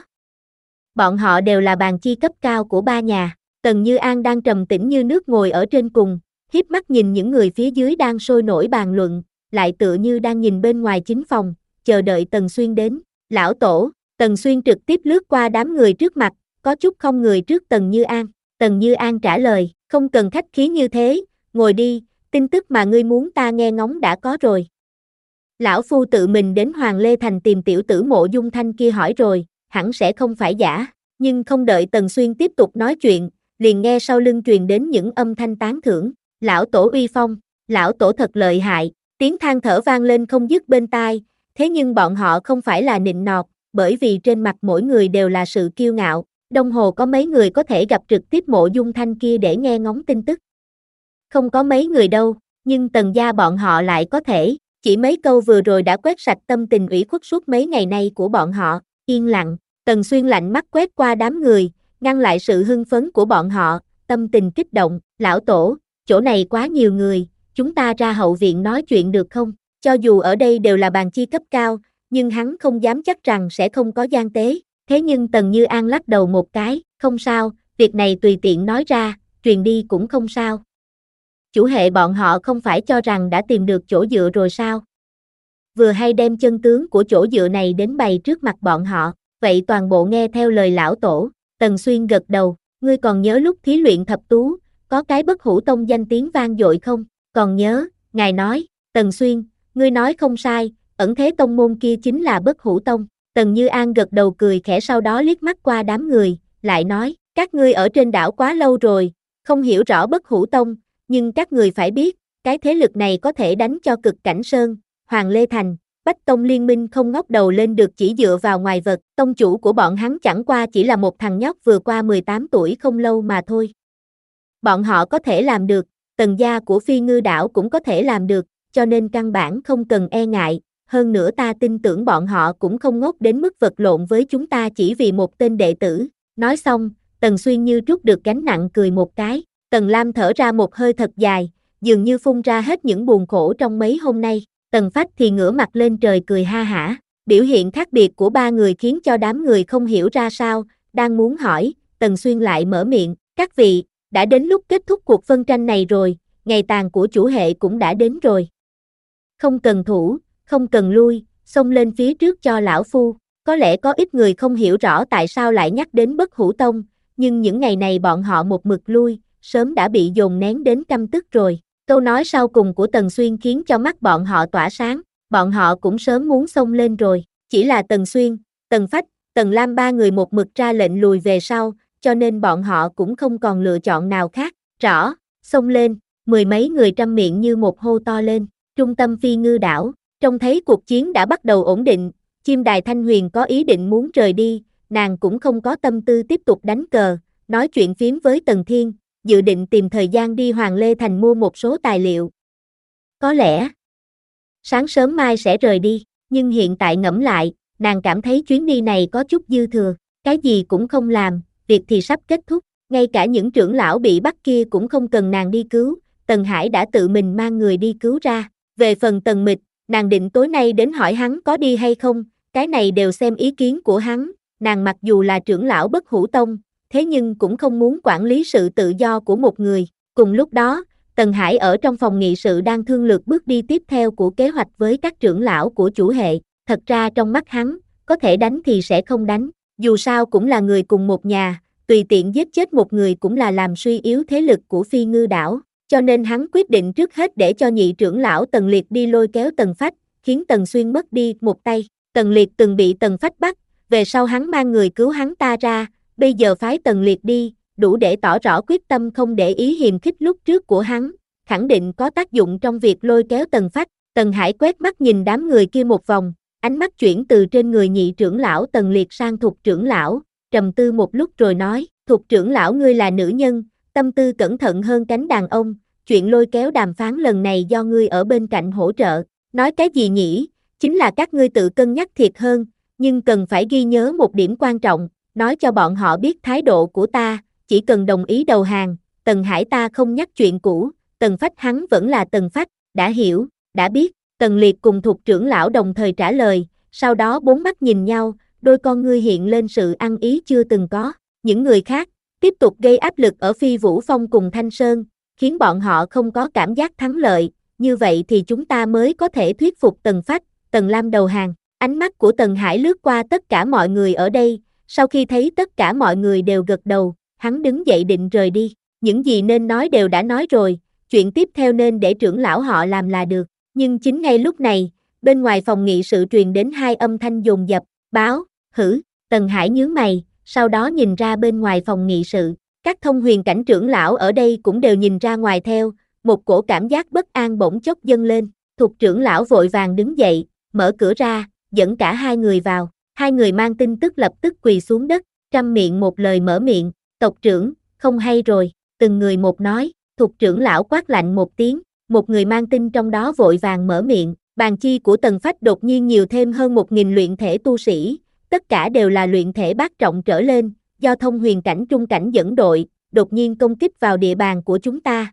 Bọn họ đều là bàn chi cấp cao của ba nhà. Tần Như An đang trầm tĩnh như nước ngồi ở trên cùng, hiếp mắt nhìn những người phía dưới đang sôi nổi bàn luận, lại tựa như đang nhìn bên ngoài chính phòng, chờ đợi Tần Xuyên đến. Lão tổ, Tần Xuyên trực tiếp lướt qua đám người trước mặt, có chút không người trước Tần Như An. Tần Như An trả lời, không cần khách khí như thế, ngồi đi, tin tức mà ngươi muốn ta nghe ngóng đã có rồi. Lão phu tự mình đến Hoàng Lê Thành tìm tiểu tử Mộ Dung Thanh kia hỏi rồi, hẳn sẽ không phải giả, nhưng không đợi Tần Xuyên tiếp tục nói chuyện, liền nghe sau lưng truyền đến những âm thanh tán thưởng. Lão tổ uy phong, lão tổ thật lợi hại, tiếng than thở vang lên không dứt bên tai, thế nhưng bọn họ không phải là nịnh nọt, bởi vì trên mặt mỗi người đều là sự kiêu ngạo. Đông Hồ có mấy người có thể gặp trực tiếp Mộ Dung Thanh kia để nghe ngóng tin tức? Không có mấy người đâu, nhưng Tần gia bọn họ lại có thể, chỉ mấy câu vừa rồi đã quét sạch tâm tình ủy khuất suốt mấy ngày nay của bọn họ. Yên lặng, Tần Xuyên lạnh mắt quét qua đám người, ngăn lại sự hưng phấn của bọn họ, tâm tình kích động. Lão tổ, chỗ này quá nhiều người, chúng ta ra hậu viện nói chuyện được không? Cho dù ở đây đều là bàn chi cấp cao, nhưng hắn không dám chắc rằng sẽ không có gian tế. Thế nhưng Tần Như An lắc đầu một cái, không sao, việc này tùy tiện nói ra, truyền đi cũng không sao. Chủ hệ bọn họ không phải cho rằng đã tìm được chỗ dựa rồi sao? Vừa hay đem chân tướng của chỗ dựa này đến bày trước mặt bọn họ, vậy toàn bộ nghe theo lời lão tổ. Tần Xuyên gật đầu, ngươi còn nhớ lúc thí luyện thập tú, có cái Bất Hủ Tông danh tiếng vang dội không? Còn nhớ, ngài nói. Tần Xuyên, ngươi nói không sai, Ẩn Thế Tông môn kia chính là Bất Hủ Tông. Tần Như An gật đầu cười khẽ, sau đó liếc mắt qua đám người, lại nói, các ngươi ở trên đảo quá lâu rồi, không hiểu rõ Bất Hủ Tông, nhưng các người phải biết, cái thế lực này có thể đánh cho Cực Cảnh Sơn, Hoàng Lê Thành, Bách Tông liên minh không ngóc đầu lên được chỉ dựa vào ngoài vật. Tông chủ của bọn hắn chẳng qua chỉ là một thằng nhóc vừa qua mười tám tuổi không lâu mà thôi. Bọn họ có thể làm được, Tần gia của Phi Ngư đảo cũng có thể làm được, cho nên căn bản không cần e ngại. Hơn nữa ta tin tưởng bọn họ cũng không ngốc đến mức vật lộn với chúng ta chỉ vì một tên đệ tử. Nói xong, Tần Xuyên như trút được gánh nặng cười một cái. Tần Lam thở ra một hơi thật dài, dường như phun ra hết những buồn khổ trong mấy hôm nay. Tần Phách thì ngửa mặt lên trời cười ha hả. Biểu hiện khác biệt của ba người khiến cho đám người không hiểu ra sao, đang muốn hỏi, Tần Xuyên lại mở miệng, các vị, đã đến lúc kết thúc cuộc phân tranh này rồi, ngày tàn của chủ hệ cũng đã đến rồi. Không cần thủ, không cần lui, xông lên phía trước cho lão phu. Có lẽ có ít người không hiểu rõ tại sao lại nhắc đến Bất Hủ Tông, nhưng những ngày này bọn họ một mực lui, sớm đã bị dồn nén đến căm tức rồi. Câu nói sau cùng của Tần Xuyên khiến cho mắt bọn họ tỏa sáng, bọn họ cũng sớm muốn xông lên rồi. Chỉ là Tần Xuyên, Tần Phách, Tần Lam ba người một mực ra lệnh lùi về sau, cho nên bọn họ cũng không còn lựa chọn nào khác. Rõ, xông lên, mười mấy người trăm miệng như một hô to lên. Trung tâm Phi Ngư đảo, trông thấy cuộc chiến đã bắt đầu ổn định, Chim Đài Thanh Huyền có ý định muốn rời đi, nàng cũng không có tâm tư tiếp tục đánh cờ, nói chuyện phiếm với Tần Thiên, dự định tìm thời gian đi Hoàng Lê Thành mua một số tài liệu. Có lẽ sáng sớm mai sẽ rời đi, nhưng hiện tại ngẫm lại, nàng cảm thấy chuyến đi này có chút dư thừa, cái gì cũng không làm, việc thì sắp kết thúc, ngay cả những trưởng lão bị bắt kia cũng không cần nàng đi cứu, Tần Hải đã tự mình mang người đi cứu ra. Về phần Tần Mịch, nàng định tối nay đến hỏi hắn có đi hay không, cái này đều xem ý kiến của hắn, nàng mặc dù là trưởng lão Bất Hủ Tông, thế nhưng cũng không muốn quản lý sự tự do của một người. Cùng lúc đó, Tần Hải ở trong phòng nghị sự đang thương lược bước đi tiếp theo của kế hoạch với các trưởng lão của chủ hệ, thật ra trong mắt hắn, có thể đánh thì sẽ không đánh, dù sao cũng là người cùng một nhà, tùy tiện giết chết một người cũng là làm suy yếu thế lực của Phi Ngư đảo, cho nên hắn quyết định trước hết để cho nhị trưởng lão Tần Liệt đi lôi kéo Tần Phách, khiến Tần Xuyên mất đi một tay. Tần Liệt từng bị Tần Phách bắt, về sau hắn mang người cứu hắn ta ra, bây giờ phái Tần Liệt đi, đủ để tỏ rõ quyết tâm không để ý hiềm khích lúc trước của hắn, khẳng định có tác dụng trong việc lôi kéo Tần Phách. Tần Hải quét mắt nhìn đám người kia một vòng, ánh mắt chuyển từ trên người nhị trưởng lão Tần Liệt sang Thục trưởng lão, trầm tư một lúc rồi nói, Thục trưởng lão ngươi là nữ nhân, tâm tư cẩn thận hơn cánh đàn ông, chuyện lôi kéo đàm phán lần này do ngươi ở bên cạnh hỗ trợ, nói cái gì nhỉ, chính là các ngươi tự cân nhắc thiệt hơn, nhưng cần phải ghi nhớ một điểm quan trọng, nói cho bọn họ biết thái độ của ta, chỉ cần đồng ý đầu hàng, Tần Hải ta không nhắc chuyện cũ, Tần Phách hắn vẫn là Tần Phách, đã hiểu, đã biết, Tần Liệt cùng Thục trưởng lão đồng thời trả lời, sau đó bốn mắt nhìn nhau, đôi con ngươi hiện lên sự ăn ý chưa từng có, những người khác, tiếp tục gây áp lực ở Phi Vũ Phong cùng Thanh Sơn, khiến bọn họ không có cảm giác thắng lợi, như vậy thì chúng ta mới có thể thuyết phục Tần Phách, Tần Lam đầu hàng. Ánh mắt của Tần Hải lướt qua tất cả mọi người ở đây, sau khi thấy tất cả mọi người đều gật đầu, hắn đứng dậy định rời đi, những gì nên nói đều đã nói rồi, chuyện tiếp theo nên để trưởng lão họ làm là được, nhưng chính ngay lúc này, bên ngoài phòng nghị sự truyền đến hai âm thanh dồn dập, báo, hử, Tần Hải nhướng mày, sau đó nhìn ra bên ngoài phòng nghị sự, các thông huyền cảnh trưởng lão ở đây cũng đều nhìn ra ngoài theo, một cổ cảm giác bất an bỗng chốc dâng lên, Thục trưởng lão vội vàng đứng dậy, mở cửa ra, dẫn cả hai người vào, hai người mang tin tức lập tức quỳ xuống đất, trăm miệng một lời mở miệng, tộc trưởng, không hay rồi, từng người một nói, Thục trưởng lão quát lạnh một tiếng, một người mang tin trong đó vội vàng mở miệng, bàn chi của Tần Phách đột nhiên nhiều thêm hơn một nghìn luyện thể tu sĩ, tất cả đều là luyện thể bát trọng trở lên, do thông huyền cảnh trung cảnh dẫn đội, đột nhiên công kích vào địa bàn của chúng ta.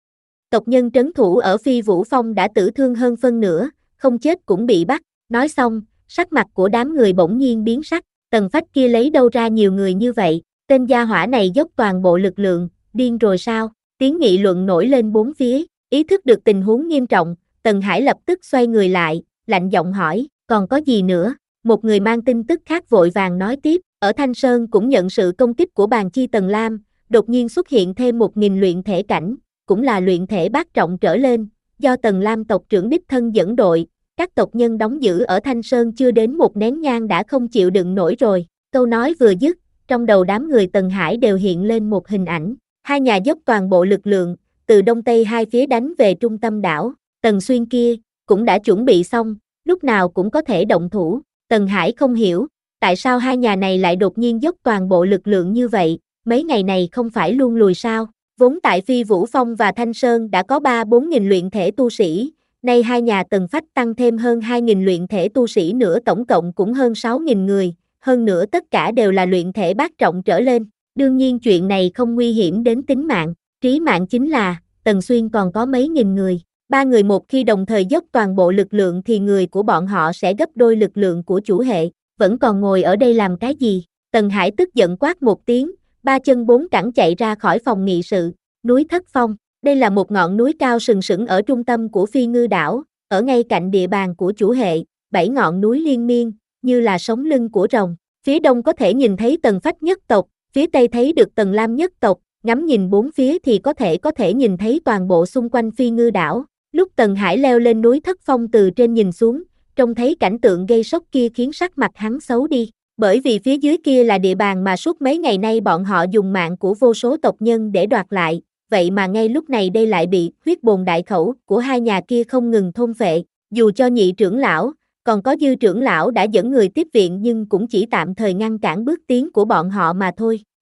Tộc nhân trấn thủ ở Phi Vũ Phong đã tử thương hơn phân nửa, không chết cũng bị bắt, nói xong, sắc mặt của đám người bỗng nhiên biến sắc, Tần Phách kia lấy đâu ra nhiều người như vậy, tên gia hỏa này dốc toàn bộ lực lượng, điên rồi sao, tiếng nghị luận nổi lên bốn phía, ý thức được tình huống nghiêm trọng, Tần Hải lập tức xoay người lại, lạnh giọng hỏi, còn có gì nữa, một người mang tin tức khác vội vàng nói tiếp, ở Thanh Sơn cũng nhận sự công kích của bàn chi Tần Lam, đột nhiên xuất hiện thêm một nghìn luyện thể cảnh, cũng là luyện thể bát trọng trở lên, do Tần Lam tộc trưởng đích thân dẫn đội, các tộc nhân đóng giữ ở Thanh Sơn chưa đến một nén nhang đã không chịu đựng nổi rồi, câu nói vừa dứt, trong đầu đám người Tần Hải đều hiện lên một hình ảnh, hai nhà dốc toàn bộ lực lượng, từ đông tây hai phía đánh về trung tâm đảo, Tần Xuyên kia, cũng đã chuẩn bị xong, lúc nào cũng có thể động thủ, Tần Hải không hiểu, tại sao hai nhà này lại đột nhiên dốc toàn bộ lực lượng như vậy, mấy ngày này không phải luôn lùi sao, vốn tại Phi Vũ Phong và Thanh Sơn đã có ba bốn nghìn luyện thể tu sĩ, nay hai nhà Tần Phách tăng thêm hơn hai nghìn luyện thể tu sĩ nữa tổng cộng cũng hơn sáu nghìn người, hơn nữa tất cả đều là luyện thể bát trọng trở lên, đương nhiên chuyện này không nguy hiểm đến tính mạng, trí mạng chính là, Tần Xuyên còn có mấy nghìn người, ba người một khi đồng thời dốc toàn bộ lực lượng thì người của bọn họ sẽ gấp đôi lực lượng của chủ hệ, vẫn còn ngồi ở đây làm cái gì, Tần Hải tức giận quát một tiếng, ba chân bốn cẳng chạy ra khỏi phòng nghị sự, núi Thất Phong, đây là một ngọn núi cao sừng sững ở trung tâm của Phi Ngư đảo, ở ngay cạnh địa bàn của chủ hệ, bảy ngọn núi liên miên, như là sống lưng của rồng, phía đông có thể nhìn thấy Tần Phách nhất tộc, phía tây thấy được Tần Lam nhất tộc, ngắm nhìn bốn phía thì có thể có thể nhìn thấy toàn bộ xung quanh Phi Ngư đảo, lúc Tần Hải leo lên núi Thất Phong từ trên nhìn xuống, trông thấy cảnh tượng gây sốc kia khiến sắc mặt hắn xấu đi. Bởi vì phía dưới kia là địa bàn mà suốt mấy ngày nay bọn họ dùng mạng của vô số tộc nhân để đoạt lại, vậy mà ngay lúc này đây lại bị huyết bồn đại khẩu của hai nhà kia không ngừng thôn phệ, dù cho nhị trưởng lão, còn có dư trưởng lão đã dẫn người tiếp viện nhưng cũng chỉ tạm thời ngăn cản bước tiến của bọn họ mà thôi.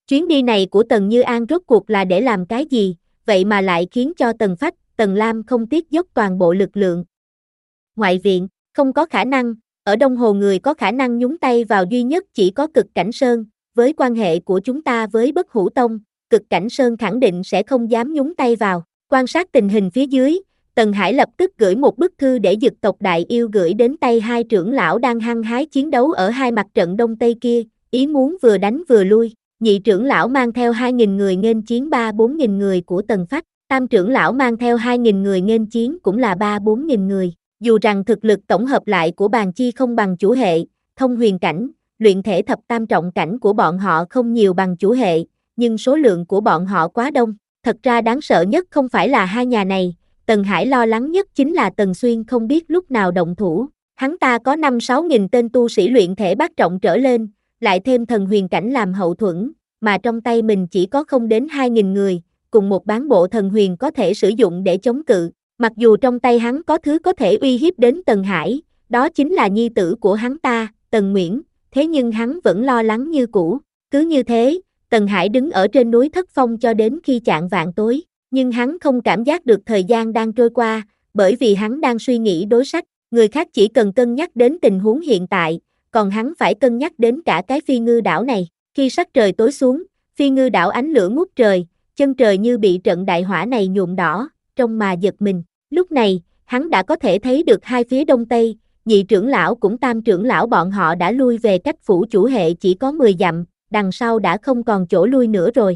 Chuyến đi này của Tần Như An rốt cuộc là để làm cái gì, vậy mà lại khiến cho Tần Phách, Tần Lam không tiếc dốc toàn bộ lực lượng. Ngoại viện, không có khả năng, ở Đông Hồ người có khả năng nhúng tay vào duy nhất chỉ có Cực Cảnh Sơn, với quan hệ của chúng ta với Bất Hủ Tông, Cực Cảnh Sơn khẳng định sẽ không dám nhúng tay vào. Quan sát tình hình phía dưới, Tần Hải lập tức gửi một bức thư để Dực tộc Đại Yêu gửi đến tay hai trưởng lão đang hăng hái chiến đấu ở hai mặt trận Đông Tây kia, ý muốn vừa đánh vừa lui. Nhị trưởng lão mang theo hai nghìn người nghênh chiến ba bốn nghìn người của Tần Phách, tam trưởng lão mang theo hai nghìn người nghênh chiến cũng là ba bốn nghìn người. Dù rằng thực lực tổng hợp lại của bàn chi không bằng chủ hệ, thông huyền cảnh, luyện thể thập tam trọng cảnh của bọn họ không nhiều bằng chủ hệ, nhưng số lượng của bọn họ quá đông. Thật ra đáng sợ nhất không phải là hai nhà này, Tần Hải lo lắng nhất chính là Tần Xuyên không biết lúc nào động thủ. Hắn ta có năm sáu nghìn tên tu sĩ luyện thể bát trọng trở lên, lại thêm thần huyền cảnh làm hậu thuẫn, mà trong tay mình chỉ có không đến hai nghìn người, cùng một bán bộ thần huyền có thể sử dụng để chống cự. Mặc dù trong tay hắn có thứ có thể uy hiếp đến Tần Hải, đó chính là nhi tử của hắn ta, Tần Nguyễn, thế nhưng hắn vẫn lo lắng như cũ. Cứ như thế, Tần Hải đứng ở trên núi Thất Phong cho đến khi chạng vạng tối, nhưng hắn không cảm giác được thời gian đang trôi qua, bởi vì hắn đang suy nghĩ đối sách. Người khác chỉ cần cân nhắc đến tình huống hiện tại, còn hắn phải cân nhắc đến cả cái Phi Ngư đảo này. Khi sắc trời tối xuống, Phi Ngư đảo ánh lửa ngút trời, chân trời như bị trận đại hỏa này nhuộm đỏ, trông mà giật mình. Lúc này, hắn đã có thể thấy được hai phía đông tây, nhị trưởng lão cũng tam trưởng lão bọn họ đã lui về cách phủ chủ hệ chỉ có mười dặm, đằng sau đã không còn chỗ lui nữa rồi.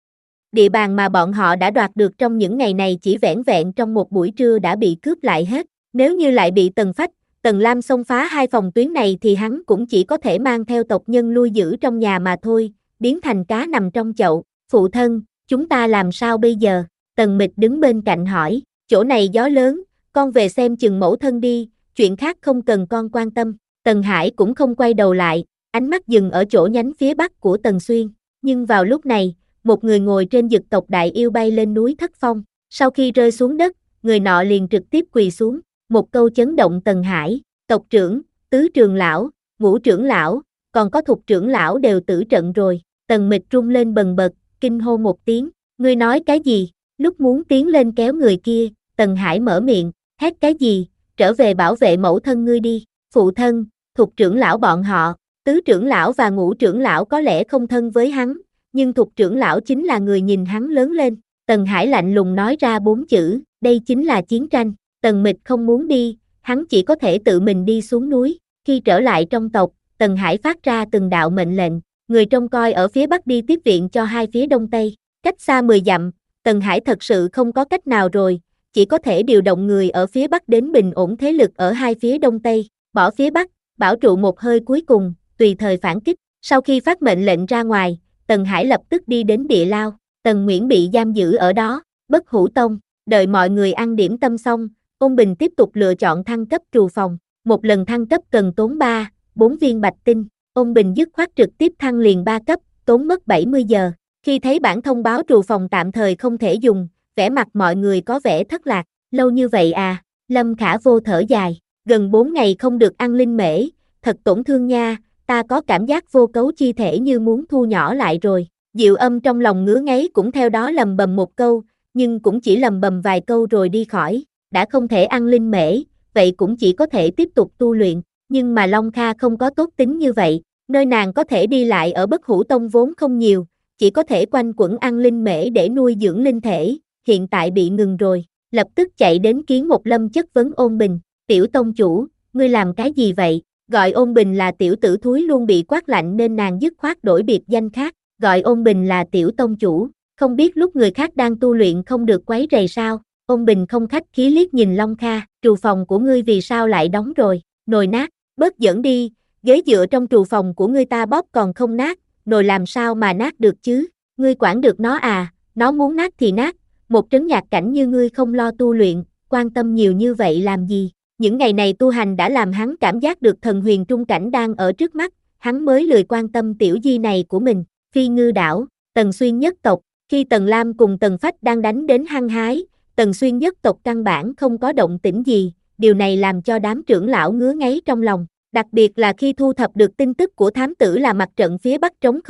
Địa bàn mà bọn họ đã đoạt được trong những ngày này chỉ vẻn vẹn trong một buổi trưa đã bị cướp lại hết. Nếu như lại bị Tần Phách, Tần Lam xông phá hai phòng tuyến này thì hắn cũng chỉ có thể mang theo tộc nhân lui giữ trong nhà mà thôi, biến thành cá nằm trong chậu. Phụ thân, chúng ta làm sao bây giờ? Tần Mịch đứng bên cạnh hỏi, chỗ này gió lớn, con về xem chừng mẫu thân đi, chuyện khác không cần con quan tâm. Tần Hải cũng không quay đầu lại, ánh mắt dừng ở chỗ nhánh phía bắc của Tần Xuyên. Nhưng vào lúc này, một người ngồi trên Dực tộc Đại Yêu bay lên núi Thất Phong. Sau khi rơi xuống đất, người nọ liền trực tiếp quỳ xuống. Một câu chấn động Tần Hải, tộc trưởng, tứ trường lão, ngũ trưởng lão, còn có thục trưởng lão đều tử trận rồi. Tần Mịch rung lên bần bật, kinh hô một tiếng, ngươi nói cái gì? Lúc muốn tiến lên kéo người kia, Tần Hải mở miệng, hét cái gì? Trở về bảo vệ mẫu thân ngươi đi. Phụ thân, thục trưởng lão bọn họ, tứ trưởng lão và ngũ trưởng lão có lẽ không thân với hắn, nhưng thục trưởng lão chính là người nhìn hắn lớn lên. Tần Hải lạnh lùng nói ra bốn chữ, đây chính là chiến tranh. Tần Mịch không muốn đi, hắn chỉ có thể tự mình đi xuống núi. Khi trở lại trong tộc, Tần Hải phát ra từng đạo mệnh lệnh, người trông coi ở phía bắc đi tiếp viện cho hai phía đông tây. Cách xa mười dặm, Tần Hải thật sự không có cách nào rồi, chỉ có thể điều động người ở phía bắc đến bình ổn thế lực ở hai phía đông tây, bỏ phía bắc, bảo trụ một hơi cuối cùng, tùy thời phản kích. Sau khi phát mệnh lệnh ra ngoài, Tần Hải lập tức đi đến địa lao, Tần Nguyễn bị giam giữ ở đó. Bất Hủ Tông, đợi mọi người ăn điểm tâm xong, Ôn Bình tiếp tục lựa chọn thăng cấp trù phòng. Một lần thăng cấp cần tốn ba, bốn viên bạch tinh. Ôn Bình dứt khoát trực tiếp thăng liền ba cấp, tốn mất bảy mươi giờ. Khi thấy bản thông báo trù phòng tạm thời không thể dùng, vẻ mặt mọi người có vẻ thất lạc. Lâu như vậy à? Lâm Khả Vô thở dài. Gần bốn ngày không được ăn linh mễ, thật tổn thương nha, ta có cảm giác vô cấu chi thể như muốn thu nhỏ lại rồi. Diệu Âm trong lòng ngứa ngáy cũng theo đó lầm bầm một câu, nhưng cũng chỉ lầm bầm vài câu rồi đi khỏi. Đã không thể ăn linh mễ, vậy cũng chỉ có thể tiếp tục tu luyện. Nhưng mà Long Kha không có tốt tính như vậy, nơi nàng có thể đi lại ở Bất Hủ Tông vốn không nhiều, chỉ có thể quanh quẩn ăn linh mễ để nuôi dưỡng linh thể, hiện tại bị ngừng rồi, lập tức chạy đến Kiến Một Lâm chất vấn Ôn Bình, tiểu tông chủ, ngươi làm cái gì vậy? Gọi Ôn Bình là tiểu tử thúi luôn bị quát lạnh nên nàng dứt khoát đổi biệt danh khác, gọi Ôn Bình là tiểu tông chủ, không biết lúc người khác đang tu luyện không được quấy rầy sao? Ôn Bình không khách khí liếc nhìn Long Kha, trù phòng của ngươi vì sao lại đóng rồi? Nồi nát, bớt giỡn đi, ghế dựa trong trù phòng của ngươi ta bóp còn không nát, nồi làm sao mà nát được chứ? Ngươi quản được nó à? Nó muốn nát thì nát, một trấn nhạc cảnh như ngươi không lo tu luyện, quan tâm nhiều như vậy làm gì? Những ngày này tu hành đã làm hắn cảm giác được thần huyền trung cảnh đang ở trước mắt, hắn mới lười quan tâm tiểu di này của mình. Phi Ngư đảo, Tần Xuyên nhất tộc, khi Tần Lam cùng Tần Phách đang đánh đến hăng hái, Tần Xuyên nhất tộc căn bản không có động tĩnh gì, điều này làm cho đám trưởng lão ngứa ngáy trong lòng, đặc biệt là khi thu thập được tin tức của thám tử là mặt trận phía bắc trống không,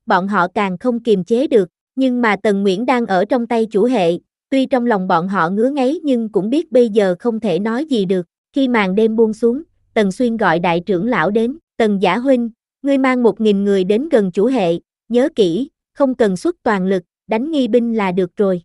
bọn họ càng không kiềm chế được, nhưng mà Tần Nguyễn đang ở trong tay chủ hệ, tuy trong lòng bọn họ ngứa ngáy nhưng cũng biết bây giờ không thể nói gì được. Khi màn đêm buông xuống, Tần Xuyên gọi đại trưởng lão đến, Tần Giả huynh, ngươi mang một nghìn người đến gần chủ hệ, nhớ kỹ, không cần xuất toàn lực, đánh nghi binh là được rồi.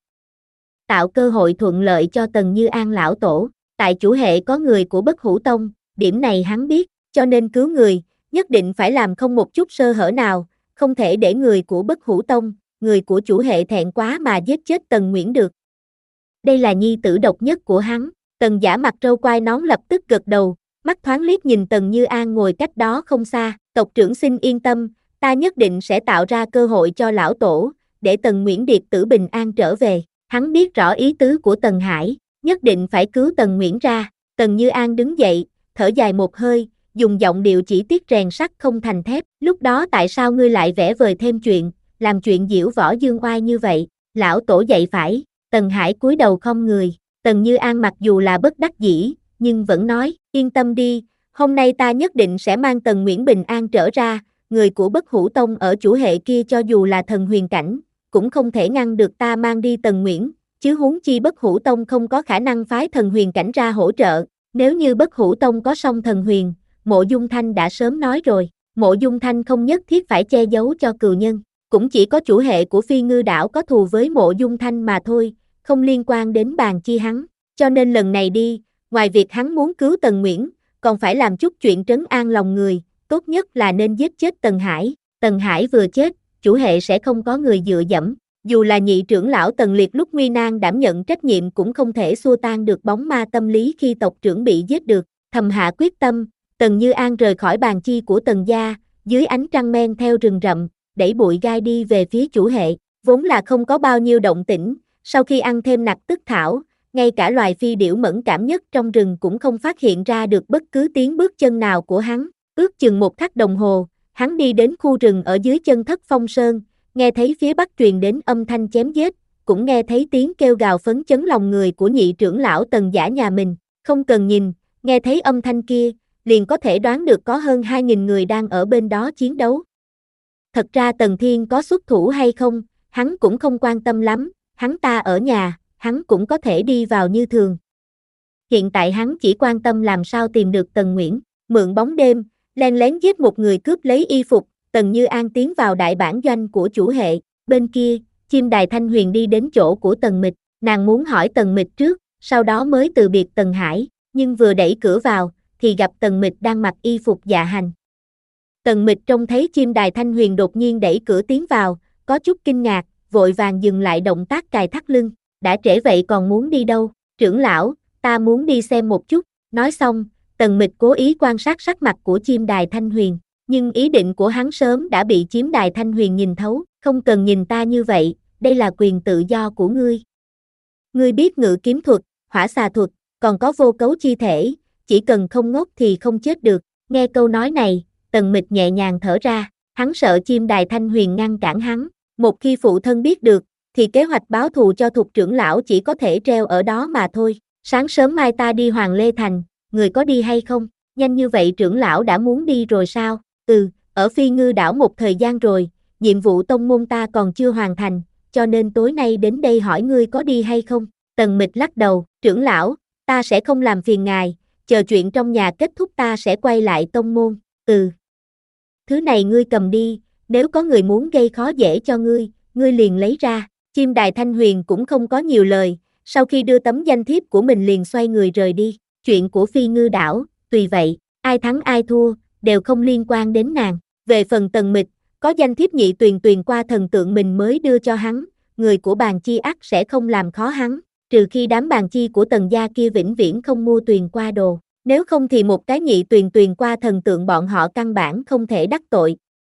Tạo cơ hội thuận lợi cho Tần Như An lão tổ, tại chủ hệ có người của Bất Hủ Tông, điểm này hắn biết, cho nên cứu người, nhất định phải làm không một chút sơ hở nào, không thể để người của Bất Hủ Tông, người của chủ hệ thẹn quá mà giết chết Tần Nguyễn được. Đây là nhi tử độc nhất của hắn, Tần Giả mặt râu quai nón lập tức gật đầu, mắt thoáng liếc nhìn Tần Như An ngồi cách đó không xa, tộc trưởng xin yên tâm, ta nhất định sẽ tạo ra cơ hội cho lão tổ, để Tần Nguyễn Điệt tử bình an trở về. Hắn biết rõ ý tứ của Tần Hải, nhất định phải cứu Tần Nguyễn ra. Tần Như An đứng dậy, thở dài một hơi, dùng giọng điệu chỉ tiếc rèn sắt không thành thép. Lúc đó tại sao ngươi lại vẽ vời thêm chuyện, làm chuyện diễu võ dương oai như vậy? Lão tổ dạy phải. Tần Hải cúi đầu không người. Tần Như An mặc dù là bất đắc dĩ, nhưng vẫn nói, yên tâm đi, hôm nay ta nhất định sẽ mang Tần Nguyễn bình an trở ra. Người của Bất Hủ Tông ở chủ hệ kia cho dù là thần huyền cảnh, cũng không thể ngăn được ta mang đi Tần Nguyễn, chứ huống chi Bất Hủ Tông không có khả năng phái thần huyền cảnh ra hỗ trợ. Nếu như Bất Hủ Tông có song thần huyền, Mộ Dung Thanh đã sớm nói rồi, Mộ Dung Thanh không nhất thiết phải che giấu cho cừu nhân, cũng chỉ có chủ hệ của Phi Ngư đảo có thù với Mộ Dung Thanh mà thôi, không liên quan đến bàn chi hắn, cho nên lần này đi, ngoài việc hắn muốn cứu Tần Nguyễn, còn phải làm chút chuyện trấn an lòng người, tốt nhất là nên giết chết Tần Hải. Tần Hải vừa chết, chủ hệ sẽ không có người dựa dẫm, dù là nhị trưởng lão Tần Liệt lúc nguy nan đảm nhận trách nhiệm cũng không thể xua tan được bóng ma tâm lý khi tộc trưởng bị giết được. Thầm hạ quyết tâm, Tần Như An rời khỏi bàn chi của Tần gia, dưới ánh trăng men theo rừng rậm, đẩy bụi gai đi về phía chủ hệ, vốn là không có bao nhiêu động tĩnh, sau khi ăn thêm nặc tức thảo, ngay cả loài phi điểu mẫn cảm nhất trong rừng cũng không phát hiện ra được bất cứ tiếng bước chân nào của hắn. Ước chừng một khắc đồng hồ, hắn đi đến khu rừng ở dưới chân Thất Phong Sơn, nghe thấy phía bắc truyền đến âm thanh chém giết, cũng nghe thấy tiếng kêu gào phấn chấn lòng người của nhị trưởng lão Tần Giả nhà mình, không cần nhìn, nghe thấy âm thanh kia, liền có thể đoán được có hơn hai nghìn người đang ở bên đó chiến đấu. Thật ra Tần Thiên có xuất thủ hay không, hắn cũng không quan tâm lắm, hắn ta ở nhà, hắn cũng có thể đi vào như thường. Hiện tại hắn chỉ quan tâm làm sao tìm được Tần Nguyễn, mượn bóng đêm, len lén giết một người cướp lấy y phục. Tần Như An tiến vào đại bản doanh của chủ hệ, bên kia, chim đài Thanh Huyền đi đến chỗ của Tần Mịch, nàng muốn hỏi Tần Mịch trước, sau đó mới từ biệt Tần Hải, nhưng vừa đẩy cửa vào, thì gặp Tần Mịch đang mặc y phục dạ hành. Tần Mịch trông thấy chim đài Thanh Huyền đột nhiên đẩy cửa tiến vào, có chút kinh ngạc, vội vàng dừng lại động tác cài thắt lưng, đã trễ vậy còn muốn đi đâu? Trưởng lão, ta muốn đi xem một chút. Nói xong, Tần Mịch cố ý quan sát sắc mặt của chim đài Thanh Huyền, nhưng ý định của hắn sớm đã bị chim đài Thanh Huyền nhìn thấu, không cần nhìn ta như vậy, đây là quyền tự do của ngươi. Ngươi biết ngự kiếm thuật, hỏa xà thuật, còn có vô cấu chi thể, chỉ cần không ngốc thì không chết được. Nghe câu nói này, Tần Mịch nhẹ nhàng thở ra, hắn sợ chim đài Thanh Huyền ngăn cản hắn, một khi phụ thân biết được, thì kế hoạch báo thù cho Thục trưởng lão chỉ có thể treo ở đó mà thôi. Sáng sớm mai ta đi Hoàng Lê Thành, người có đi hay không? Nhanh như vậy trưởng lão đã muốn đi rồi sao? Ừ, ở Phi Ngư đảo một thời gian rồi, nhiệm vụ tông môn ta còn chưa hoàn thành, cho nên tối nay đến đây hỏi ngươi có đi hay không? Tần Mịch lắc đầu, trưởng lão, ta sẽ không làm phiền ngài, chờ chuyện trong nhà kết thúc ta sẽ quay lại tông môn. Ừ. Thứ này ngươi cầm đi, nếu có người muốn gây khó dễ cho ngươi, ngươi liền lấy ra. Chim đài Thanh Huyền cũng không có nhiều lời, sau khi đưa tấm danh thiếp của mình liền xoay người rời đi. Chuyện của Phi Ngư đảo, tùy vậy, ai thắng ai thua, đều không liên quan đến nàng. Về phần Tần Mịch, có danh thiếp nhị tuyền tuyền qua thần tượng mình mới đưa cho hắn, người của bàn chi ắt sẽ không làm khó hắn, trừ khi đám bàn chi của Tần gia kia vĩnh viễn không mua tuyền qua đồ, nếu không thì một cái nhị tuyền tuyền qua thần tượng bọn họ căn bản không thể đắc tội.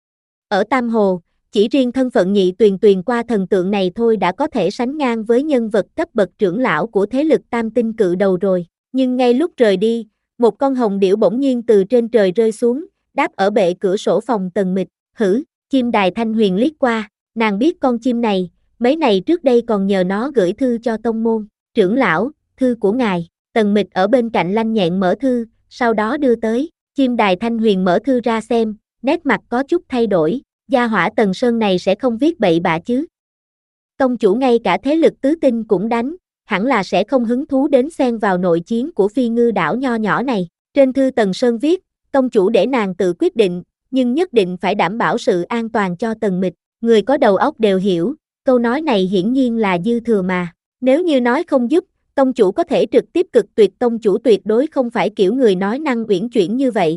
Ở Tam Hồ, chỉ riêng thân phận nhị tuyền tuyền qua thần tượng này thôi đã có thể sánh ngang với nhân vật cấp bậc trưởng lão của thế lực tam tinh cự đầu rồi. Nhưng ngay lúc rời đi, một con hồng điểu bỗng nhiên từ trên trời rơi xuống, đáp ở bệ cửa sổ phòng Tần Mịch. Hử, chim đài Thanh Huyền liếc qua, nàng biết con chim này, mấy ngày trước đây còn nhờ nó gửi thư cho tông môn. Trưởng lão, thư của ngài. Tần Mịch ở bên cạnh lanh nhẹn mở thư, sau đó đưa tới. Chim đài Thanh Huyền mở thư ra xem, nét mặt có chút thay đổi, gia hỏa Tần Sơn này sẽ không viết bậy bạ chứ. Tông chủ ngay cả thế lực tứ tinh cũng đánh, hẳn là sẽ không hứng thú đến xen vào nội chiến của Phi Ngư đảo nho nhỏ này. Trên thư Tần Sơn viết, tông chủ để nàng tự quyết định, nhưng nhất định phải đảm bảo sự an toàn cho Tần Mịch. Người có đầu óc đều hiểu, câu nói này hiển nhiên là dư thừa mà. Nếu như nói không giúp, tông chủ có thể trực tiếp cực tuyệt, tông chủ tuyệt đối không phải kiểu người nói năng uyển chuyển như vậy.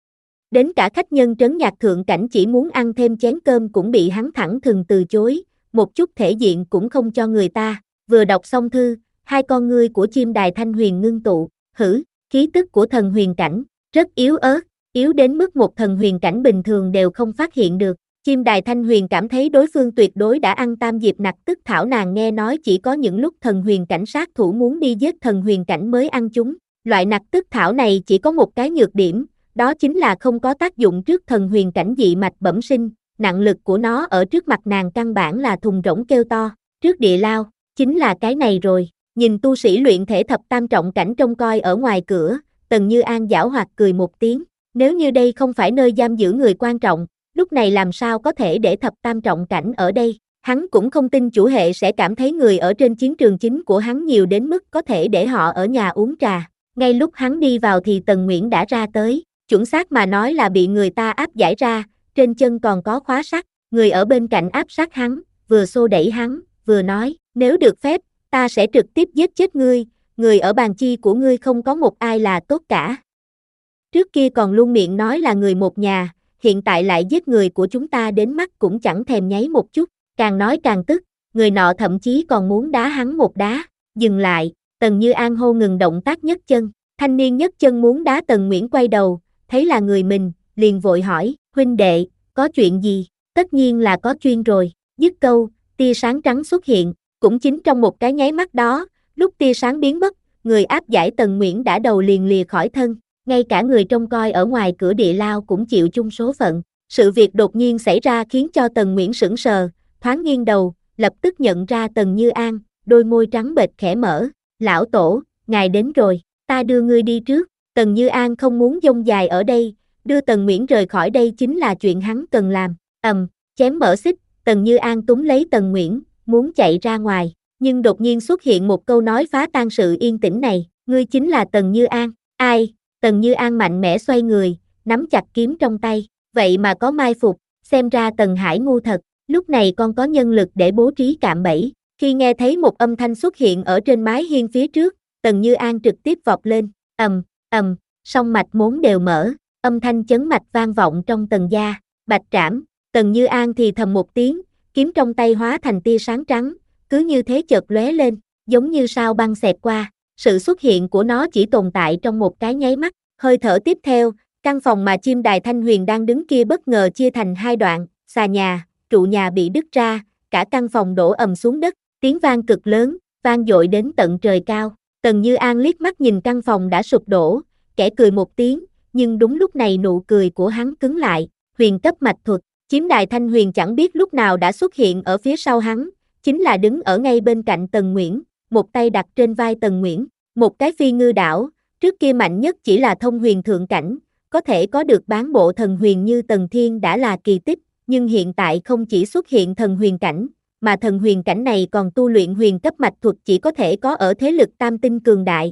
Đến cả khách nhân trấn nhạc thượng cảnh chỉ muốn ăn thêm chén cơm cũng bị hắn thẳng thừng từ chối, một chút thể diện cũng không cho người ta. Vừa đọc xong thư, hai con ngươi của chim đài Thanh Huyền ngưng tụ, hử, khí tức của thần huyền cảnh, rất yếu ớt, yếu đến mức một thần huyền cảnh bình thường đều không phát hiện được. Chim đài Thanh Huyền cảm thấy đối phương tuyệt đối đã ăn tam diệp nặc tức thảo, nàng nghe nói chỉ có những lúc thần huyền cảnh sát thủ muốn đi giết thần huyền cảnh mới ăn chúng. Loại nặc tức thảo này chỉ có một cái nhược điểm, đó chính là không có tác dụng trước thần huyền cảnh dị mạch bẩm sinh, nặng lực của nó ở trước mặt nàng căn bản là thùng rỗng kêu to, trước địa lao, chính là cái này rồi. Nhìn tu sĩ luyện thể thập tam trọng cảnh trông coi ở ngoài cửa, Tần Như An giảo hoạt cười một tiếng, nếu như đây không phải nơi giam giữ người quan trọng, lúc này làm sao có thể để thập tam trọng cảnh ở đây. Hắn cũng không tin chủ hệ sẽ cảm thấy người ở trên chiến trường chính của hắn nhiều đến mức có thể để họ ở nhà uống trà. Ngay lúc hắn đi vào thì Tần Nguyễn đã ra tới, chuẩn xác mà nói là bị người ta áp giải ra, trên chân còn có khóa sắt. Người ở bên cạnh áp sát hắn, vừa xô đẩy hắn, vừa nói, nếu được phép, ta sẽ trực tiếp giết chết ngươi, người ở bàn chi của ngươi không có một ai là tốt cả. Trước kia còn luôn miệng nói là người một nhà, hiện tại lại giết người của chúng ta đến mắt cũng chẳng thèm nháy một chút, càng nói càng tức, người nọ thậm chí còn muốn đá hắn một đá. Dừng lại, Tần Như An hô ngừng động tác nhấc chân, thanh niên nhấc chân muốn đá Tần Nguyễn quay đầu, thấy là người mình, liền vội hỏi, huynh đệ, có chuyện gì? Tất nhiên là có chuyên rồi. Dứt câu, tia sáng trắng xuất hiện, cũng chính trong một cái nháy mắt đó, lúc tia sáng biến mất, người áp giải Tần Nguyễn đã đầu liền lìa khỏi thân, ngay cả người trông coi ở ngoài cửa địa lao cũng chịu chung số phận. Sự việc đột nhiên xảy ra khiến cho Tần Nguyễn sững sờ, thoáng nghiêng đầu, lập tức nhận ra Tần Như An, đôi môi trắng bệch khẽ mở, lão tổ, ngài đến rồi, ta đưa ngươi đi trước. Tần Như An không muốn dông dài ở đây, đưa Tần Nguyễn rời khỏi đây chính là chuyện hắn cần làm. Ầm, chém mở xích, Tần Như An túm lấy Tần Nguyễn, muốn chạy ra ngoài, nhưng đột nhiên xuất hiện một câu nói phá tan sự yên tĩnh này, ngươi chính là Tần Như An. Ai? Tần Như An mạnh mẽ xoay người, nắm chặt kiếm trong tay, vậy mà có mai phục, xem ra Tần Hải ngu thật, lúc này con có nhân lực để bố trí cạm bẫy. Khi nghe thấy một âm thanh xuất hiện ở trên mái hiên phía trước, Tần Như An trực tiếp vọt lên, ầm, ầm, song mạch mốn đều mở, âm thanh chấn mạch vang vọng trong Tần gia. Bạch trảm, Tần Như An thì thầm một tiếng, kiếm trong tay hóa thành tia sáng trắng, cứ như thế chợt lóe lên, giống như sao băng xẹt qua. Sự xuất hiện của nó chỉ tồn tại trong một cái nháy mắt, hơi thở tiếp theo, căn phòng mà chim đài Thanh Huyền đang đứng kia bất ngờ chia thành hai đoạn, xà nhà, trụ nhà bị đứt ra, cả căn phòng đổ ầm xuống đất, tiếng vang cực lớn, vang dội đến tận trời cao. Tần Như An liếc mắt nhìn căn phòng đã sụp đổ, kẻ cười một tiếng, nhưng đúng lúc này nụ cười của hắn cứng lại, huyền cấp mạch thuật, chiếm đài Thanh Huyền chẳng biết lúc nào đã xuất hiện ở phía sau hắn, chính là đứng ở ngay bên cạnh Tần Nguyễn, một tay đặt trên vai Tần Nguyễn, một cái phi ngư đảo, trước kia mạnh nhất chỉ là thông huyền thượng cảnh, có thể có được bán bộ thần huyền như Tần Thiên đã là kỳ tích, nhưng hiện tại không chỉ xuất hiện thần huyền cảnh, mà thần huyền cảnh này còn tu luyện huyền cấp mạch thuật chỉ có thể có ở thế lực tam tinh cường đại.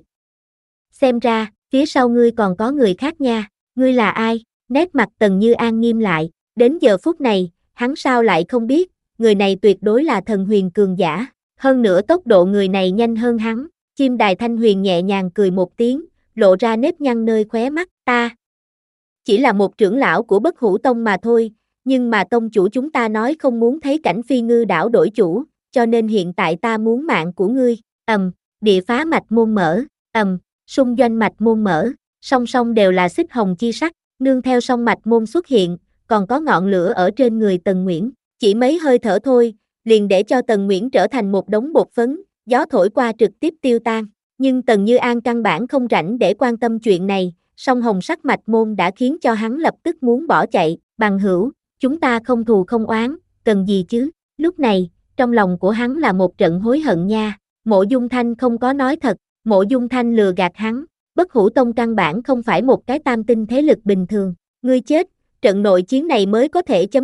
Xem ra, phía sau ngươi còn có người khác nha, ngươi là ai? Nét mặt Tần Như An nghiêm lại, đến giờ phút này, hắn sao lại không biết, người này tuyệt đối là thần huyền cường giả, hơn nữa tốc độ người này nhanh hơn hắn. Chim đài Thanh Huyền nhẹ nhàng cười một tiếng, lộ ra nếp nhăn nơi khóe mắt, ta chỉ là một trưởng lão của Bất Hủ Tông mà thôi, nhưng mà tông chủ chúng ta nói không muốn thấy cảnh phi ngư đảo đổi chủ, cho nên hiện tại ta muốn mạng của ngươi. Ầm, địa phá mạch môn mở, ầm, xung doanh mạch môn mở, song song đều là xích hồng chi sắc, nương theo song mạch môn xuất hiện, còn có ngọn lửa ở trên người Tần Nguyễn, chỉ mấy hơi thở thôi, liền để cho Tần Nguyễn trở thành một đống bột phấn, gió thổi qua trực tiếp tiêu tan. Nhưng Tần Như An căn bản không rảnh để quan tâm chuyện này, song hồng sắc mạch môn đã khiến cho hắn lập tức muốn bỏ chạy. Bằng hữu, chúng ta không thù không oán, cần gì chứ? Lúc này, trong lòng của hắn là một trận hối hận nha. Mộ Dung Thanh không có nói thật, Mộ Dung Thanh lừa gạt hắn. Bất Hủ Tông căn bản không phải một cái tam tinh thế lực bình thường. Ngươi chết, trận nội chiến này mới có thể chấm dứt,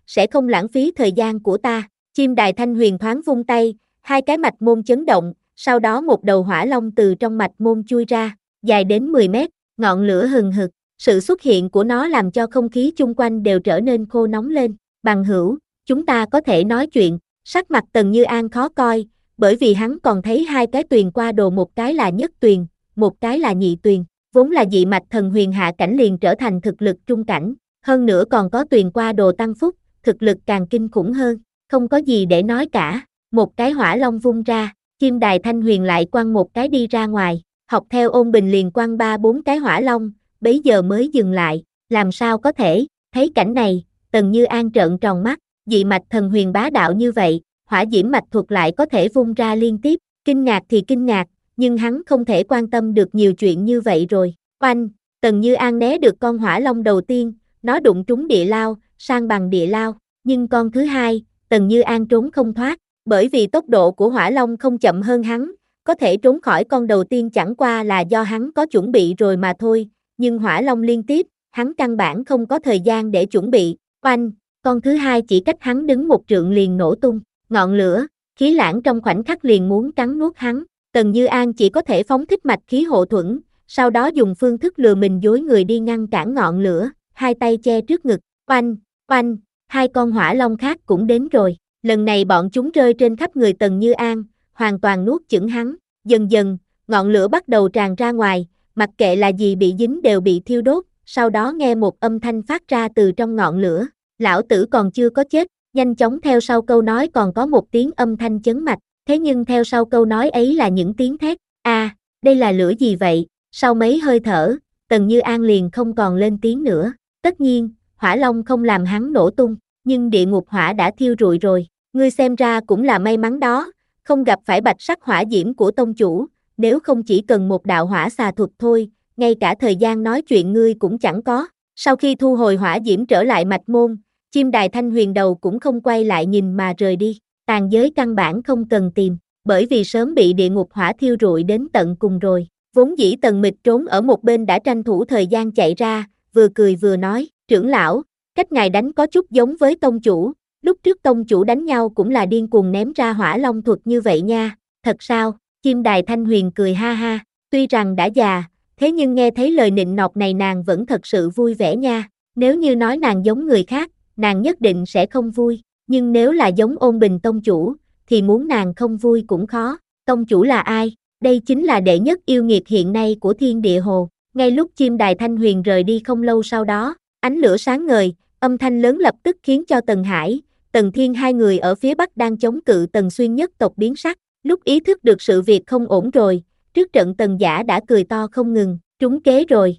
sẽ không lãng phí thời gian của ta. Chim đài thanh huyền thoáng vung tay, hai cái mạch môn chấn động, sau đó một đầu hỏa long từ trong mạch môn chui ra, dài đến mười mét, ngọn lửa hừng hực. Sự xuất hiện của nó làm cho không khí chung quanh đều trở nên khô nóng lên. Bằng hữu, chúng ta có thể nói chuyện. Sắc mặt Tần Như An khó coi, bởi vì hắn còn thấy hai cái tuyền qua đồ, một cái là nhất tuyền, một cái là nhị tuyền. Vốn là dị mạch thần huyền hạ cảnh liền trở thành thực lực trung cảnh, hơn nữa còn có tuyền qua đồ tăng phúc, thực lực càng kinh khủng hơn. Không có gì để nói cả. Một cái hỏa long vung ra, chim đài thanh huyền lại quăng một cái đi ra ngoài, học theo Ôn Bình liền quăng ba bốn cái hỏa long, bấy giờ mới dừng lại. Làm sao có thể? Thấy cảnh này, Tần Như An trợn tròn mắt, dị mạch thần huyền bá đạo như vậy, hỏa diễm mạch thuật lại có thể vung ra liên tiếp, kinh ngạc thì kinh ngạc, nhưng hắn không thể quan tâm được nhiều chuyện như vậy rồi. Oanh, Tần Như An né được con hỏa long đầu tiên, nó đụng trúng địa lao, sang bằng địa lao, nhưng con thứ hai, Tần Như An trốn không thoát, bởi vì tốc độ của hỏa long không chậm hơn hắn, có thể trốn khỏi con đầu tiên chẳng qua là do hắn có chuẩn bị rồi mà thôi, nhưng hỏa long liên tiếp, hắn căn bản không có thời gian để chuẩn bị. Oanh, con thứ hai chỉ cách hắn đứng một trượng liền nổ tung, ngọn lửa, khí lãng trong khoảnh khắc liền muốn cắn nuốt hắn. Tần Như An chỉ có thể phóng thích mạch khí hộ thuẫn, sau đó dùng phương thức lừa mình dối người đi ngăn cản ngọn lửa, hai tay che trước ngực. Oanh, oanh, hai con hỏa long khác cũng đến rồi, lần này bọn chúng rơi trên khắp người Tần Như An, hoàn toàn nuốt chửng hắn. Dần dần, ngọn lửa bắt đầu tràn ra ngoài, mặc kệ là gì bị dính đều bị thiêu đốt, sau đó nghe một âm thanh phát ra từ trong ngọn lửa. Lão tử còn chưa có chết. Nhanh chóng theo sau câu nói còn có một tiếng âm thanh chấn mạch, thế nhưng theo sau câu nói ấy là những tiếng thét. A, à, đây là lửa gì vậy? Sau mấy hơi thở, Tần Như An liền không còn lên tiếng nữa. Tất nhiên, hỏa long không làm hắn nổ tung, nhưng địa ngục hỏa đã thiêu rụi rồi. Ngươi xem ra cũng là may mắn đó, không gặp phải bạch sắc hỏa diễm của tông chủ, nếu không chỉ cần một đạo hỏa xà thuật thôi, ngay cả thời gian nói chuyện ngươi cũng chẳng có. Sau khi thu hồi hỏa diễm trở lại mạch môn, chim đài thanh huyền đầu cũng không quay lại nhìn mà rời đi. Tàn giới căn bản không cần tìm, bởi vì sớm bị địa ngục hỏa thiêu rụi đến tận cùng rồi. Vốn dĩ Tần Mịch trốn ở một bên đã tranh thủ thời gian chạy ra, vừa cười vừa nói, trưởng lão, cách ngài đánh có chút giống với tông chủ, lúc trước tông chủ đánh nhau cũng là điên cuồng ném ra hỏa long thuật như vậy nha. Thật sao? Chim đài thanh huyền cười ha ha, tuy rằng đã già, thế nhưng nghe thấy lời nịnh nọt này nàng vẫn thật sự vui vẻ nha. Nếu như nói nàng giống người khác, nàng nhất định sẽ không vui, nhưng nếu là giống Ôn Bình tông chủ, thì muốn nàng không vui cũng khó. Tông chủ là ai? Đây chính là đệ nhất yêu nghiệt hiện nay của Thiên Địa Hồ. Ngay lúc chim đài thanh huyền rời đi không lâu sau đó, ánh lửa sáng ngời, âm thanh lớn lập tức khiến cho Tần Hải, Tần Thiên hai người ở phía bắc đang chống cự Tần Xuyên nhất tộc biến sắc. Lúc ý thức được sự việc không ổn rồi, trước trận Tần Giả đã cười to không ngừng, trúng kế rồi.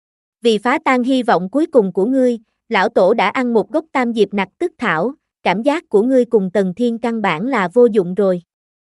Vì phá tan hy vọng cuối cùng của ngươi, lão tổ đã ăn một gốc tam diệp nặc tức thảo, cảm giác của ngươi cùng Tần Thiên căn bản là vô dụng rồi.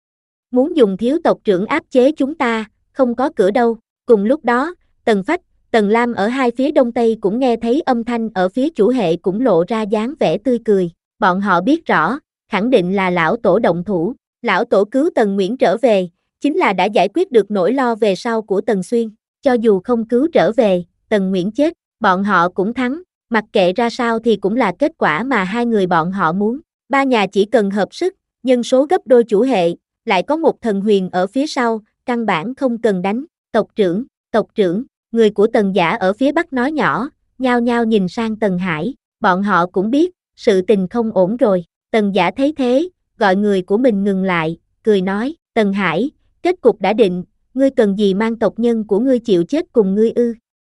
Muốn dùng thiếu tộc trưởng áp chế chúng ta, không có cửa đâu. Cùng lúc đó, Tần Phách, Tần Lam ở hai phía đông tây cũng nghe thấy âm thanh, ở phía chủ hệ cũng lộ ra dáng vẻ tươi cười. Bọn họ biết rõ, khẳng định là lão tổ động thủ. Lão tổ cứu Tần Nguyễn trở về, chính là đã giải quyết được nỗi lo về sau của Tần Xuyên. Cho dù không cứu trở về, Tần Nguyễn chết, bọn họ cũng thắng. Mặc kệ ra sao thì cũng là kết quả mà hai người bọn họ muốn. Ba nhà chỉ cần hợp sức, nhân số gấp đôi chủ hệ, lại có một thần huyền ở phía sau, căn bản không cần đánh. Tộc trưởng, tộc trưởng, người của Tần Giả ở phía bắc nói nhỏ, nhao nhao nhìn sang Tần Hải. Bọn họ cũng biết, sự tình không ổn rồi. Tần Giả thấy thế, gọi người của mình ngừng lại, cười nói, Tần Hải, kết cục đã định, ngươi cần gì mang tộc nhân của ngươi chịu chết cùng ngươi ư?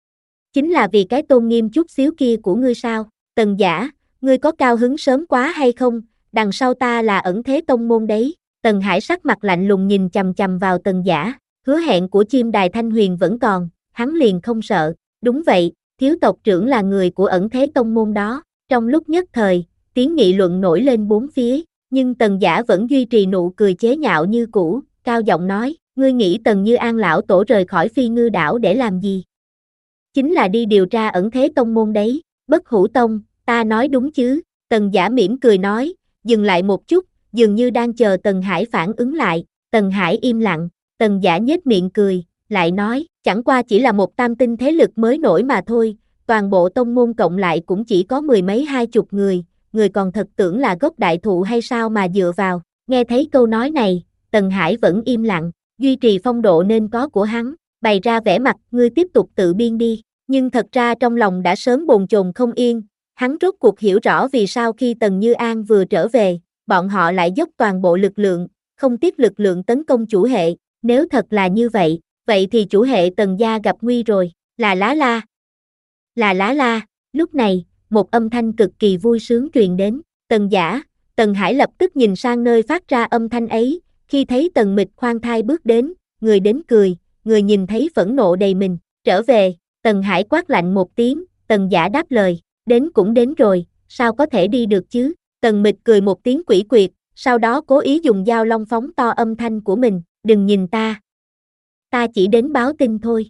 Chính là vì cái tôn nghiêm chút xíu kia của ngươi sao? Tần Giả, ngươi có cao hứng sớm quá hay không? Đằng sau ta là ẩn thế tông môn đấy. Tần Hải sắc mặt lạnh lùng nhìn chằm chằm vào Tần Giả, hứa hẹn của chim đài thanh huyền vẫn còn, hắn liền không sợ. Đúng vậy, thiếu tộc trưởng là người của ẩn thế tông môn đó. Trong lúc nhất thời, tiếng nghị luận nổi lên bốn phía, nhưng Tần Giả vẫn duy trì nụ cười chế nhạo như cũ, cao giọng nói, ngươi nghĩ Tần Như An lão tổ rời khỏi Phi Ngư đảo để làm gì? Chính là đi điều tra ẩn thế tông môn đấy. Bất Hủ Tông, ta nói đúng chứ? Tần Giả mỉm cười nói, dừng lại một chút, dường như đang chờ Tần Hải phản ứng lại. Tần Hải im lặng, Tần Giả nhếch miệng cười, lại nói, chẳng qua chỉ là một tam tinh thế lực mới nổi mà thôi, toàn bộ tông môn cộng lại cũng chỉ có mười mấy hai chục người, người còn thật tưởng là gốc đại thụ hay sao mà dựa vào. Nghe thấy câu nói này, Tần Hải vẫn im lặng, duy trì phong độ nên có của hắn, bày ra vẻ mặt ngươi tiếp tục tự biên đi, nhưng thật ra trong lòng đã sớm bồn chồn không yên, hắn rốt cuộc hiểu rõ vì sao khi Tần Như An vừa trở về, bọn họ lại dốc toàn bộ lực lượng, không tiếc lực lượng tấn công chủ hệ, nếu thật là như vậy, vậy thì chủ hệ Tần gia gặp nguy rồi, là lá la. Là lá la, lúc này, một âm thanh cực kỳ vui sướng truyền đến, Tần Giả, Tần Hải lập tức nhìn sang nơi phát ra âm thanh ấy, khi thấy Tần Mịch khoan thai bước đến, người đến cười, người nhìn thấy phẫn nộ đầy mình, trở về, Tần Hải quát lạnh một tiếng, Tần Giả đáp lời, đến cũng đến rồi, sao có thể đi được chứ, Tần Mịch cười một tiếng quỷ quyệt, sau đó cố ý dùng dao long phóng to âm thanh của mình, đừng nhìn ta. Ta chỉ đến báo tin thôi.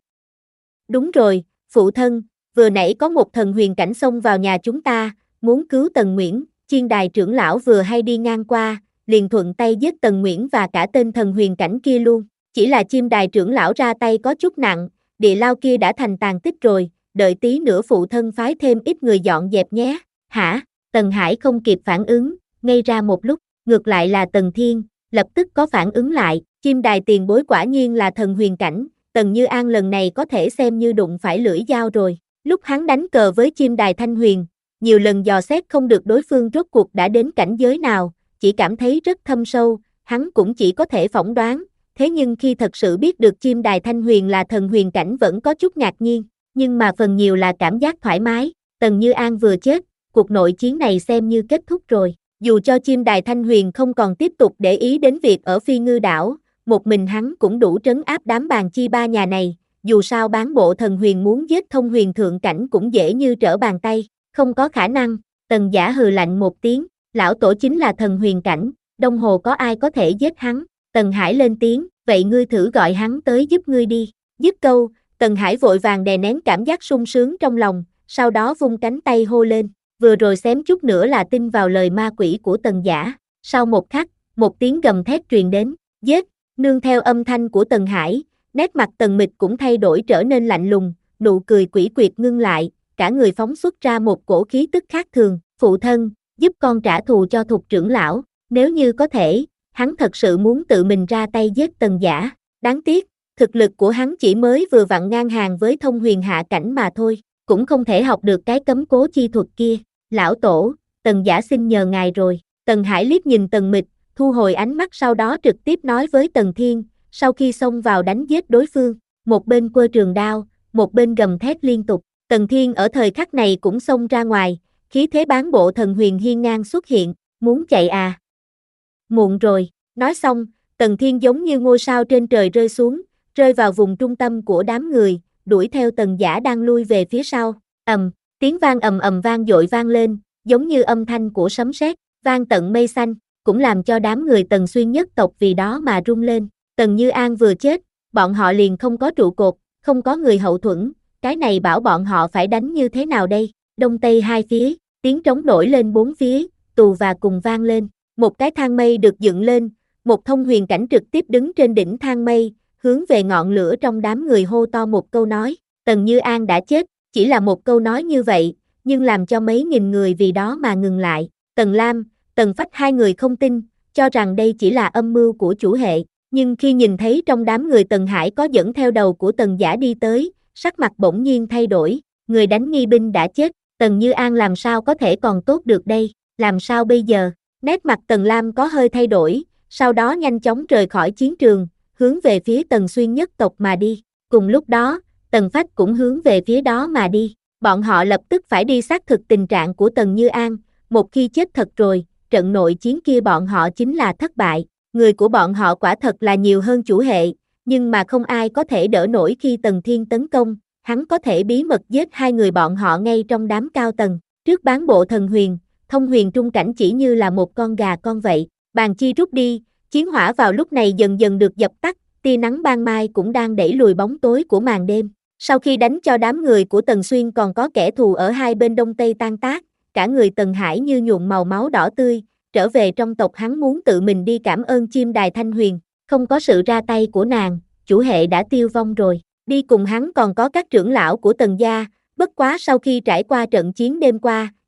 Đúng rồi, phụ thân, vừa nãy có một thần huyền cảnh xông vào nhà chúng ta, muốn cứu Tần Nguyễn, Chiên Đài trưởng lão vừa hay đi ngang qua, liền thuận tay giết Tần Nguyễn và cả tên thần huyền cảnh kia luôn. Chỉ là Chiêm Đài trưởng lão ra tay có chút nặng, địa lao kia đã thành tàn tích rồi, đợi tí nữa phụ thân phái thêm ít người dọn dẹp nhé. Hả? Tần Hải không kịp phản ứng, ngây ra một lúc, ngược lại là Tần Thiên, lập tức có phản ứng lại, Chiêm Đài tiền bối quả nhiên là thần huyền cảnh, Tần Như An lần này có thể xem như đụng phải lưỡi dao rồi. Lúc hắn đánh cờ với Chiêm Đài Thanh Huyền, nhiều lần dò xét không được đối phương rốt cuộc đã đến cảnh giới nào, chỉ cảm thấy rất thâm sâu, hắn cũng chỉ có thể phỏng đoán, thế nhưng khi thật sự biết được Chiêm Đài Thanh Huyền là thần huyền cảnh vẫn có chút ngạc nhiên, nhưng mà phần nhiều là cảm giác thoải mái, Tần Như An vừa chết, cuộc nội chiến này xem như kết thúc rồi, dù cho Chiêm Đài Thanh Huyền không còn tiếp tục để ý đến việc ở Phi Ngư đảo, một mình hắn cũng đủ trấn áp đám bàn chi ba nhà này, dù sao bán bộ thần huyền muốn giết thông huyền thượng cảnh cũng dễ như trở bàn tay, không có khả năng, Tần Giả hừ lạnh một tiếng, lão tổ chính là thần huyền cảnh, Đông Hồ có ai có thể giết hắn, Tần Hải lên tiếng, vậy ngươi thử gọi hắn tới giúp ngươi đi, dứt câu, Tần Hải vội vàng đè nén cảm giác sung sướng trong lòng, sau đó vung cánh tay hô lên, vừa rồi xém chút nữa là tin vào lời ma quỷ của Tần Giả, sau một khắc, một tiếng gầm thét truyền đến, giết, nương theo âm thanh của Tần Hải, nét mặt Tần Mịch cũng thay đổi trở nên lạnh lùng, nụ cười quỷ quyệt ngưng lại, cả người phóng xuất ra một cổ khí tức khác thường, phụ thân, giúp con trả thù cho Thục trưởng lão, nếu như có thể, hắn thật sự muốn tự mình ra tay giết Tần Giả, đáng tiếc, thực lực của hắn chỉ mới vừa vặn ngang hàng với thông huyền hạ cảnh mà thôi, cũng không thể học được cái cấm cố chi thuật kia, lão tổ, Tần Giả xin nhờ ngài rồi, Tần Hải liếc nhìn Tần Mịch, thu hồi ánh mắt sau đó trực tiếp nói với Tần Thiên, sau khi xông vào đánh giết đối phương, một bên quơ trường đao, một bên gầm thét liên tục, Tần Thiên ở thời khắc này cũng xông ra ngoài, khí thế bán bộ thần huyền hiên ngang xuất hiện, muốn chạy à? Muộn rồi, nói xong, Tần Thiên giống như ngôi sao trên trời rơi xuống, rơi vào vùng trung tâm của đám người, đuổi theo Tần Giả đang lui về phía sau, ầm, tiếng vang ầm ầm vang dội vang lên, giống như âm thanh của sấm sét, vang tận mây xanh, cũng làm cho đám người Tần Xuyên nhất tộc vì đó mà rung lên. Tần Như An vừa chết, bọn họ liền không có trụ cột, không có người hậu thuẫn, cái này bảo bọn họ phải đánh như thế nào đây? Đông tây hai phía, tiếng trống nổi lên bốn phía, tù và cùng vang lên, một cái thang mây được dựng lên, một thông huyền cảnh trực tiếp đứng trên đỉnh thang mây, hướng về ngọn lửa trong đám người hô to một câu nói, Tần Như An đã chết, chỉ là một câu nói như vậy, nhưng làm cho mấy nghìn người vì đó mà ngừng lại, Tần Lam, Tần Phách hai người không tin, cho rằng đây chỉ là âm mưu của chủ hệ. Nhưng khi nhìn thấy trong đám người Tần Hải có dẫn theo đầu của Tần Giả đi tới, sắc mặt bỗng nhiên thay đổi, người đánh nghi binh đã chết, Tần Như An làm sao có thể còn tốt được đây, làm sao bây giờ, nét mặt Tần Lam có hơi thay đổi, sau đó nhanh chóng rời khỏi chiến trường, hướng về phía Tần Xuyên nhất tộc mà đi, cùng lúc đó, Tần Phách cũng hướng về phía đó mà đi, bọn họ lập tức phải đi xác thực tình trạng của Tần Như An, một khi chết thật rồi, trận nội chiến kia bọn họ chính là thất bại. Người của bọn họ quả thật là nhiều hơn chủ hệ, nhưng mà không ai có thể đỡ nổi khi Tần Thiên tấn công, hắn có thể bí mật giết hai người bọn họ ngay trong đám cao tầng. Trước bán bộ thần huyền, thông huyền trung cảnh chỉ như là một con gà con vậy, bàn chi rút đi, chiến hỏa vào lúc này dần dần được dập tắt, tia nắng ban mai cũng đang đẩy lùi bóng tối của màn đêm. Sau khi đánh cho đám người của Tần Xuyên còn có kẻ thù ở hai bên đông tây tan tác, cả người Tần Hải như nhuộm màu máu đỏ tươi. Trở về trong tộc hắn muốn tự mình đi cảm ơn Chiêm Đài Thanh Huyền, không có sự ra tay của nàng, chủ hệ đã tiêu vong rồi, đi cùng hắn còn có các trưởng lão của Tần gia, bất quá sau khi trải qua trận chiến đêm qua,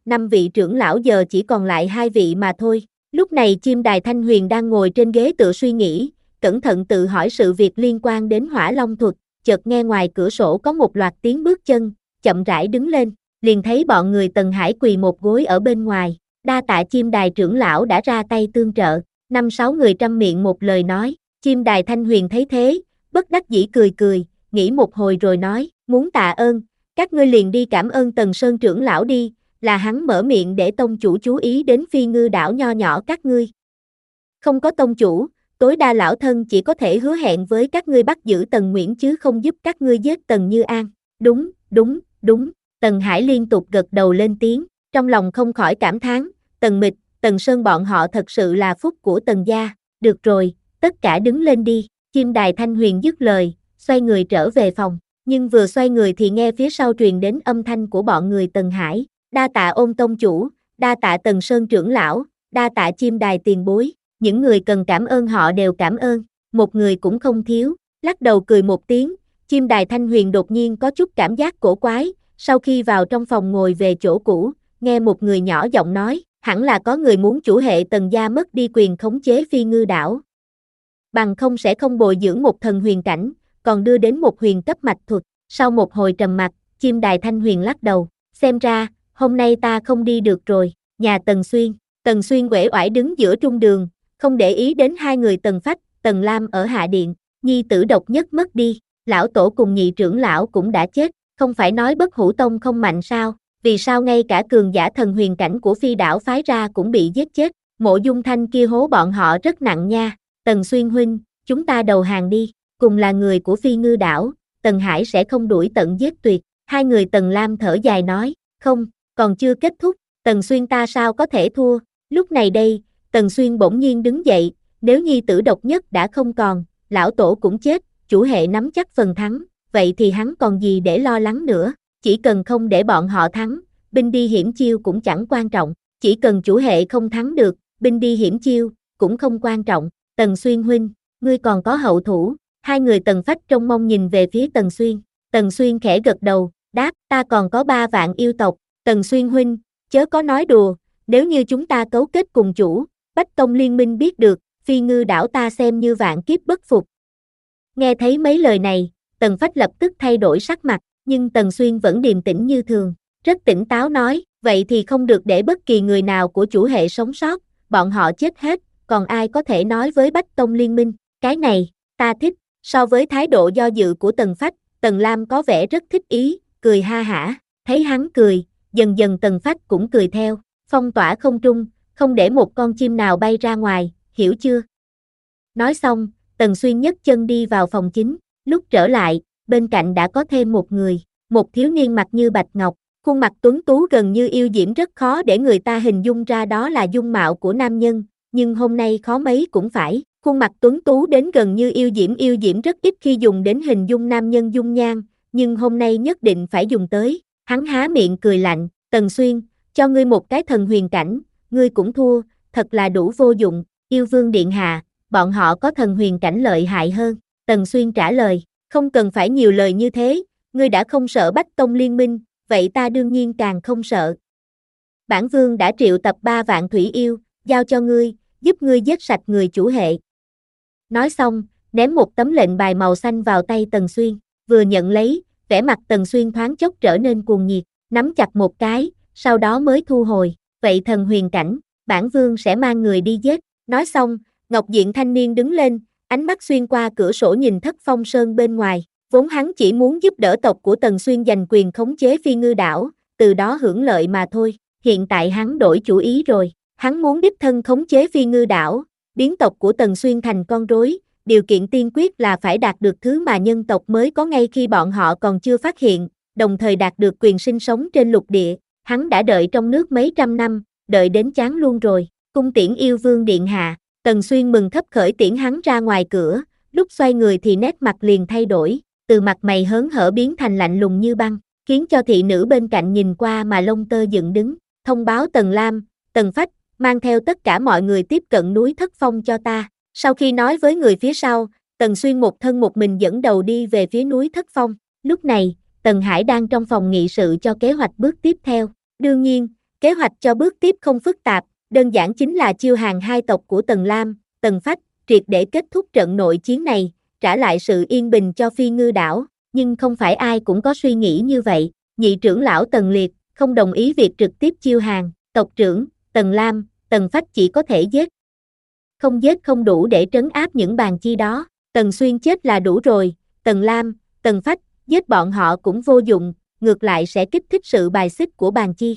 năm vị trưởng lão giờ chỉ còn lại hai vị mà thôi. Lúc này chim đài Thanh Huyền đang ngồi trên ghế tựa suy nghĩ, cẩn thận tự hỏi sự việc liên quan đến Hỏa Long thuật, chợt nghe ngoài cửa sổ có một loạt tiếng bước chân, chậm rãi đứng lên, liền thấy bọn người Tần Hải quỳ một gối ở bên ngoài, đa tạ chim đài trưởng lão đã ra tay tương trợ, năm sáu người trăm miệng một lời nói, chim đài Thanh Huyền thấy thế, bất đắc dĩ cười cười, nghĩ một hồi rồi nói, muốn tạ ơn, các ngươi liền đi cảm ơn Tần Sơn trưởng lão đi, là hắn mở miệng để tông chủ chú ý đến Phi Ngư đảo nho nhỏ các ngươi. Không có tông chủ, tối đa lão thân chỉ có thể hứa hẹn với các ngươi bắt giữ Tần Nguyễn chứ không giúp các ngươi giết Tần Như An. Đúng, đúng, đúng, Tần Hải liên tục gật đầu lên tiếng, trong lòng không khỏi cảm thán, Tần Mịch, Tần Sơn bọn họ thật sự là phúc của Tần gia, được rồi, tất cả đứng lên đi, chim đài Thanh Huyền dứt lời, xoay người trở về phòng, nhưng vừa xoay người thì nghe phía sau truyền đến âm thanh của bọn người Tần Hải, đa tạ Ôn tông chủ, đa tạ Tần Sơn trưởng lão, đa tạ chim đài tiền bối, những người cần cảm ơn họ đều cảm ơn, một người cũng không thiếu, lắc đầu cười một tiếng, chim đài Thanh Huyền đột nhiên có chút cảm giác cổ quái, sau khi vào trong phòng ngồi về chỗ cũ, nghe một người nhỏ giọng nói, hẳn là có người muốn chủ hệ Tần gia mất đi quyền khống chế Phi Ngư đảo. Bằng không sẽ không bồi dưỡng một thần huyền cảnh, còn đưa đến một huyền cấp mạch thuật, sau một hồi trầm mặc, chim đài Thanh Huyền lắc đầu, xem ra, hôm nay ta không đi được rồi, nhà Tần Xuyên, Tần Xuyên uể oải đứng giữa trung đường, không để ý đến hai người Tần Phách, Tần Lam ở hạ điện, nhi tử độc nhất mất đi, lão tổ cùng nhị trưởng lão cũng đã chết, không phải nói Bất Hủ Tông không mạnh sao, vì sao ngay cả cường giả thần huyền cảnh của Phi đảo phái ra cũng bị giết chết, Mộ Dung Thanh kia hố bọn họ rất nặng nha, Tần Xuyên huynh, chúng ta đầu hàng đi, cùng là người của Phi Ngư đảo, Tần Hải sẽ không đuổi tận giết tuyệt, hai người Tần Lam thở dài nói, không, còn chưa kết thúc, Tần Xuyên ta sao có thể thua, lúc này đây, Tần Xuyên bỗng nhiên đứng dậy, nếu nhi tử độc nhất đã không còn, lão tổ cũng chết, chủ hệ nắm chắc phần thắng, vậy thì hắn còn gì để lo lắng nữa, chỉ cần không để bọn họ thắng, binh đi hiểm chiêu cũng chẳng quan trọng, chỉ cần chủ hệ không thắng được, binh đi hiểm chiêu, cũng không quan trọng, Tần Xuyên huynh, ngươi còn có hậu thủ, hai người Tần Phách trông mong nhìn về phía Tần Xuyên, Tần Xuyên khẽ gật đầu, đáp, ta còn có ba vạn yêu tộc, Tần Xuyên huynh, chớ có nói đùa, nếu như chúng ta cấu kết cùng chủ, Bách Tông liên minh biết được, Phi Ngư đảo ta xem như vạn kiếp bất phục. Nghe thấy mấy lời này, Tần Phách lập tức thay đổi sắc mặt, nhưng Tần Xuyên vẫn điềm tĩnh như thường, rất tỉnh táo nói, vậy thì không được để bất kỳ người nào của chủ hệ sống sót, bọn họ chết hết, còn ai có thể nói với Bách Tông liên minh, cái này, ta thích, so với thái độ do dự của Tần Phách, Tần Lam có vẻ rất thích ý, cười ha hả, thấy hắn cười, dần dần Tần Phách cũng cười theo, phong tỏa không trung, không để một con chim nào bay ra ngoài, hiểu chưa? Nói xong, Tần Xuyên nhấc chân đi vào phòng chính, lúc trở lại, bên cạnh đã có thêm một người, một thiếu niên mặt như bạch ngọc, khuôn mặt tuấn tú gần như yêu diễm rất khó để người ta hình dung ra đó là dung mạo của nam nhân, nhưng hôm nay khó mấy cũng phải, khuôn mặt tuấn tú đến gần như yêu diễm yêu diễm rất ít khi dùng đến hình dung nam nhân dung nhan, nhưng hôm nay nhất định phải dùng tới, hắn há miệng cười lạnh, Tần Xuyên, cho ngươi một cái thần huyền cảnh, ngươi cũng thua, thật là đủ vô dụng, yêu vương điện hạ, bọn họ có thần huyền cảnh lợi hại hơn, Tần Xuyên trả lời, không cần phải nhiều lời như thế, ngươi đã không sợ Bách Tông liên minh, vậy ta đương nhiên càng không sợ. Bản vương đã triệu tập ba vạn thủy yêu, giao cho ngươi, giúp ngươi giết sạch người chủ hệ. Nói xong, ném một tấm lệnh bài màu xanh vào tay Tần Xuyên, vừa nhận lấy, vẻ mặt Tần Xuyên thoáng chốc trở nên cuồng nhiệt, nắm chặt một cái, sau đó mới thu hồi, vậy thần huyền cảnh, bản vương sẽ mang người đi giết, nói xong, Ngọc Diện thanh niên đứng lên, ánh mắt xuyên qua cửa sổ nhìn Thất Phong Sơn bên ngoài, vốn hắn chỉ muốn giúp đỡ tộc của Tần Xuyên giành quyền khống chế Phi Ngư đảo, từ đó hưởng lợi mà thôi, hiện tại hắn đổi chủ ý rồi, hắn muốn đích thân khống chế Phi Ngư đảo, biến tộc của Tần Xuyên thành con rối, điều kiện tiên quyết là phải đạt được thứ mà nhân tộc mới có ngay khi bọn họ còn chưa phát hiện, đồng thời đạt được quyền sinh sống trên lục địa, hắn đã đợi trong nước mấy trăm năm, đợi đến chán luôn rồi, cung tiễn yêu vương điện hạ, Tần Xuyên mừng khấp khởi tiễn hắn ra ngoài cửa, lúc xoay người thì nét mặt liền thay đổi, từ mặt mày hớn hở biến thành lạnh lùng như băng, khiến cho thị nữ bên cạnh nhìn qua mà lông tơ dựng đứng, thông báo Tần Lam, Tần Phách, mang theo tất cả mọi người tiếp cận núi Thất Phong cho ta, sau khi nói với người phía sau, Tần Xuyên một thân một mình dẫn đầu đi về phía núi Thất Phong, lúc này, Tần Hải đang trong phòng nghị sự cho kế hoạch bước tiếp theo, đương nhiên, Kế hoạch cho bước tiếp không phức tạp, đơn giản chính là chiêu hàng hai tộc của Tần Lam, Tần Phách, triệt để kết thúc trận nội chiến này, trả lại sự yên bình cho Phi Ngư đảo, nhưng không phải ai cũng có suy nghĩ như vậy. Nhị trưởng lão Tần Liệt không đồng ý việc trực tiếp chiêu hàng, tộc trưởng Tần Lam, Tần Phách chỉ có thể giết. Không giết không đủ để trấn áp những bàn chi đó, Tần Xuyên chết là đủ rồi, Tần Lam, Tần Phách, giết bọn họ cũng vô dụng, ngược lại sẽ kích thích sự bài xích của bàn chi.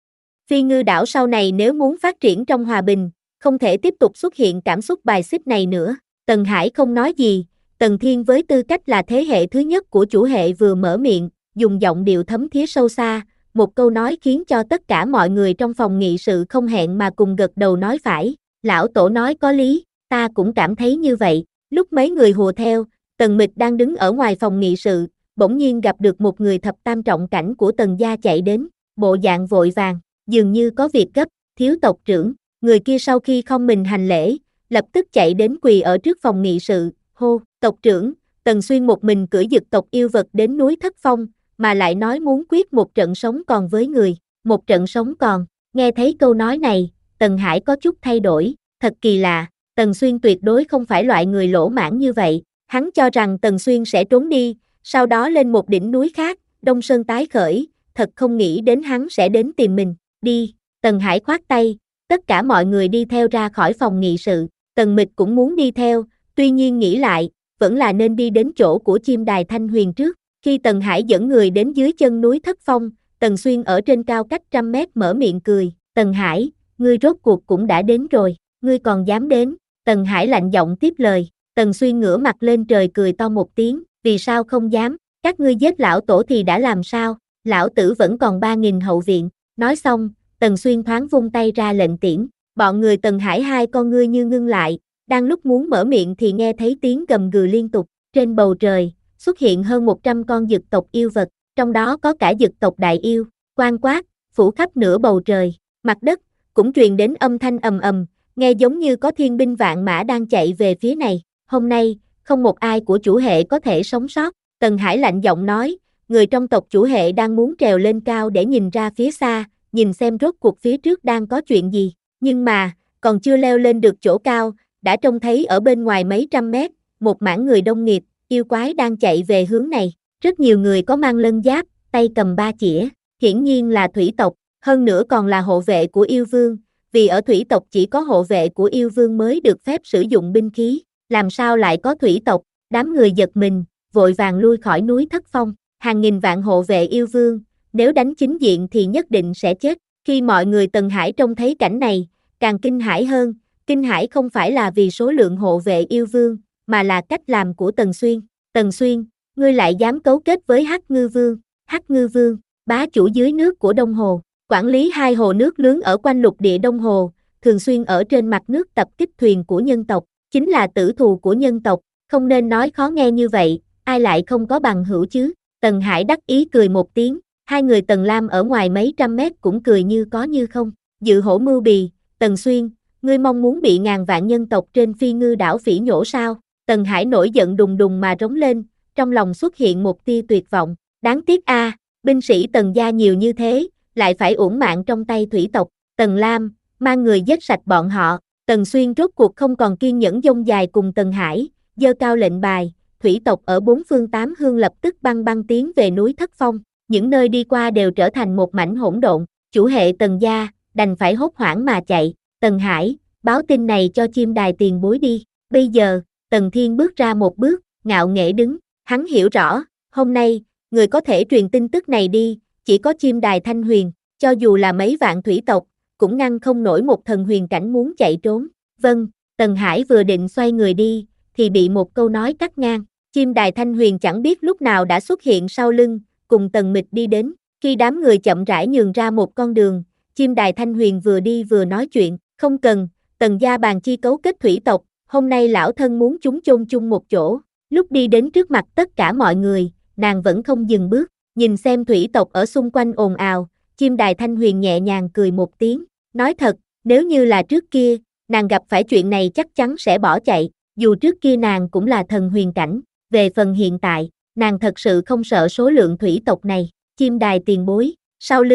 Phi Ngư đảo sau này nếu muốn phát triển trong hòa bình, không thể tiếp tục xuất hiện cảm xúc bài xích này nữa. Tần Hải không nói gì, Tần Thiên với tư cách là thế hệ thứ nhất của chủ hệ vừa mở miệng, dùng giọng điệu thấm thía sâu xa, một câu nói khiến cho tất cả mọi người trong phòng nghị sự không hẹn mà cùng gật đầu nói phải. Lão tổ nói có lý, ta cũng cảm thấy như vậy. Lúc mấy người hùa theo, Tần Mịch đang đứng ở ngoài phòng nghị sự, bỗng nhiên gặp được một người thập tam trọng cảnh của Tần gia chạy đến, bộ dạng vội vàng, dường như có việc gấp. Thiếu tộc trưởng. Người kia sau khi không mình hành lễ, lập tức chạy đến quỳ ở trước phòng nghị sự, hô, tộc trưởng. Tần Xuyên một mình cưỡi dực tộc yêu vật đến núi Thất Phong, mà lại nói muốn quyết một trận sống còn với người, một trận sống còn. Nghe thấy câu nói này, Tần Hải có chút thay đổi, thật kỳ lạ, Tần Xuyên tuyệt đối không phải loại người lỗ mãn như vậy, hắn cho rằng Tần Xuyên sẽ trốn đi, sau đó lên một đỉnh núi khác, Đông Sơn tái khởi, thật không nghĩ đến hắn sẽ đến tìm mình, đi, Tần Hải khoát tay, tất cả mọi người đi theo ra khỏi phòng nghị sự, Tần Mịch cũng muốn đi theo, tuy nhiên nghĩ lại, vẫn là nên đi đến chỗ của chim đài Thanh Huyền trước. Khi Tần Hải dẫn người đến dưới chân núi Thất Phong, Tần Xuyên ở trên cao cách trăm mét mở miệng cười, Tần Hải, ngươi rốt cuộc cũng đã đến rồi, ngươi còn dám đến, Tần Hải lạnh giọng tiếp lời, Tần Xuyên ngửa mặt lên trời cười to một tiếng, vì sao không dám, các ngươi giết lão tổ thì đã làm sao, lão tử vẫn còn ba nghìn hậu viện, nói xong, Tần Xuyên thoáng vung tay ra lệnh tiễn, bọn người Tần Hải hai con ngươi như ngưng lại, đang lúc muốn mở miệng thì nghe thấy tiếng gầm gừ liên tục, trên bầu trời xuất hiện hơn một trăm con dực tộc yêu vật, trong đó có cả dực tộc đại yêu, quang quát, phủ khắp nửa bầu trời, mặt đất, cũng truyền đến âm thanh ầm ầm, nghe giống như có thiên binh vạn mã đang chạy về phía này, hôm nay, không một ai của chủ hệ có thể sống sót, Tần Hải lạnh giọng nói, người trong tộc chủ hệ đang muốn trèo lên cao để nhìn ra phía xa, nhìn xem rốt cuộc phía trước đang có chuyện gì, nhưng mà, còn chưa leo lên được chỗ cao, đã trông thấy ở bên ngoài mấy trăm mét, một mảng người đông nghịt, yêu quái đang chạy về hướng này, rất nhiều người có mang lân giáp, tay cầm ba chĩa, hiển nhiên là thủy tộc, hơn nữa còn là hộ vệ của yêu vương, vì ở thủy tộc chỉ có hộ vệ của yêu vương mới được phép sử dụng binh khí, làm sao lại có thủy tộc, đám người giật mình, vội vàng lui khỏi núi Thất Phong, hàng nghìn vạn hộ vệ yêu vương, nếu đánh chính diện thì nhất định sẽ chết, khi mọi người Tần Hải trông thấy cảnh này, càng kinh hãi hơn, kinh hãi không phải là vì số lượng hộ vệ yêu vương, mà là cách làm của Tần Xuyên. Tần Xuyên, ngươi lại dám cấu kết với Hắc Ngư Vương, Hắc Ngư Vương, bá chủ dưới nước của Đông Hồ, quản lý hai hồ nước lớn ở quanh lục địa Đông Hồ, thường xuyên ở trên mặt nước tập kích thuyền của nhân tộc, chính là tử thù của nhân tộc, không nên nói khó nghe như vậy, ai lại không có bằng hữu chứ. Tần Hải đắc ý cười một tiếng, hai người Tần Lam ở ngoài mấy trăm mét cũng cười như có như không, dự hổ mưu bì, Tần Xuyên, ngươi mong muốn bị ngàn vạn nhân tộc trên Phi Ngư đảo phỉ nhổ sao? Tần Hải nổi giận đùng đùng mà rống lên, trong lòng xuất hiện một tia tuyệt vọng, đáng tiếc a, à, binh sĩ Tần gia nhiều như thế, lại phải uổng mạng trong tay thủy tộc, Tần Lam, mang người giết sạch bọn họ, Tần Xuyên rốt cuộc không còn kiên nhẫn dông dài cùng Tần Hải, giơ cao lệnh bài, thủy tộc ở bốn phương tám hướng lập tức băng băng tiến về núi Thất Phong, những nơi đi qua đều trở thành một mảnh hỗn độn, chủ hệ Tần gia, đành phải hốt hoảng mà chạy, Tần Hải, báo tin này cho chim đài tiền bối đi, bây giờ, Tần Thiên bước ra một bước, ngạo nghễ đứng, hắn hiểu rõ, hôm nay, người có thể truyền tin tức này đi, chỉ có chim đài Thanh Huyền, cho dù là mấy vạn thủy tộc, cũng ngăn không nổi một thần huyền cảnh muốn chạy trốn, vâng, Tần Hải vừa định xoay người đi, thì bị một câu nói cắt ngang, chim đài Thanh Huyền chẳng biết lúc nào đã xuất hiện sau lưng, cùng Tần Mịch đi đến, khi đám người chậm rãi nhường ra một con đường, chim đài Thanh Huyền vừa đi vừa nói chuyện, không cần, Tần gia bàn chi cấu kết thủy tộc, hôm nay lão thân muốn chúng chôn chung một chỗ, lúc đi đến trước mặt tất cả mọi người, nàng vẫn không dừng bước, nhìn xem thủy tộc ở xung quanh ồn ào, chim đài Thanh Huyền nhẹ nhàng cười một tiếng, nói thật, nếu như là trước kia, nàng gặp phải chuyện này chắc chắn sẽ bỏ chạy, dù trước kia nàng cũng là thần huyền cảnh, về phần hiện tại, nàng thật sự không sợ số lượng thủy tộc này, chim đài tiền bối, sau lưng,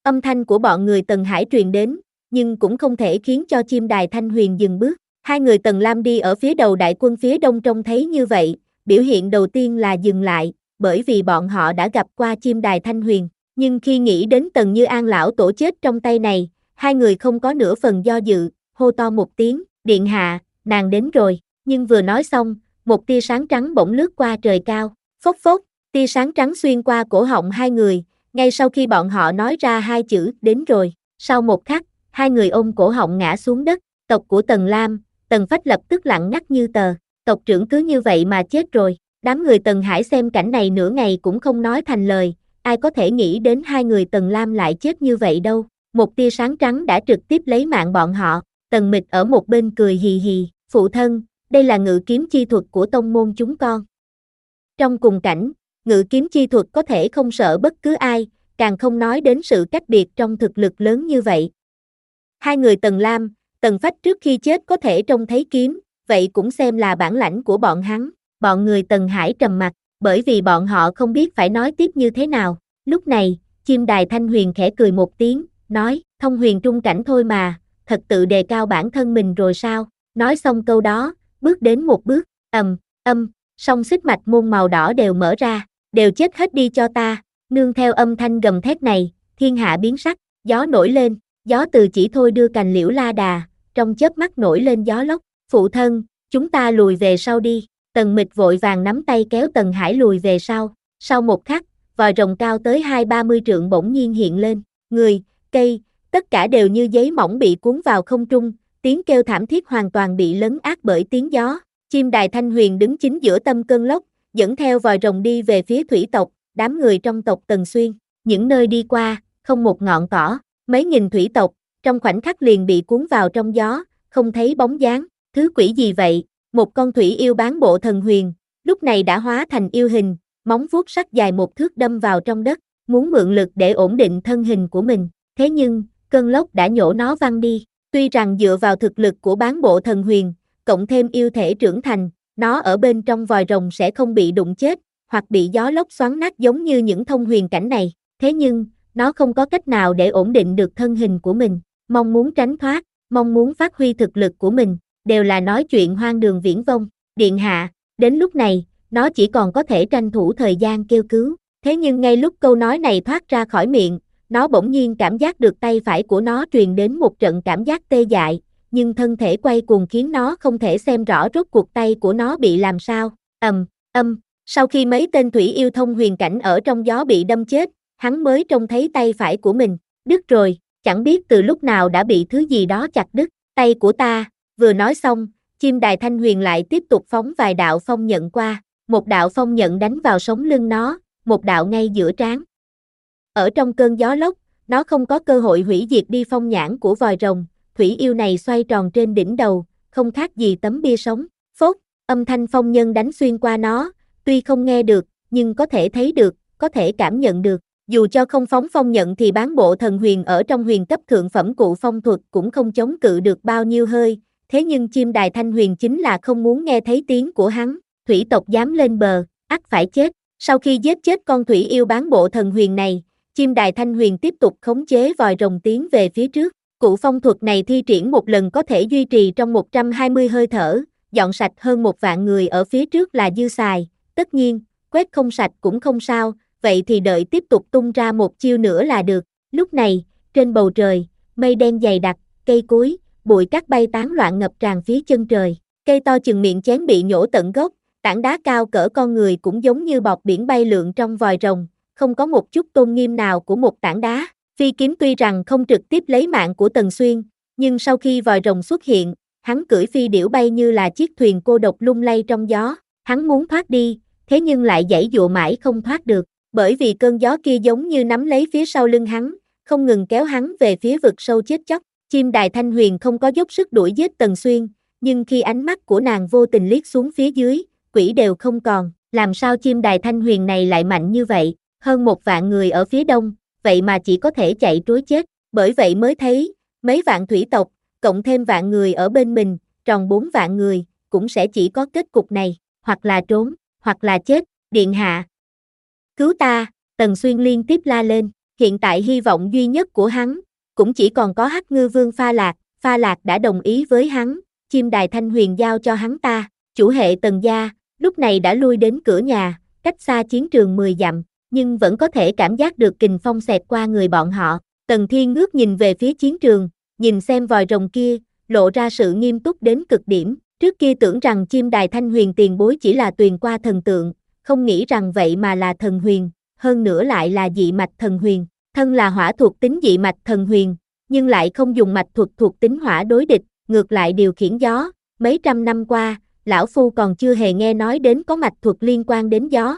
Âm thanh của bọn người Tần Hải truyền đến, nhưng cũng không thể khiến cho chim đài Thanh Huyền dừng bước. Hai người Tần Lam đi ở phía đầu đại quân phía đông trông thấy như vậy, biểu hiện đầu tiên là dừng lại, bởi vì bọn họ đã gặp qua chim đài Thanh Huyền. Nhưng khi nghĩ đến Tần Như An lão tổ chết trong tay này, hai người không có nửa phần do dự, hô to một tiếng, điện hạ, nàng đến rồi. Nhưng vừa nói xong, một tia sáng trắng bỗng lướt qua trời cao, phốc phốc, tia sáng trắng xuyên qua cổ họng hai người, ngay sau khi bọn họ nói ra hai chữ, đến rồi. Sau một khắc, hai người ôm cổ họng ngã xuống đất, tộc của Tần Lam, Tần Phách lập tức lặng ngắt như tờ, tộc trưởng cứ như vậy mà chết rồi. Đám người Tần Hải xem cảnh này nửa ngày cũng không nói thành lời, ai có thể nghĩ đến hai người Tần Lam lại chết như vậy đâu. Một tia sáng trắng đã trực tiếp lấy mạng bọn họ. Tần Mịch ở một bên cười hì hì, phụ thân, đây là ngự kiếm chi thuật của tông môn chúng con. Trong cùng cảnh, ngự kiếm chi thuật có thể không sợ bất cứ ai, càng không nói đến sự cách biệt trong thực lực lớn như vậy. Hai người Tần Lam, Tần Phách trước khi chết có thể trông thấy kiếm, vậy cũng xem là bản lãnh của bọn hắn. Bọn người Tần Hải trầm mặc, bởi vì bọn họ không biết phải nói tiếp như thế nào. Lúc này, chim đài Thanh Huyền khẽ cười một tiếng, nói, thông huyền trung cảnh thôi mà, thật tự đề cao bản thân mình rồi sao? Nói xong câu đó, bước đến một bước, ầm, âm, song xích mạch môn màu đỏ đều mở ra, đều chết hết đi cho ta. Nương theo âm thanh gầm thét này, thiên hạ biến sắc, gió nổi lên, gió từ chỉ thôi đưa cành liễu la đà, trong chớp mắt nổi lên gió lốc. Phụ thân, chúng ta lùi về sau đi. Tần Mịch vội vàng nắm tay kéo Tần Hải lùi về sau. Sau một khắc, vòi rồng cao tới hai ba mươi trượng bỗng nhiên hiện lên, người, cây, tất cả đều như giấy mỏng bị cuốn vào không trung, tiếng kêu thảm thiết hoàn toàn bị lấn át bởi tiếng gió. Chim đài Thanh Huyền đứng chính giữa tâm cơn lốc, dẫn theo vòi rồng đi về phía thủy tộc, đám người trong tộc Tần Xuyên, những nơi đi qua, không một ngọn cỏ, mấy nghìn thủy tộc, trong khoảnh khắc liền bị cuốn vào trong gió, không thấy bóng dáng. Thứ quỷ gì vậy? Một con thủy yêu bán bộ thần huyền, lúc này đã hóa thành yêu hình, móng vuốt sắc dài một thước đâm vào trong đất, muốn mượn lực để ổn định thân hình của mình. Thế nhưng, cơn lốc đã nhổ nó văng đi. Tuy rằng dựa vào thực lực của bán bộ thần huyền, cộng thêm yêu thể trưởng thành, nó ở bên trong vòi rồng sẽ không bị đụng chết, hoặc bị gió lốc xoắn nát giống như những thông huyền cảnh này. Thế nhưng, nó không có cách nào để ổn định được thân hình của mình, mong muốn tránh thoát, mong muốn phát huy thực lực của mình, đều là nói chuyện hoang đường viển vông. Điện hạ, đến lúc này, nó chỉ còn có thể tranh thủ thời gian kêu cứu. Thế nhưng ngay lúc câu nói này thoát ra khỏi miệng, nó bỗng nhiên cảm giác được tay phải của nó truyền đến một trận cảm giác tê dại, nhưng thân thể quay cuồng khiến nó không thể xem rõ rốt cuộc tay của nó bị làm sao. Ầm, âm, sau khi mấy tên thủy yêu thông huyền cảnh ở trong gió bị đâm chết, hắn mới trông thấy tay phải của mình, đứt rồi, chẳng biết từ lúc nào đã bị thứ gì đó chặt đứt, tay của ta. Vừa nói xong, chim đài Thanh Huyền lại tiếp tục phóng vài đạo phong nhận qua, một đạo phong nhận đánh vào sống lưng nó, một đạo ngay giữa trán. Ở trong cơn gió lốc, nó không có cơ hội hủy diệt đi phong nhãn của vòi rồng, thủy yêu này xoay tròn trên đỉnh đầu, không khác gì tấm bia sống. Phốt, âm thanh phong nhân đánh xuyên qua nó, tuy không nghe được, nhưng có thể thấy được, có thể cảm nhận được. Dù cho không phóng phong nhận thì bán bộ thần huyền ở trong huyền cấp thượng phẩm cụ phong thuật cũng không chống cự được bao nhiêu hơi, thế nhưng chim đài Thanh Huyền chính là không muốn nghe thấy tiếng của hắn. Thủy tộc dám lên bờ, ắt phải chết. Sau khi giết chết con thủy yêu bán bộ thần huyền này, chim đài Thanh Huyền tiếp tục khống chế vòi rồng tiến về phía trước. Cụ phong thuật này thi triển một lần có thể duy trì trong một trăm hai mươi hơi thở, dọn sạch hơn một vạn người ở phía trước là dư xài. Tất nhiên, quét không sạch cũng không sao, vậy thì đợi tiếp tục tung ra một chiêu nữa là được. Lúc này, trên bầu trời, mây đen dày đặc, cây cối, bụi cát bay tán loạn ngập tràn phía chân trời. Cây to chừng miệng chén bị nhổ tận gốc, tảng đá cao cỡ con người cũng giống như bọt biển bay lượn trong vòi rồng, không có một chút tôn nghiêm nào của một tảng đá. Phi kiếm tuy rằng không trực tiếp lấy mạng của Tần Xuyên, nhưng sau khi vòi rồng xuất hiện, hắn cưỡi phi điểu bay như là chiếc thuyền cô độc lung lay trong gió. Hắn muốn thoát đi, thế nhưng lại giãy dụa mãi không thoát được, bởi vì cơn gió kia giống như nắm lấy phía sau lưng hắn, không ngừng kéo hắn về phía vực sâu chết chóc. Chim đài Thanh Huyền không có dốc sức đuổi giết Tần Xuyên, nhưng khi ánh mắt của nàng vô tình liếc xuống phía dưới, quỷ đều không còn. Làm sao chim đài Thanh Huyền này lại mạnh như vậy? Hơn một vạn người ở phía đông, vậy mà chỉ có thể chạy trối chết. Bởi vậy mới thấy, mấy vạn thủy tộc, cộng thêm vạn người ở bên mình, tròn bốn vạn người, cũng sẽ chỉ có kết cục này, hoặc là trốn, hoặc là chết. Điện hạ, cứu ta! Tần Xuyên liên tiếp la lên. hiện tại hy vọng duy nhất của hắn, cũng chỉ còn có Hắc Ngư Vương Pha Lạc, Pha Lạc đã đồng ý với hắn, chim đài thanh huyền giao cho hắn ta, chủ hệ Tần gia, lúc này đã lui đến cửa nhà, cách xa chiến trường mười dặm, nhưng vẫn có thể cảm giác được kình phong xẹt qua người bọn họ. Tần Thiên ngước nhìn về phía chiến trường, nhìn xem vòi rồng kia, lộ ra sự nghiêm túc đến cực điểm. Trước kia tưởng rằng chim đài thanh huyền tiền bối chỉ là tuyền qua thần tượng, không nghĩ rằng vậy mà là thần huyền, hơn nữa lại là dị mạch thần huyền. Thân là hỏa thuộc tính dị mạch thần huyền, nhưng lại không dùng mạch thuật thuộc tính hỏa đối địch, ngược lại điều khiển gió. Mấy trăm năm qua, lão phu còn chưa hề nghe nói đến có mạch thuật liên quan đến gió.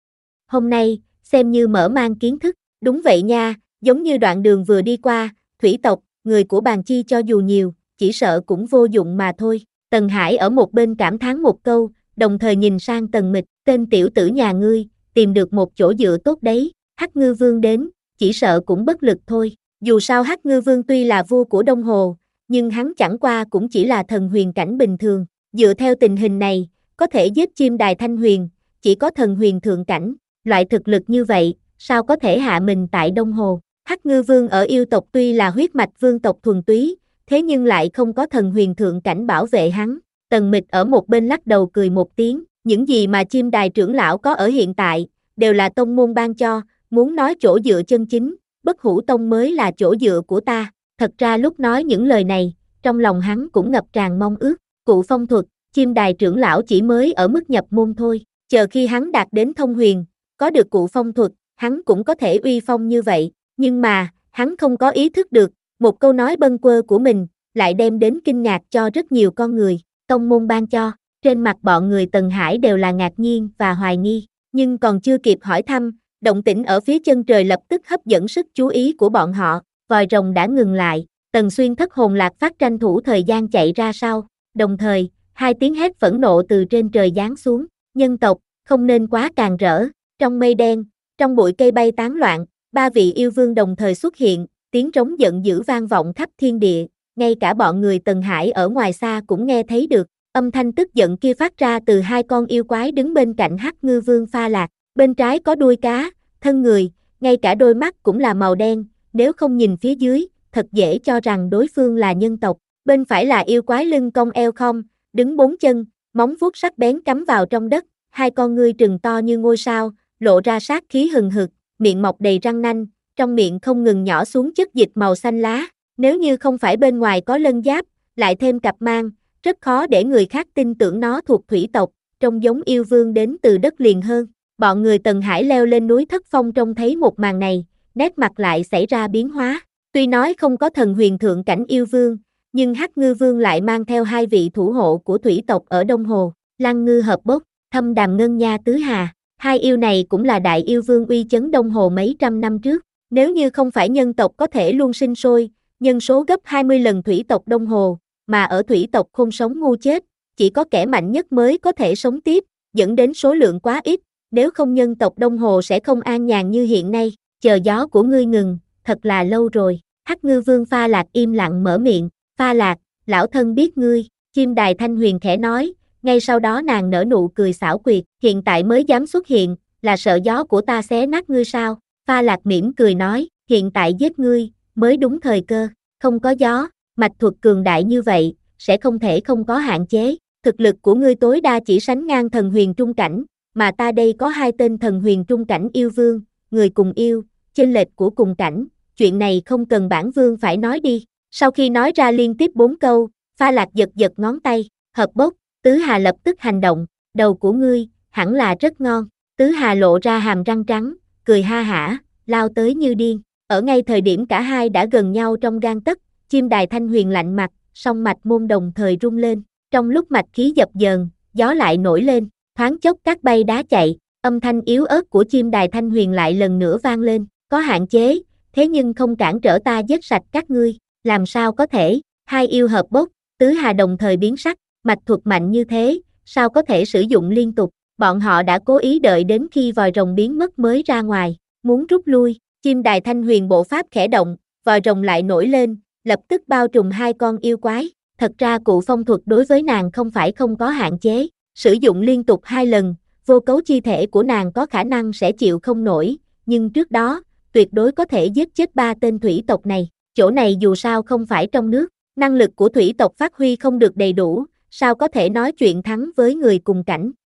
Hôm nay, xem như mở mang kiến thức. Đúng vậy nha, giống như đoạn đường vừa đi qua, thủy tộc, người của Bàn Chi cho dù nhiều, chỉ sợ cũng vô dụng mà thôi. Tần Hải ở một bên cảm thán một câu, đồng thời nhìn sang Tần Mịch, tên tiểu tử nhà ngươi, tìm được một chỗ dựa tốt đấy, Hắc Ngư Vương đến, chỉ sợ cũng bất lực thôi. Dù sao Hắc Ngư Vương tuy là vua của Đông Hồ, nhưng hắn chẳng qua cũng chỉ là thần huyền cảnh bình thường. Dựa theo tình hình này, có thể giết chim đài thanh huyền, chỉ có thần huyền thượng cảnh, loại thực lực như vậy, sao có thể hạ mình tại Đông Hồ. Hắc Ngư Vương ở yêu tộc tuy là huyết mạch vương tộc thuần túy, thế nhưng lại không có thần huyền thượng cảnh bảo vệ hắn. Tần Mịch ở một bên lắc đầu cười một tiếng, những gì mà chim đài trưởng lão có ở hiện tại, đều là tông môn ban cho, muốn nói chỗ dựa chân chính, Bất Hủ Tông mới là chỗ dựa của ta. Thật ra lúc nói những lời này, trong lòng hắn cũng ngập tràn mong ước. Cụ phong thuật, chim đài trưởng lão chỉ mới ở mức nhập môn thôi, chờ khi hắn đạt đến thông huyền, có được cụ phong thuật, hắn cũng có thể uy phong như vậy, nhưng mà, hắn không có ý thức được, một câu nói bâng quơ của mình, lại đem đến kinh ngạc cho rất nhiều con người. Tông môn ban cho, trên mặt bọn người Tần Hải đều là ngạc nhiên và hoài nghi, nhưng còn chưa kịp hỏi thăm, động tĩnh ở phía chân trời lập tức hấp dẫn sức chú ý của bọn họ, vòi rồng đã ngừng lại, Tần Xuyên thất hồn lạc phát tranh thủ thời gian chạy ra sau, đồng thời, hai tiếng hét phẫn nộ từ trên trời giáng xuống, nhân tộc, không nên quá càng rỡ, trong mây đen, trong bụi cây bay tán loạn, ba vị yêu vương đồng thời xuất hiện, tiếng trống giận dữ vang vọng khắp thiên địa, ngay cả bọn người Tần Hải ở ngoài xa cũng nghe thấy được, âm thanh tức giận kia phát ra từ hai con yêu quái đứng bên cạnh Hắc Ngư Vương Pha Lạc, bên trái có đuôi cá, thân người, ngay cả đôi mắt cũng là màu đen, nếu không nhìn phía dưới, thật dễ cho rằng đối phương là nhân tộc, bên phải là yêu quái lưng cong eo khom, đứng bốn chân, móng vuốt sắc bén cắm vào trong đất, hai con ngươi trừng to như ngôi sao, lộ ra sát khí hừng hực, miệng mọc đầy răng nanh, trong miệng không ngừng nhỏ xuống chất dịch màu xanh lá, nếu như không phải bên ngoài có lân giáp, lại thêm cặp mang, rất khó để người khác tin tưởng nó thuộc thủy tộc, trông giống yêu vương đến từ đất liền hơn. Bọn người Tần Hải leo lên núi Thất Phong trông thấy một màn này, nét mặt lại xảy ra biến hóa, tuy nói không có thần huyền thượng cảnh yêu vương, nhưng Hắc Ngư Vương lại mang theo hai vị thủ hộ của thủy tộc ở Đông Hồ, Lăng Ngư Hợp Bốc, Thâm Đàm Ngân Nha Tứ Hà, hai yêu này cũng là đại yêu vương uy chấn Đông Hồ mấy trăm năm trước, nếu như không phải nhân tộc có thể luôn sinh sôi, nhân số gấp hai mươi lần thủy tộc Đông Hồ, mà ở thủy tộc không sống ngu chết, chỉ có kẻ mạnh nhất mới có thể sống tiếp, dẫn đến số lượng quá ít, nếu không nhân tộc Đông Hồ sẽ không an nhàn như hiện nay, chờ gió của ngươi ngừng, thật là lâu rồi. Hắc Ngư Vương Pha Lạc im lặng mở miệng, Pha Lạc, lão thân biết ngươi, chim đài thanh huyền khẽ nói, ngay sau đó nàng nở nụ cười xảo quyệt, hiện tại mới dám xuất hiện, là sợ gió của ta xé nát ngươi sao? Pha Lạc mỉm cười nói, hiện tại giết ngươi, mới đúng thời cơ, không có gió, mạch thuật cường đại như vậy, sẽ không thể không có hạn chế, thực lực của ngươi tối đa chỉ sánh ngang thần huyền trung cảnh, mà ta đây có hai tên thần huyền trung cảnh yêu vương, người cùng yêu, chênh lệch của cùng cảnh, chuyện này không cần bản vương phải nói đi. Sau khi nói ra liên tiếp bốn câu, Pha Lạc giật giật ngón tay, hợp bốc, Tứ Hà lập tức hành động, đầu của ngươi, hẳn là rất ngon, Tứ Hà lộ ra hàm răng trắng, cười ha hả, lao tới như điên, ở ngay thời điểm cả hai đã gần nhau trong gang tấc, chim đài thanh huyền lạnh mặt, song mạch môn đồng thời rung lên, trong lúc mạch khí dập dờn, gió lại nổi lên, thoáng chốc cát bay đá chạy, âm thanh yếu ớt của chim đài thanh huyền lại lần nữa vang lên, có hạn chế, thế nhưng không cản trở ta giết sạch các ngươi, làm sao có thể, hai yêu hợp bốc, Tứ Hà đồng thời biến sắc, mạch thuật mạnh như thế, sao có thể sử dụng liên tục, bọn họ đã cố ý đợi đến khi vòi rồng biến mất mới ra ngoài, muốn rút lui, chim đài thanh huyền bộ pháp khẽ động, vòi rồng lại nổi lên, lập tức bao trùm hai con yêu quái, thật ra cụ phong thuật đối với nàng không phải không có hạn chế, sử dụng liên tục hai lần, vô cấu chi thể của nàng có khả năng sẽ chịu không nổi, nhưng trước đó, tuyệt đối có thể giết chết ba tên thủy tộc này. Chỗ này dù sao không phải trong nước, năng lực của thủy tộc phát huy không được đầy đủ, sao có thể nói chuyện thắng với người cùng cảnh.